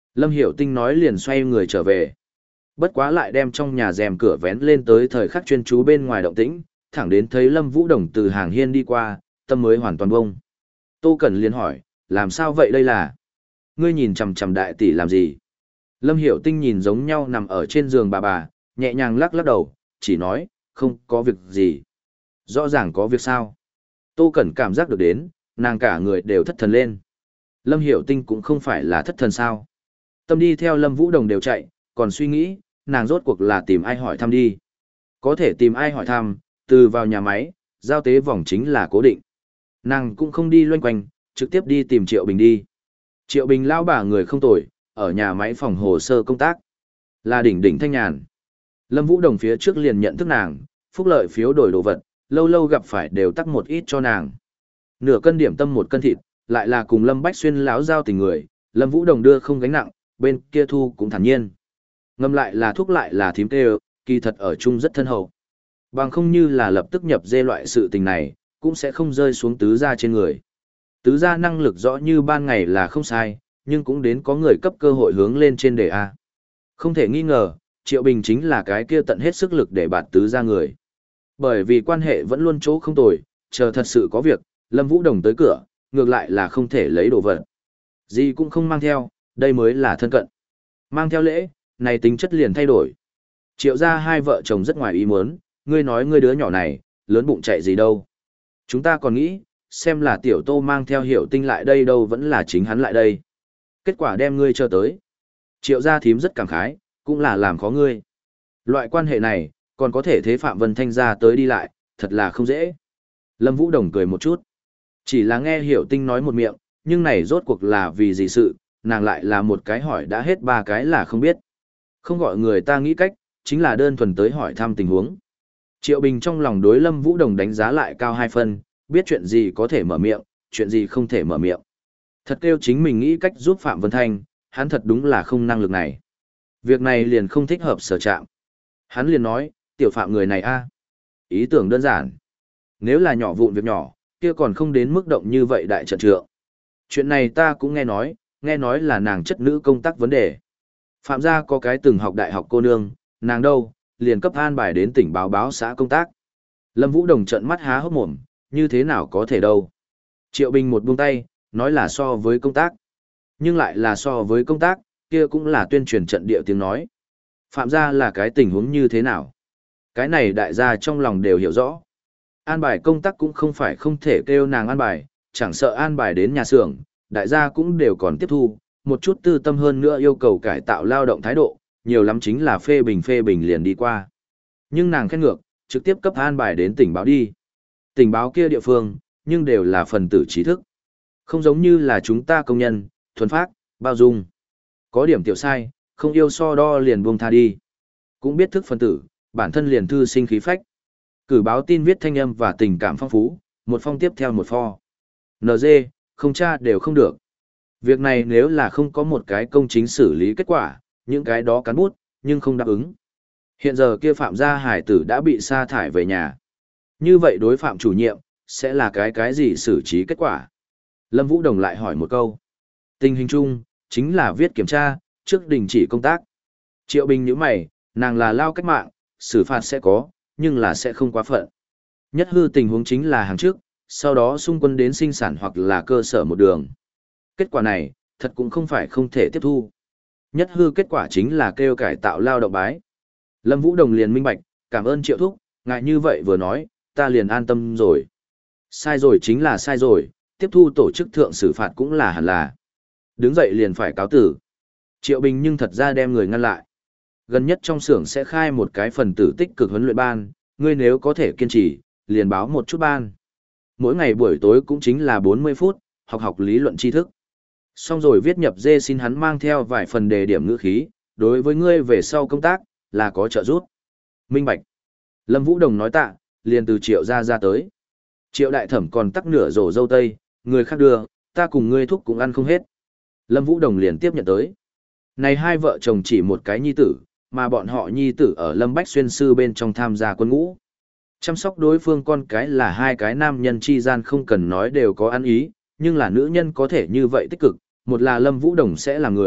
A: Lâm Hiểu Tinh nói liền xoay người trở về. Bất quá lại đem trong nhà rèm cửa vén lên tới thời khắc chuyên chú bên ngoài động tĩnh, thẳng đến thấy Lâm Vũ Đồng từ hàng hiên đi qua, tâm mới hoàn toàn bông. Tô Cẩn liền hỏi, làm sao vậy đây là? Ngươi nhìn chằm chằm đại tỷ làm gì? Lâm Hiểu Tinh nhìn giống nhau nằm ở trên giường bà bà, nhẹ nhàng lắc lắc đầu, chỉ nói, không có việc gì. Rõ ràng có việc sao? Tô Cẩn cảm giác được đến, nàng cả người đều thất thần lên. Lâm Hiểu Tinh cũng không phải là thất thần sao. Tâm đi theo Lâm Vũ Đồng đều chạy, còn suy nghĩ, nàng rốt cuộc là tìm ai hỏi thăm đi. Có thể tìm ai hỏi thăm, từ vào nhà máy, giao tế vòng chính là cố định. Nàng cũng không đi loanh quanh, trực tiếp đi tìm Triệu Bình đi. Triệu Bình lao bà người không tồi, ở nhà máy phòng hồ sơ công tác. Là đỉnh đỉnh thanh nhàn. Lâm Vũ Đồng phía trước liền nhận thức nàng, phúc lợi phiếu đổi đồ vật, lâu lâu gặp phải đều tắc một ít cho nàng. Nửa cân điểm tâm một cân thịt, lại là cùng Lâm Bách Xuyên láo giao tình người, Lâm Vũ Đồng đưa không gánh nặng, bên kia thu cũng thản nhiên. Ngâm lại là thuốc lại là thím tê, kỳ thật ở chung rất thân hậu. Bằng không như là lập tức nhập dê loại sự tình này, cũng sẽ không rơi xuống tứ gia trên người. Tứ gia năng lực rõ như ban ngày là không sai, nhưng cũng đến có người cấp cơ hội hướng lên trên đề A. Không thể nghi ngờ, Triệu Bình chính là cái kia tận hết sức lực để bạt tứ gia người. Bởi vì quan hệ vẫn luôn chỗ không tồi, chờ thật sự có việc, Lâm Vũ Đồng tới cửa, ngược lại là không thể lấy đồ vật. Gì cũng không mang theo, đây mới là thân cận. Mang theo lễ, này tính chất liền thay đổi. Triệu gia hai vợ chồng rất ngoài ý muốn, ngươi nói ngươi đứa nhỏ này, lớn bụng chạy gì đâu. Chúng ta còn nghĩ, xem là tiểu Tô mang theo Hiểu Tinh lại đây đâu vẫn là chính hắn lại đây. Kết quả đem ngươi cho tới. Triệu gia thím rất cảm khái, cũng là làm khó ngươi. Loại quan hệ này, còn có thể thế Phạm Vân Thanh ra tới đi lại, thật là không dễ. Lâm Vũ Đồng cười một chút. Chỉ là nghe Hiểu Tinh nói một miệng, nhưng này rốt cuộc là vì gì sự, nàng lại là một cái hỏi đã hết ba cái là không biết. Không gọi người ta nghĩ cách, chính là đơn thuần tới hỏi thăm tình huống. Triệu Bình trong lòng đối Lâm Vũ Đồng đánh giá lại cao hai phân, biết chuyện gì có thể mở miệng, chuyện gì không thể mở miệng. Thật kêu chính mình nghĩ cách giúp Phạm Vân Thanh, hắn thật đúng là không năng lực này. Việc này liền không thích hợp sở trạm. Hắn liền nói, tiểu Phạm người này a, ý tưởng đơn giản. Nếu là nhỏ vụn việc nhỏ, kia còn không đến mức động như vậy đại trận trượng. Chuyện này ta cũng nghe nói, nghe nói là nàng chất nữ công tác vấn đề. Phạm gia có cái từng học đại học cô nương, nàng đâu, liền cấp an bài đến tỉnh báo báo xã công tác. Lâm Vũ Đồng trợn mắt há hốc mồm, như thế nào có thể đâu. Triệu Bình một buông tay, nói là so với công tác. Nhưng lại là so với công tác, kia cũng là tuyên truyền trận địa tiếng nói. Phạm gia là cái tình huống như thế nào? Cái này đại gia trong lòng đều hiểu rõ. An bài công tác cũng không phải không thể kêu nàng an bài, chẳng sợ an bài đến nhà xưởng, đại gia cũng đều còn tiếp thu, một chút tư tâm hơn nữa yêu cầu cải tạo lao động thái độ, nhiều lắm chính là phê bình phê bình liền đi qua. Nhưng nàng khen ngược, trực tiếp cấp an bài đến tỉnh báo đi. Tỉnh báo kia địa phương, nhưng đều là phần tử trí thức. Không giống như là chúng ta công nhân, thuần phác, bao dung. Có điểm tiểu sai, không yêu so đo liền buông tha đi. Cũng biết thức phần tử, bản thân liền thư sinh khí phách. Cử báo tin viết thanh âm và tình cảm phong phú, một phong tiếp theo một pho. en giê, không tra đều không được. Việc này nếu là không có một cái công chính xử lý kết quả, những cái đó cán bút, nhưng không đáp ứng. Hiện giờ kia Phạm gia hải tử đã bị sa thải về nhà. Như vậy đối Phạm chủ nhiệm, sẽ là cái cái gì xử trí kết quả? Lâm Vũ Đồng lại hỏi một câu. Tình hình chung, chính là viết kiểm tra, trước đình chỉ công tác. Triệu Bình nhíu mày, nàng là lao cách mạng, xử phạt sẽ có, nhưng là sẽ không quá phận. Nhất hư tình huống chính là hàng trước, sau đó xung quân đến sinh sản hoặc là cơ sở một đường. Kết quả này, thật cũng không phải không thể tiếp thu. Nhất hư kết quả chính là kêu cải tạo lao động bái. Lâm Vũ Đồng liền minh bạch, cảm ơn Triệu Thúc, ngại như vậy vừa nói, ta liền an tâm rồi. Sai rồi chính là sai rồi, tiếp thu tổ chức thượng xử phạt cũng là hẳn là. Đứng dậy liền phải cáo tử. Triệu Bình nhưng thật ra đem người ngăn lại. Gần nhất trong xưởng sẽ khai một cái phần tử tích cực huấn luyện ban, ngươi nếu có thể kiên trì, liền báo một chút ban. Mỗi ngày buổi tối cũng chính là bốn mươi phút, học học lý luận tri thức. Xong rồi viết nhập dê xin hắn mang theo vài phần đề điểm ngữ khí, đối với ngươi về sau công tác, là có trợ giúp. Minh bạch. Lâm Vũ Đồng nói tạ, liền từ Triệu ra ra tới. Triệu đại thẩm còn tắc nửa rổ dâu tây, người khác đưa, ta cùng ngươi thúc cũng ăn không hết. Lâm Vũ Đồng liền tiếp nhận tới. Này hai vợ chồng chỉ một cái nhi tử, mà bọn họ nhi tử ở Lâm Bách Xuyên sư bên trong tham gia quân ngũ. Chăm sóc đối phương con cái là hai cái nam nhân chi gian không cần nói đều có ăn ý, nhưng là nữ nhân có thể như vậy tích cực, một là Lâm Vũ Đồng sẽ là người,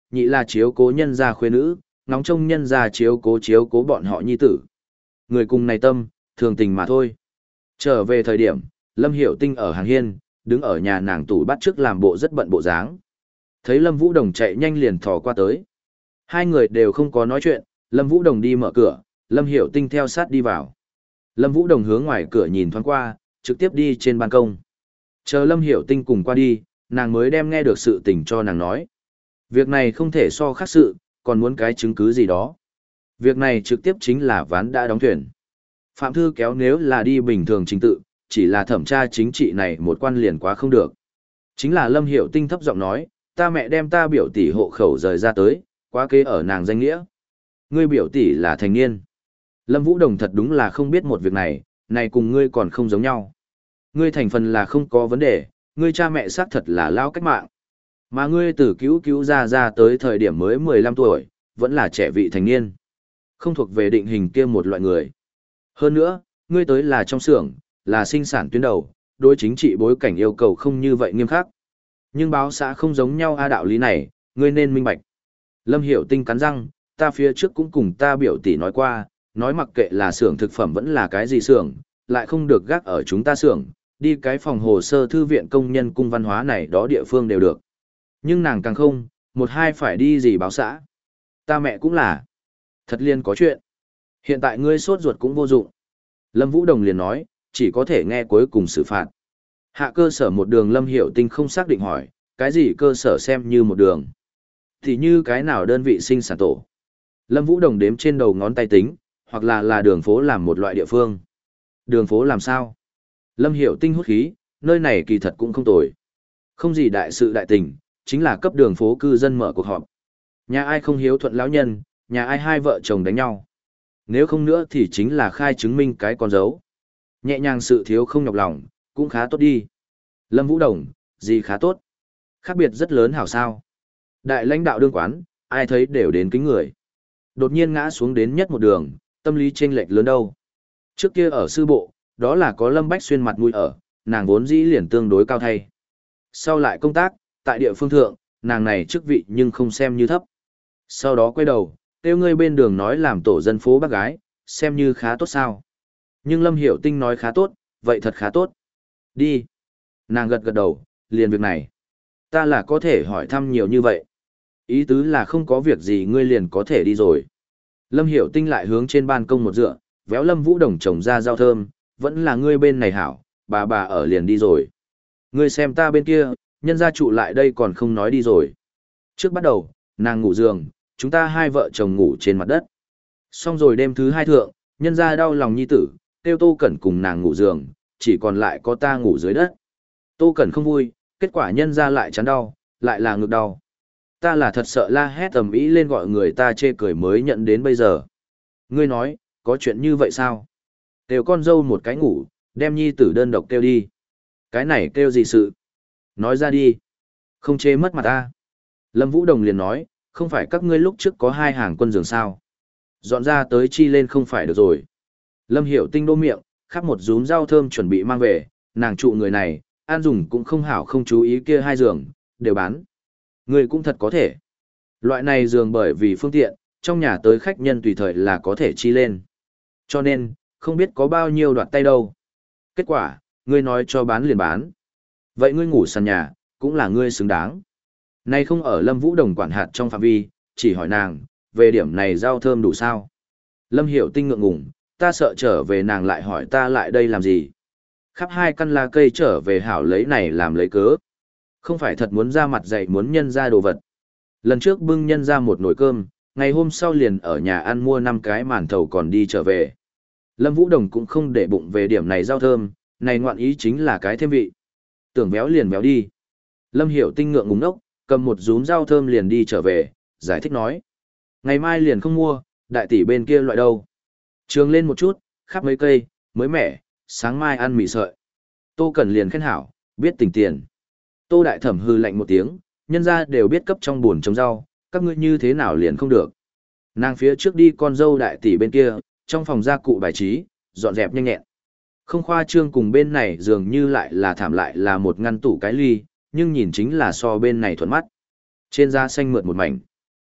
A: nhị là chiếu cố nhân gia khuê nữ, ngóng trông nhân gia chiếu cố chiếu cố bọn họ nhi tử. Người cùng này tâm, thường tình mà thôi. Trở về thời điểm, Lâm Hiểu Tinh ở hàng hiên, đứng ở nhà nàng tủ bắt trước làm bộ rất bận bộ dáng. Thấy Lâm Vũ Đồng chạy nhanh liền thò qua tới. Hai người đều không có nói chuyện, Lâm Vũ Đồng đi mở cửa, Lâm Hiểu Tinh theo sát đi vào. Lâm Vũ Đồng hướng ngoài cửa nhìn thoáng qua, trực tiếp đi trên ban công. Chờ Lâm Hiểu Tinh cùng qua đi, nàng mới đem nghe được sự tình cho nàng nói. Việc này không thể so khác sự, còn muốn cái chứng cứ gì đó. Việc này trực tiếp chính là ván đã đóng thuyền. Phạm Thư Kéo nếu là đi bình thường chính tự, chỉ là thẩm tra chính trị này một quan liền quá không được. Chính là Lâm Hiểu Tinh thấp giọng nói, ta mẹ đem ta biểu tỷ hộ khẩu rời ra tới, quá kế ở nàng danh nghĩa. Ngươi biểu tỷ là thành niên. Lâm Vũ Đồng thật đúng là không biết một việc này, này cùng ngươi còn không giống nhau. Ngươi thành phần là không có vấn đề, ngươi cha mẹ xác thật là lao cách mạng. Mà ngươi từ cứu cứu ra ra tới thời điểm mới mười lăm tuổi, vẫn là trẻ vị thành niên. Không thuộc về định hình kia một loại người. Hơn nữa, ngươi tới là trong xưởng, là sinh sản tuyến đầu, đối chính trị bối cảnh yêu cầu không như vậy nghiêm khắc. Nhưng báo xã không giống nhau a đạo lý này, ngươi nên minh bạch. Lâm Hiểu Tinh cắn răng, ta phía trước cũng cùng ta biểu tỷ nói qua, nói mặc kệ là xưởng thực phẩm vẫn là cái gì xưởng, lại không được gác ở chúng ta xưởng, đi cái phòng hồ sơ thư viện công nhân cung văn hóa này đó địa phương đều được. Nhưng nàng càng không, một hai phải đi gì báo xã. Ta mẹ cũng là. Thật liên có chuyện. Hiện tại ngươi sốt ruột cũng vô dụng. Lâm Vũ Đồng liền nói, chỉ có thể nghe cuối cùng xử phạt. Hạ cơ sở một đường Lâm Hiểu Tinh không xác định hỏi, cái gì cơ sở xem như một đường. Thì như cái nào đơn vị sinh sản tổ. Lâm Vũ Đồng đếm trên đầu ngón tay tính, hoặc là là đường phố làm một loại địa phương. Đường phố làm sao? Lâm Hiểu Tinh hút khí, nơi này kỳ thật cũng không tồi. Không gì đại sự đại tình, chính là cấp đường phố cư dân mở cuộc họp. Nhà ai không hiếu thuận lão nhân, nhà ai hai vợ chồng đánh nhau. Nếu không nữa thì chính là khai chứng minh cái con dấu. Nhẹ nhàng sự thiếu không nhọc lòng, cũng khá tốt đi. Lâm Vũ Đồng, gì khá tốt? Khác biệt rất lớn hảo sao. Đại lãnh đạo đương quán, ai thấy đều đến kính người. Đột nhiên ngã xuống đến nhất một đường, tâm lý chênh lệch lớn đâu. Trước kia ở sư bộ, đó là có Lâm Bách Xuyên mặt mũi ở, nàng vốn dĩ liền tương đối cao thay. Sau lại công tác, tại địa phương thượng, nàng này chức vị nhưng không xem như thấp. Sau đó quay đầu, kêu ngươi bên đường nói làm tổ dân phố bác gái, xem như khá tốt sao. Nhưng Lâm Hiểu Tinh nói khá tốt, vậy thật khá tốt. Đi. Nàng gật gật đầu, liền việc này. Ta là có thể hỏi thăm nhiều như vậy. Ý tứ là không có việc gì ngươi liền có thể đi rồi. Lâm Hiểu Tinh lại hướng trên ban công một dựa, véo Lâm Vũ Đồng trồng ra rau thơm, vẫn là ngươi bên này hảo, bà bà ở liền đi rồi. Ngươi xem ta bên kia, nhân gia trụ lại đây còn không nói đi rồi. Trước bắt đầu, nàng ngủ giường, chúng ta hai vợ chồng ngủ trên mặt đất. Xong rồi đêm thứ hai thượng, nhân gia đau lòng nhi tử, tiêu Tô Cẩn cùng nàng ngủ giường, chỉ còn lại có ta ngủ dưới đất. Tô Cẩn không vui, kết quả nhân gia lại chán đau, lại là ngực đau. Ta là thật sợ la hét tầm ý lên gọi người ta chê cười mới nhận đến bây giờ. Ngươi nói, có chuyện như vậy sao? Kêu con dâu một cái ngủ, đem nhi tử đơn độc kêu đi. Cái này kêu gì sự? Nói ra đi. Không chê mất mặt ta. Lâm Vũ Đồng liền nói, không phải các ngươi lúc trước có hai hàng quân giường sao? Dọn ra tới chi lên không phải được rồi. Lâm Hiểu Tinh đô miệng, khắp một rúm rau thơm chuẩn bị mang về, nàng trụ người này, an dùng cũng không hảo không chú ý kia hai giường, đều bán. Người cũng thật có thể. Loại này giường bởi vì phương tiện, trong nhà tới khách nhân tùy thời là có thể chi lên. Cho nên, không biết có bao nhiêu đoạt tay đâu. Kết quả, ngươi nói cho bán liền bán. Vậy ngươi ngủ sàn nhà, cũng là ngươi xứng đáng. Nay không ở Lâm Vũ Đồng quản hạt trong phạm vi, chỉ hỏi nàng, về điểm này rau thơm đủ sao? Lâm Hiểu Tinh ngượng ngùng, ta sợ trở về nàng lại hỏi ta lại đây làm gì? Khắp hai căn lá cây trở về hảo lấy này làm lấy cớ. Không phải thật muốn ra mặt dạy muốn nhân ra đồ vật. Lần trước bưng nhân ra một nồi cơm, ngày hôm sau liền ở nhà ăn mua năm cái màn thầu còn đi trở về. Lâm Vũ Đồng cũng không để bụng về điểm này rau thơm, này ngoạn ý chính là cái thêm vị. Tưởng béo liền béo đi. Lâm Hiểu Tinh ngượng ngùng ngốc, cầm một rúm rau thơm liền đi trở về, giải thích nói. Ngày mai liền không mua, đại tỷ bên kia loại đâu. Trường lên một chút, khắp mấy cây, mới mẻ, sáng mai ăn mì sợi. Tô Cẩn liền khen hảo, biết tình tiền. Tô Đại Thẩm hư lạnh một tiếng, nhân ra đều biết cấp trong buồn trồng rau, các ngươi như thế nào liền không được. Nàng phía trước đi con dâu đại tỷ bên kia, trong phòng gia cụ bài trí, dọn dẹp nhanh nhẹn. Không khoa trương cùng bên này dường như lại là thảm lại là một ngăn tủ cái ly, nhưng nhìn chính là so bên này thuận mắt. Trên da xanh mượt một mảnh.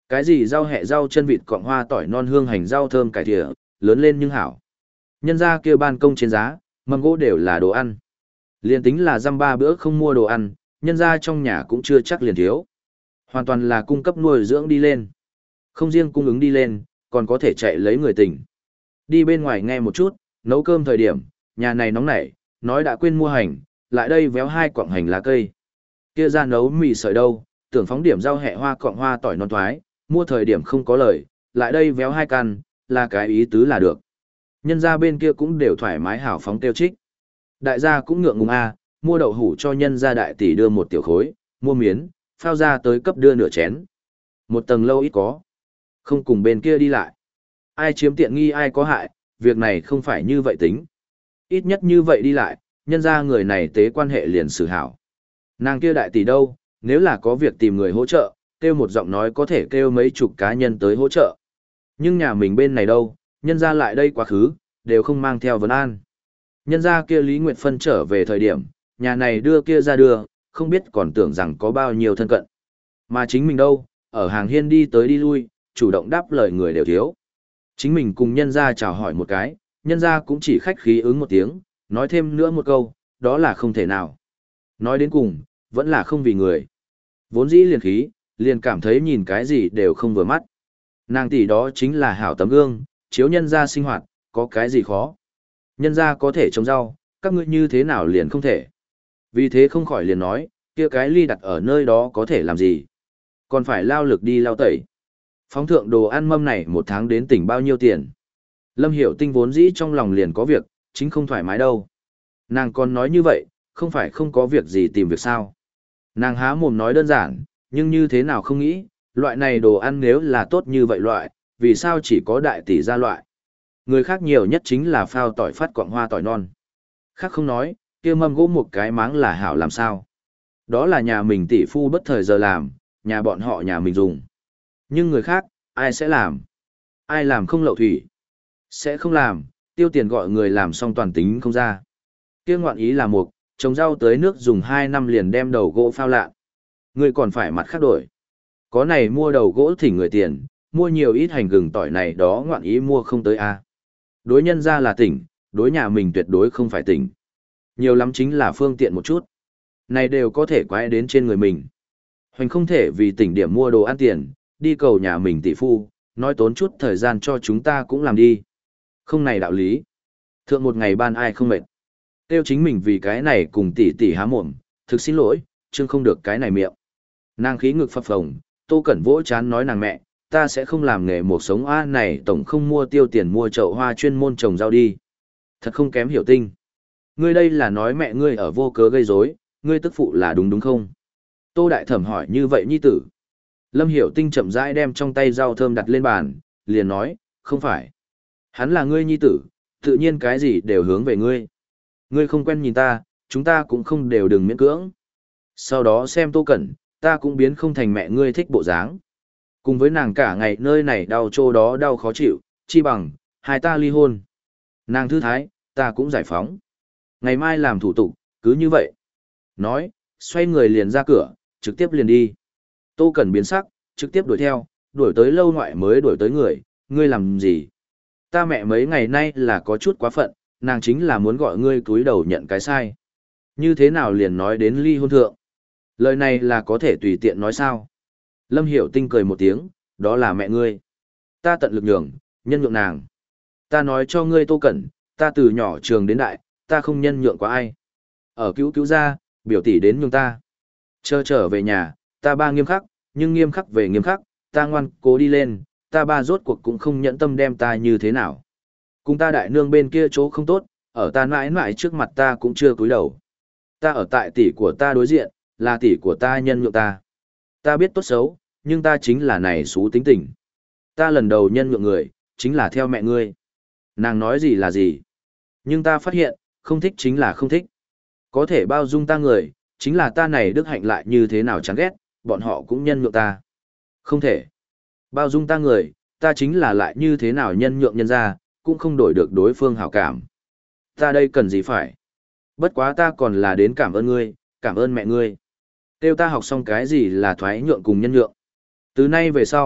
A: Cái gì rau hẹ rau chân vịt cọng hoa tỏi non hương hành rau thơm cải thìa, lớn lên nhưng hảo. Nhân ra kia ban công trên giá, mâm gỗ đều là đồ ăn. Liền tính là dăm ba bữa không mua đồ ăn, nhân ra trong nhà cũng chưa chắc liền thiếu. Hoàn toàn là cung cấp nuôi dưỡng đi lên. Không riêng cung ứng đi lên, còn có thể chạy lấy người tình. Đi bên ngoài nghe một chút, nấu cơm thời điểm, nhà này nóng nảy, nói đã quên mua hành, lại đây véo hai quặng hành lá cây. Kia ra nấu mì sợi đâu, tưởng phóng điểm rau hẹ hoa quặng hoa tỏi non thoái, mua thời điểm không có lời, lại đây véo hai căn, là cái ý tứ là được. Nhân gia bên kia cũng đều thoải mái hào phóng tiêu trích. Đại gia cũng ngượng ngùng a, mua đậu hủ cho nhân gia đại tỷ đưa một tiểu khối, mua miến, phao ra tới cấp đưa nửa chén. Một tầng lâu ít có. Không cùng bên kia đi lại. Ai chiếm tiện nghi ai có hại, việc này không phải như vậy tính. Ít nhất như vậy đi lại, nhân ra người này tế quan hệ liền xử hảo. Nàng kia đại tỷ đâu, nếu là có việc tìm người hỗ trợ, kêu một giọng nói có thể kêu mấy chục cá nhân tới hỗ trợ. Nhưng nhà mình bên này đâu, nhân ra lại đây quá khứ, đều không mang theo vấn an. Nhân ra kia Lý Nguyệt Phân trở về thời điểm, nhà này đưa kia ra đưa, không biết còn tưởng rằng có bao nhiêu thân cận. Mà chính mình đâu, ở hàng hiên đi tới đi lui, chủ động đáp lời người đều thiếu. Chính mình cùng nhân ra chào hỏi một cái, nhân ra cũng chỉ khách khí ứng một tiếng, nói thêm nữa một câu, đó là không thể nào. Nói đến cùng, vẫn là không vì người. Vốn dĩ liền khí, liền cảm thấy nhìn cái gì đều không vừa mắt. Nàng tỷ đó chính là hảo tấm gương, chiếu nhân ra sinh hoạt, có cái gì khó. Nhân ra có thể trồng rau, các ngươi như thế nào liền không thể. Vì thế không khỏi liền nói, kia cái ly đặt ở nơi đó có thể làm gì. Còn phải lao lực đi lao tẩy. Phóng thượng đồ ăn mâm này một tháng đến tỉnh bao nhiêu tiền. Lâm Hiểu Tinh vốn dĩ trong lòng liền có việc, chính không thoải mái đâu. Nàng còn nói như vậy, không phải không có việc gì tìm việc sao. Nàng há mồm nói đơn giản, nhưng như thế nào không nghĩ, loại này đồ ăn nếu là tốt như vậy loại, vì sao chỉ có đại tỷ ra loại. Người khác nhiều nhất chính là phao tỏi phát quặng hoa tỏi non. Khác không nói, kia mâm gỗ một cái máng là hảo làm sao. Đó là nhà mình tỷ phu bất thời giờ làm, nhà bọn họ nhà mình dùng. Nhưng người khác, ai sẽ làm? Ai làm không lậu thủy? Sẽ không làm, tiêu tiền gọi người làm xong toàn tính không ra. Kia ngoạn ý là một, trồng rau tới nước dùng hai năm liền đem đầu gỗ phao lạ. Người còn phải mặt khác đổi. Có này mua đầu gỗ thỉnh người tiền, mua nhiều ít hành gừng tỏi này đó ngoạn ý mua không tới a. Đối nhân ra là tỉnh, đối nhà mình tuyệt đối không phải tỉnh. Nhiều lắm chính là phương tiện một chút. Này đều có thể quay đến trên người mình. Hoành không thể vì tỉnh điểm mua đồ ăn tiền, đi cầu nhà mình tỷ phu, nói tốn chút thời gian cho chúng ta cũng làm đi. Không này đạo lý. Thượng một ngày ban ai không mệt. Tiêu chính mình vì cái này cùng tỷ tỷ há mồm, thực xin lỗi, chương không được cái này miệng. Nàng khí ngực phập phồng, Tô Cẩn vỗ chán nói nàng mẹ, ta sẽ không làm nghề một sống a này tổng không mua tiêu tiền mua chậu hoa chuyên môn trồng rau đi. Thật không kém Hiểu Tinh. Ngươi đây là nói mẹ ngươi ở vô cớ gây rối, ngươi tức phụ là đúng đúng không? Tô Đại Thẩm hỏi như vậy nhi tử. Lâm Hiểu Tinh chậm rãi đem trong tay rau thơm đặt lên bàn, liền nói, không phải. Hắn là ngươi nhi tử, tự nhiên cái gì đều hướng về ngươi. Ngươi không quen nhìn ta, chúng ta cũng không đều đừng miễn cưỡng. Sau đó xem Tô Cẩn, ta cũng biến không thành mẹ ngươi thích bộ dáng. Cùng với nàng cả ngày nơi này đau chỗ đó đau khó chịu, chi bằng, hai ta ly hôn. Nàng thư thái, ta cũng giải phóng. Ngày mai làm thủ tục, cứ như vậy. Nói, xoay người liền ra cửa, trực tiếp liền đi. Tô Cẩn biến sắc, trực tiếp đuổi theo, đuổi tới lâu ngoại mới đuổi tới người, ngươi làm gì? Ta mẹ mấy ngày nay là có chút quá phận, nàng chính là muốn gọi ngươi cúi đầu nhận cái sai. Như thế nào liền nói đến ly hôn thượng? Lời này là có thể tùy tiện nói sao? Lâm Hiểu Tinh cười một tiếng, đó là mẹ ngươi. Ta tận lực nhường, nhân nhượng nàng. Ta nói cho ngươi Tô Cẩn, ta từ nhỏ trường đến đại, ta không nhân nhượng qua ai. Ở cứu cứu gia, biểu tỷ đến nhường ta. Chờ trở về nhà, ta ba nghiêm khắc, nhưng nghiêm khắc về nghiêm khắc, ta ngoan cố đi lên, ta ba rốt cuộc cũng không nhẫn tâm đem ta như thế nào. Cùng ta đại nương bên kia chỗ không tốt, ở ta mãi mãi trước mặt ta cũng chưa cúi đầu. Ta ở tại tỷ của ta đối diện, là tỷ của ta nhân nhượng ta. Ta biết tốt xấu, nhưng ta chính là này xú tính tình. Ta lần đầu nhân nhượng người, chính là theo mẹ ngươi. Nàng nói gì là gì. Nhưng ta phát hiện, không thích chính là không thích. Có thể bao dung ta người, chính là ta này đức hạnh lại như thế nào chán ghét, bọn họ cũng nhân nhượng ta. Không thể. Bao dung ta người, ta chính là lại như thế nào nhân nhượng nhân ra, cũng không đổi được đối phương hảo cảm. Ta đây cần gì phải. Bất quá ta còn là đến cảm ơn ngươi, cảm ơn mẹ ngươi. Tiêu ta học xong cái gì là thoái nhượng cùng nhân nhượng. Từ nay về sau,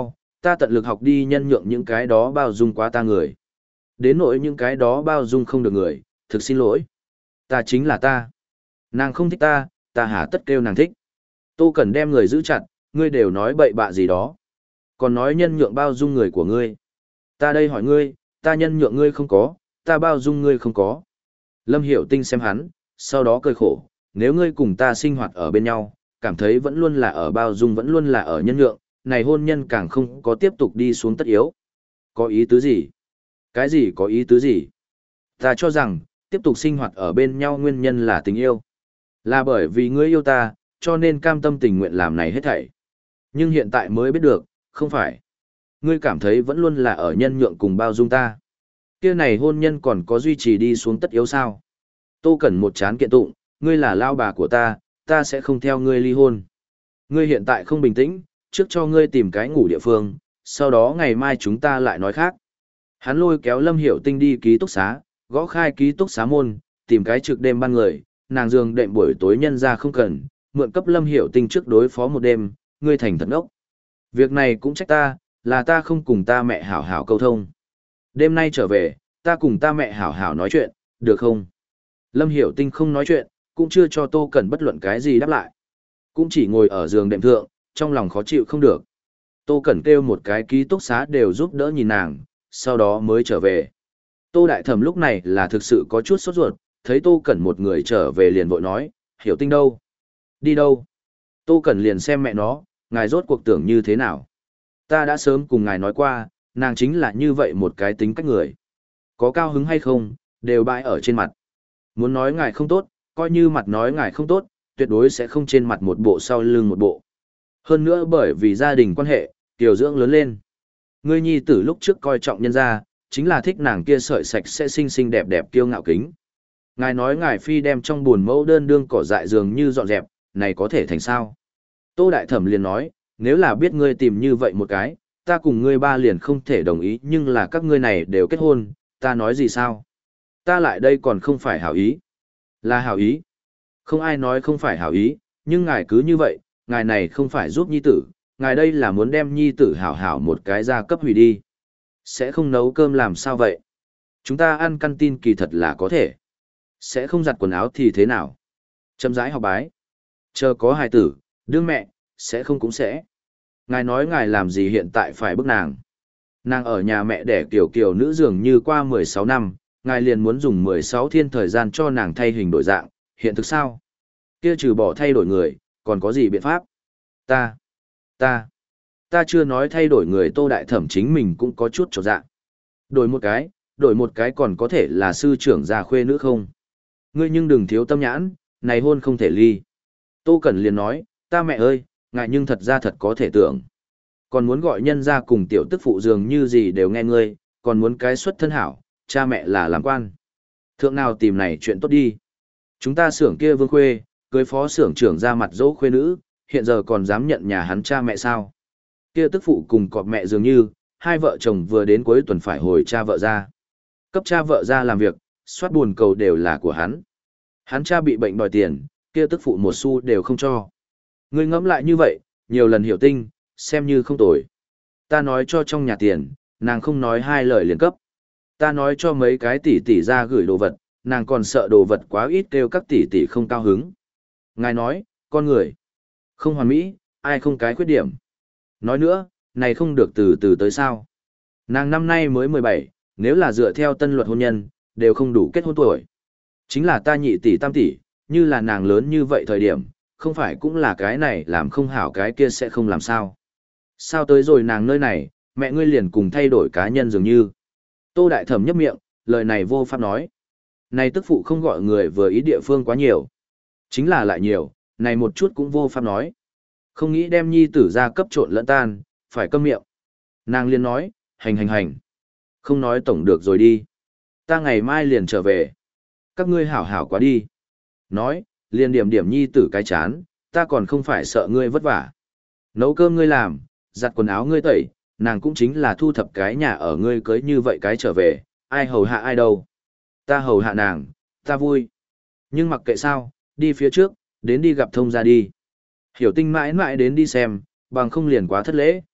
A: Ta tận lực học đi nhân nhượng những cái đó bao dung quá ta người. Đến nỗi những cái đó bao dung không được người, thực xin lỗi. Ta chính là ta. Nàng không thích ta, ta hả tất kêu nàng thích. Tô Cẩn đem người giữ chặt, ngươi đều nói bậy bạ gì đó. Còn nói nhân nhượng bao dung người của ngươi. Ta đây hỏi ngươi, ta nhân nhượng ngươi không có, ta bao dung ngươi không có. Lâm Hiểu Tinh xem hắn, sau đó cười khổ, nếu ngươi cùng ta sinh hoạt ở bên nhau, cảm thấy vẫn luôn là ở bao dung vẫn luôn là ở nhân nhượng, này hôn nhân càng không có tiếp tục đi xuống tất yếu. Có ý tứ gì? Cái gì có ý tứ gì? Ta cho rằng, tiếp tục sinh hoạt ở bên nhau nguyên nhân là tình yêu. Là bởi vì ngươi yêu ta, cho nên cam tâm tình nguyện làm này hết thảy. Nhưng hiện tại mới biết được, không phải. Ngươi cảm thấy vẫn luôn là ở nhân nhượng cùng bao dung ta. Kia này hôn nhân còn có duy trì đi xuống tất yếu sao? Tô Cẩn một chán kiện tụng, ngươi là lao bà của ta, ta sẽ không theo ngươi ly hôn. Ngươi hiện tại không bình tĩnh, trước cho ngươi tìm cái ngủ địa phương, sau đó ngày mai chúng ta lại nói khác. Hắn lôi kéo Lâm Hiểu Tinh đi ký túc xá, gõ khai ký túc xá môn, tìm cái trực đêm ban người, nàng giường đệm buổi tối nhân ra không cần, mượn cấp Lâm Hiểu Tinh trước đối phó một đêm, ngươi thành thật ốc. Việc này cũng trách ta, là ta không cùng ta mẹ hảo hảo câu thông. Đêm nay trở về, ta cùng ta mẹ hảo hảo nói chuyện, được không? Lâm Hiểu Tinh không nói chuyện, cũng chưa cho Tô Cẩn bất luận cái gì đáp lại. Cũng chỉ ngồi ở giường đệm thượng, trong lòng khó chịu không được. Tô Cẩn kêu một cái ký túc xá đều giúp đỡ nhìn nàng, sau đó mới trở về. Tô Đại Thẩm lúc này là thực sự có chút sốt ruột, thấy Tô Cẩn một người trở về liền vội nói, Hiểu Tinh đâu? Đi đâu? Tô Cẩn liền xem mẹ nó, ngài rốt cuộc tưởng như thế nào? Ta đã sớm cùng ngài nói qua, nàng chính là như vậy một cái tính cách người. Có cao hứng hay không, đều bãi ở trên mặt. Muốn nói ngài không tốt, coi như mặt nói ngài không tốt, tuyệt đối sẽ không trên mặt một bộ sau lưng một bộ. Hơn nữa bởi vì gia đình quan hệ, tiểu dưỡng lớn lên. Ngươi nhi tử lúc trước coi trọng nhân gia, chính là thích nàng kia sợi sạch sẽ xinh xinh đẹp đẹp kiêu ngạo kính. Ngài nói ngài phi đem trong buồn mẫu đơn đương cỏ dại dường như dọn dẹp, này có thể thành sao? Tô Đại Thẩm liền nói, nếu là biết ngươi tìm như vậy một cái, ta cùng ngươi ba liền không thể đồng ý, nhưng là các ngươi này đều kết hôn, ta nói gì sao? Ta lại đây còn không phải hảo ý. Là hảo ý. Không ai nói không phải hảo ý, nhưng ngài cứ như vậy, ngài này không phải giúp nhi tử, ngài đây là muốn đem nhi tử hảo hảo một cái gia cấp hủy đi. Sẽ không nấu cơm làm sao vậy? Chúng ta ăn căn tin kỳ thật là có thể. Sẽ không giặt quần áo thì thế nào? Châm rãi học bái. Chờ có hài tử, đương mẹ, sẽ không cũng sẽ. Ngài nói ngài làm gì hiện tại phải bức nàng. Nàng ở nhà mẹ đẻ kiểu kiểu nữ dường như qua mười sáu năm, ngài liền muốn dùng mười sáu thiên thời gian cho nàng thay hình đổi dạng, hiện thực sao? Kia trừ bỏ thay đổi người, còn có gì biện pháp? Ta, ta, ta chưa nói thay đổi người. Tô Đại Thẩm chính mình cũng có chút chột dạ. Đổi một cái, đổi một cái còn có thể là sư trưởng già khuê nữ không? Ngươi nhưng đừng thiếu tâm nhãn, này hôn không thể ly. Tô Cẩn liền nói, ta mẹ ơi, ngài nhưng thật ra thật có thể tưởng. Còn muốn gọi nhân ra cùng tiểu tức phụ dường như gì đều nghe ngươi, còn muốn cái xuất thân hảo, cha mẹ là làm quan. Thượng nào tìm này chuyện tốt đi. Chúng ta xưởng kia Vương Khuê, cưới phó xưởng trưởng ra mặt dỗ khuê nữ, hiện giờ còn dám nhận nhà hắn cha mẹ sao? Kia tức phụ cùng cọp mẹ dường như, hai vợ chồng vừa đến cuối tuần phải hồi cha vợ ra. Cấp cha vợ ra làm việc, soát buồn cầu đều là của hắn. Hắn cha bị bệnh đòi tiền, kia tức phụ một xu đều không cho. Ngươi ngẫm lại như vậy, nhiều lần Hiểu Tinh, xem như không tồi. Ta nói cho trong nhà tiền, nàng không nói hai lời liền cấp. Ta nói cho mấy cái tỷ tỷ ra gửi đồ vật, nàng còn sợ đồ vật quá ít kêu các tỷ tỷ không cao hứng. Ngài nói, con người, không hoàn mỹ, ai không cái khuyết điểm. Nói nữa, này không được từ từ tới sao. Nàng năm nay mới mười bảy, nếu là dựa theo tân luật hôn nhân, đều không đủ kết hôn tuổi. Chính là ta nhị tỷ tam tỷ, như là nàng lớn như vậy thời điểm, không phải cũng là cái này làm không hảo cái kia sẽ không làm sao. Sao tới rồi nàng nơi này, mẹ ngươi liền cùng thay đổi cá nhân dường như. Tô Đại Thẩm nhấp miệng, lời này vô pháp nói. Này tức phụ không gọi người vừa ý địa phương quá nhiều. Chính là lại nhiều, này một chút cũng vô pháp nói. Không nghĩ đem nhi tử ra cấp trộn lẫn tan, phải câm miệng. Nàng liền nói, hành hành hành. Không nói tổng được rồi đi. Ta ngày mai liền trở về. Các ngươi hảo hảo quá đi. Nói, liền điểm điểm nhi tử cái chán, ta còn không phải sợ ngươi vất vả. Nấu cơm ngươi làm, giặt quần áo ngươi tẩy, nàng cũng chính là thu thập cái nhà ở ngươi cưới như vậy cái trở về, ai hầu hạ ai đâu. Ta hầu hạ nàng, ta vui. Nhưng mặc kệ sao, đi phía trước, đến đi gặp thông gia đi. Hiểu Tinh mãi mãi đến đi xem, bằng không liền quá thất lễ.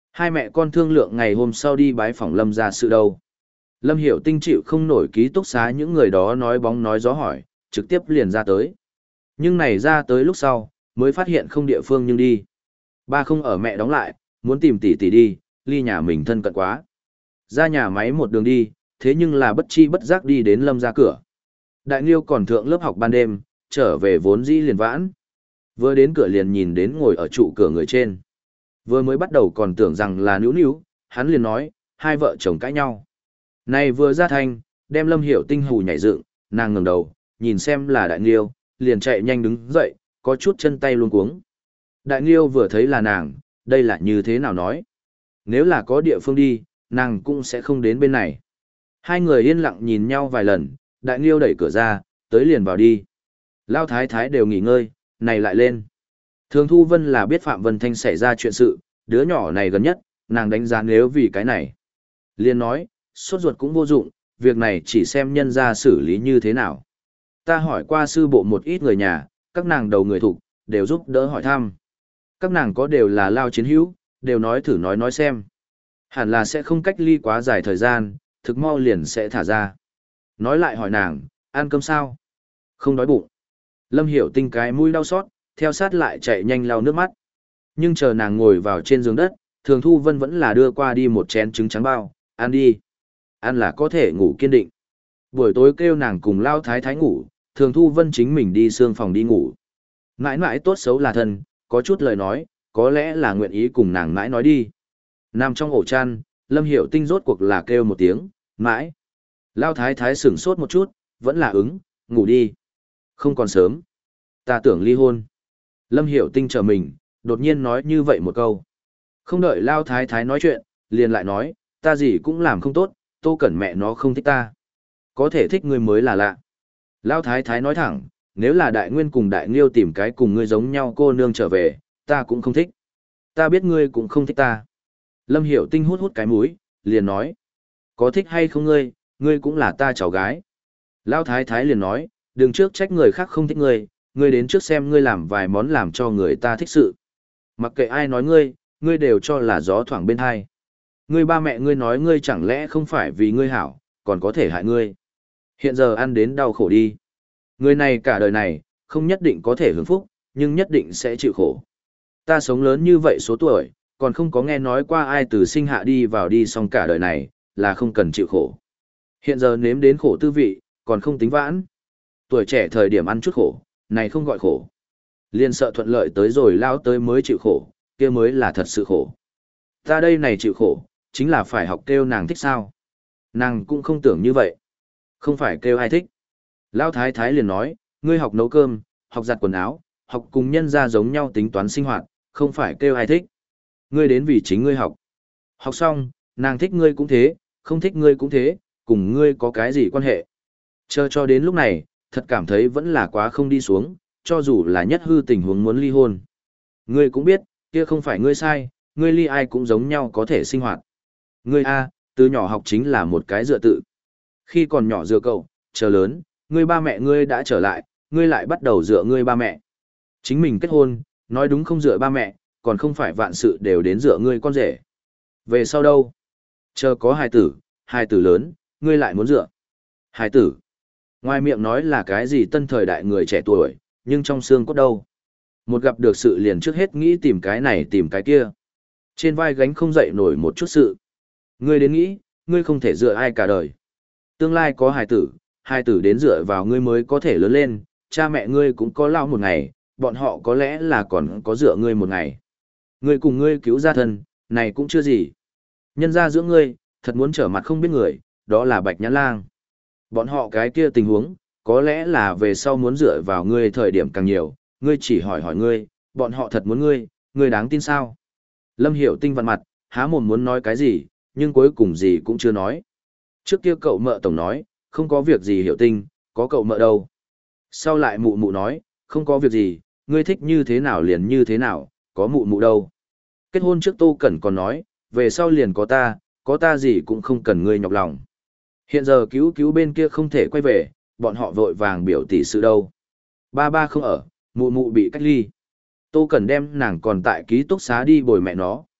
A: Hai mẹ con thương lượng ngày hôm sau đi bái phỏng Lâm ra sự đâu. Lâm Hiểu Tinh chịu không nổi ký túc xá những người đó nói bóng nói gió hỏi, trực tiếp liền ra tới. Nhưng này ra tới lúc sau, mới phát hiện không địa phương nhưng đi. Ba không ở mẹ đóng lại, muốn tìm tỷ tỷ đi, ly nhà mình thân cận quá. Ra nhà máy một đường đi, thế nhưng là bất chi bất giác đi đến Lâm ra cửa. Đại Nghiêu còn thượng lớp học ban đêm, trở về vốn dĩ liền vãn. Vừa đến cửa liền nhìn đến ngồi ở trụ cửa người trên. Vừa mới bắt đầu còn tưởng rằng là Nữu Nữu, hắn liền nói, hai vợ chồng cãi nhau. Này vừa ra thanh, đem Lâm Hiểu Tinh hù nhảy dựng, nàng ngẩng đầu, nhìn xem là Đại Nghiêu, liền chạy nhanh đứng dậy, có chút chân tay luống cuống. Đại Nghiêu vừa thấy là nàng, đây là như thế nào nói? Nếu là có địa phương đi, nàng cũng sẽ không đến bên này. Hai người yên lặng nhìn nhau vài lần, Đại Nghiêu đẩy cửa ra, tới liền vào đi. Lao thái thái đều nghỉ ngơi, này lại lên. Thường Thu Vân là biết Phạm Vân Thanh xảy ra chuyện sự, đứa nhỏ này gần nhất, nàng đánh giá nếu vì cái này. Liên nói, sốt ruột cũng vô dụng, việc này chỉ xem nhân ra xử lý như thế nào. Ta hỏi qua sư bộ một ít người nhà, các nàng đầu người thục, đều giúp đỡ hỏi thăm. Các nàng có đều là lao chiến hữu, đều nói thử nói nói xem. Hẳn là sẽ không cách ly quá dài thời gian, thực mau liền sẽ thả ra. Nói lại hỏi nàng, ăn cơm sao? Không đói bụng. Lâm Hiểu Tinh cái mũi đau xót, theo sát lại chạy nhanh lau nước mắt. Nhưng chờ nàng ngồi vào trên giường đất, Thường Thu Vân vẫn là đưa qua đi một chén trứng trắng bao, ăn đi. Ăn là có thể ngủ kiên định. Buổi tối kêu nàng cùng lao thái thái ngủ, Thường Thu Vân chính mình đi xương phòng đi ngủ. Mãi mãi tốt xấu là thân, có chút lời nói, có lẽ là nguyện ý cùng nàng mãi nói đi. Nằm trong ổ chăn, Lâm Hiểu Tinh rốt cuộc là kêu một tiếng, mãi. Lao thái thái sửng sốt một chút, vẫn là ứng, ngủ đi. Không còn sớm. Ta tưởng ly hôn. Lâm Hiểu Tinh chờ mình, đột nhiên nói như vậy một câu. Không đợi Lao thái thái nói chuyện, liền lại nói, ta gì cũng làm không tốt, Tô Cẩn mẹ nó không thích ta. Có thể thích ngươi mới là lạ. Lao thái thái nói thẳng, nếu là đại nguyên cùng đại nghiêu tìm cái cùng ngươi giống nhau cô nương trở về, ta cũng không thích. Ta biết ngươi cũng không thích ta. Lâm Hiểu Tinh hút hút cái mũi, liền nói, có thích hay không ngươi, ngươi cũng là ta cháu gái. Lao thái thái liền nói, đừng trước trách người khác không thích ngươi, ngươi đến trước xem ngươi làm vài món làm cho người ta thích sự. Mặc kệ ai nói ngươi, ngươi đều cho là gió thoảng bên hai. Ngươi ba mẹ ngươi nói ngươi chẳng lẽ không phải vì ngươi hảo, còn có thể hại ngươi. Hiện giờ ăn đến đau khổ đi. Người này cả đời này, không nhất định có thể hưởng phúc, nhưng nhất định sẽ chịu khổ. Ta sống lớn như vậy số tuổi, còn không có nghe nói qua ai từ sinh hạ đi vào đi xong cả đời này, là không cần chịu khổ. Hiện giờ nếm đến khổ tư vị, còn không tính vãn. Tuổi trẻ thời điểm ăn chút khổ, này không gọi khổ. Liên sợ thuận lợi tới rồi lao tới mới chịu khổ, kia mới là thật sự khổ. Ta đây này chịu khổ, chính là phải học kêu nàng thích sao. Nàng cũng không tưởng như vậy. Không phải kêu ai thích. Lao thái thái liền nói, ngươi học nấu cơm, học giặt quần áo, học cùng nhân ra giống nhau tính toán sinh hoạt, không phải kêu ai thích. Ngươi đến vì chính ngươi học. Học xong, nàng thích ngươi cũng thế, không thích ngươi cũng thế, cùng ngươi có cái gì quan hệ. Chờ cho đến lúc này, thật cảm thấy vẫn là quá không đi xuống, cho dù là nhất hư tình huống muốn ly hôn. Ngươi cũng biết, kia không phải ngươi sai, ngươi ly ai cũng giống nhau có thể sinh hoạt. Ngươi A, từ nhỏ học chính là một cái dựa tự. Khi còn nhỏ dựa cậu, chờ lớn, ngươi ba mẹ ngươi đã trở lại, ngươi lại bắt đầu dựa ngươi ba mẹ. Chính mình kết hôn, nói đúng không dựa ba mẹ, còn không phải vạn sự đều đến dựa ngươi con rể. Về sau đâu? Chờ có hài tử, hài tử lớn, ngươi lại muốn dựa. Hài tử. Ngoài miệng nói là cái gì tân thời đại người trẻ tuổi, nhưng trong xương cốt đâu. Một gặp được sự liền trước hết nghĩ tìm cái này tìm cái kia. Trên vai gánh không dậy nổi một chút sự. Ngươi đến nghĩ, ngươi không thể dựa ai cả đời. Tương lai có hài tử, hài tử đến dựa vào ngươi mới có thể lớn lên, cha mẹ ngươi cũng có lao một ngày, bọn họ có lẽ là còn có dựa ngươi một ngày. Ngươi cùng ngươi cứu gia thân, này cũng chưa gì. Nhân ra giữa ngươi, thật muốn trở mặt không biết người, đó là Bạch Nhãn Lang. Bọn họ cái kia tình huống, có lẽ là về sau muốn dựa vào ngươi thời điểm càng nhiều, ngươi chỉ hỏi hỏi ngươi, bọn họ thật muốn ngươi, ngươi đáng tin sao? Lâm Hiểu Tinh vặn mặt, há mồm muốn nói cái gì, nhưng cuối cùng gì cũng chưa nói. Trước kia cậu mợ tổng nói, không có việc gì Hiểu Tinh, có cậu mợ đâu. Sau lại mụ mụ nói, không có việc gì, ngươi thích như thế nào liền như thế nào, có mụ mụ đâu. Kết hôn trước Tô Cẩn còn nói, về sau liền có ta, có ta gì cũng không cần ngươi nhọc lòng. Hiện giờ cứu cứu bên kia không thể quay về, bọn họ vội vàng biểu tỷ sự đâu. Ba ba không ở, mụ mụ bị cách ly. Tô Cẩn đem nàng còn tại ký túc xá đi bồi mẹ nó.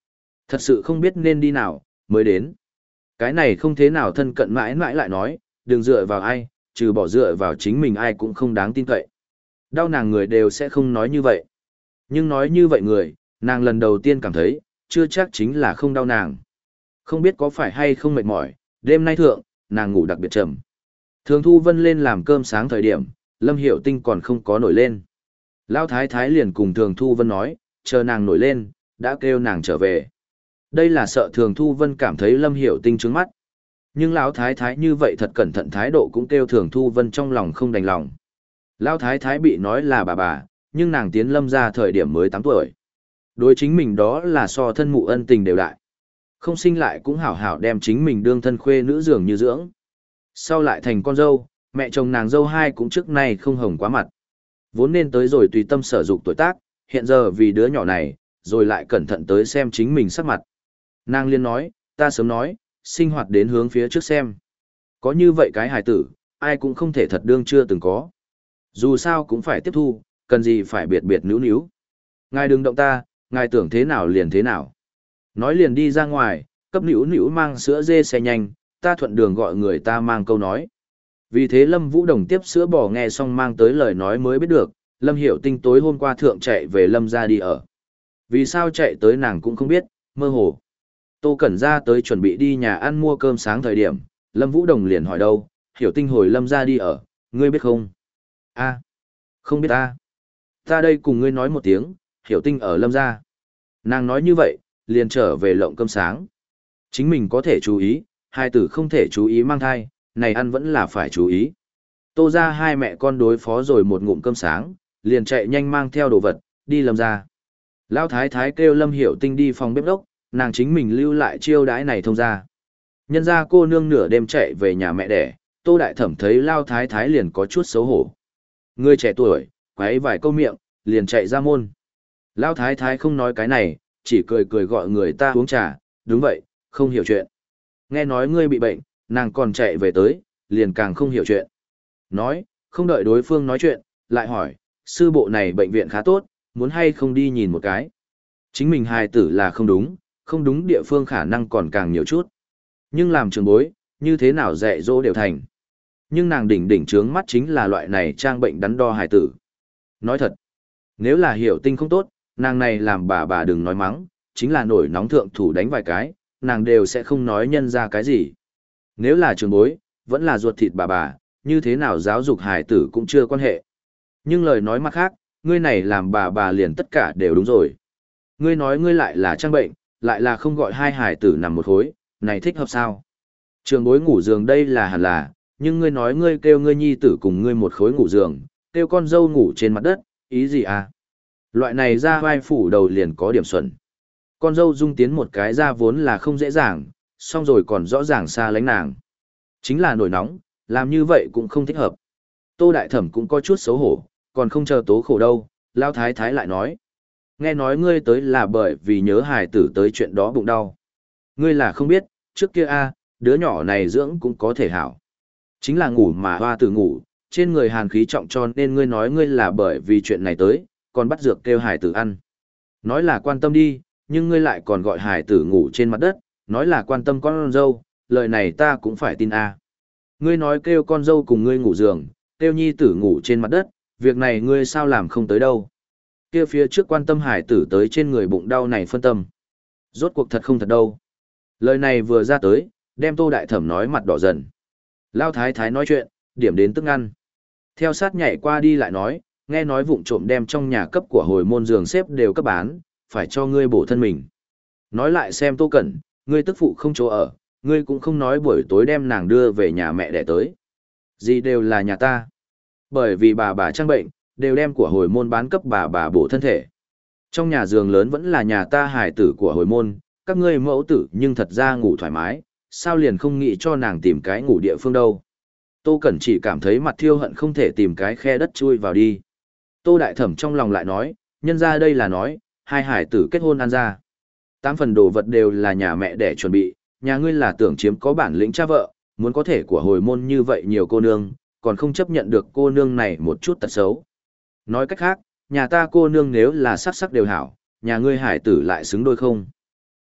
A: Thật sự không biết nên đi nào, mới đến. Cái này không thế nào thân cận mãi mãi lại nói, đừng dựa vào ai, trừ bỏ dựa vào chính mình ai cũng không đáng tin cậy. Đau nàng người đều sẽ không nói như vậy. Nhưng nói như vậy người, nàng lần đầu tiên cảm thấy, chưa chắc chính là không đau nàng. Không biết có phải hay không mệt mỏi, đêm nay thượng, nàng ngủ đặc biệt trầm. Thường Thu Vân lên làm cơm sáng thời điểm, Lâm Hiểu Tinh còn không có nổi lên. Lão Thái Thái liền cùng Thường Thu Vân nói, chờ nàng nổi lên, đã kêu nàng trở về. Đây là sợ Thường Thu Vân cảm thấy Lâm Hiểu Tinh trướng mắt. Nhưng Lão Thái Thái như vậy thật cẩn thận thái độ cũng kêu Thường Thu Vân trong lòng không đành lòng. Lão Thái Thái bị nói là bà bà, nhưng nàng tiến Lâm ra thời điểm mới tám tuổi. Đối chính mình đó là so thân mụ ân tình đều đại. Không sinh lại cũng hảo hảo đem chính mình đương thân khuê nữ dường như dưỡng. Sau lại thành con dâu, mẹ chồng nàng dâu hai cũng trước nay không hồng quá mặt. Vốn nên tới rồi tùy tâm sở dục tuổi tác, hiện giờ vì đứa nhỏ này, rồi lại cẩn thận tới xem chính mình sắc mặt. Nàng liên nói, ta sớm nói, sinh hoạt đến hướng phía trước xem. Có như vậy cái hài tử, ai cũng không thể thật đương chưa từng có. Dù sao cũng phải tiếp thu, cần gì phải biệt biệt níu níu. Ngài đừng động ta, ngài tưởng thế nào liền thế nào. Nói liền đi ra ngoài, cấp níu níu mang sữa dê xe nhanh, ta thuận đường gọi người ta mang câu nói. Vì thế Lâm Vũ Đồng tiếp sữa bò nghe xong mang tới lời nói mới biết được, Lâm Hiểu Tinh tối hôm qua thượng chạy về Lâm ra đi ở. Vì sao chạy tới nàng cũng không biết, mơ hồ. Tô Cẩn ra tới chuẩn bị đi nhà ăn mua cơm sáng thời điểm, Lâm Vũ Đồng liền hỏi đâu, Hiểu Tinh hồi Lâm ra đi ở, ngươi biết không? A, không biết ta. Ta đây cùng ngươi nói một tiếng, Hiểu Tinh ở Lâm ra. Nàng nói như vậy, liền trở về lộng cơm sáng. Chính mình có thể chú ý, hai tử không thể chú ý mang thai, này ăn vẫn là phải chú ý. Tô ra hai mẹ con đối phó rồi một ngụm cơm sáng, liền chạy nhanh mang theo đồ vật, đi Lâm ra. Lão Thái Thái kêu Lâm Hiểu Tinh đi phòng bếp đốc, nàng chính mình lưu lại chiêu đãi này thông ra. Nhân ra cô nương nửa đêm chạy về nhà mẹ đẻ, Tô Đại Thẩm thấy Lão Thái Thái liền có chút xấu hổ. Người trẻ tuổi, quấy vài câu miệng, liền chạy ra môn. Lão Thái Thái không nói cái này, chỉ cười cười gọi người ta uống trà, đúng vậy, không hiểu chuyện. Nghe nói ngươi bị bệnh, nàng còn chạy về tới, liền càng không hiểu chuyện. Nói, không đợi đối phương nói chuyện, lại hỏi, sư bộ này bệnh viện khá tốt, muốn hay không đi nhìn một cái. Chính mình hài tử là không đúng, không đúng địa phương khả năng còn càng nhiều chút. Nhưng làm trường bối, như thế nào dạy dỗ đều thành. Nhưng nàng đỉnh đỉnh trướng mắt chính là loại này trang bệnh đắn đo hài tử. Nói thật, nếu là Hiểu Tinh không tốt, nàng này làm bà bà đừng nói mắng, chính là nổi nóng thượng thủ đánh vài cái, nàng đều sẽ không nói nhân ra cái gì. Nếu là trường bối, vẫn là ruột thịt bà bà, như thế nào giáo dục hài tử cũng chưa quan hệ. Nhưng lời nói mặt khác, ngươi này làm bà bà liền tất cả đều đúng rồi. Ngươi nói ngươi lại là trang bệnh, lại là không gọi hai hài tử nằm một khối, này thích hợp sao? Trường bối ngủ giường đây là hẳn là, nhưng ngươi nói ngươi kêu ngươi nhi tử cùng ngươi một khối ngủ giường, kêu con dâu ngủ trên mặt đất, ý gì à? Loại này ra vai phủ đầu liền có điểm xuẩn. Con dâu dung tiến một cái ra vốn là không dễ dàng, xong rồi còn rõ ràng xa lánh nàng. Chính là nổi nóng, làm như vậy cũng không thích hợp. Tô Đại Thẩm cũng có chút xấu hổ, còn không chờ tố khổ đâu, Lao Thái Thái lại nói. Nghe nói ngươi tới là bởi vì nhớ hài tử tới chuyện đó bụng đau. Ngươi là không biết, trước kia a đứa nhỏ này dưỡng cũng có thể hảo. Chính là ngủ mà hoa tử ngủ, trên người hàn khí trọng cho nên ngươi nói ngươi là bởi vì chuyện này tới, còn bắt dược kêu hài tử ăn. Nói là quan tâm đi, nhưng ngươi lại còn gọi hài tử ngủ trên mặt đất, nói là quan tâm con dâu, lời này ta cũng phải tin a. Ngươi nói kêu con dâu cùng ngươi ngủ giường, kêu nhi tử ngủ trên mặt đất, việc này ngươi sao làm không tới đâu. Kia phía trước quan tâm hải tử tới trên người bụng đau này phân tâm. Rốt cuộc thật không thật đâu. Lời này vừa ra tới, đem Tô Đại Thẩm nói mặt đỏ dần. Lao Thái Thái nói chuyện, điểm đến tức ăn. Theo sát nhảy qua đi lại nói, nghe nói vụng trộm đem trong nhà cấp của hồi môn giường xếp đều cấp bán, phải cho ngươi bổ thân mình. Nói lại xem Tô Cẩn, ngươi tức phụ không chỗ ở, ngươi cũng không nói buổi tối đem nàng đưa về nhà mẹ đẻ tới. Gì đều là nhà ta. Bởi vì bà bà trang bệnh, đều đem của hồi môn bán cấp bà bà bổ thân thể. Trong nhà giường lớn vẫn là nhà ta hài tử của hồi môn, các ngươi mẫu tử nhưng thật ra ngủ thoải mái, sao liền không nghĩ cho nàng tìm cái ngủ địa phương đâu. Tô Cẩn chỉ cảm thấy mặt thiêu hận không thể tìm cái khe đất chui vào đi. Tô Đại Thẩm trong lòng lại nói, nhân ra đây là nói, hai hải tử kết hôn ăn ra. Tám phần đồ vật đều là nhà mẹ để chuẩn bị, nhà ngươi là tưởng chiếm có bản lĩnh cha vợ, muốn có thể của hồi môn như vậy nhiều cô nương, còn không chấp nhận được cô nương này một chút tật xấu. Nói cách khác, nhà ta cô nương nếu là sắc sắc đều hảo, nhà ngươi hải tử lại xứng đôi không.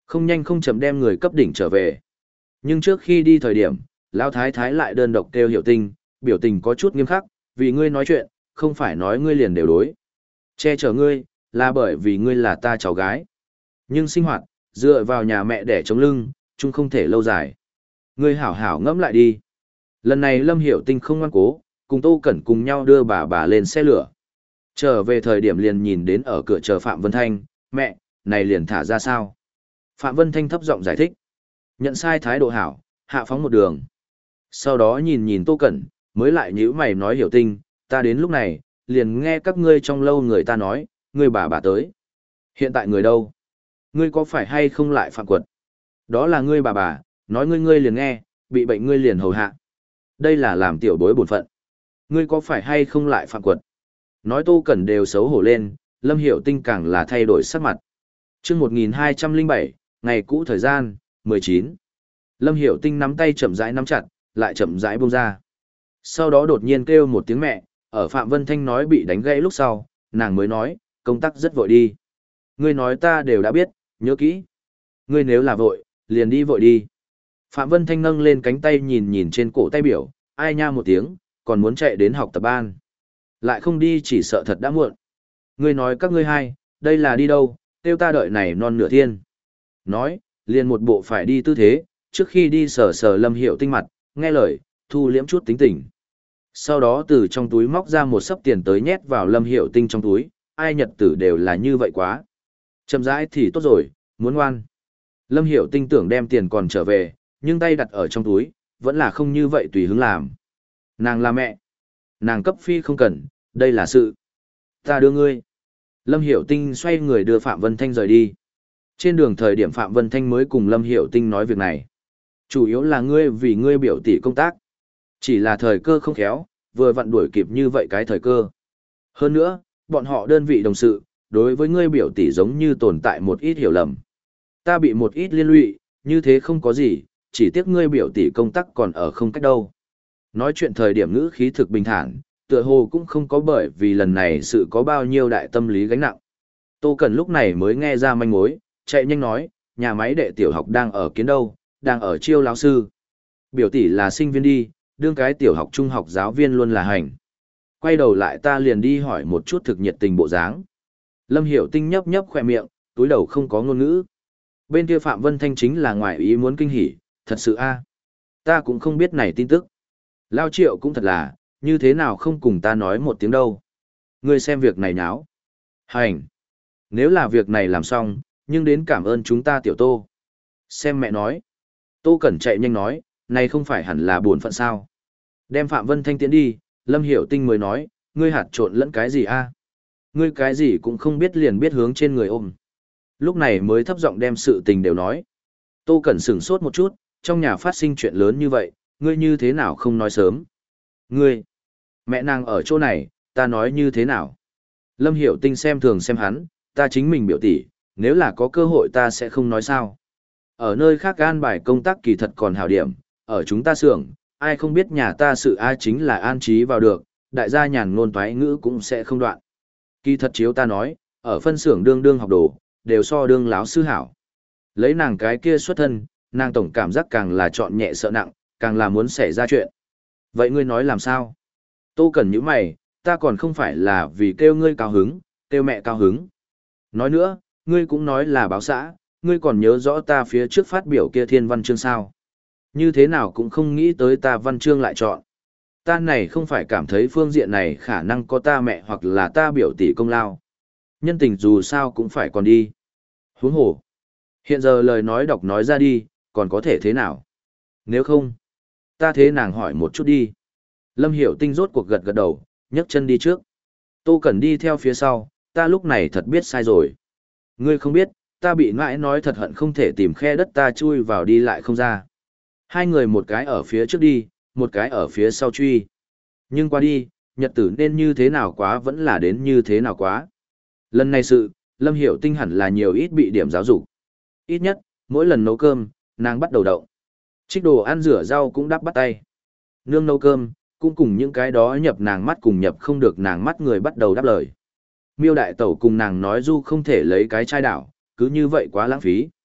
A: Không nhanh không chậm đem người cấp đỉnh trở về. Nhưng trước khi đi thời điểm, Lão Thái Thái lại đơn độc kêu Hiểu Tinh, biểu tình có chút nghiêm khắc, vì ngươi nói chuyện, không phải nói ngươi liền đều đối. Che chở ngươi, là bởi vì ngươi là ta cháu gái. Nhưng sinh hoạt, dựa vào nhà mẹ để chống lưng, chung không thể lâu dài. Ngươi hảo hảo ngẫm lại đi. Lần này Lâm Hiểu Tinh không ngoan cố, cùng Tô Cẩn cùng nhau đưa bà bà lên xe lửa. Trở về thời điểm liền nhìn đến ở cửa chờ Phạm Vân Thanh, mẹ, này liền thả ra sao? Phạm Vân Thanh thấp giọng giải thích. Nhận sai thái độ hảo, hạ phóng một đường. Sau đó nhìn nhìn Tô Cẩn, mới lại nhíu mày nói Hiểu Tinh, ta đến lúc này, liền nghe các ngươi trong lâu người ta nói, ngươi bà bà tới. Hiện tại người đâu? Ngươi có phải hay không lại phạm quật? Đó là ngươi bà bà, nói ngươi ngươi liền nghe, bị bệnh ngươi liền hầu hạ. Đây là làm tiểu bối bổn phận. Ngươi có phải hay không lại phạm quật? Nói Tô Cẩn đều xấu hổ lên, Lâm Hiểu Tinh càng là thay đổi sắc mặt. Chương một nghìn hai trăm lẻ bảy, ngày cũ thời gian, mười chín. Lâm Hiểu Tinh nắm tay chậm rãi nắm chặt, lại chậm rãi buông ra. Sau đó đột nhiên kêu một tiếng mẹ, ở Phạm Vân Thanh nói bị đánh gãy lúc sau, nàng mới nói, công tác rất vội đi. Ngươi nói ta đều đã biết, nhớ kỹ. Ngươi nếu là vội, liền đi vội đi. Phạm Vân Thanh nâng lên cánh tay nhìn nhìn trên cổ tay biểu, ai nha một tiếng, còn muốn chạy đến học tập ban. Lại không đi chỉ sợ thật đã muộn. Ngươi nói các ngươi hai, đây là đi đâu, tiêu ta đợi này non nửa thiên. Nói, liền một bộ phải đi tư thế, trước khi đi sờ sờ Lâm Hiểu Tinh mặt, nghe lời, thu liễm chút tính tình. Sau đó từ trong túi móc ra một sấp tiền tới nhét vào Lâm Hiểu Tinh trong túi, ai nhật tử đều là như vậy quá. Chậm rãi thì tốt rồi, muốn ngoan. Lâm Hiểu Tinh tưởng đem tiền còn trở về, nhưng tay đặt ở trong túi, vẫn là không như vậy tùy hứng làm. Nàng là mẹ. Nàng cấp phi không cần, đây là sự. Ta đưa ngươi. Lâm Hiểu Tinh xoay người đưa Phạm Vân Thanh rời đi. Trên đường thời điểm Phạm Vân Thanh mới cùng Lâm Hiểu Tinh nói việc này. Chủ yếu là ngươi vì ngươi biểu tỷ công tác. Chỉ là thời cơ không khéo, vừa vặn đuổi kịp như vậy cái thời cơ. Hơn nữa, bọn họ đơn vị đồng sự, đối với ngươi biểu tỷ giống như tồn tại một ít hiểu lầm. Ta bị một ít liên lụy, như thế không có gì, chỉ tiếc ngươi biểu tỷ công tác còn ở không cách đâu. Nói chuyện thời điểm ngữ khí thực bình thản, tựa hồ cũng không có bởi vì lần này sự có bao nhiêu đại tâm lý gánh nặng. Tô Cần lúc này mới nghe ra manh mối, chạy nhanh nói, nhà máy đệ tiểu học đang ở kiến đâu, đang ở chiêu lão sư. Biểu tỷ là sinh viên đi, đương cái tiểu học trung học giáo viên luôn là hành. Quay đầu lại ta liền đi hỏi một chút thực nhiệt tình bộ dáng. Lâm Hiểu Tinh nhấp nhấp khỏe miệng, túi đầu không có ngôn ngữ. Bên kia Phạm Vân Thanh chính là ngoài ý muốn kinh hỉ, thật sự a, ta cũng không biết này tin tức. Lao Triệu cũng thật là, như thế nào không cùng ta nói một tiếng đâu. Ngươi xem việc này nháo. Hành. Nếu là việc này làm xong, nhưng đến cảm ơn chúng ta tiểu Tô. Xem mẹ nói. Tô Cẩn chạy nhanh nói, này không phải hẳn là buồn phận sao. Đem Phạm Vân Thanh tiến đi, Lâm Hiểu Tinh mới nói, ngươi hạt trộn lẫn cái gì a? Ngươi cái gì cũng không biết liền biết hướng trên người ôm. Lúc này mới thấp giọng đem sự tình đều nói. Tô Cẩn sửng sốt một chút, trong nhà phát sinh chuyện lớn như vậy, ngươi như thế nào không nói sớm? Ngươi, mẹ nàng ở chỗ này, ta nói như thế nào? Lâm Hiểu Tinh xem thường xem hắn, ta chính mình biểu tỷ, nếu là có cơ hội ta sẽ không nói sao. Ở nơi khác an bài công tác kỳ thật còn hảo điểm, ở chúng ta xưởng, ai không biết nhà ta sự ai chính là an trí vào được, đại gia nhàn ngôn toái ngữ cũng sẽ không đoạn. Kỳ thật chiếu ta nói, ở phân xưởng đương đương học đồ, đều so đương láo sư hảo. Lấy nàng cái kia xuất thân, nàng tổng cảm giác càng là chọn nhẹ sợ nặng, càng là muốn xảy ra chuyện. Vậy ngươi nói làm sao? Tô Cần những mày, ta còn không phải là vì kêu ngươi cao hứng, kêu mẹ cao hứng. Nói nữa, ngươi cũng nói là báo xã, ngươi còn nhớ rõ ta phía trước phát biểu kia thiên văn chương sao. Như thế nào cũng không nghĩ tới ta văn chương lại chọn. Ta này không phải cảm thấy phương diện này khả năng có ta mẹ hoặc là ta biểu tỷ công lao. Nhân tình dù sao cũng phải còn đi. Huống hồ. Hiện giờ lời nói đọc nói ra đi, còn có thể thế nào? Nếu không, ta thế nàng hỏi một chút đi. Lâm Hiểu Tinh rốt cuộc gật gật đầu, nhấc chân đi trước. Tô Cẩn đi theo phía sau, ta lúc này thật biết sai rồi. Ngươi không biết, ta bị mãi nói thật hận không thể tìm khe đất ta chui vào đi lại không ra. Hai người một cái ở phía trước đi, một cái ở phía sau truy. Nhưng qua đi, nhật tử nên như thế nào quá vẫn là đến như thế nào quá. Lần này sự, Lâm Hiểu Tinh hẳn là nhiều ít bị điểm giáo dục. Ít nhất, mỗi lần nấu cơm, nàng bắt đầu động. Trích đồ ăn rửa rau cũng đắp bắt tay. Nương nấu cơm, cũng cùng những cái đó nhập nàng mắt cùng nhập không được nàng mắt người bắt đầu đáp lời. Miêu đại tẩu cùng nàng nói du không thể lấy cái chai đảo, cứ như vậy quá lãng phí.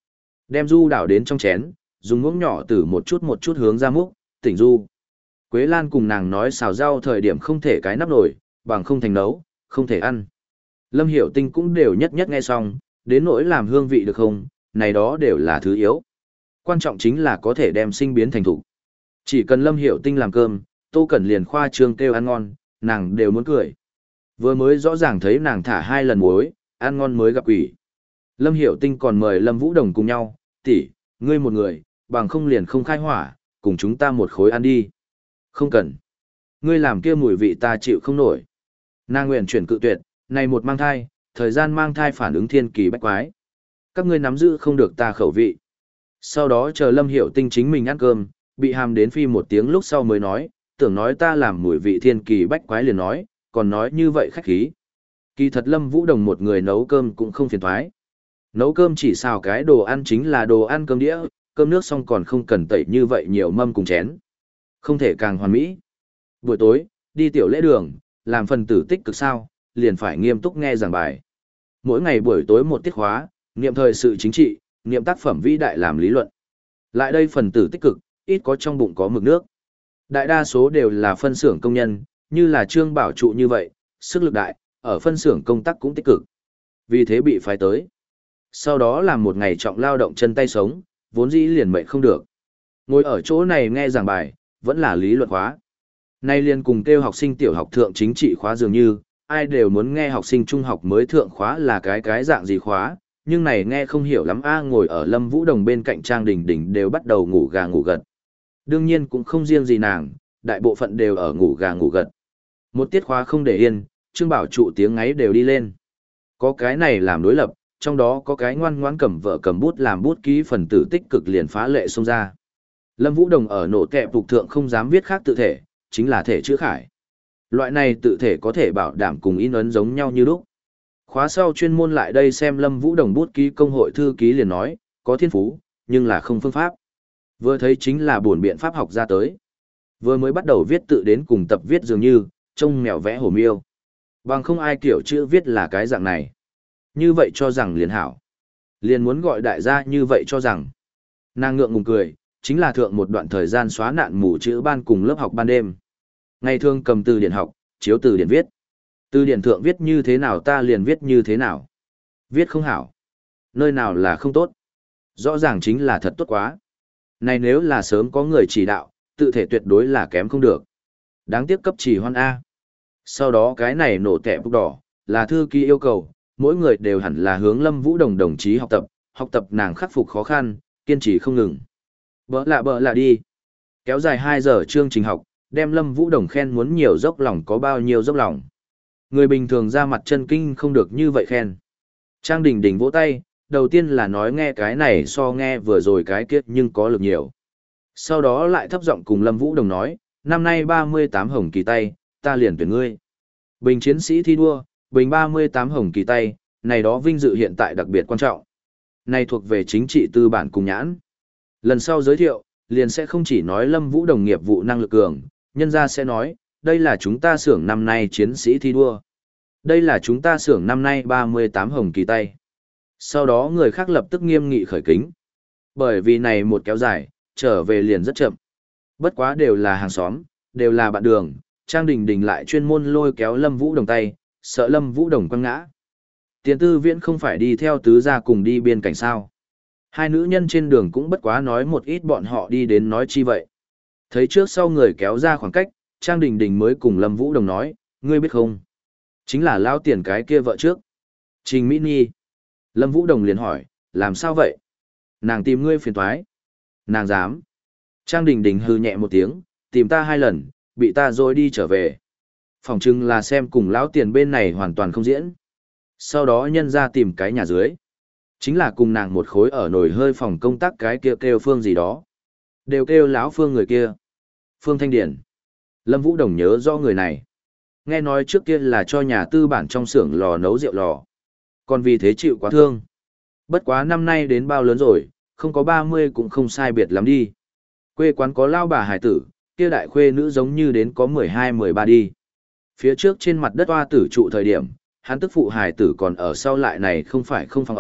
A: Đem du đảo đến trong chén, dùng muỗng nhỏ từ một chút một chút hướng ra múc, tỉnh du. Quế Lan cùng nàng nói xào rau thời điểm không thể cái nắp nổi, bằng không thành nấu, không thể ăn. Lâm Hiểu Tinh cũng đều nhất nhất nghe xong, đến nỗi làm hương vị được không, này đó đều là thứ yếu. Quan trọng chính là có thể đem sinh biến thành thủ. Chỉ cần Lâm Hiểu Tinh làm cơm, Tô Cẩn liền khoa trương kêu ăn ngon, nàng đều muốn cười. Vừa mới rõ ràng thấy nàng thả hai lần muối, ăn ngon mới gặp quỷ. Lâm Hiểu Tinh còn mời Lâm Vũ Đồng cùng nhau, tỷ, ngươi một người, bằng không liền không khai hỏa, cùng chúng ta một khối ăn đi. Không cần. Ngươi làm kia mùi vị ta chịu không nổi. Nàng nguyện chuyển cự tuyệt, này một mang thai, thời gian mang thai phản ứng thiên kỳ bách quái. Các ngươi nắm giữ không được ta khẩu vị. Sau đó chờ Lâm Hiểu Tinh chính mình ăn cơm, bị hàm đến phi một tiếng lúc sau mới nói, tưởng nói ta làm mùi vị thiên kỳ bách quái liền nói, còn nói như vậy khách khí. Kỳ thật Lâm Vũ Đồng một người nấu cơm cũng không phiền toái. Nấu cơm chỉ xào cái đồ ăn chính là đồ ăn cơm đĩa, cơm nước xong còn không cần tẩy như vậy nhiều mâm cùng chén. Không thể càng hoàn mỹ. Buổi tối, đi tiểu lễ đường, làm phần tử tích cực sao, liền phải nghiêm túc nghe giảng bài. Mỗi ngày buổi tối một tiết khóa, niệm thời sự chính trị, niệm tác phẩm vĩ đại làm lý luận. Lại đây phần tử tích cực, ít có trong bụng có mực nước. Đại đa số đều là phân xưởng công nhân, như là Trương Bảo Trụ như vậy, sức lực đại, ở phân xưởng công tác cũng tích cực. Vì thế bị phái tới. Sau đó làm một ngày trọng lao động chân tay sống, vốn dĩ liền mệnh không được. Ngồi ở chỗ này nghe giảng bài, vẫn là lý luận khóa. Nay liền cùng kêu học sinh tiểu học thượng chính trị khóa dường như, ai đều muốn nghe học sinh trung học mới thượng khóa là cái cái dạng gì khóa, nhưng này nghe không hiểu lắm a. Ngồi ở Lâm Vũ Đồng bên cạnh Trang Đình Đình đều bắt đầu ngủ gà ngủ gật. Đương nhiên cũng không riêng gì nàng, đại bộ phận đều ở ngủ gà ngủ gật. Một tiết khóa không để yên, Trương Bảo Trụ tiếng ngáy đều đi lên. Có cái này làm đối lập, trong đó có cái ngoan ngoãn cầm vợ cầm bút làm bút ký phần tử tích cực liền phá lệ xông ra. Lâm Vũ Đồng ở nổ kẹp phục thượng không dám viết khác tự thể, chính là thể chữ khải. Loại này tự thể có thể bảo đảm cùng in ấn giống nhau như lúc. Khóa sau chuyên môn lại đây xem Lâm Vũ Đồng bút ký công hội thư ký liền nói, có thiên phú, nhưng là không phương pháp. Vừa thấy chính là buồn biện pháp học ra tới. Vừa mới bắt đầu viết tự đến cùng tập viết dường như, trông mèo vẽ hổ miêu. Bằng không ai kiểu chữ viết là cái dạng này. Như vậy cho rằng liền hảo. Liền muốn gọi đại gia như vậy cho rằng. Nàng ngượng ngùng cười, chính là thượng một đoạn thời gian xóa nạn mù chữ ban cùng lớp học ban đêm. Ngày thường cầm từ điển học, chiếu từ điển viết. Từ điển thượng viết như thế nào ta liền viết như thế nào. Viết không hảo. Nơi nào là không tốt. Rõ ràng chính là thật tốt quá. Này nếu là sớm có người chỉ đạo, tự thể tuyệt đối là kém không được. Đáng tiếc cấp chỉ hoan A. Sau đó cái này nổ tẻ bút đỏ, là thư ký yêu cầu, mỗi người đều hẳn là hướng Lâm Vũ Đồng đồng chí học tập, học tập nàng khắc phục khó khăn, kiên trì không ngừng. Bỡ lạ bỡ lạ đi. Kéo dài hai giờ chương trình học, đem Lâm Vũ Đồng khen muốn nhiều dốc lòng có bao nhiêu dốc lòng. Người bình thường ra mặt chân kinh không được như vậy khen. Trang Đình Đình vỗ tay, đầu tiên là nói nghe cái này so nghe vừa rồi cái kiết nhưng có lực nhiều. Sau đó lại thấp giọng cùng Lâm Vũ Đồng nói, năm nay ba mươi tám hồng kỳ tay, ta liền tuyển ngươi. Bình chiến sĩ thi đua, bình ba mươi tám hồng kỳ tay, này đó vinh dự hiện tại đặc biệt quan trọng. Này thuộc về chính trị tư bản cùng nhãn. Lần sau giới thiệu, liền sẽ không chỉ nói Lâm Vũ Đồng nghiệp vụ năng lực cường, nhân ra sẽ nói, đây là chúng ta xưởng năm nay chiến sĩ thi đua. Đây là chúng ta xưởng năm nay ba mươi tám hồng kỳ tay. Sau đó người khác lập tức nghiêm nghị khởi kính. Bởi vì này một kéo dài, trở về liền rất chậm. Bất quá đều là hàng xóm, đều là bạn đường, Trang Đình Đình lại chuyên môn lôi kéo Lâm Vũ Đồng tay, sợ Lâm Vũ Đồng quăng ngã. Tiền Tư Viễn không phải đi theo tứ gia cùng đi biên cảnh sao. Hai nữ nhân trên đường cũng bất quá nói một ít bọn họ đi đến nói chi vậy. Thấy trước sau người kéo ra khoảng cách, Trang Đình Đình mới cùng Lâm Vũ Đồng nói, ngươi biết không? Chính là lao tiền cái kia vợ trước. Trình Mỹ Nhi. Lâm Vũ Đồng liền hỏi, làm sao vậy? Nàng tìm ngươi phiền toái. Nàng dám. Trang Đình Đình hư nhẹ một tiếng, tìm ta hai lần, bị ta rồi đi trở về. Phòng chừng là xem cùng lão tiền bên này hoàn toàn không diễn. Sau đó nhân ra tìm cái nhà dưới. Chính là cùng nàng một khối ở nồi hơi phòng công tác cái kia kêu Phương gì đó. Đều kêu lão Phương người kia. Phương Thanh Điển. Lâm Vũ Đồng nhớ rõ người này. Nghe nói trước kia là cho nhà tư bản trong xưởng lò nấu rượu lò. Còn vì thế chịu quá thương. Bất quá năm nay đến bao lớn rồi, không có ba mươi cũng không sai biệt lắm đi. Quê quán có lao bà hải tử, kia đại khuê nữ giống như đến có mười hai mười ba đi. Phía trước trên mặt đất hoa tử trụ thời điểm, hắn tức phụ hải tử còn ở sau lại này không phải không phòng ở,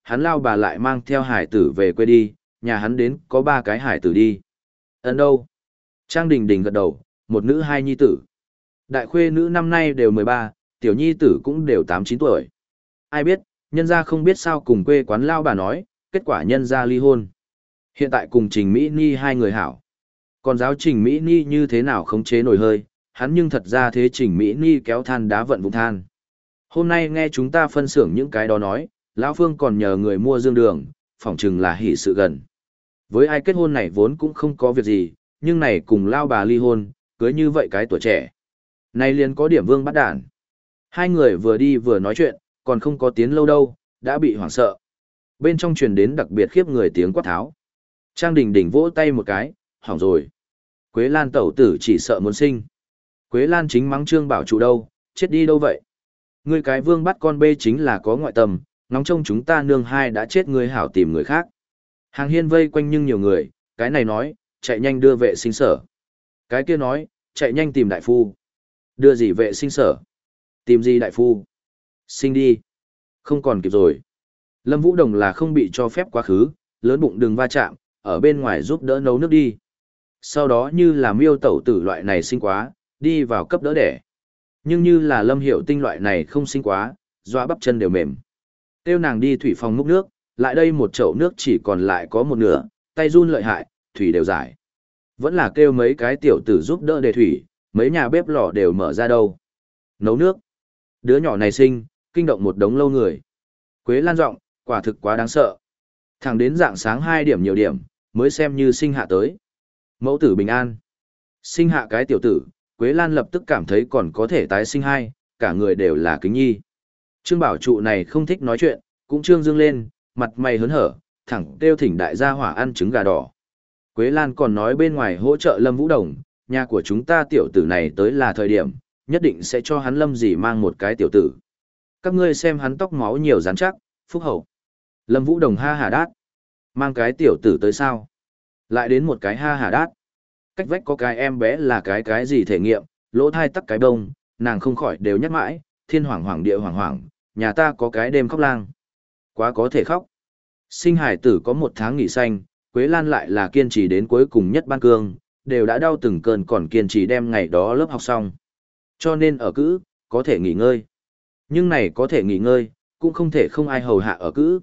A: hắn lao bà lại mang theo hải tử về quê đi, nhà hắn đến có ba cái hải tử đi. Ấn đâu? Trang Đình Đình gật đầu, một nữ hai nhi tử. Đại khuê nữ năm nay đều mười ba, tiểu nhi tử cũng đều tám chín tuổi. Ai biết, nhân gia không biết sao cùng quê quán lao bà nói, kết quả nhân gia ly hôn. Hiện tại cùng Trình Mỹ Ni hai người hảo. Còn giáo Trình Mỹ Ni như thế nào khống chế nổi hơi, hắn nhưng thật ra thế Trình Mỹ Ni kéo than đá vận vùng than. Hôm nay nghe chúng ta phân xưởng những cái đó nói, lão Phương còn nhờ người mua dương đường, phỏng chừng là hỷ sự gần. Với ai kết hôn này vốn cũng không có việc gì, nhưng này cùng lao bà ly hôn, cưới như vậy cái tuổi trẻ. Này liền có điểm vương bắt đản. Hai người vừa đi vừa nói chuyện, còn không có tiến lâu đâu, đã bị hoảng sợ. Bên trong truyền đến đặc biệt khiếp người tiếng quát tháo. Trang Đình Đình vỗ tay một cái, hỏng rồi. Quế Lan tẩu tử chỉ sợ muốn sinh. Quế Lan chính mắng Trương Bảo Trụ đâu, chết đi đâu vậy? Ngươi cái vương bắt con bê chính là có ngoại tầm, ngóng trông chúng ta nương hai đã chết ngươi hảo tìm người khác. Hàng hiên vây quanh nhưng nhiều người, cái này nói, chạy nhanh đưa vệ sinh sở. Cái kia nói, chạy nhanh tìm đại phu. Đưa gì vệ sinh sở? Tìm gì đại phu? Sinh đi. Không còn kịp rồi. Lâm Vũ Đồng là không bị cho phép quá khứ, lớn bụng đừng va chạm, ở bên ngoài giúp đỡ nấu nước đi. Sau đó như là miêu tẩu tử loại này sinh quá, đi vào cấp đỡ đẻ. Nhưng như là Lâm Hiểu Tinh loại này không sinh quá, doa bắp chân đều mềm. Tiêu nàng đi thủy phòng múc nước, lại đây một chậu nước chỉ còn lại có một nửa, tay run lợi hại, thủy đều giải. Vẫn là kêu mấy cái tiểu tử giúp đỡ đề thủy, mấy nhà bếp lò đều mở ra đâu. Nấu nước. Đứa nhỏ này sinh, kinh động một đống lâu người. Quế Lan giọng, quả thực quá đáng sợ. Thẳng đến dạng sáng hai điểm nhiều điểm, mới xem như sinh hạ tới. Mẫu tử bình an. Sinh hạ cái tiểu tử, Quế Lan lập tức cảm thấy còn có thể tái sinh hai, cả người đều là kính nhi. Trương Bảo Trụ này không thích nói chuyện, cũng trương dương lên, mặt mày hớn hở, thẳng kêu thỉnh đại gia hỏa ăn trứng gà đỏ. Quế Lan còn nói bên ngoài hỗ trợ Lâm Vũ Đồng, nhà của chúng ta tiểu tử này tới là thời điểm, nhất định sẽ cho hắn Lâm gì mang một cái tiểu tử. Các ngươi xem hắn tóc máu nhiều rắn chắc, phúc hậu. Lâm Vũ Đồng ha hà đát. Mang cái tiểu tử tới sao? Lại đến một cái ha hà đát. Cách vách có cái em bé là cái cái gì thể nghiệm, lỗ thai tắc cái bông, nàng không khỏi đều nhắc mãi, thiên hoàng hoàng địa hoàng hoàng, nhà ta có cái đêm khóc lang. Quá có thể khóc. Sinh hải tử có một tháng nghỉ xanh, Quế Lan lại là kiên trì đến cuối cùng nhất ban cương, đều đã đau từng cơn còn kiên trì đem ngày đó lớp học xong. Cho nên ở cữ, có thể nghỉ ngơi. Nhưng này có thể nghỉ ngơi, cũng không thể không ai hầu hạ ở cữ.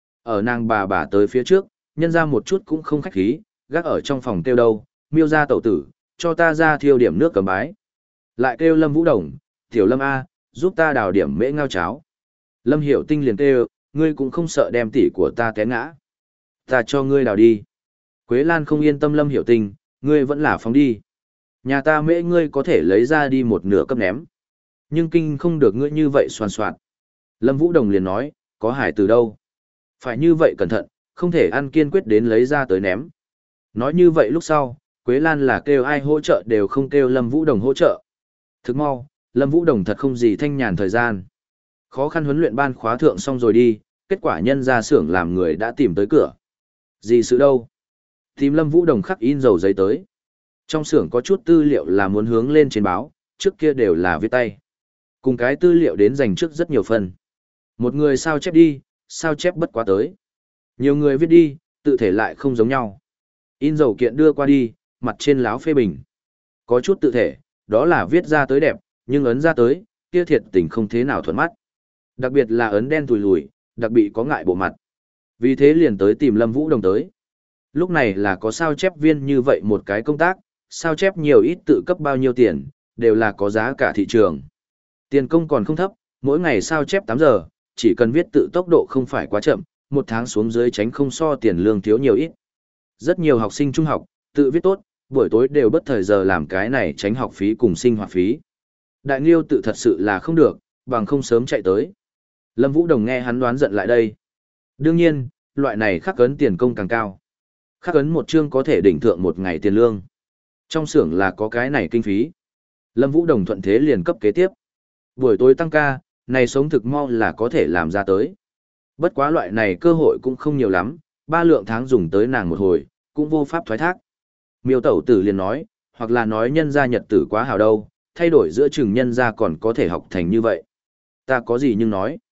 A: Ở nàng bà bà tới phía trước, nhân ra một chút cũng không khách khí, gác ở trong phòng kêu đâu, miêu ra tẩu tử, cho ta ra thiêu điểm nước cầm bái. Lại kêu Lâm Vũ Đồng, tiểu Lâm A, giúp ta đào điểm mễ ngao cháo. Lâm Hiểu Tinh liền kêu, ngươi cũng không sợ đem tỷ của ta té ngã. Ta cho ngươi đào đi. Quế Lan không yên tâm Lâm Hiểu Tinh, ngươi vẫn là phóng đi. Nhà ta mễ ngươi có thể lấy ra đi một nửa cấp ném. Nhưng kinh không được ngươi như vậy soàn soạn. Lâm Vũ Đồng liền nói, có hải từ đâu. Phải như vậy cẩn thận, không thể ăn kiên quyết đến lấy ra tới ném. Nói như vậy lúc sau, Quế Lan là kêu ai hỗ trợ đều không kêu Lâm Vũ Đồng hỗ trợ. Thức mau, Lâm Vũ Đồng thật không gì thanh nhàn thời gian. Khó khăn huấn luyện ban khóa thượng xong rồi đi, kết quả nhân ra xưởng làm người đã tìm tới cửa. Gì sự đâu? Tìm Lâm Vũ Đồng khắc in dầu giấy tới. Trong xưởng có chút tư liệu là muốn hướng lên trên báo, trước kia đều là viết tay. Cùng cái tư liệu đến dành trước rất nhiều phần. Một người sao chép đi, sao chép bất quá tới. Nhiều người viết đi, tự thể lại không giống nhau. In dầu kiện đưa qua đi, mặt trên láo phê bình. Có chút tự thể, đó là viết ra tới đẹp, nhưng ấn ra tới, kia thiệt tình không thế nào thuận mắt. Đặc biệt là ấn đen tùi lùi, đặc biệt có ngại bộ mặt. Vì thế liền tới tìm Lâm Vũ Đồng tới. Lúc này là có sao chép viên như vậy một cái công tác, sao chép nhiều ít tự cấp bao nhiêu tiền, đều là có giá cả thị trường. Tiền công còn không thấp, mỗi ngày sao chép tám giờ, chỉ cần viết tự tốc độ không phải quá chậm, một tháng xuống dưới tránh không so tiền lương thiếu nhiều ít. Rất nhiều học sinh trung học, tự viết tốt, buổi tối đều bất thời giờ làm cái này tránh học phí cùng sinh hoạt phí. Đại Nghiêu tự thật sự là không được, bằng không sớm chạy tới. Lâm Vũ Đồng nghe hắn đoán giận lại đây. Đương nhiên, loại này khắc ấn tiền công càng cao. Khắc ấn một chương có thể đỉnh thượng một ngày tiền lương. Trong xưởng là có cái này kinh phí. Lâm Vũ Đồng thuận thế liền cấp kế tiếp. Buổi tối tăng ca, này sống thực mau là có thể làm ra tới. Bất quá loại này cơ hội cũng không nhiều lắm, ba lượng tháng dùng tới nàng một hồi, cũng vô pháp thoái thác. Miêu tẩu tử liền nói, hoặc là nói nhân gia nhật tử quá hào đâu, thay đổi giữa chừng nhân gia còn có thể học thành như vậy. Ta có gì nhưng nói.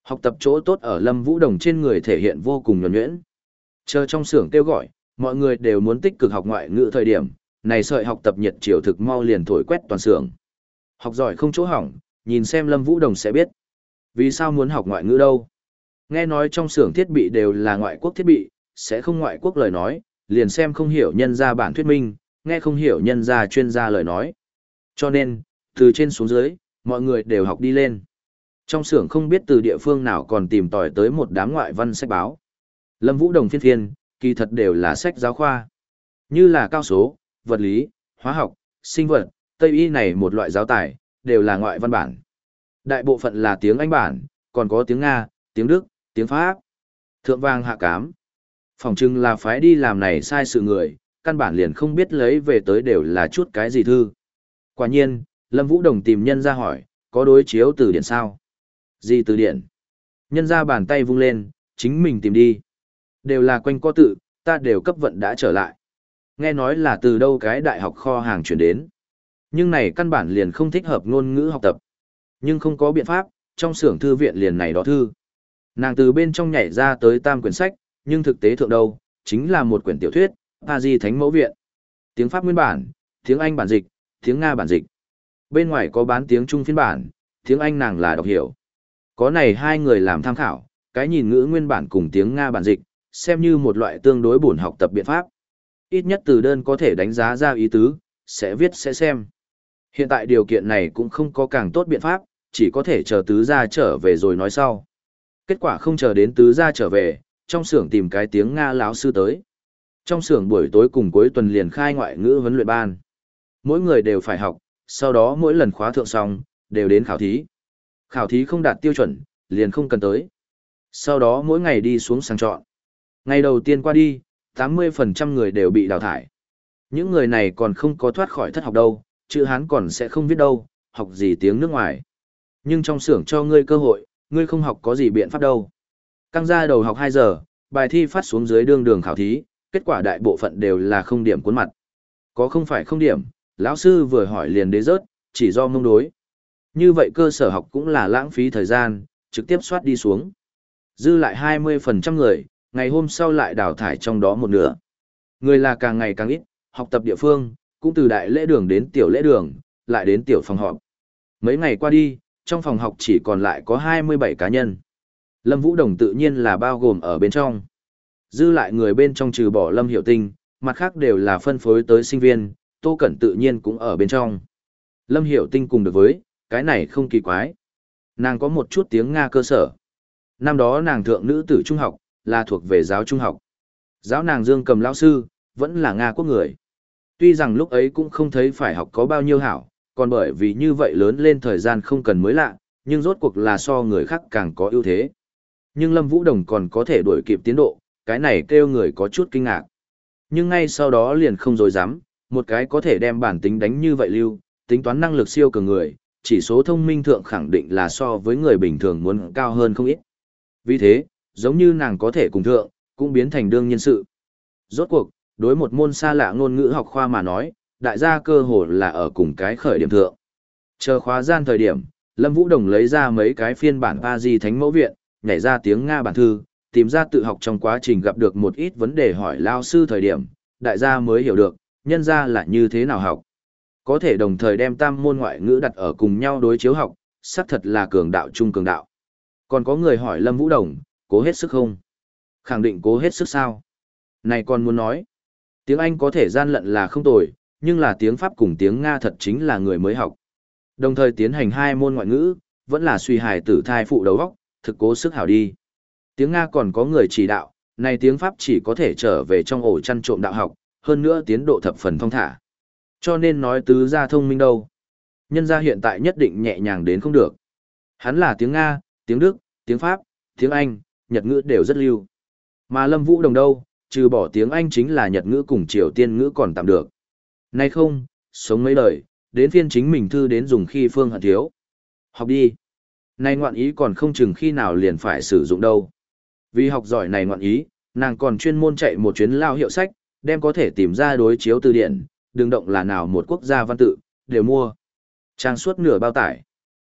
A: Học tập chỗ tốt ở Lâm Vũ Đồng trên người thể hiện vô cùng nhuần nhuyễn. Chờ trong xưởng kêu gọi, mọi người đều muốn tích cực học ngoại ngữ thời điểm, này sợi học tập nhiệt chiều thực mau liền thổi quét toàn xưởng. Học giỏi không chỗ hỏng, nhìn xem Lâm Vũ Đồng sẽ biết. Vì sao muốn học ngoại ngữ đâu? Nghe nói trong xưởng thiết bị đều là ngoại quốc thiết bị, sẽ không ngoại quốc lời nói, liền xem không hiểu nhân ra bản thuyết minh, nghe không hiểu nhân ra chuyên gia lời nói. Cho nên, từ trên xuống dưới, mọi người đều học đi lên. Trong xưởng không biết từ địa phương nào còn tìm tòi tới một đám ngoại văn sách báo. Lâm Vũ Đồng phiên phiên, kỳ thật đều là sách giáo khoa. Như là cao số, vật lý, hóa học, sinh vật, Tây y này một loại giáo tài, đều là ngoại văn bản. Đại bộ phận là tiếng Anh bản, còn có tiếng Nga, tiếng Đức, tiếng Pháp. Thượng vang hạ cám. Phòng trưng là phái đi làm này sai sự người, căn bản liền không biết lấy về tới đều là chút cái gì thư. Quả nhiên, Lâm Vũ Đồng tìm nhân ra hỏi, có đối chiếu từ điển sao? Gì từ điển? Nhân ra bàn tay vung lên, chính mình tìm đi. Đều là quanh co tự, ta đều cấp vận đã trở lại. Nghe nói là từ đâu cái đại học kho hàng chuyển đến. Nhưng này căn bản liền không thích hợp ngôn ngữ học tập. Nhưng không có biện pháp, trong xưởng thư viện liền này đó thư. Nàng từ bên trong nhảy ra tới tam quyển sách, nhưng thực tế thượng đâu, chính là một quyển tiểu thuyết, A Di Thánh Mẫu Viện. Tiếng Pháp nguyên bản, tiếng Anh bản dịch, tiếng Nga bản dịch. Bên ngoài có bán tiếng Trung phiên bản, tiếng Anh nàng là đọc hiểu. Có này hai người làm tham khảo, cái nhìn ngữ nguyên bản cùng tiếng Nga bản dịch, xem như một loại tương đối bổn học tập biện pháp. Ít nhất từ đơn có thể đánh giá ra ý tứ, sẽ viết sẽ xem. Hiện tại điều kiện này cũng không có càng tốt biện pháp, chỉ có thể chờ tứ gia trở về rồi nói sau. Kết quả không chờ đến tứ gia trở về, trong xưởng tìm cái tiếng Nga láo sư tới. Trong xưởng buổi tối cùng cuối tuần liền khai ngoại ngữ huấn luyện ban. Mỗi người đều phải học, sau đó mỗi lần khóa thượng xong, đều đến khảo thí. Khảo thí không đạt tiêu chuẩn, liền không cần tới. Sau đó mỗi ngày đi xuống sàng chọn. Ngày đầu tiên qua đi, tám mươi phần trăm người đều bị đào thải. Những người này còn không có thoát khỏi thất học đâu, chữ Hán còn sẽ không viết đâu, học gì tiếng nước ngoài. Nhưng trong xưởng cho ngươi cơ hội, ngươi không học có gì biện pháp đâu. Căng ra đầu học hai giờ, bài thi phát xuống dưới đương đường khảo thí, kết quả đại bộ phận đều là không điểm cuốn mặt. Có không phải không điểm, lão sư vừa hỏi liền đế rớt, chỉ do mông đối. Như vậy cơ sở học cũng là lãng phí thời gian, trực tiếp soát đi xuống. Dư lại hai mươi phần trăm người, ngày hôm sau lại đào thải trong đó một nửa. Người là càng ngày càng ít, học tập địa phương, cũng từ đại lễ đường đến tiểu lễ đường, lại đến tiểu phòng họp. Mấy ngày qua đi, trong phòng học chỉ còn lại có hai mươi bảy cá nhân. Lâm Vũ Đồng tự nhiên là bao gồm ở bên trong. Dư lại người bên trong trừ bỏ Lâm Hiểu Tinh, mặt khác đều là phân phối tới sinh viên, Tô Cẩn tự nhiên cũng ở bên trong. Lâm Hiểu Tinh cùng được với, cái này không kỳ quái. Nàng có một chút tiếng Nga cơ sở. Năm đó nàng thượng nữ tử trung học, là thuộc về giáo trung học. Giáo nàng Dương Cầm lão sư, vẫn là Nga quốc người. Tuy rằng lúc ấy cũng không thấy phải học có bao nhiêu hảo, còn bởi vì như vậy lớn lên thời gian không cần mới lạ, nhưng rốt cuộc là so người khác càng có ưu thế. Nhưng Lâm Vũ Đồng còn có thể đuổi kịp tiến độ, cái này kêu người có chút kinh ngạc. Nhưng ngay sau đó liền không dối dám, một cái có thể đem bản tính đánh như vậy lưu, tính toán năng lực siêu cường người, chỉ số thông minh thượng khẳng định là so với người bình thường muốn cao hơn không ít. Vì thế, giống như nàng có thể cùng thượng, cũng biến thành đương nhân sự. Rốt cuộc, đối một môn xa lạ ngôn ngữ học khoa mà nói, đại gia cơ hồ là ở cùng cái khởi điểm thượng. Chờ khóa gian thời điểm, Lâm Vũ Đồng lấy ra mấy cái phiên bản A Di Thánh Mẫu Viện, nhảy ra tiếng Nga bản thư, tìm ra tự học trong quá trình gặp được một ít vấn đề hỏi lao sư thời điểm, đại gia mới hiểu được, nhân ra là như thế nào học. Có thể đồng thời đem tam môn ngoại ngữ đặt ở cùng nhau đối chiếu học, xác thật là cường đạo trung cường đạo. Còn có người hỏi Lâm Vũ Đồng, cố hết sức không? Khẳng định cố hết sức sao? Này còn muốn nói, tiếng Anh có thể gian lận là không tồi, nhưng là tiếng Pháp cùng tiếng Nga thật chính là người mới học. Đồng thời tiến hành hai môn ngoại ngữ, vẫn là suy hài tử thai phụ đầu óc, thực cố sức hảo đi. Tiếng Nga còn có người chỉ đạo, này tiếng Pháp chỉ có thể trở về trong ổ chăn trộm đạo học, hơn nữa tiến độ thập phần thông thả. Cho nên nói tứ gia thông minh đâu. Nhân gia hiện tại nhất định nhẹ nhàng đến không được. Hắn là tiếng Nga, tiếng Đức, tiếng Pháp, tiếng Anh, Nhật ngữ đều rất lưu. Mà Lâm Vũ Đồng đâu, trừ bỏ tiếng Anh chính là Nhật ngữ cùng Triều Tiên ngữ còn tạm được. Nay không, sống mấy đời, đến phiên chính mình thư đến dùng khi phương hận thiếu. Học đi. Này ngoạn ý còn không chừng khi nào liền phải sử dụng đâu. Vì học giỏi này ngoạn ý, nàng còn chuyên môn chạy một chuyến lao hiệu sách, đem có thể tìm ra đối chiếu từ điển, đừng động là nào một quốc gia văn tự, đều mua. Trang suốt nửa bao tải.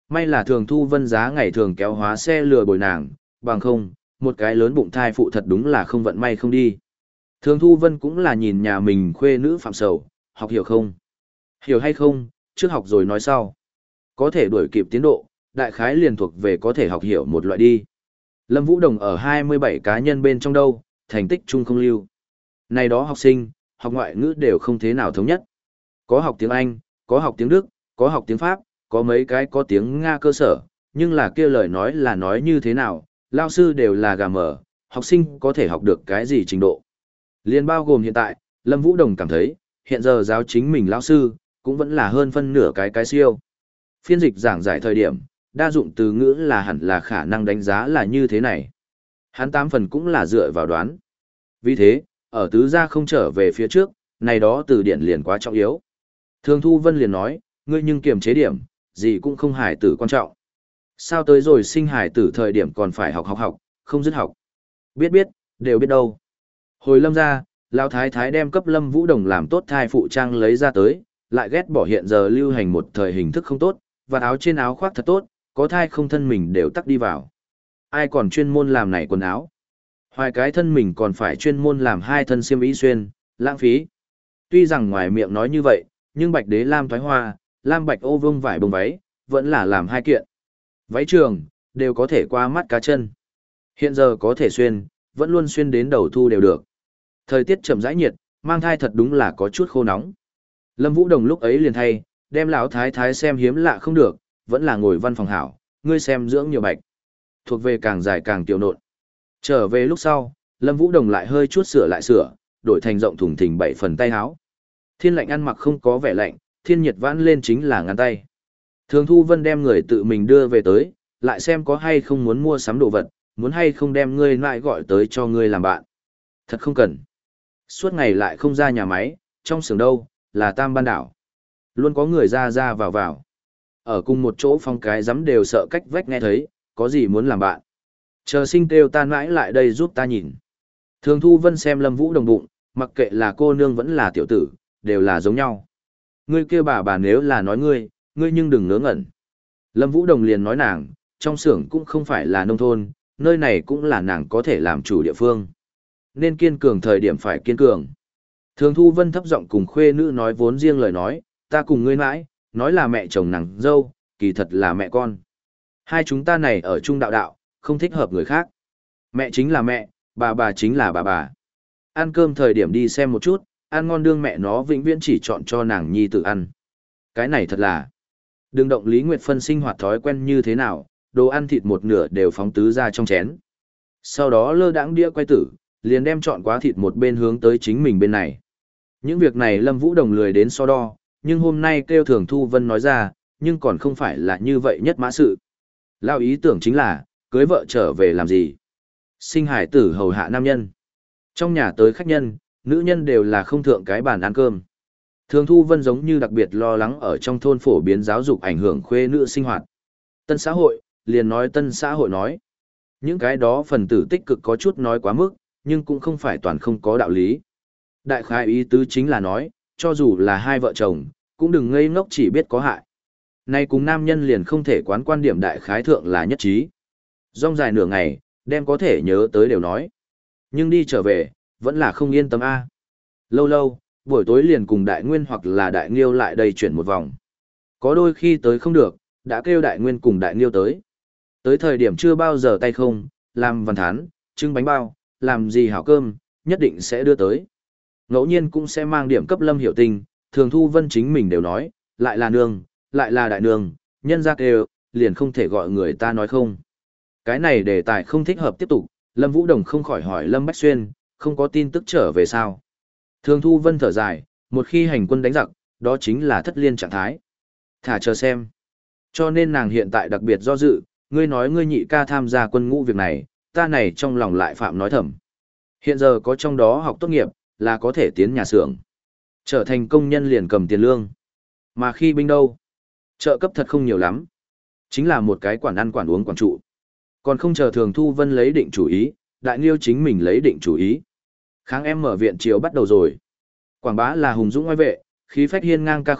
A: May là Thường Thu Vân giá ngày thường kéo hóa xe lừa bồi nàng, bằng không, một cái lớn bụng thai phụ thật đúng là không vận may không đi. Thường Thu Vân cũng là nhìn nhà mình khuê nữ phạm sầu, học hiểu không? Hiểu hay không, trước học rồi nói sau. Có thể đuổi kịp tiến độ, đại khái liền thuộc về có thể học hiểu một loại đi. Lâm Vũ Đồng ở hai mươi bảy cá nhân bên trong đâu, thành tích chung không lưu. Này đó học sinh, học ngoại ngữ đều không thế nào thống nhất. Có học tiếng Anh, có học tiếng Đức, có học tiếng Pháp, có mấy cái có tiếng Nga cơ sở, nhưng là kia lời nói là nói như thế nào, lao sư đều là gà mở, học sinh có thể học được cái gì trình độ. Liên bao gồm hiện tại, Lâm Vũ Đồng cảm thấy, hiện giờ giáo chính mình lao sư, cũng vẫn là hơn phân nửa cái cái siêu. Phiên dịch giảng giải thời điểm, đa dụng từ ngữ là hẳn là khả năng đánh giá là như thế này. Hắn tám phần cũng là dựa vào đoán. Vì thế, ở tứ gia không trở về phía trước, này đó từ điển liền quá trọng yếu. Thường Thu Vân liền nói, ngươi nhưng kiềm chế điểm, gì cũng không hài tử quan trọng. Sao tới rồi sinh hài tử thời điểm còn phải học học học, không dứt học. Biết biết, đều biết đâu. Hồi Lâm ra, Lão Thái Thái đem cấp Lâm Vũ Đồng làm tốt thai phụ trang lấy ra tới, lại ghét bỏ hiện giờ lưu hành một thời hình thức không tốt, và áo trên áo khoác thật tốt, có thai không thân mình đều tắc đi vào. Ai còn chuyên môn làm này quần áo? Hoài cái thân mình còn phải chuyên môn làm hai thân xiêm y xuyên, lãng phí. Tuy rằng ngoài miệng nói như vậy, nhưng bạch đế lam thoái hoa, lam bạch ô vương vải bông váy, vẫn là làm hai kiện. Váy trường, đều có thể qua mắt cá chân. Hiện giờ có thể xuyên, vẫn luôn xuyên đến đầu thu đều được. Thời tiết chậm rãi nhiệt, mang thai thật đúng là có chút khô nóng. Lâm Vũ Đồng lúc ấy liền thay, đem lão thái thái xem hiếm lạ không được, vẫn là ngồi văn phòng hảo, ngươi xem dưỡng nhiều bạch. Thuộc về càng dài càng tiểu nộn. Trở về lúc sau, Lâm Vũ Đồng lại hơi chút sửa lại sửa, đổi thành rộng thùng thình bảy phần tay áo. Thiên lạnh ăn mặc không có vẻ lạnh, thiên nhiệt vãn lên chính là ngắn tay. Thường Thu Vân đem người tự mình đưa về tới, lại xem có hay không muốn mua sắm đồ vật, muốn hay không đem ngươi lại gọi tới cho ngươi làm bạn. Thật không cần. Suốt ngày lại không ra nhà máy, trong xưởng đâu, là tam ban đảo. Luôn có người ra ra vào vào. Ở cùng một chỗ phong cái dám đều sợ cách vách nghe thấy, có gì muốn làm bạn. Chờ sinh kêu ta mãi lại đây giúp ta nhìn. Thường Thu Vân xem Lâm Vũ Đồng bụng, mặc kệ là cô nương vẫn là tiểu tử, đều là giống nhau. Ngươi kêu bà bà nếu là nói ngươi, ngươi nhưng đừng ngớ ngẩn. Lâm Vũ Đồng liền nói nàng, trong xưởng cũng không phải là nông thôn, nơi này cũng là nàng có thể làm chủ địa phương. Nên kiên cường thời điểm phải kiên cường. Thường Thu Vân thấp giọng cùng khuê nữ nói vốn riêng lời nói, ta cùng ngươi mãi, nói là mẹ chồng nàng dâu, kỳ thật là mẹ con. Hai chúng ta này ở chung đạo đạo, không thích hợp người khác. Mẹ chính là mẹ, bà bà chính là bà bà. Ăn cơm thời điểm đi xem một chút, ăn ngon đương mẹ nó vĩnh viễn chỉ chọn cho nàng nhi tự ăn. Cái này thật là, đừng động Lý Nguyệt Phân sinh hoạt thói quen như thế nào, đồ ăn thịt một nửa đều phóng tứ ra trong chén. Sau đó lơ đãng đĩa quay tử, liền đem chọn quá thịt một bên hướng tới chính mình bên này. Những việc này Lâm Vũ Đồng lười đến so đo, nhưng hôm nay kêu Thường Thu Vân nói ra, nhưng còn không phải là như vậy nhất mã sự. Lao ý tưởng chính là, cưới vợ trở về làm gì? Sinh hải tử hầu hạ nam nhân. Trong nhà tới khách nhân, nữ nhân đều là không thượng cái bàn ăn cơm. Thường Thu Vân giống như đặc biệt lo lắng ở trong thôn phổ biến giáo dục ảnh hưởng khuê nữ sinh hoạt. Tân xã hội, liền nói tân xã hội nói. Những cái đó phần tử tích cực có chút nói quá mức, nhưng cũng không phải toàn không có đạo lý. Đại khái ý tứ chính là nói, cho dù là hai vợ chồng, cũng đừng ngây ngốc chỉ biết có hại. Nay cùng nam nhân liền không thể quán quan điểm đại khái thượng là nhất trí. Rong dài nửa ngày, đem có thể nhớ tới đều nói. Nhưng đi trở về, vẫn là không yên tâm a. Lâu lâu, buổi tối liền cùng đại nguyên hoặc là đại nghiêu lại đây chuyển một vòng. Có đôi khi tới không được, đã kêu đại nguyên cùng đại nghiêu tới. Tới thời điểm chưa bao giờ tay không, làm văn thán, trưng bánh bao, làm gì hảo cơm, nhất định sẽ đưa tới. Ngẫu nhiên cũng sẽ mang điểm cấp Lâm Hiểu Tình, Thường Thu Vân chính mình đều nói, lại là nương, lại là đại nương, nhân ra kêu, liền không thể gọi người ta nói không. Cái này đề tài không thích hợp tiếp tục, Lâm Vũ Đồng không khỏi hỏi Lâm Bách Xuyên, không có tin tức trở về sao. Thường Thu Vân thở dài, một khi hành quân đánh giặc, đó chính là thất liên trạng thái. Thả chờ xem. Cho nên nàng hiện tại đặc biệt do dự, ngươi nói ngươi nhị ca tham gia quân ngũ việc này, ta này trong lòng lại phạm nói thầm. Hiện giờ có trong đó học tốt nghiệp, là có thể tiến nhà xưởng. Trở thành công nhân liền cầm tiền lương. Mà khi binh đâu? Trợ cấp thật không nhiều lắm. Chính là một cái quản ăn quản uống quản trụ. Còn không chờ Thường Thu Vân lấy định chủ ý, Đại Nghiêu chính mình lấy định chủ ý. Kháng em mở viện chiều bắt đầu rồi. Quảng bá là hùng dũng oai vệ, khí phách hiên ngang ca khúc,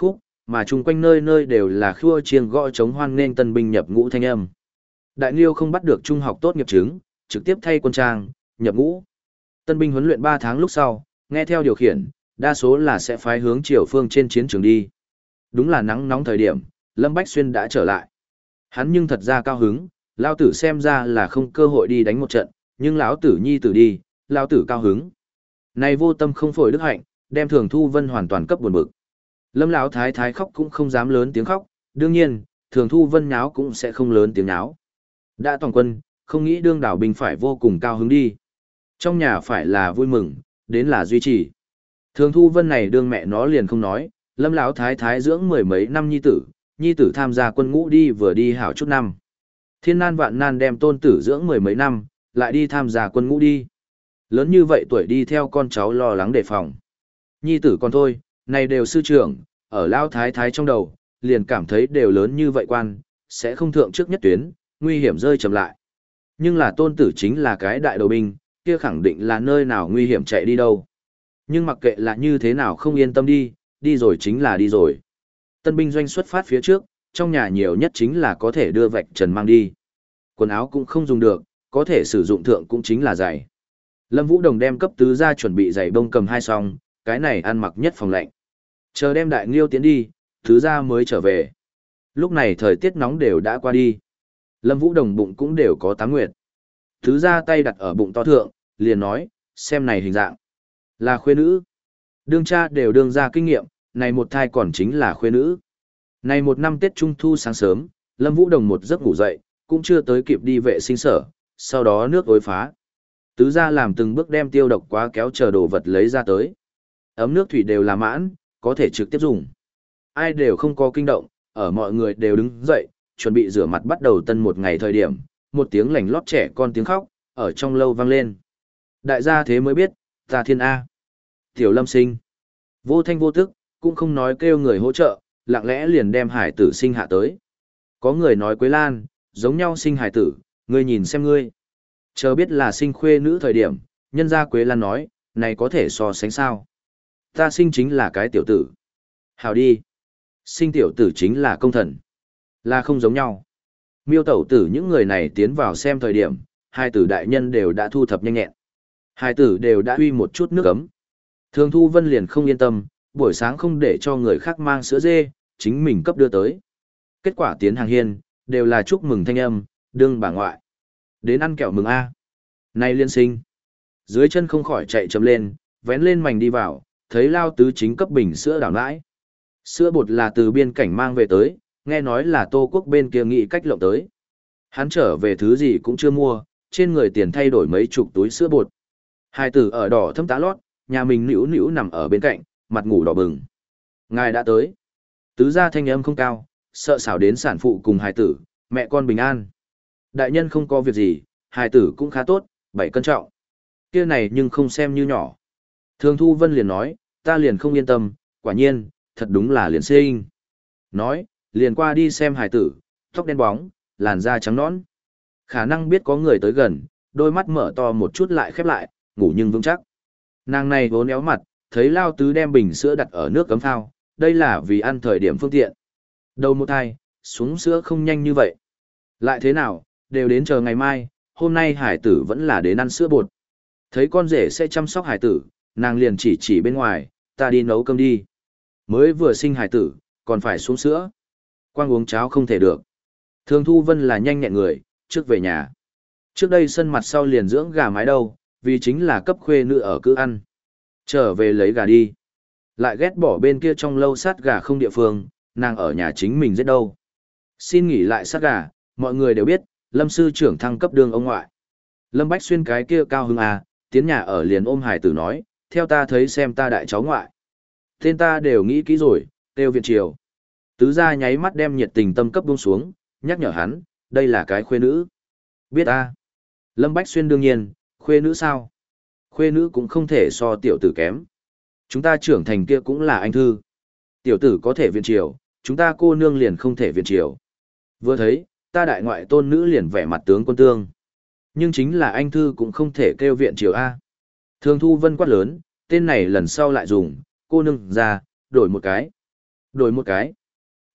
A: mà chung quanh nơi nơi đều là khua chiêng gõ chống hoan nghênh tân binh nhập ngũ thanh âm. Đại Liêu không bắt được trung học tốt nghiệp chứng, trực tiếp thay quân trang, nhập ngũ. Tân binh huấn luyện ba tháng lúc sau, nghe theo điều khiển, đa số là sẽ phái hướng chiều phương trên chiến trường đi. Đúng là nắng nóng thời điểm, Lâm Bách Xuyên đã trở lại. Hắn nhưng thật ra cao hứng, lao tử xem ra là không cơ hội đi đánh một trận, nhưng lão tử nhi tử đi, lao tử cao hứng. Này vô tâm không phổi đức hạnh, đem Thường Thu Vân hoàn toàn cấp buồn bực. Lâm lão thái thái khóc cũng không dám lớn tiếng khóc, đương nhiên, Thường Thu Vân nháo cũng sẽ không lớn tiếng nháo. Đã toàn quân, không nghĩ đương đảo binh phải vô cùng cao hứng đi. Trong nhà phải là vui mừng, đến là duy trì. Thường Thu Vân này đương mẹ nó liền không nói, Lâm lão thái thái dưỡng mười mấy năm nhi tử, nhi tử tham gia quân ngũ đi vừa đi hảo chút năm. Thiên nan vạn nan đem tôn tử dưỡng mười mấy năm, lại đi tham gia quân ngũ đi. Lớn như vậy tuổi đi theo con cháu lo lắng đề phòng. Nhi tử con thôi, này đều sư trưởng, ở lao thái thái trong đầu, liền cảm thấy đều lớn như vậy quan, sẽ không thượng trước nhất tuyến, nguy hiểm rơi chậm lại. Nhưng là tôn tử chính là cái đại đầu binh, kia khẳng định là nơi nào nguy hiểm chạy đi đâu. Nhưng mặc kệ là như thế nào không yên tâm đi, đi rồi chính là đi rồi. Tân binh doanh xuất phát phía trước, trong nhà nhiều nhất chính là có thể đưa vạch trần mang đi. Quần áo cũng không dùng được, có thể sử dụng thượng cũng chính là giày. Lâm Vũ Đồng đem cấp tứ ra chuẩn bị giày bông cầm hai song, cái này ăn mặc nhất phòng lạnh. Chờ đem đại nghiêu tiến đi, tứ ra mới trở về. Lúc này thời tiết nóng đều đã qua đi. Lâm Vũ Đồng bụng cũng đều có tám nguyệt. Tứ ra tay đặt ở bụng to thượng, liền nói, xem này hình dạng. Là khuê nữ. Đương cha đều đương ra kinh nghiệm, này một thai còn chính là khuê nữ. Này một năm Tết Trung Thu sáng sớm, Lâm Vũ Đồng một giấc ngủ dậy, cũng chưa tới kịp đi vệ sinh sở, sau đó nước ối phá. Tứ ra làm từng bước đem tiêu độc quá kéo chờ đồ vật lấy ra tới. Ấm nước thủy đều là mãn, có thể trực tiếp dùng. Ai đều không có kinh động, ở mọi người đều đứng dậy, chuẩn bị rửa mặt bắt đầu tân một ngày thời điểm, một tiếng lành lót trẻ con tiếng khóc, ở trong lâu vang lên. Đại gia thế mới biết, ta thiên A. Tiểu Lâm sinh. Vô thanh vô tức, cũng không nói kêu người hỗ trợ, lặng lẽ liền đem hải tử sinh hạ tới. Có người nói Quế Lan, giống nhau sinh hải tử, ngươi nhìn xem ngươi. Chờ biết là sinh khuê nữ thời điểm, nhân gia Quế Lan nói, này có thể so sánh sao. Ta sinh chính là cái tiểu tử. Hào đi. Sinh tiểu tử chính là công thần. Là không giống nhau. Miêu tẩu tử những người này tiến vào xem thời điểm, hai tử đại nhân đều đã thu thập nhanh nhẹn. Hai tử đều đã uy một chút nước ấm. Thường Thu Vân liền không yên tâm, buổi sáng không để cho người khác mang sữa dê, chính mình cấp đưa tới. Kết quả tiến hàng hiên, đều là chúc mừng thanh âm, đương bà ngoại. Đến ăn kẹo mừng A. Này liên sinh. Dưới chân không khỏi chạy chấm lên, vén lên mảnh đi vào, thấy lao tứ chính cấp bình sữa đảo nãi. Sữa bột là từ biên cảnh mang về tới, nghe nói là Tô Quốc bên kia nghĩ cách lộng tới. Hắn trở về thứ gì cũng chưa mua, trên người tiền thay đổi mấy chục túi sữa bột. Hai tử ở đỏ thâm tá lót, nhà mình nữu nữu nằm ở bên cạnh, mặt ngủ đỏ bừng. Ngài đã tới. Tứ gia thanh âm không cao, sợ xảo đến sản phụ cùng hài tử, mẹ con bình an. Đại nhân không có việc gì, hài tử cũng khá tốt, bảy cân trọng. Kia này nhưng không xem như nhỏ. Thường Thu Vân liền nói, ta liền không yên tâm, quả nhiên, thật đúng là liền sinh. Nói, liền qua đi xem hài tử, tóc đen bóng, làn da trắng nõn. Khả năng biết có người tới gần, đôi mắt mở to một chút lại khép lại, ngủ nhưng vững chắc. Nàng này vốn éo mặt, thấy lao tứ đem bình sữa đặt ở nước cấm phao, đây là vì ăn thời điểm phương tiện. Đầu một thai, xuống sữa không nhanh như vậy. Lại thế nào, đều đến chờ ngày mai, hôm nay hải tử vẫn là đến ăn sữa bột. Thấy con rể sẽ chăm sóc hải tử, nàng liền chỉ chỉ bên ngoài, ta đi nấu cơm đi. Mới vừa sinh hải tử, còn phải xuống sữa. Quang uống cháo không thể được. Thường Thu Vân là nhanh nhẹn người, trước về nhà. Trước đây sân mặt sau liền dưỡng gà mái đâu, vì chính là cấp khuê nữ ở cứ ăn. Trở về lấy gà đi. Lại ghét bỏ bên kia trong lâu sát gà không địa phương, nàng ở nhà chính mình giết đâu. Xin nghỉ lại sát gà, mọi người đều biết, Lâm sư trưởng thăng cấp đường ông ngoại. Lâm Bách Xuyên cái kia cao hứng à, tiến nhà ở liền ôm hải tử nói, theo ta thấy xem ta đại cháu ngoại. Tên ta đều nghĩ kỹ rồi, tiêu viện triều. Tứ gia nháy mắt đem nhiệt tình tâm cấp buông xuống, nhắc nhở hắn, đây là cái khuê nữ. Biết ta. Lâm Bách Xuyên đương nhiên, khuê nữ sao? Khuê nữ cũng không thể so tiểu tử kém. Chúng ta trưởng thành kia cũng là anh thư. Tiểu tử có thể viện triều, chúng ta cô nương liền không thể viện triều. Vừa thấy, ta đại ngoại tôn nữ liền vẻ mặt tướng quân tương. Nhưng chính là anh thư cũng không thể kêu viện triều A. Thường Thu Vân quát lớn, tên này lần sau lại dùng, cô nương ra, đổi một cái. Đổi một cái,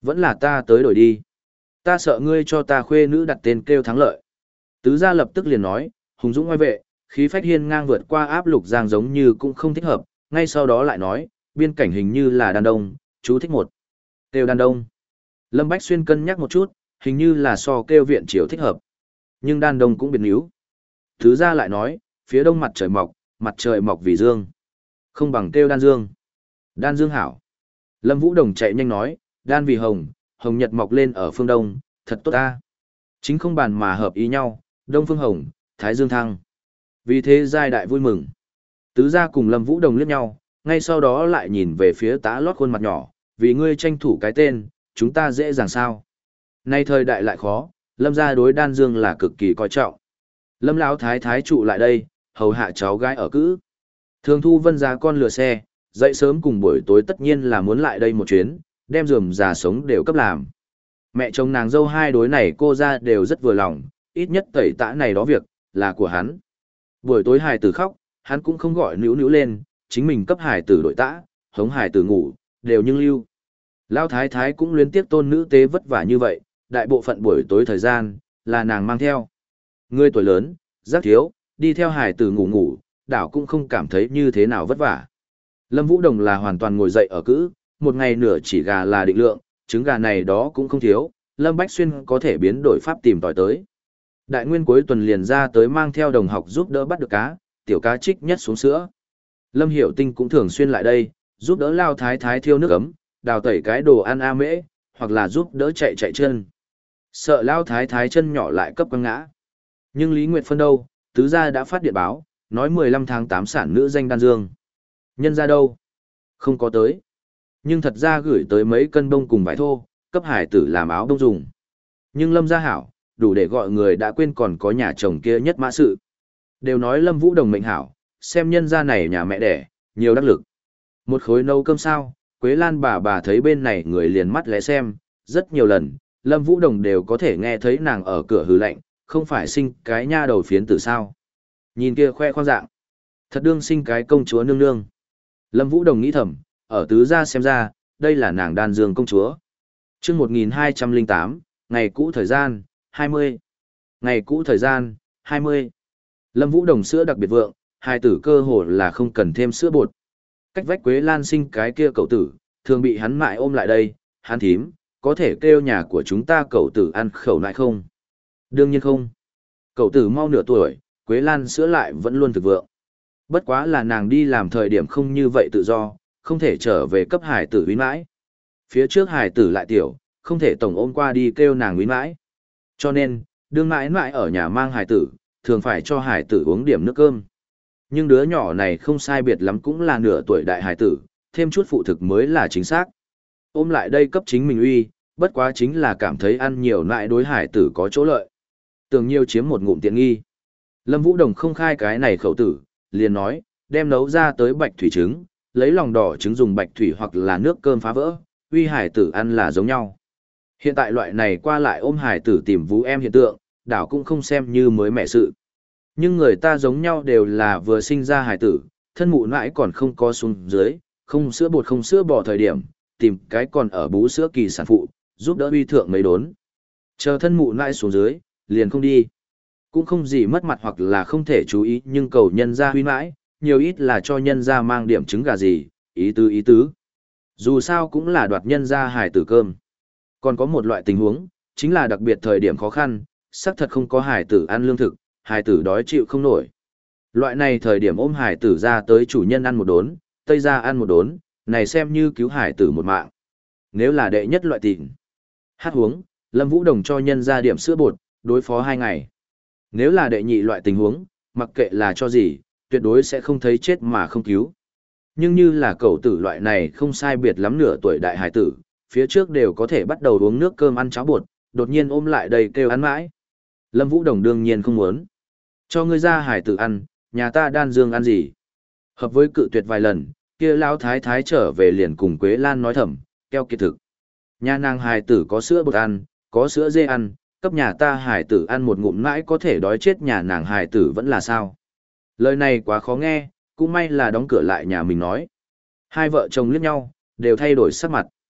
A: Vẫn là ta tới đổi đi. Ta sợ ngươi cho ta khuê nữ đặt tên kêu thắng lợi. Tứ gia lập tức liền nói, hùng dũng ngoài vệ, khí phách hiên ngang vượt qua áp lục giang giống như cũng không thích hợp, ngay sau đó lại nói, biên cảnh hình như là đàn đông, chú thích một. Kêu đàn đông. Lâm Bách Xuyên cân nhắc một chút, hình như là so kêu viện triều thích hợp. Nhưng đan đông cũng biệt níu. Tứ gia lại nói, phía đông mặt trời mọc, mặt trời mọc vì dương. Không bằng kêu đan dương. Đan dương hảo. Lâm Vũ Đồng chạy nhanh nói, đan vì hồng, hồng nhật mọc lên ở phương đông, thật tốt ta. Chính không bàn mà hợp ý nhau, đông phương hồng, thái dương thăng. Vì thế giai đại vui mừng. Tứ gia cùng Lâm Vũ Đồng liếc nhau, ngay sau đó lại nhìn về phía tá lót khuôn mặt nhỏ, vì ngươi tranh thủ cái tên, chúng ta dễ dàng sao. Nay thời đại lại khó, Lâm gia đối đan dương là cực kỳ coi trọng. Lâm lão thái thái trụ lại đây, hầu hạ cháu gái ở cữ. Thường thu vân ra con lừa xe, dậy sớm cùng buổi tối tất nhiên là muốn lại đây một chuyến, đem giường già sống đều cấp làm. Mẹ chồng nàng dâu hai đối này cô ra đều rất vừa lòng, ít nhất tẩy tã này đó việc, là của hắn. Buổi tối hài tử khóc, hắn cũng không gọi níu níu lên, chính mình cấp hài tử đội tã, hống hài tử ngủ, đều nhưng lưu. Lão thái thái cũng luyến tiếc tôn nữ tế vất vả như vậy, đại bộ phận buổi tối thời gian, là nàng mang theo. Người tuổi lớn, giác thiếu, đi theo hài tử ngủ ngủ, đảo cũng không cảm thấy như thế nào vất vả. Lâm Vũ Đồng là hoàn toàn ngồi dậy ở cữ, một ngày nửa chỉ gà là định lượng, trứng gà này đó cũng không thiếu, Lâm Bách Xuyên có thể biến đổi pháp tìm tòi tới. Đại nguyên cuối tuần liền ra tới mang theo đồng học giúp đỡ bắt được cá, tiểu cá trích nhất xuống sữa. Lâm Hiểu Tinh cũng thường xuyên lại đây, giúp đỡ lao thái thái thiêu nước ấm, đào tẩy cái đồ ăn a mễ, hoặc là giúp đỡ chạy chạy chân. Sợ lao thái thái chân nhỏ lại cấp quăng ngã. Nhưng Lý Nguyệt Phân đâu, tứ gia đã phát điện báo, nói mười lăm tháng tám sản nữ danh đan dương. Nhân ra đâu? Không có tới. Nhưng thật ra gửi tới mấy cân bông cùng vải thô, cấp hải tử làm áo đông dùng. Nhưng Lâm gia hảo, đủ để gọi người đã quên còn có nhà chồng kia nhất mã sự. Đều nói Lâm Vũ Đồng mệnh hảo, xem nhân gia này nhà mẹ đẻ, nhiều đắc lực. Một khối nấu cơm sao, Quế Lan bà bà thấy bên này người liền mắt lẽ xem, rất nhiều lần, Lâm Vũ Đồng đều có thể nghe thấy nàng ở cửa hừ lạnh, không phải sinh cái nha đầu phiến tử sao. Nhìn kia khoe khoang dạng, thật đương sinh cái công chúa nương nương. Lâm Vũ Đồng nghĩ thầm, ở tứ gia xem ra, đây là nàng đan dương công chúa. Chương một nghìn hai trăm lẻ tám, ngày cũ thời gian, hai mươi. Ngày cũ thời gian, hai mươi. Lâm Vũ Đồng sữa đặc biệt vượng, hai tử cơ hồ là không cần thêm sữa bột. Cách vách Quế Lan sinh cái kia cậu tử, thường bị hắn mại ôm lại đây, hắn thím, có thể kêu nhà của chúng ta cậu tử ăn khẩu lại không? Đương nhiên không. Cậu tử mau nửa tuổi, Quế Lan sữa lại vẫn luôn thực vượng. Bất quá là nàng đi làm thời điểm không như vậy tự do, không thể trở về cấp hải tử uy mãi. Phía trước hải tử lại tiểu, không thể tổng ôm qua đi kêu nàng uy mãi. Cho nên, đương mãi mãi ở nhà mang hải tử, thường phải cho hải tử uống điểm nước cơm. Nhưng đứa nhỏ này không sai biệt lắm cũng là nửa tuổi đại hải tử, thêm chút phụ thực mới là chính xác. Ôm lại đây cấp chính mình uy, bất quá chính là cảm thấy ăn nhiều nại đối hải tử có chỗ lợi. Tưởng nhiều chiếm một ngụm tiện nghi. Lâm Vũ Đồng không khai cái này khẩu tử, liền nói, đem nấu ra tới bạch thủy trứng, lấy lòng đỏ trứng dùng bạch thủy hoặc là nước cơm phá vỡ, uy hải tử ăn là giống nhau. Hiện tại loại này qua lại ôm hải tử tìm vũ em hiện tượng, đảo cũng không xem như mới mẻ sự. Nhưng người ta giống nhau đều là vừa sinh ra hải tử, thân mụ nãi còn không có xuống dưới, không sữa bột không sữa bò thời điểm, tìm cái còn ở bú sữa kỳ sản phụ, giúp đỡ uy thượng mấy đốn. Chờ thân mụ nãi xuống dưới, liền không đi. Cũng không gì mất mặt hoặc là không thể chú ý nhưng cầu nhân ra huy mãi, nhiều ít là cho nhân ra mang điểm trứng gà gì, ý tứ ý tứ. Dù sao cũng là đoạt nhân ra hải tử cơm. Còn có một loại tình huống, chính là đặc biệt thời điểm khó khăn, xác thật không có hải tử ăn lương thực, hải tử đói chịu không nổi. Loại này thời điểm ôm hải tử ra tới chủ nhân ăn một đốn, tây ra ăn một đốn, này xem như cứu hải tử một mạng. Nếu là đệ nhất loại tình. Hát huống, Lâm Vũ Đồng cho nhân ra điểm sữa bột, đối phó hai ngày. Nếu là đệ nhị loại tình huống, mặc kệ là cho gì, tuyệt đối sẽ không thấy chết mà không cứu. Nhưng như là cậu tử loại này không sai biệt lắm nửa tuổi đại hải tử, phía trước đều có thể bắt đầu uống nước cơm ăn cháo bột, đột nhiên ôm lại đầy kêu ăn mãi. Lâm Vũ Đồng đương nhiên không muốn. Cho ngươi ra hải tử ăn, nhà ta đan dương ăn gì? Hợp với cự tuyệt vài lần, kia lão thái thái trở về liền cùng Quế Lan nói thầm, keo kiệt thực. Nhà nàng hải tử có sữa bột ăn, có sữa dê ăn, cấp nhà ta hải tử ăn một ngụm mãi có thể đói chết nhà nàng hải tử vẫn là sao. Lời này quá khó nghe, cũng may là đóng cửa lại nhà mình nói. Hai vợ chồng liếc nhau, đều thay đổi sắc mặt.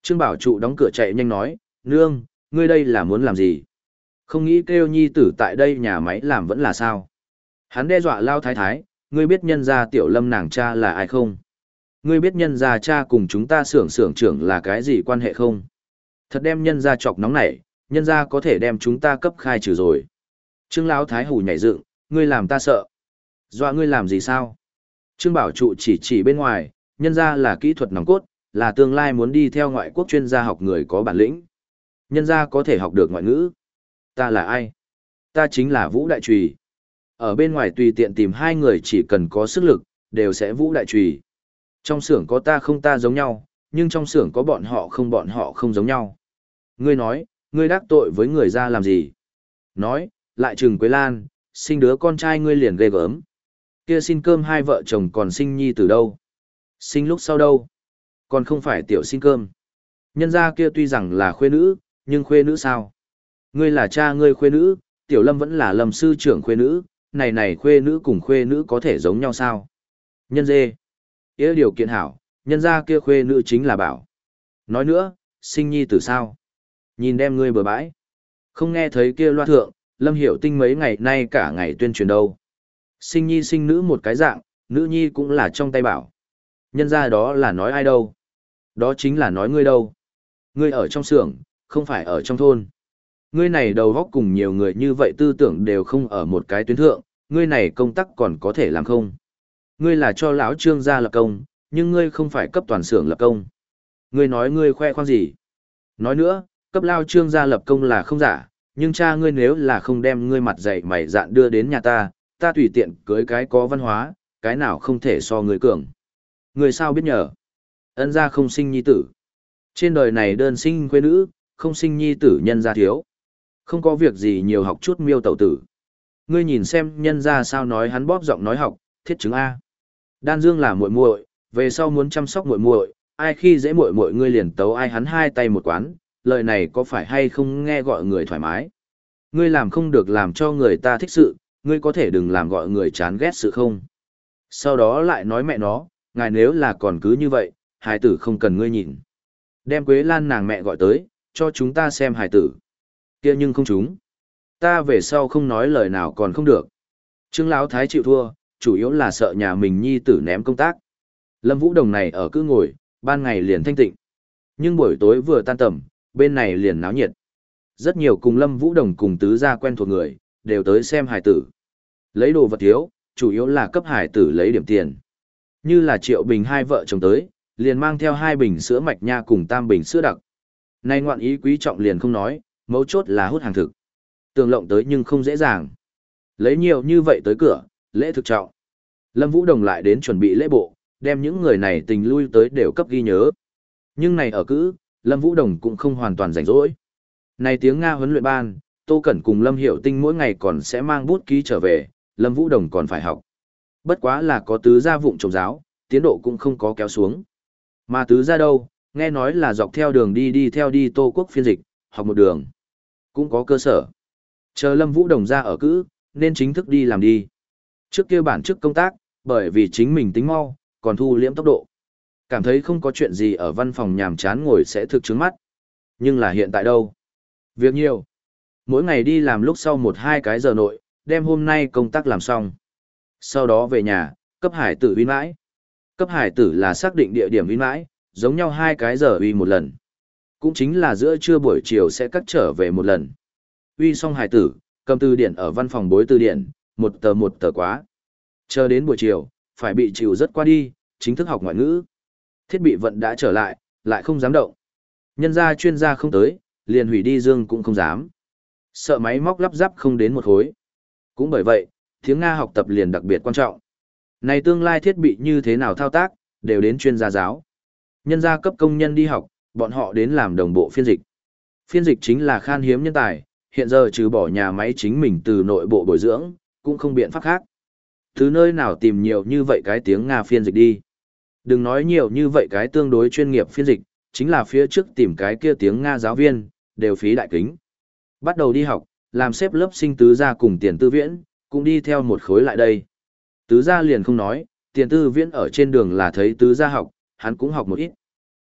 A: Trương Bảo Trụ đóng cửa chạy nhanh nói, nương, ngươi đây là muốn làm gì? Không nghĩ kêu nhi tử tại đây nhà máy làm vẫn là sao? Hắn đe dọa Lao Thái Thái, ngươi biết nhân gia Tiểu Lâm nàng cha là ai không? Ngươi biết nhân gia cha cùng chúng ta xưởng xưởng trưởng là cái gì quan hệ không? Thật đem nhân gia chọc nóng nảy, nhân gia có thể đem chúng ta cấp khai trừ rồi. Trương Lão Thái hù nhảy dựng, ngươi làm ta sợ. Dọa ngươi làm gì sao? Trương Bảo Trụ chỉ chỉ bên ngoài, nhân gia là kỹ thuật nòng cốt, là tương lai muốn đi theo ngoại quốc chuyên gia học người có bản lĩnh. Nhân gia có thể học được ngoại ngữ. Ta là ai? Ta chính là Vũ Đại Trùy. Ở bên ngoài tùy tiện tìm hai người chỉ cần có sức lực, đều sẽ Vũ Đại Trùy. Trong xưởng có ta không ta giống nhau, nhưng trong xưởng có bọn họ không bọn họ không giống nhau. Ngươi nói, ngươi đắc tội với người ra làm gì? Nói, lại trừng Quế Lan, sinh đứa con trai ngươi liền ghê gớm. Kia xin cơm hai vợ chồng còn sinh nhi từ đâu? Sinh lúc sau đâu? Còn không phải tiểu xin cơm. Nhân gia kia tuy rằng là khuê nữ, nhưng khuê nữ sao? Ngươi là cha ngươi khuê nữ, Tiểu Lâm vẫn là Lâm sư trưởng khuê nữ, này này khuê nữ cùng khuê nữ có thể giống nhau sao? Nhân dê. Ý điều kiện hảo, nhân gia kia khuê nữ chính là bảo. Nói nữa, sinh nhi từ sao? Nhìn đem ngươi bừa bãi. Không nghe thấy kia loa thượng, Lâm Hiểu Tinh mấy ngày nay cả ngày tuyên truyền đâu. Sinh nhi sinh nữ một cái dạng, nữ nhi cũng là trong tay bảo. Nhân gia đó là nói ai đâu? Đó chính là nói ngươi đâu. Ngươi ở trong xưởng, không phải ở trong thôn. Ngươi này đầu góc cùng nhiều người như vậy tư tưởng đều không ở một cái tuyến thượng, ngươi này công tác còn có thể làm không? Ngươi là cho lão Trương gia lập công, nhưng ngươi không phải cấp toàn xưởng lập công. Ngươi nói ngươi khoe khoang gì? Nói nữa, cấp lao Trương gia lập công là không giả, nhưng cha ngươi nếu là không đem ngươi mặt dày mày dạn đưa đến nhà ta, ta tùy tiện cưới cái có văn hóa, cái nào không thể so ngươi cường. Ngươi sao biết nhờ? Ân gia không sinh nhi tử. Trên đời này đơn sinh quê nữ, không sinh nhi tử nhân gia thiếu. Không có việc gì nhiều học chút miêu tẩu tử. Ngươi nhìn xem nhân gia sao nói hắn bóp giọng nói học, thiết chứng A. Đan Dương là muội muội, về sau muốn chăm sóc muội muội, ai khi dễ muội muội ngươi liền tấu ai hắn hai tay một quán, lời này có phải hay không nghe gọi người thoải mái. Ngươi làm không được làm cho người ta thích sự, ngươi có thể đừng làm gọi người chán ghét sự không. Sau đó lại nói mẹ nó, ngài nếu là còn cứ như vậy, hài tử không cần ngươi nhìn. Đem Quế Lan nàng mẹ gọi tới, cho chúng ta xem hài tử. Kia nhưng không chúng. Ta về sau không nói lời nào còn không được. Trương Lão Thái chịu thua, chủ yếu là sợ nhà mình nhi tử ném công tác. Lâm Vũ Đồng này ở cứ ngồi, ban ngày liền thanh tịnh. Nhưng buổi tối vừa tan tầm, bên này liền náo nhiệt. Rất nhiều cùng Lâm Vũ Đồng cùng tứ gia quen thuộc người, đều tới xem hài tử. Lấy đồ vật thiếu, chủ yếu là cấp hài tử lấy điểm tiền. Như là Triệu Bình hai vợ chồng tới, liền mang theo hai bình sữa mạch nha cùng tam bình sữa đặc. Nay ngoạn ý quý trọng liền không nói, mấu chốt là hút hàng thực. Tường lộng tới nhưng không dễ dàng. Lấy nhiều như vậy tới cửa, lễ thực trọng. Lâm Vũ Đồng lại đến chuẩn bị lễ bộ, đem những người này tình lui tới đều cấp ghi nhớ. Nhưng này ở cữ, Lâm Vũ Đồng cũng không hoàn toàn rảnh rỗi. Này tiếng Nga huấn luyện ban, Tô Cẩn cùng Lâm Hiểu Tinh mỗi ngày còn sẽ mang bút ký trở về, Lâm Vũ Đồng còn phải học. Bất quá là có tứ gia vụng trồng giáo, tiến độ cũng không có kéo xuống. Mà tứ gia đâu, nghe nói là dọc theo đường đi đi theo đi Tô Quốc phiên dịch, học một đường. Cũng có cơ sở. Chờ Lâm Vũ Đồng ra ở cữ, nên chính thức đi làm đi. Trước kia bản chức công tác, bởi vì chính mình tính mau, còn thu liễm tốc độ. Cảm thấy không có chuyện gì ở văn phòng nhàm chán ngồi sẽ thực chứng mắt. Nhưng là hiện tại đâu? Việc nhiều. Mỗi ngày đi làm lúc sau một hai cái giờ nội, đem hôm nay công tác làm xong. Sau đó về nhà, cấp hải tử uy mãi. Cấp hải tử là xác định địa điểm uy mãi, giống nhau hai cái giờ uy một lần. Cũng chính là giữa trưa buổi chiều sẽ cắt trở về một lần. Uy xong hải tử, cầm từ điển ở văn phòng bối từ điển, một tờ một tờ quá. Chờ đến buổi chiều, phải bị chịu rất qua đi, chính thức học ngoại ngữ. Thiết bị vận đã trở lại, lại không dám động. Nhân gia chuyên gia không tới, liền hủy đi dương cũng không dám. Sợ máy móc lắp ráp không đến một khối. Cũng bởi vậy, tiếng Nga học tập liền đặc biệt quan trọng. Này tương lai thiết bị như thế nào thao tác, đều đến chuyên gia giáo. Nhân gia cấp công nhân đi học, bọn họ đến làm đồng bộ phiên dịch. Phiên dịch chính là khan hiếm nhân tài, hiện giờ trừ bỏ nhà máy chính mình từ nội bộ bồi dưỡng, cũng không biện pháp khác. Từ nơi nào tìm nhiều như vậy cái tiếng Nga phiên dịch đi. Đừng nói nhiều như vậy cái tương đối chuyên nghiệp phiên dịch, chính là phía trước tìm cái kia tiếng Nga giáo viên, đều phí đại kính. Bắt đầu đi học, làm xếp lớp sinh tứ gia cùng tiền tư viễn, cũng đi theo một khối lại đây. Tứ gia liền không nói, tiền tư viễn ở trên đường là thấy tứ gia học, hắn cũng học một ít.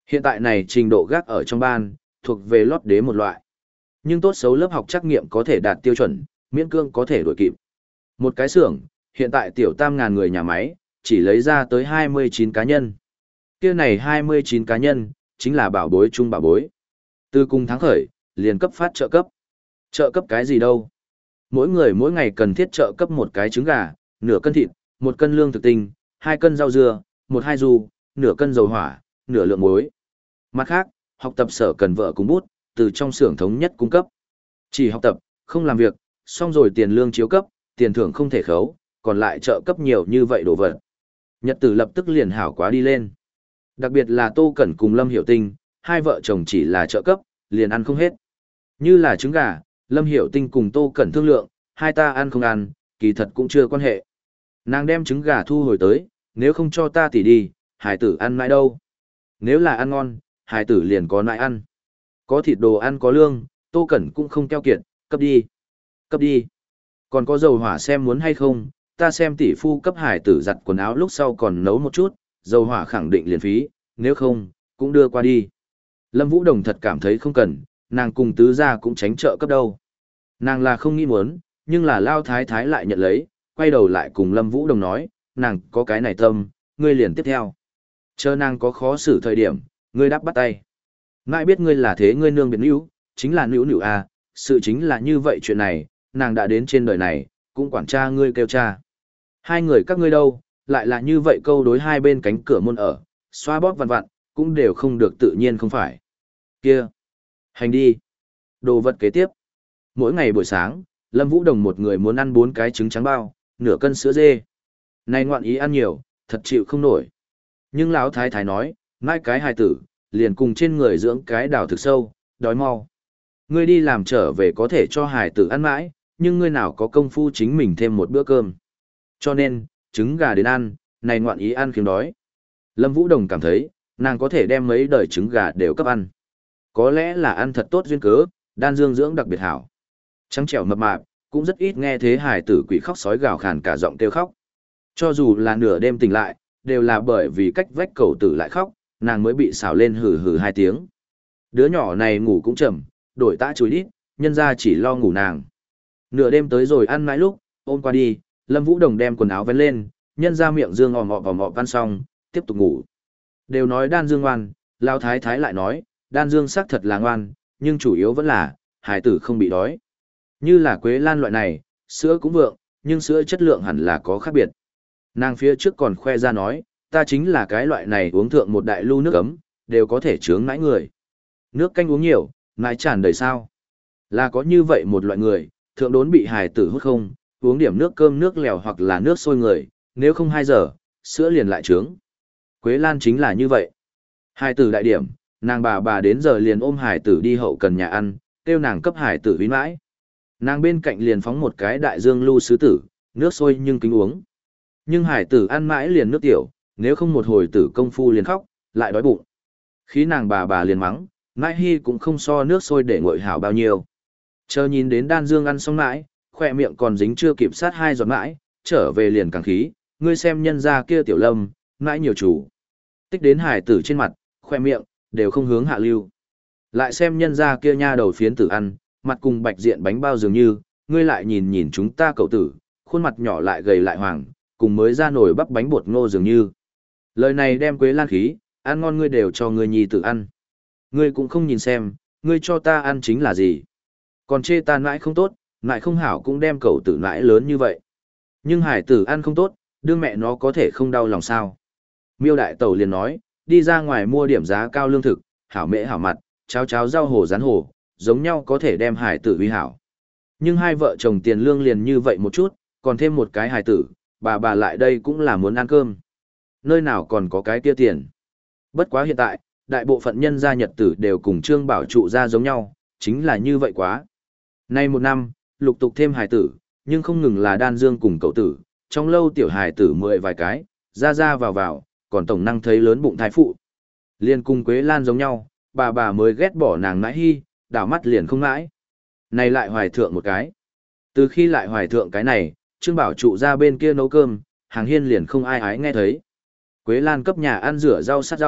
A: Hiện tại này trình độ gác ở trong ban, thuộc về lót đế một loại. Nhưng tốt xấu lớp học trắc nghiệm có thể đạt tiêu chuẩn, miễn cương có thể đuổi kịp. Một cái xưởng, hiện tại tiểu tam ngàn người nhà máy, chỉ lấy ra tới hai mươi chín cá nhân. Kia này hai mươi chín cá nhân, chính là bảo bối chung bảo bối. Từ cùng tháng khởi, liền cấp phát trợ cấp. Trợ cấp cái gì đâu? Mỗi người mỗi ngày cần thiết trợ cấp một cái trứng gà, nửa cân thịt, một cân lương thực tinh, hai cân rau dưa, một hai du, nửa cân dầu hỏa, nửa lượng muối. Mặt khác, học tập sở cần vợ cùng bút, từ trong xưởng thống nhất cung cấp. Chỉ học tập, không làm việc, xong rồi tiền lương chiếu cấp, tiền thưởng không thể khấu, còn lại trợ cấp nhiều như vậy đồ vật. Nhật tử lập tức liền hảo quá đi lên. Đặc biệt là Tô Cẩn cùng Lâm Hiểu Tinh, hai vợ chồng chỉ là trợ cấp, liền ăn không hết. Như là trứng gà, Lâm Hiểu Tinh cùng Tô Cẩn thương lượng, hai ta ăn không ăn, kỳ thật cũng chưa quan hệ. Nàng đem trứng gà thu hồi tới, nếu không cho ta tỉ đi, hải tử ăn mãi đâu. Nếu là ăn ngon, hải tử liền có nại ăn. Có thịt đồ ăn có lương, Tô Cẩn cũng không keo kiệt, cấp đi. Cấp đi. Còn có dầu hỏa xem muốn hay không, ta xem tỷ phu cấp hải tử giặt quần áo lúc sau còn nấu một chút, dầu hỏa khẳng định liền phí, nếu không, cũng đưa qua đi. Lâm Vũ Đồng thật cảm thấy không cần, nàng cùng tứ gia cũng tránh trợ cấp đâu. Nàng là không nghĩ muốn, nhưng là Lao Thái Thái lại nhận lấy, quay đầu lại cùng Lâm Vũ Đồng nói, nàng có cái này tâm, ngươi liền tiếp theo. Chờ nàng có khó xử thời điểm, ngươi đáp bắt tay. Ngại biết ngươi là thế ngươi nương biệt nữ, chính là nữ nữ à, sự chính là như vậy chuyện này, nàng đã đến trên đời này, cũng quản cha ngươi kêu cha. Hai người các ngươi đâu, lại là như vậy câu đối hai bên cánh cửa môn ở, xoa bóp vặn vặn, cũng đều không được tự nhiên không phải. Kia, hành đi. Đồ vật kế tiếp. Mỗi ngày buổi sáng, Lâm Vũ Đồng một người muốn ăn bốn cái trứng trắng bao, nửa cân sữa dê. Này ngoạn ý ăn nhiều, thật chịu không nổi. Nhưng lão thái thái nói, mai cái hài tử, liền cùng trên người dưỡng cái đào thực sâu, đói mau. Ngươi đi làm trở về có thể cho hài tử ăn mãi, nhưng ngươi nào có công phu chính mình thêm một bữa cơm. Cho nên, trứng gà đến ăn, này ngoạn ý ăn khiến đói. Lâm Vũ Đồng cảm thấy, nàng có thể đem mấy đời trứng gà đều cấp ăn. Có lẽ là ăn thật tốt duyên cớ, đan dương dưỡng đặc biệt hảo. Trắng trẻo mập mạp, cũng rất ít nghe thế hài tử quỷ khóc sói gào khàn cả giọng kêu khóc. Cho dù là nửa đêm tỉnh lại, đều là bởi vì cách vách cầu tử lại khóc, nàng mới bị xào lên hừ hừ hai tiếng. Đứa nhỏ này ngủ cũng chậm, đổi tã chùi đít, nhân ra chỉ lo ngủ nàng. Nửa đêm tới rồi ăn mãi lúc, ôm qua đi, Lâm Vũ Đồng đem quần áo vén lên, nhân ra miệng dương ồm ọp ồm ọp ăn xong, tiếp tục ngủ. Đều nói đan dương ngoan, Lão Thái Thái lại nói, đan dương xác thật là ngoan, nhưng chủ yếu vẫn là, hài tử không bị đói. Như là quế lan loại này, sữa cũng vượng, nhưng sữa chất lượng hẳn là có khác biệt. Nàng phía trước còn khoe ra nói, ta chính là cái loại này uống thượng một đại lu nước ấm, đều có thể chướng nãi người. Nước canh uống nhiều, nãi tràn đầy sao. Là có như vậy một loại người, thượng đốn bị hài tử hút không, uống điểm nước cơm nước lèo hoặc là nước sôi người, nếu không hai giờ, sữa liền lại trướng. Quế Lan chính là như vậy. Hài tử đại điểm, nàng bà bà đến giờ liền ôm hài tử đi hậu cần nhà ăn, kêu nàng cấp hài tử uy mãi. Nàng bên cạnh liền phóng một cái đại dương lưu sứ tử, nước sôi nhưng kính uống. Nhưng hải tử ăn mãi liền nước tiểu, nếu không một hồi tử công phu liền khóc, lại đói bụng. Khi nàng bà bà liền mắng, mãi hy cũng không so nước sôi để nguội hảo bao nhiêu. Chờ nhìn đến đan dương ăn xong mãi, khỏe miệng còn dính chưa kịp sát hai giọt mãi, trở về liền càng khí, ngươi xem nhân ra kia tiểu lâm, mãi nhiều chủ. Tích đến hải tử trên mặt, khoe miệng, đều không hướng hạ lưu. Lại xem nhân ra kia nha đầu phiến tử ăn, mặt cùng bạch diện bánh bao dường như, ngươi lại nhìn nhìn chúng ta cậu tử, khuôn mặt nhỏ lại gầy lại hoàng, cùng mới ra nổi bắp bánh bột ngô dường như. Lời này đem Quế Lan khí, ăn ngon ngươi đều cho ngươi nhi tử ăn. Ngươi cũng không nhìn xem, ngươi cho ta ăn chính là gì. Còn chê ta nãi không tốt, nãi không hảo cũng đem cậu tử nãi lớn như vậy. Nhưng hải tử ăn không tốt, đương mẹ nó có thể không đau lòng sao. Miêu đại tẩu liền nói, đi ra ngoài mua điểm giá cao lương thực, hảo mễ hảo mặt, cháo cháo rau hồ rán hồ, giống nhau có thể đem hải tử uy hảo. Nhưng hai vợ chồng tiền lương liền như vậy một chút, còn thêm một cái hải tử, bà bà lại đây cũng là muốn ăn cơm. Nơi nào còn có cái kia tiền. Bất quá hiện tại, đại bộ phận nhân gia nhật tử đều cùng Trương Bảo trụ ra giống nhau, chính là như vậy quá. Nay một năm, lục tục thêm hải tử, nhưng không ngừng là đan dương cùng cậu tử, trong lâu tiểu hải tử mười vài cái, ra ra vào vào, còn tổng năng thấy lớn bụng thái phụ. Liên cùng Quế Lan giống nhau, bà bà mới ghét bỏ nàng nãi hy, đảo mắt liền không nãi. Này lại hoài thượng một cái. Từ khi lại hoài thượng cái này, Trương Bảo trụ ra bên kia nấu cơm, hàng hiên liền không ai ái nghe thấy. Quế Lan cấp nhà ăn rửa rau sát rau,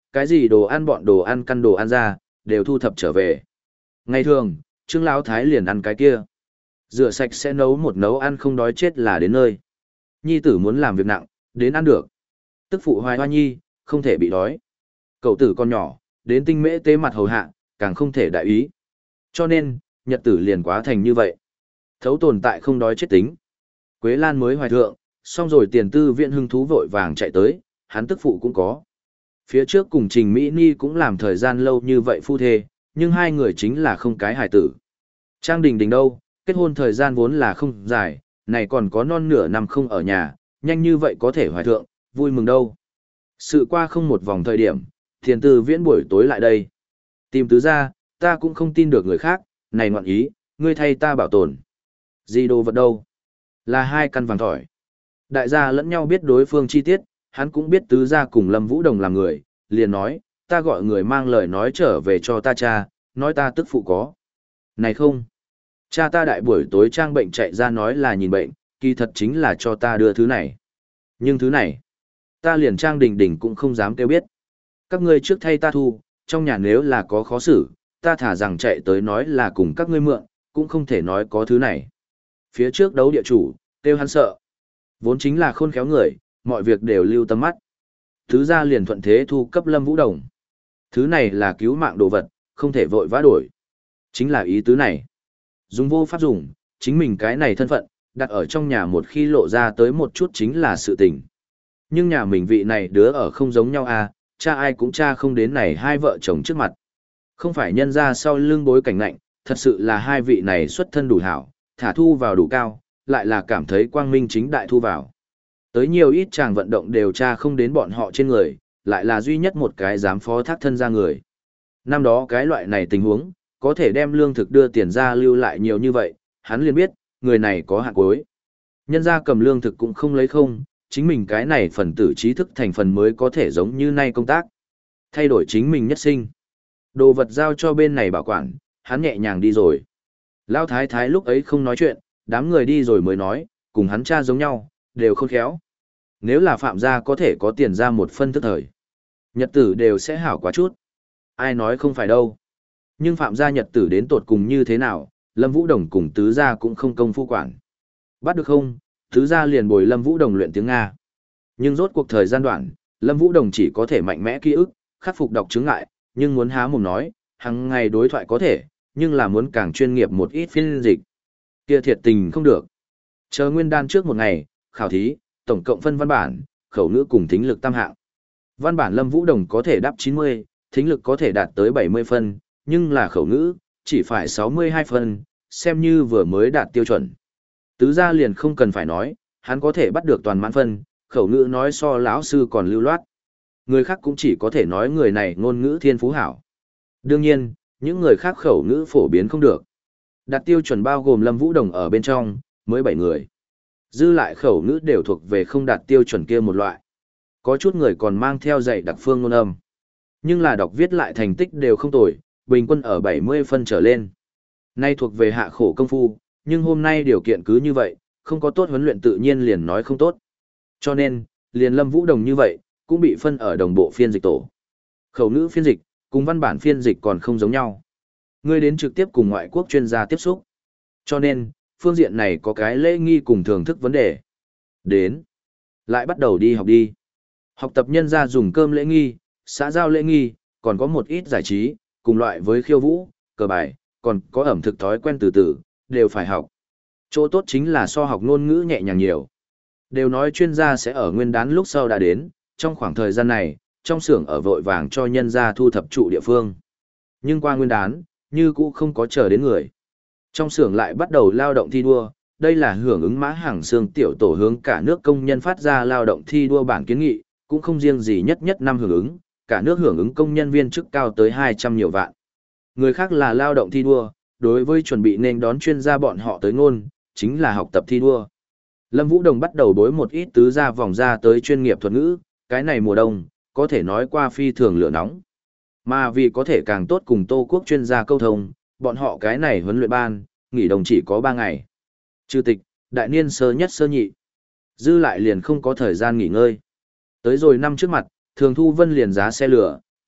A: cái gì đồ ăn bọn đồ ăn căn đồ ăn ra, đều thu thập trở về. Ngày thường, Trương Lão Thái liền ăn cái kia. Rửa sạch sẽ nấu một nấu ăn không đói chết là đến nơi. Nhi tử muốn làm việc nặng, đến ăn được. Tức phụ hoài hoa nhi, không thể bị đói. Cậu tử con nhỏ, đến tinh mễ tế mặt hầu hạ, càng không thể đại ý. Cho nên, nhật tử liền quá thành như vậy. Thấu tồn tại không đói chết tính. Quế Lan mới hoài thượng, xong rồi tiền tư viện hưng thú vội vàng chạy tới, hắn tức phụ cũng có. Phía trước cùng Trình Mỹ Ni cũng làm thời gian lâu như vậy phu thê, nhưng hai người chính là không cái hài tử. Trang Đình Đình đâu, kết hôn thời gian vốn là không dài, này còn có non nửa năm không ở nhà, nhanh như vậy có thể hoài thượng, vui mừng đâu. Sự qua không một vòng thời điểm, thiền tư viễn buổi tối lại đây. Tìm tứ ra, ta cũng không tin được người khác, này ngoạn ý, ngươi thay ta bảo tồn. Gì đồ vật đâu? Là hai căn vàng thỏi. Đại gia lẫn nhau biết đối phương chi tiết, hắn cũng biết tứ gia cùng Lâm Vũ Đồng làm người, liền nói, ta gọi người mang lời nói trở về cho ta cha, nói ta tức phụ có. Này không, cha ta đại buổi tối trang bệnh chạy ra nói là nhìn bệnh, kỳ thật chính là cho ta đưa thứ này. Nhưng thứ này, ta liền Trang Đình Đình cũng không dám kêu biết. Các ngươi trước thay ta thu, trong nhà nếu là có khó xử, ta thả rằng chạy tới nói là cùng các ngươi mượn, cũng không thể nói có thứ này. Phía trước đấu địa chủ, kêu hắn sợ. Vốn chính là khôn khéo người, mọi việc đều lưu tâm mắt. Thứ ra liền thuận thế thu cấp Lâm Vũ Đồng. Thứ này là cứu mạng đồ vật, không thể vội vã đổi. Chính là ý tứ này. Dùng vô pháp dùng, chính mình cái này thân phận, đặt ở trong nhà một khi lộ ra tới một chút chính là sự tình. Nhưng nhà mình vị này đứa ở không giống nhau à, cha ai cũng cha không đến này hai vợ chồng trước mặt. Không phải nhân ra sau lưng bối cảnh lạnh, thật sự là hai vị này xuất thân đủ hảo, thả thu vào đủ cao, lại là cảm thấy quang minh chính đại thu vào. Tới nhiều ít chàng vận động đều tra không đến bọn họ trên người, lại là duy nhất một cái dám phó thác thân ra người. Năm đó cái loại này tình huống, có thể đem lương thực đưa tiền ra lưu lại nhiều như vậy, hắn liền biết, người này có hạn cuối. Nhân ra cầm lương thực cũng không lấy không, chính mình cái này phần tử trí thức thành phần mới có thể giống như nay công tác. Thay đổi chính mình nhất sinh. Đồ vật giao cho bên này bảo quản, hắn nhẹ nhàng đi rồi. Lão thái thái lúc ấy không nói chuyện, đám người đi rồi mới nói, cùng hắn cha giống nhau, đều khôn khéo. Nếu là phạm gia có thể có tiền ra một phân tức thời, nhật tử đều sẽ hảo quá chút. Ai nói không phải đâu. Nhưng phạm gia nhật tử đến tột cùng như thế nào, Lâm Vũ Đồng cùng tứ gia cũng không công phu quản. Bắt được không, tứ gia liền bồi Lâm Vũ Đồng luyện tiếng Nga. Nhưng rốt cuộc thời gian đoạn, Lâm Vũ Đồng chỉ có thể mạnh mẽ ký ức, khắc phục đọc chứng ngại, nhưng muốn há mồm nói, hàng ngày đối thoại có thể, nhưng là muốn càng chuyên nghiệp một ít phiên dịch. Kia thiệt tình không được. Chờ nguyên đan trước một ngày, khảo thí, tổng cộng phân văn bản, khẩu ngữ cùng thính lực tam hạng. Văn bản Lâm Vũ Đồng có thể đáp chín mươi, thính lực có thể đạt tới bảy mươi phân, nhưng là khẩu ngữ, chỉ phải sáu mươi hai phân, xem như vừa mới đạt tiêu chuẩn. Tứ gia liền không cần phải nói, hắn có thể bắt được toàn mãn phân, khẩu ngữ nói so lão sư còn lưu loát. Người khác cũng chỉ có thể nói người này ngôn ngữ thiên phú hảo. Đương nhiên, những người khác khẩu ngữ phổ biến không được. Đạt tiêu chuẩn bao gồm Lâm Vũ Đồng ở bên trong, mới bảy người. Dư lại khẩu ngữ đều thuộc về không đạt tiêu chuẩn kia một loại. Có chút người còn mang theo dạy đặc phương ngôn âm. Nhưng là đọc viết lại thành tích đều không tồi, bình quân ở bảy mươi phân trở lên. Nay thuộc về hạ khổ công phu, nhưng hôm nay điều kiện cứ như vậy, không có tốt huấn luyện tự nhiên liền nói không tốt. Cho nên, liền Lâm Vũ Đồng như vậy, cũng bị phân ở đồng bộ phiên dịch tổ. Khẩu ngữ phiên dịch, cùng văn bản phiên dịch còn không giống nhau. Ngươi đến trực tiếp cùng ngoại quốc chuyên gia tiếp xúc. Cho nên, phương diện này có cái lễ nghi cùng thưởng thức vấn đề. Đến. Lại bắt đầu đi học đi. Học tập nhân gia dùng cơm lễ nghi, xã giao lễ nghi, còn có một ít giải trí, cùng loại với khiêu vũ, cờ bài, còn có ẩm thực thói quen từ từ, đều phải học. Chỗ tốt chính là so học ngôn ngữ nhẹ nhàng nhiều. Đều nói chuyên gia sẽ ở nguyên đán lúc sau đã đến, trong khoảng thời gian này, trong xưởng ở vội vàng cho nhân gia thu thập trụ địa phương. Nhưng qua nguyên đán, như cũ không có chờ đến người. Trong xưởng lại bắt đầu lao động thi đua, đây là hưởng ứng mã hàng xương tiểu tổ hướng cả nước công nhân phát ra lao động thi đua bản kiến nghị, cũng không riêng gì nhất nhất năm hưởng ứng, cả nước hưởng ứng công nhân viên chức cao tới hai trăm nhiều vạn. Người khác là lao động thi đua, đối với chuẩn bị nên đón chuyên gia bọn họ tới ngôn, chính là học tập thi đua. Lâm Vũ Đồng bắt đầu đối một ít tứ gia vòng ra tới chuyên nghiệp thuật ngữ, cái này mùa đông, có thể nói qua phi thường lửa nóng. Mà vì có thể càng tốt cùng Tô Quốc chuyên gia câu thông, bọn họ cái này huấn luyện ban, nghỉ đồng chỉ có ba ngày. Chủ tịch, đại niên sơ nhất sơ nhị. Dư lại liền không có thời gian nghỉ ngơi. Tới rồi năm trước mặt, Thường Thu Vân liền giá xe lửa,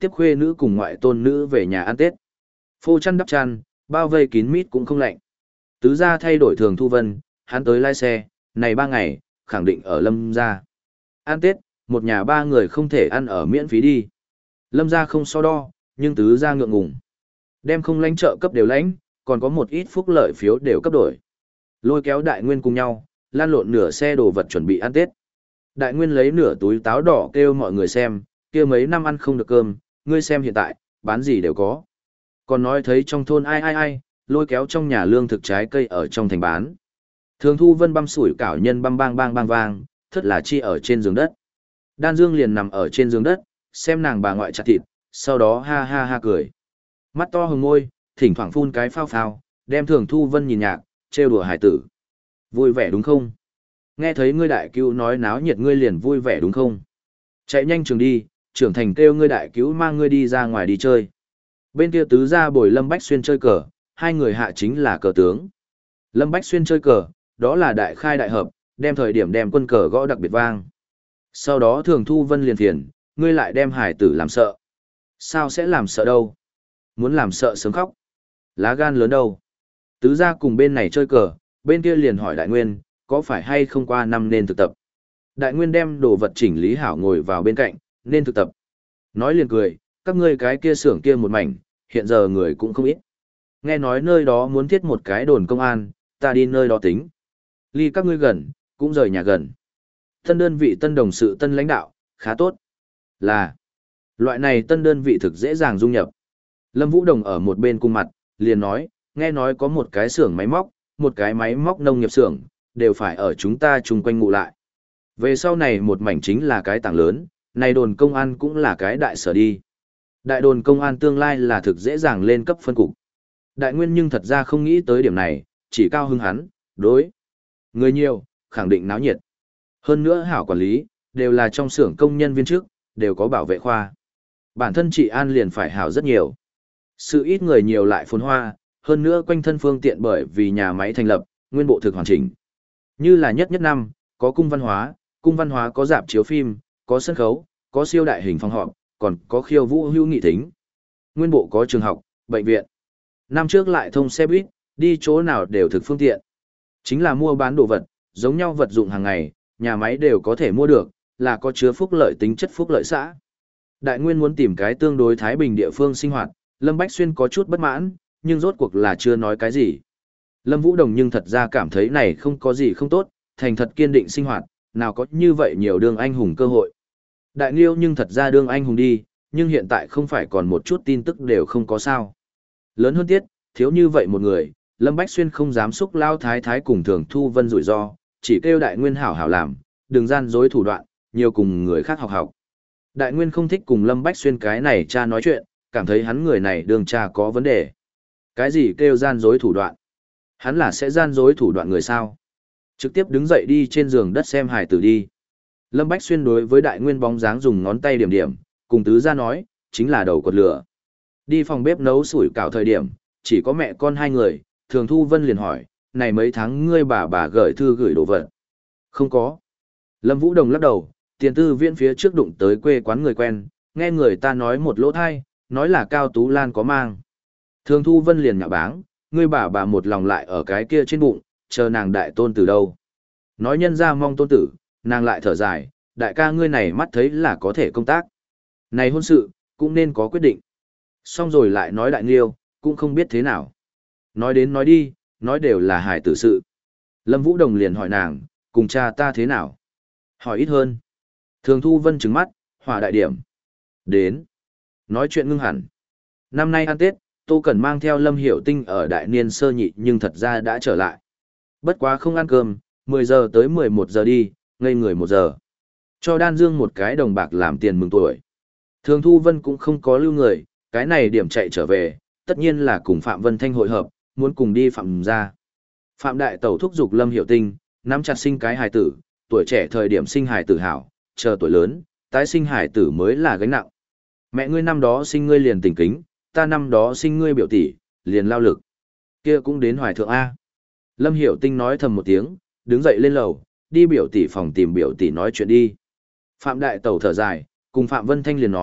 A: tiếp khuê nữ cùng ngoại tôn nữ về nhà ăn Tết. Phô chăn đắp chăn, bao vây kín mít cũng không lạnh. Tứ gia thay đổi Thường Thu Vân, hắn tới lái xe, này ba ngày, khẳng định ở Lâm gia. Ăn Tết, một nhà ba người không thể ăn ở miễn phí đi. Lâm gia không so đo, nhưng tứ gia ngượng ngùng. Đem không lãnh trợ cấp đều lãnh, còn có một ít phúc lợi phiếu đều cấp đổi. Lôi kéo Đại Nguyên cùng nhau, lan lộn nửa xe đồ vật chuẩn bị ăn Tết. Đại Nguyên lấy nửa túi táo đỏ kêu mọi người xem, kia mấy năm ăn không được cơm, ngươi xem hiện tại, bán gì đều có. Còn nói thấy trong thôn ai ai ai, lôi kéo trong nhà lương thực trái cây ở trong thành bán. Thường Thu Vân băm sủi cảo nhân băm bang bang bang vang, thất là chi ở trên giường đất. Đan Dương liền nằm ở trên giường đất, xem nàng bà ngoại chặt thịt, sau đó ha ha ha cười. Mắt to hồng môi, thỉnh thoảng phun cái phao phao, đem Thường Thu Vân nhìn nhạc, trêu đùa hải tử. Vui vẻ đúng không? Nghe thấy ngươi đại cứu nói náo nhiệt ngươi liền vui vẻ đúng không? Chạy nhanh trường đi, trưởng thành kêu ngươi đại cứu mang ngươi đi ra ngoài đi chơi. Bên kia tứ gia bồi Lâm Bách Xuyên chơi cờ, hai người hạ chính là cờ tướng. Lâm Bách Xuyên chơi cờ, đó là đại khai đại hợp, đem thời điểm đem quân cờ gõ đặc biệt vang. Sau đó Thường Thu Vân liền phiền, ngươi lại đem hải tử làm sợ. Sao sẽ làm sợ đâu? Muốn làm sợ sớm khóc. Lá gan lớn đâu? Tứ gia cùng bên này chơi cờ, bên kia liền hỏi Đại Nguyên, có phải hay không qua năm nên thực tập? Đại Nguyên đem đồ vật chỉnh lý hảo ngồi vào bên cạnh, nên thực tập. Nói liền cười, các ngươi cái kia xưởng kia một mảnh, hiện giờ người cũng không ít. Nghe nói nơi đó muốn thiết một cái đồn công an, ta đi nơi đó tính. Ly các ngươi gần, cũng rời nhà gần. Tân đơn vị tân đồng sự tân lãnh đạo, khá tốt. Là, loại này tân đơn vị thực dễ dàng dung nhập. Lâm Vũ Đồng ở một bên cung mặt, liền nói, nghe nói có một cái xưởng máy móc, một cái máy móc nông nghiệp xưởng, đều phải ở chúng ta chung quanh ngụ lại. Về sau này một mảnh chính là cái tảng lớn, này đồn công an cũng là cái đại sở đi. Đại đồn công an tương lai là thực dễ dàng lên cấp phân cục. Đại Nguyên nhưng thật ra không nghĩ tới điểm này, chỉ cao hưng hắn, đối. Người nhiều, khẳng định náo nhiệt. Hơn nữa hảo quản lý, đều là trong xưởng công nhân viên trước, đều có bảo vệ khoa. Bản thân trị an liền phải hảo rất nhiều. Sự ít người nhiều lại phồn hoa, hơn nữa quanh thân phương tiện bởi vì nhà máy thành lập, nguyên bộ thực hoàn chỉnh. Như là nhất nhất năm, có cung văn hóa, cung văn hóa có rạp chiếu phim, có sân khấu, có siêu đại hình phòng họp, còn có khiêu vũ hữu nghị thính. Nguyên bộ có trường học, bệnh viện. Năm trước lại thông xe buýt, đi chỗ nào đều thực phương tiện. Chính là mua bán đồ vật, giống nhau vật dụng hàng ngày, nhà máy đều có thể mua được, là có chứa phúc lợi tính chất phúc lợi xã. Đại Nguyên muốn tìm cái tương đối thái bình địa phương sinh hoạt, Lâm Bách Xuyên có chút bất mãn, nhưng rốt cuộc là chưa nói cái gì. Lâm Vũ Đồng nhưng thật ra cảm thấy này không có gì không tốt, thành thật kiên định sinh hoạt, nào có như vậy nhiều đương anh hùng cơ hội. Đại Nghiêu nhưng thật ra đương anh hùng đi, nhưng hiện tại không phải còn một chút tin tức đều không có sao. Lớn hơn tiết, thiếu như vậy một người, Lâm Bách Xuyên không dám xúc lao thái thái cùng Thường Thu Vân rủi ro, chỉ kêu Đại Nguyên hảo hảo làm, đừng gian dối thủ đoạn, nhiều cùng người khác học học. Đại Nguyên không thích cùng Lâm Bách Xuyên cái này cha nói chuyện, cảm thấy hắn người này đường cha có vấn đề. Cái gì kêu gian dối thủ đoạn? Hắn là sẽ gian dối thủ đoạn người sao? Trực tiếp đứng dậy đi trên giường đất xem hài tử đi. Lâm Bách Xuyên đối với Đại Nguyên bóng dáng dùng ngón tay điểm điểm, cùng tứ gia nói, chính là đầu cột lửa. Đi phòng bếp nấu sủi cảo thời điểm, chỉ có mẹ con hai người, Thường Thu Vân liền hỏi, này mấy tháng ngươi bà bà gửi thư gửi đồ vật. Không có. Lâm Vũ Đồng lắc đầu, tiền tư viện phía trước đụng tới quê quán người quen, nghe người ta nói một lỗ thai, nói là Cao Tú Lan có mang. Thường Thu Vân liền nhạo báng, ngươi bà bà một lòng lại ở cái kia trên bụng, chờ nàng đại tôn tử đâu. Nói nhân ra mong tôn tử, nàng lại thở dài, đại ca ngươi này mắt thấy là có thể công tác. Này hôn sự, cũng nên có quyết định. Xong rồi lại nói Đại Nghiêu, cũng không biết thế nào. Nói đến nói đi, nói đều là hài tử sự. Lâm Vũ Đồng liền hỏi nàng, cùng cha ta thế nào? Hỏi ít hơn. Thường Thu Vân trừng mắt, hỏa đại điểm. Đến. Nói chuyện ngưng hẳn. Năm nay ăn Tết, Tô Cẩn mang theo Lâm Hiểu Tinh ở đại niên sơ nhị nhưng thật ra đã trở lại. Bất quá không ăn cơm, mười giờ tới mười một giờ đi, ngây người một giờ. Cho Đan Dương một cái đồng bạc làm tiền mừng tuổi. Thường Thu Vân cũng không có lưu người, cái này điểm chạy trở về, tất nhiên là cùng Phạm Vân Thanh hội hợp, muốn cùng đi Phạm ra. Phạm Đại Tẩu thúc giục Lâm Hiểu Tinh, nắm chặt sinh cái hài tử, tuổi trẻ thời điểm sinh hài tử hảo, chờ tuổi lớn, tái sinh hài tử mới là gánh nặng. Mẹ ngươi năm đó sinh ngươi liền tỉnh kính, ta năm đó sinh ngươi biểu tỷ, liền lao lực. Kia cũng đến hoài thượng A. Lâm Hiểu Tinh nói thầm một tiếng, đứng dậy lên lầu, đi biểu tỷ phòng tìm biểu tỷ nói chuyện đi. Phạm Đại Tẩu thở dài, cùng Phạm Vân Thanh liền nói,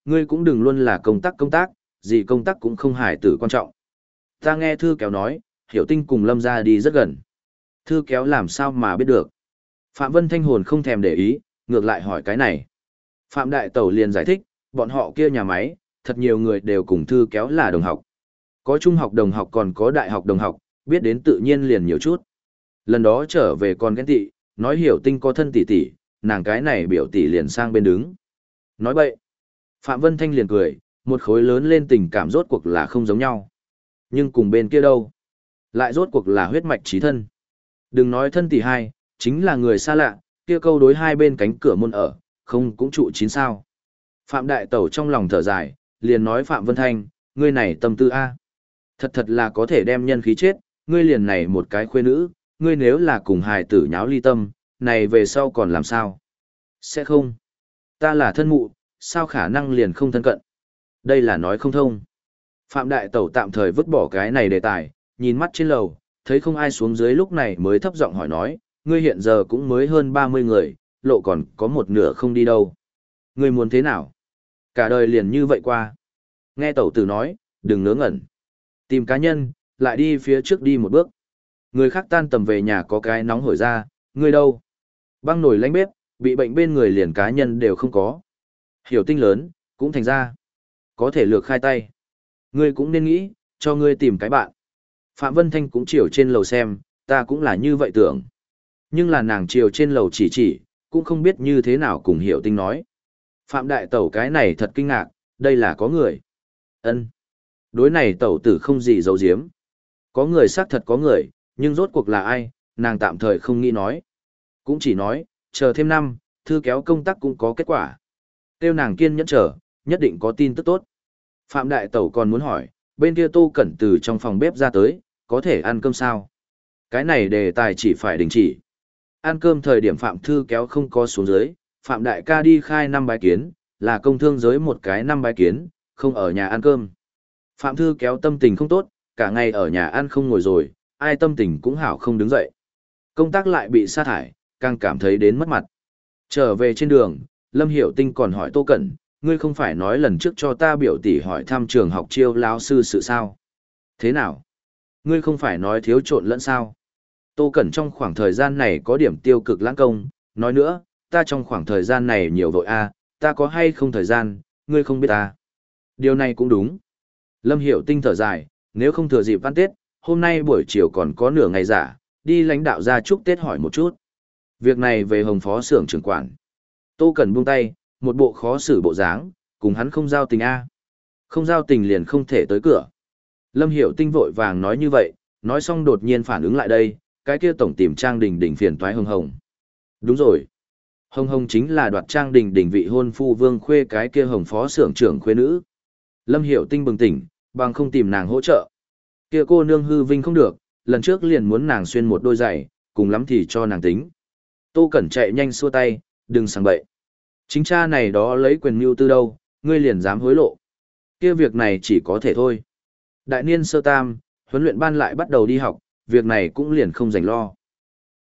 A: Ngươi cũng đừng luôn là công tác công tác, gì công tác cũng không hài tử quan trọng. Ta nghe thư kéo nói, Hiểu Tinh cùng Lâm ra đi rất gần. Thư kéo làm sao mà biết được. Phạm Vân Thanh hồn không thèm để ý, ngược lại hỏi cái này. Phạm Đại Tẩu liền giải thích, bọn họ kia nhà máy, thật nhiều người đều cùng thư kéo là đồng học. Có trung học đồng học còn có đại học đồng học, biết đến tự nhiên liền nhiều chút. Lần đó trở về còn ghen tị, nói Hiểu Tinh có thân tỷ tỷ, nàng cái này biểu tỷ liền sang bên đứng. Nói bậy. Phạm Vân Thanh liền cười, một khối lớn lên tình cảm rốt cuộc là không giống nhau. Nhưng cùng bên kia đâu? Lại rốt cuộc là huyết mạch trí thân. Đừng nói thân tỷ hai, chính là người xa lạ, kia câu đối hai bên cánh cửa môn ở, không cũng trụ chín sao. Phạm Đại Tẩu trong lòng thở dài, liền nói Phạm Vân Thanh, ngươi này tâm tư A. Thật thật là có thể đem nhân khí chết, ngươi liền này một cái khuê nữ, ngươi nếu là cùng hài tử nháo ly tâm, này về sau còn làm sao? Sẽ không. Ta là thân mụ, sao khả năng liền không thân cận? Đây là nói không thông. Phạm Đại Tẩu tạm thời vứt bỏ cái này đề tài, nhìn mắt trên lầu, thấy không ai xuống dưới lúc này mới thấp giọng hỏi nói, ngươi hiện giờ cũng mới hơn ba mươi người, lộ còn có một nửa không đi đâu. Ngươi muốn thế nào? Cả đời liền như vậy qua. Nghe Tẩu tử nói, đừng ngớ ngẩn. Tìm cá nhân, lại đi phía trước đi một bước. Người khác tan tầm về nhà có cái nóng hổi ra, ngươi đâu? Băng nổi lánh bếp, bị bệnh bên người liền cá nhân đều không có. Hiểu Tinh lớn, cũng thành ra. Có thể lược khai tay. Ngươi cũng nên nghĩ, cho ngươi tìm cái bạn. Phạm Vân Thanh cũng chiều trên lầu xem, ta cũng là như vậy tưởng. Nhưng là nàng chiều trên lầu chỉ chỉ, cũng không biết như thế nào cùng Hiểu Tinh nói. Phạm Đại Tẩu cái này thật kinh ngạc, đây là có người. Ân, đối này Tẩu tử không gì giấu giếm. Có người xác thật có người, nhưng rốt cuộc là ai, nàng tạm thời không nghĩ nói. Cũng chỉ nói, chờ thêm năm, thư kéo công tác cũng có kết quả. Tiêu nàng kiên nhẫn chờ, nhất định có tin tức tốt. Phạm Đại Tẩu còn muốn hỏi, bên kia Tô Cẩn từ trong phòng bếp ra tới, có thể ăn cơm sao? Cái này đề tài chỉ phải đình chỉ. Ăn cơm thời điểm Phạm Thư kéo không có xuống dưới, Phạm Đại ca đi khai năm bái kiến, là công thương giới một cái năm bái kiến, không ở nhà ăn cơm. Phạm Thư kéo tâm tình không tốt, cả ngày ở nhà ăn không ngồi rồi, ai tâm tình cũng hảo không đứng dậy. Công tác lại bị sa thải, càng cảm thấy đến mất mặt. Trở về trên đường, Lâm Hiểu Tinh còn hỏi Tô Cẩn, ngươi không phải nói lần trước cho ta biểu tỷ hỏi thăm trường học chiêu lão sư sự sao? Thế nào? Ngươi không phải nói thiếu trộn lẫn sao? Tô Cẩn trong khoảng thời gian này có điểm tiêu cực lãng công, nói nữa, ta trong khoảng thời gian này nhiều vội a, ta có hay không thời gian, ngươi không biết ta. Điều này cũng đúng. Lâm Hiểu Tinh thở dài, nếu không thừa dịp ăn Tết, hôm nay buổi chiều còn có nửa ngày giả, đi lãnh đạo ra chúc Tết hỏi một chút. Việc này về Hồng Phó xưởng trưởng quản. Tô Cẩn buông tay, một bộ khó xử bộ dáng, cùng hắn không giao tình a. Không giao tình liền không thể tới cửa. Lâm Hiểu Tinh vội vàng nói như vậy, nói xong đột nhiên phản ứng lại đây, cái kia tổng tìm Trang Đình Đình phiền toái Hồng Hồng. Đúng rồi. Hồng Hồng chính là đoạt Trang Đình Đình vị hôn phu Vương Khuê cái kia Hồng Phó xưởng trưởng khuê nữ. Lâm Hiểu Tinh bừng tỉnh, bằng không tìm nàng hỗ trợ. Kia cô nương hư vinh không được, lần trước liền muốn nàng xuyên một đôi giày, cùng lắm thì cho nàng tính. Tô Cẩn chạy nhanh xua tay, đừng sang bậy. Chính cha này đó lấy quyền mưu tư đâu, ngươi liền dám hối lộ. Kia việc này chỉ có thể thôi. Đại niên sơ tam, huấn luyện ban lại bắt đầu đi học, việc này cũng liền không rảnh lo.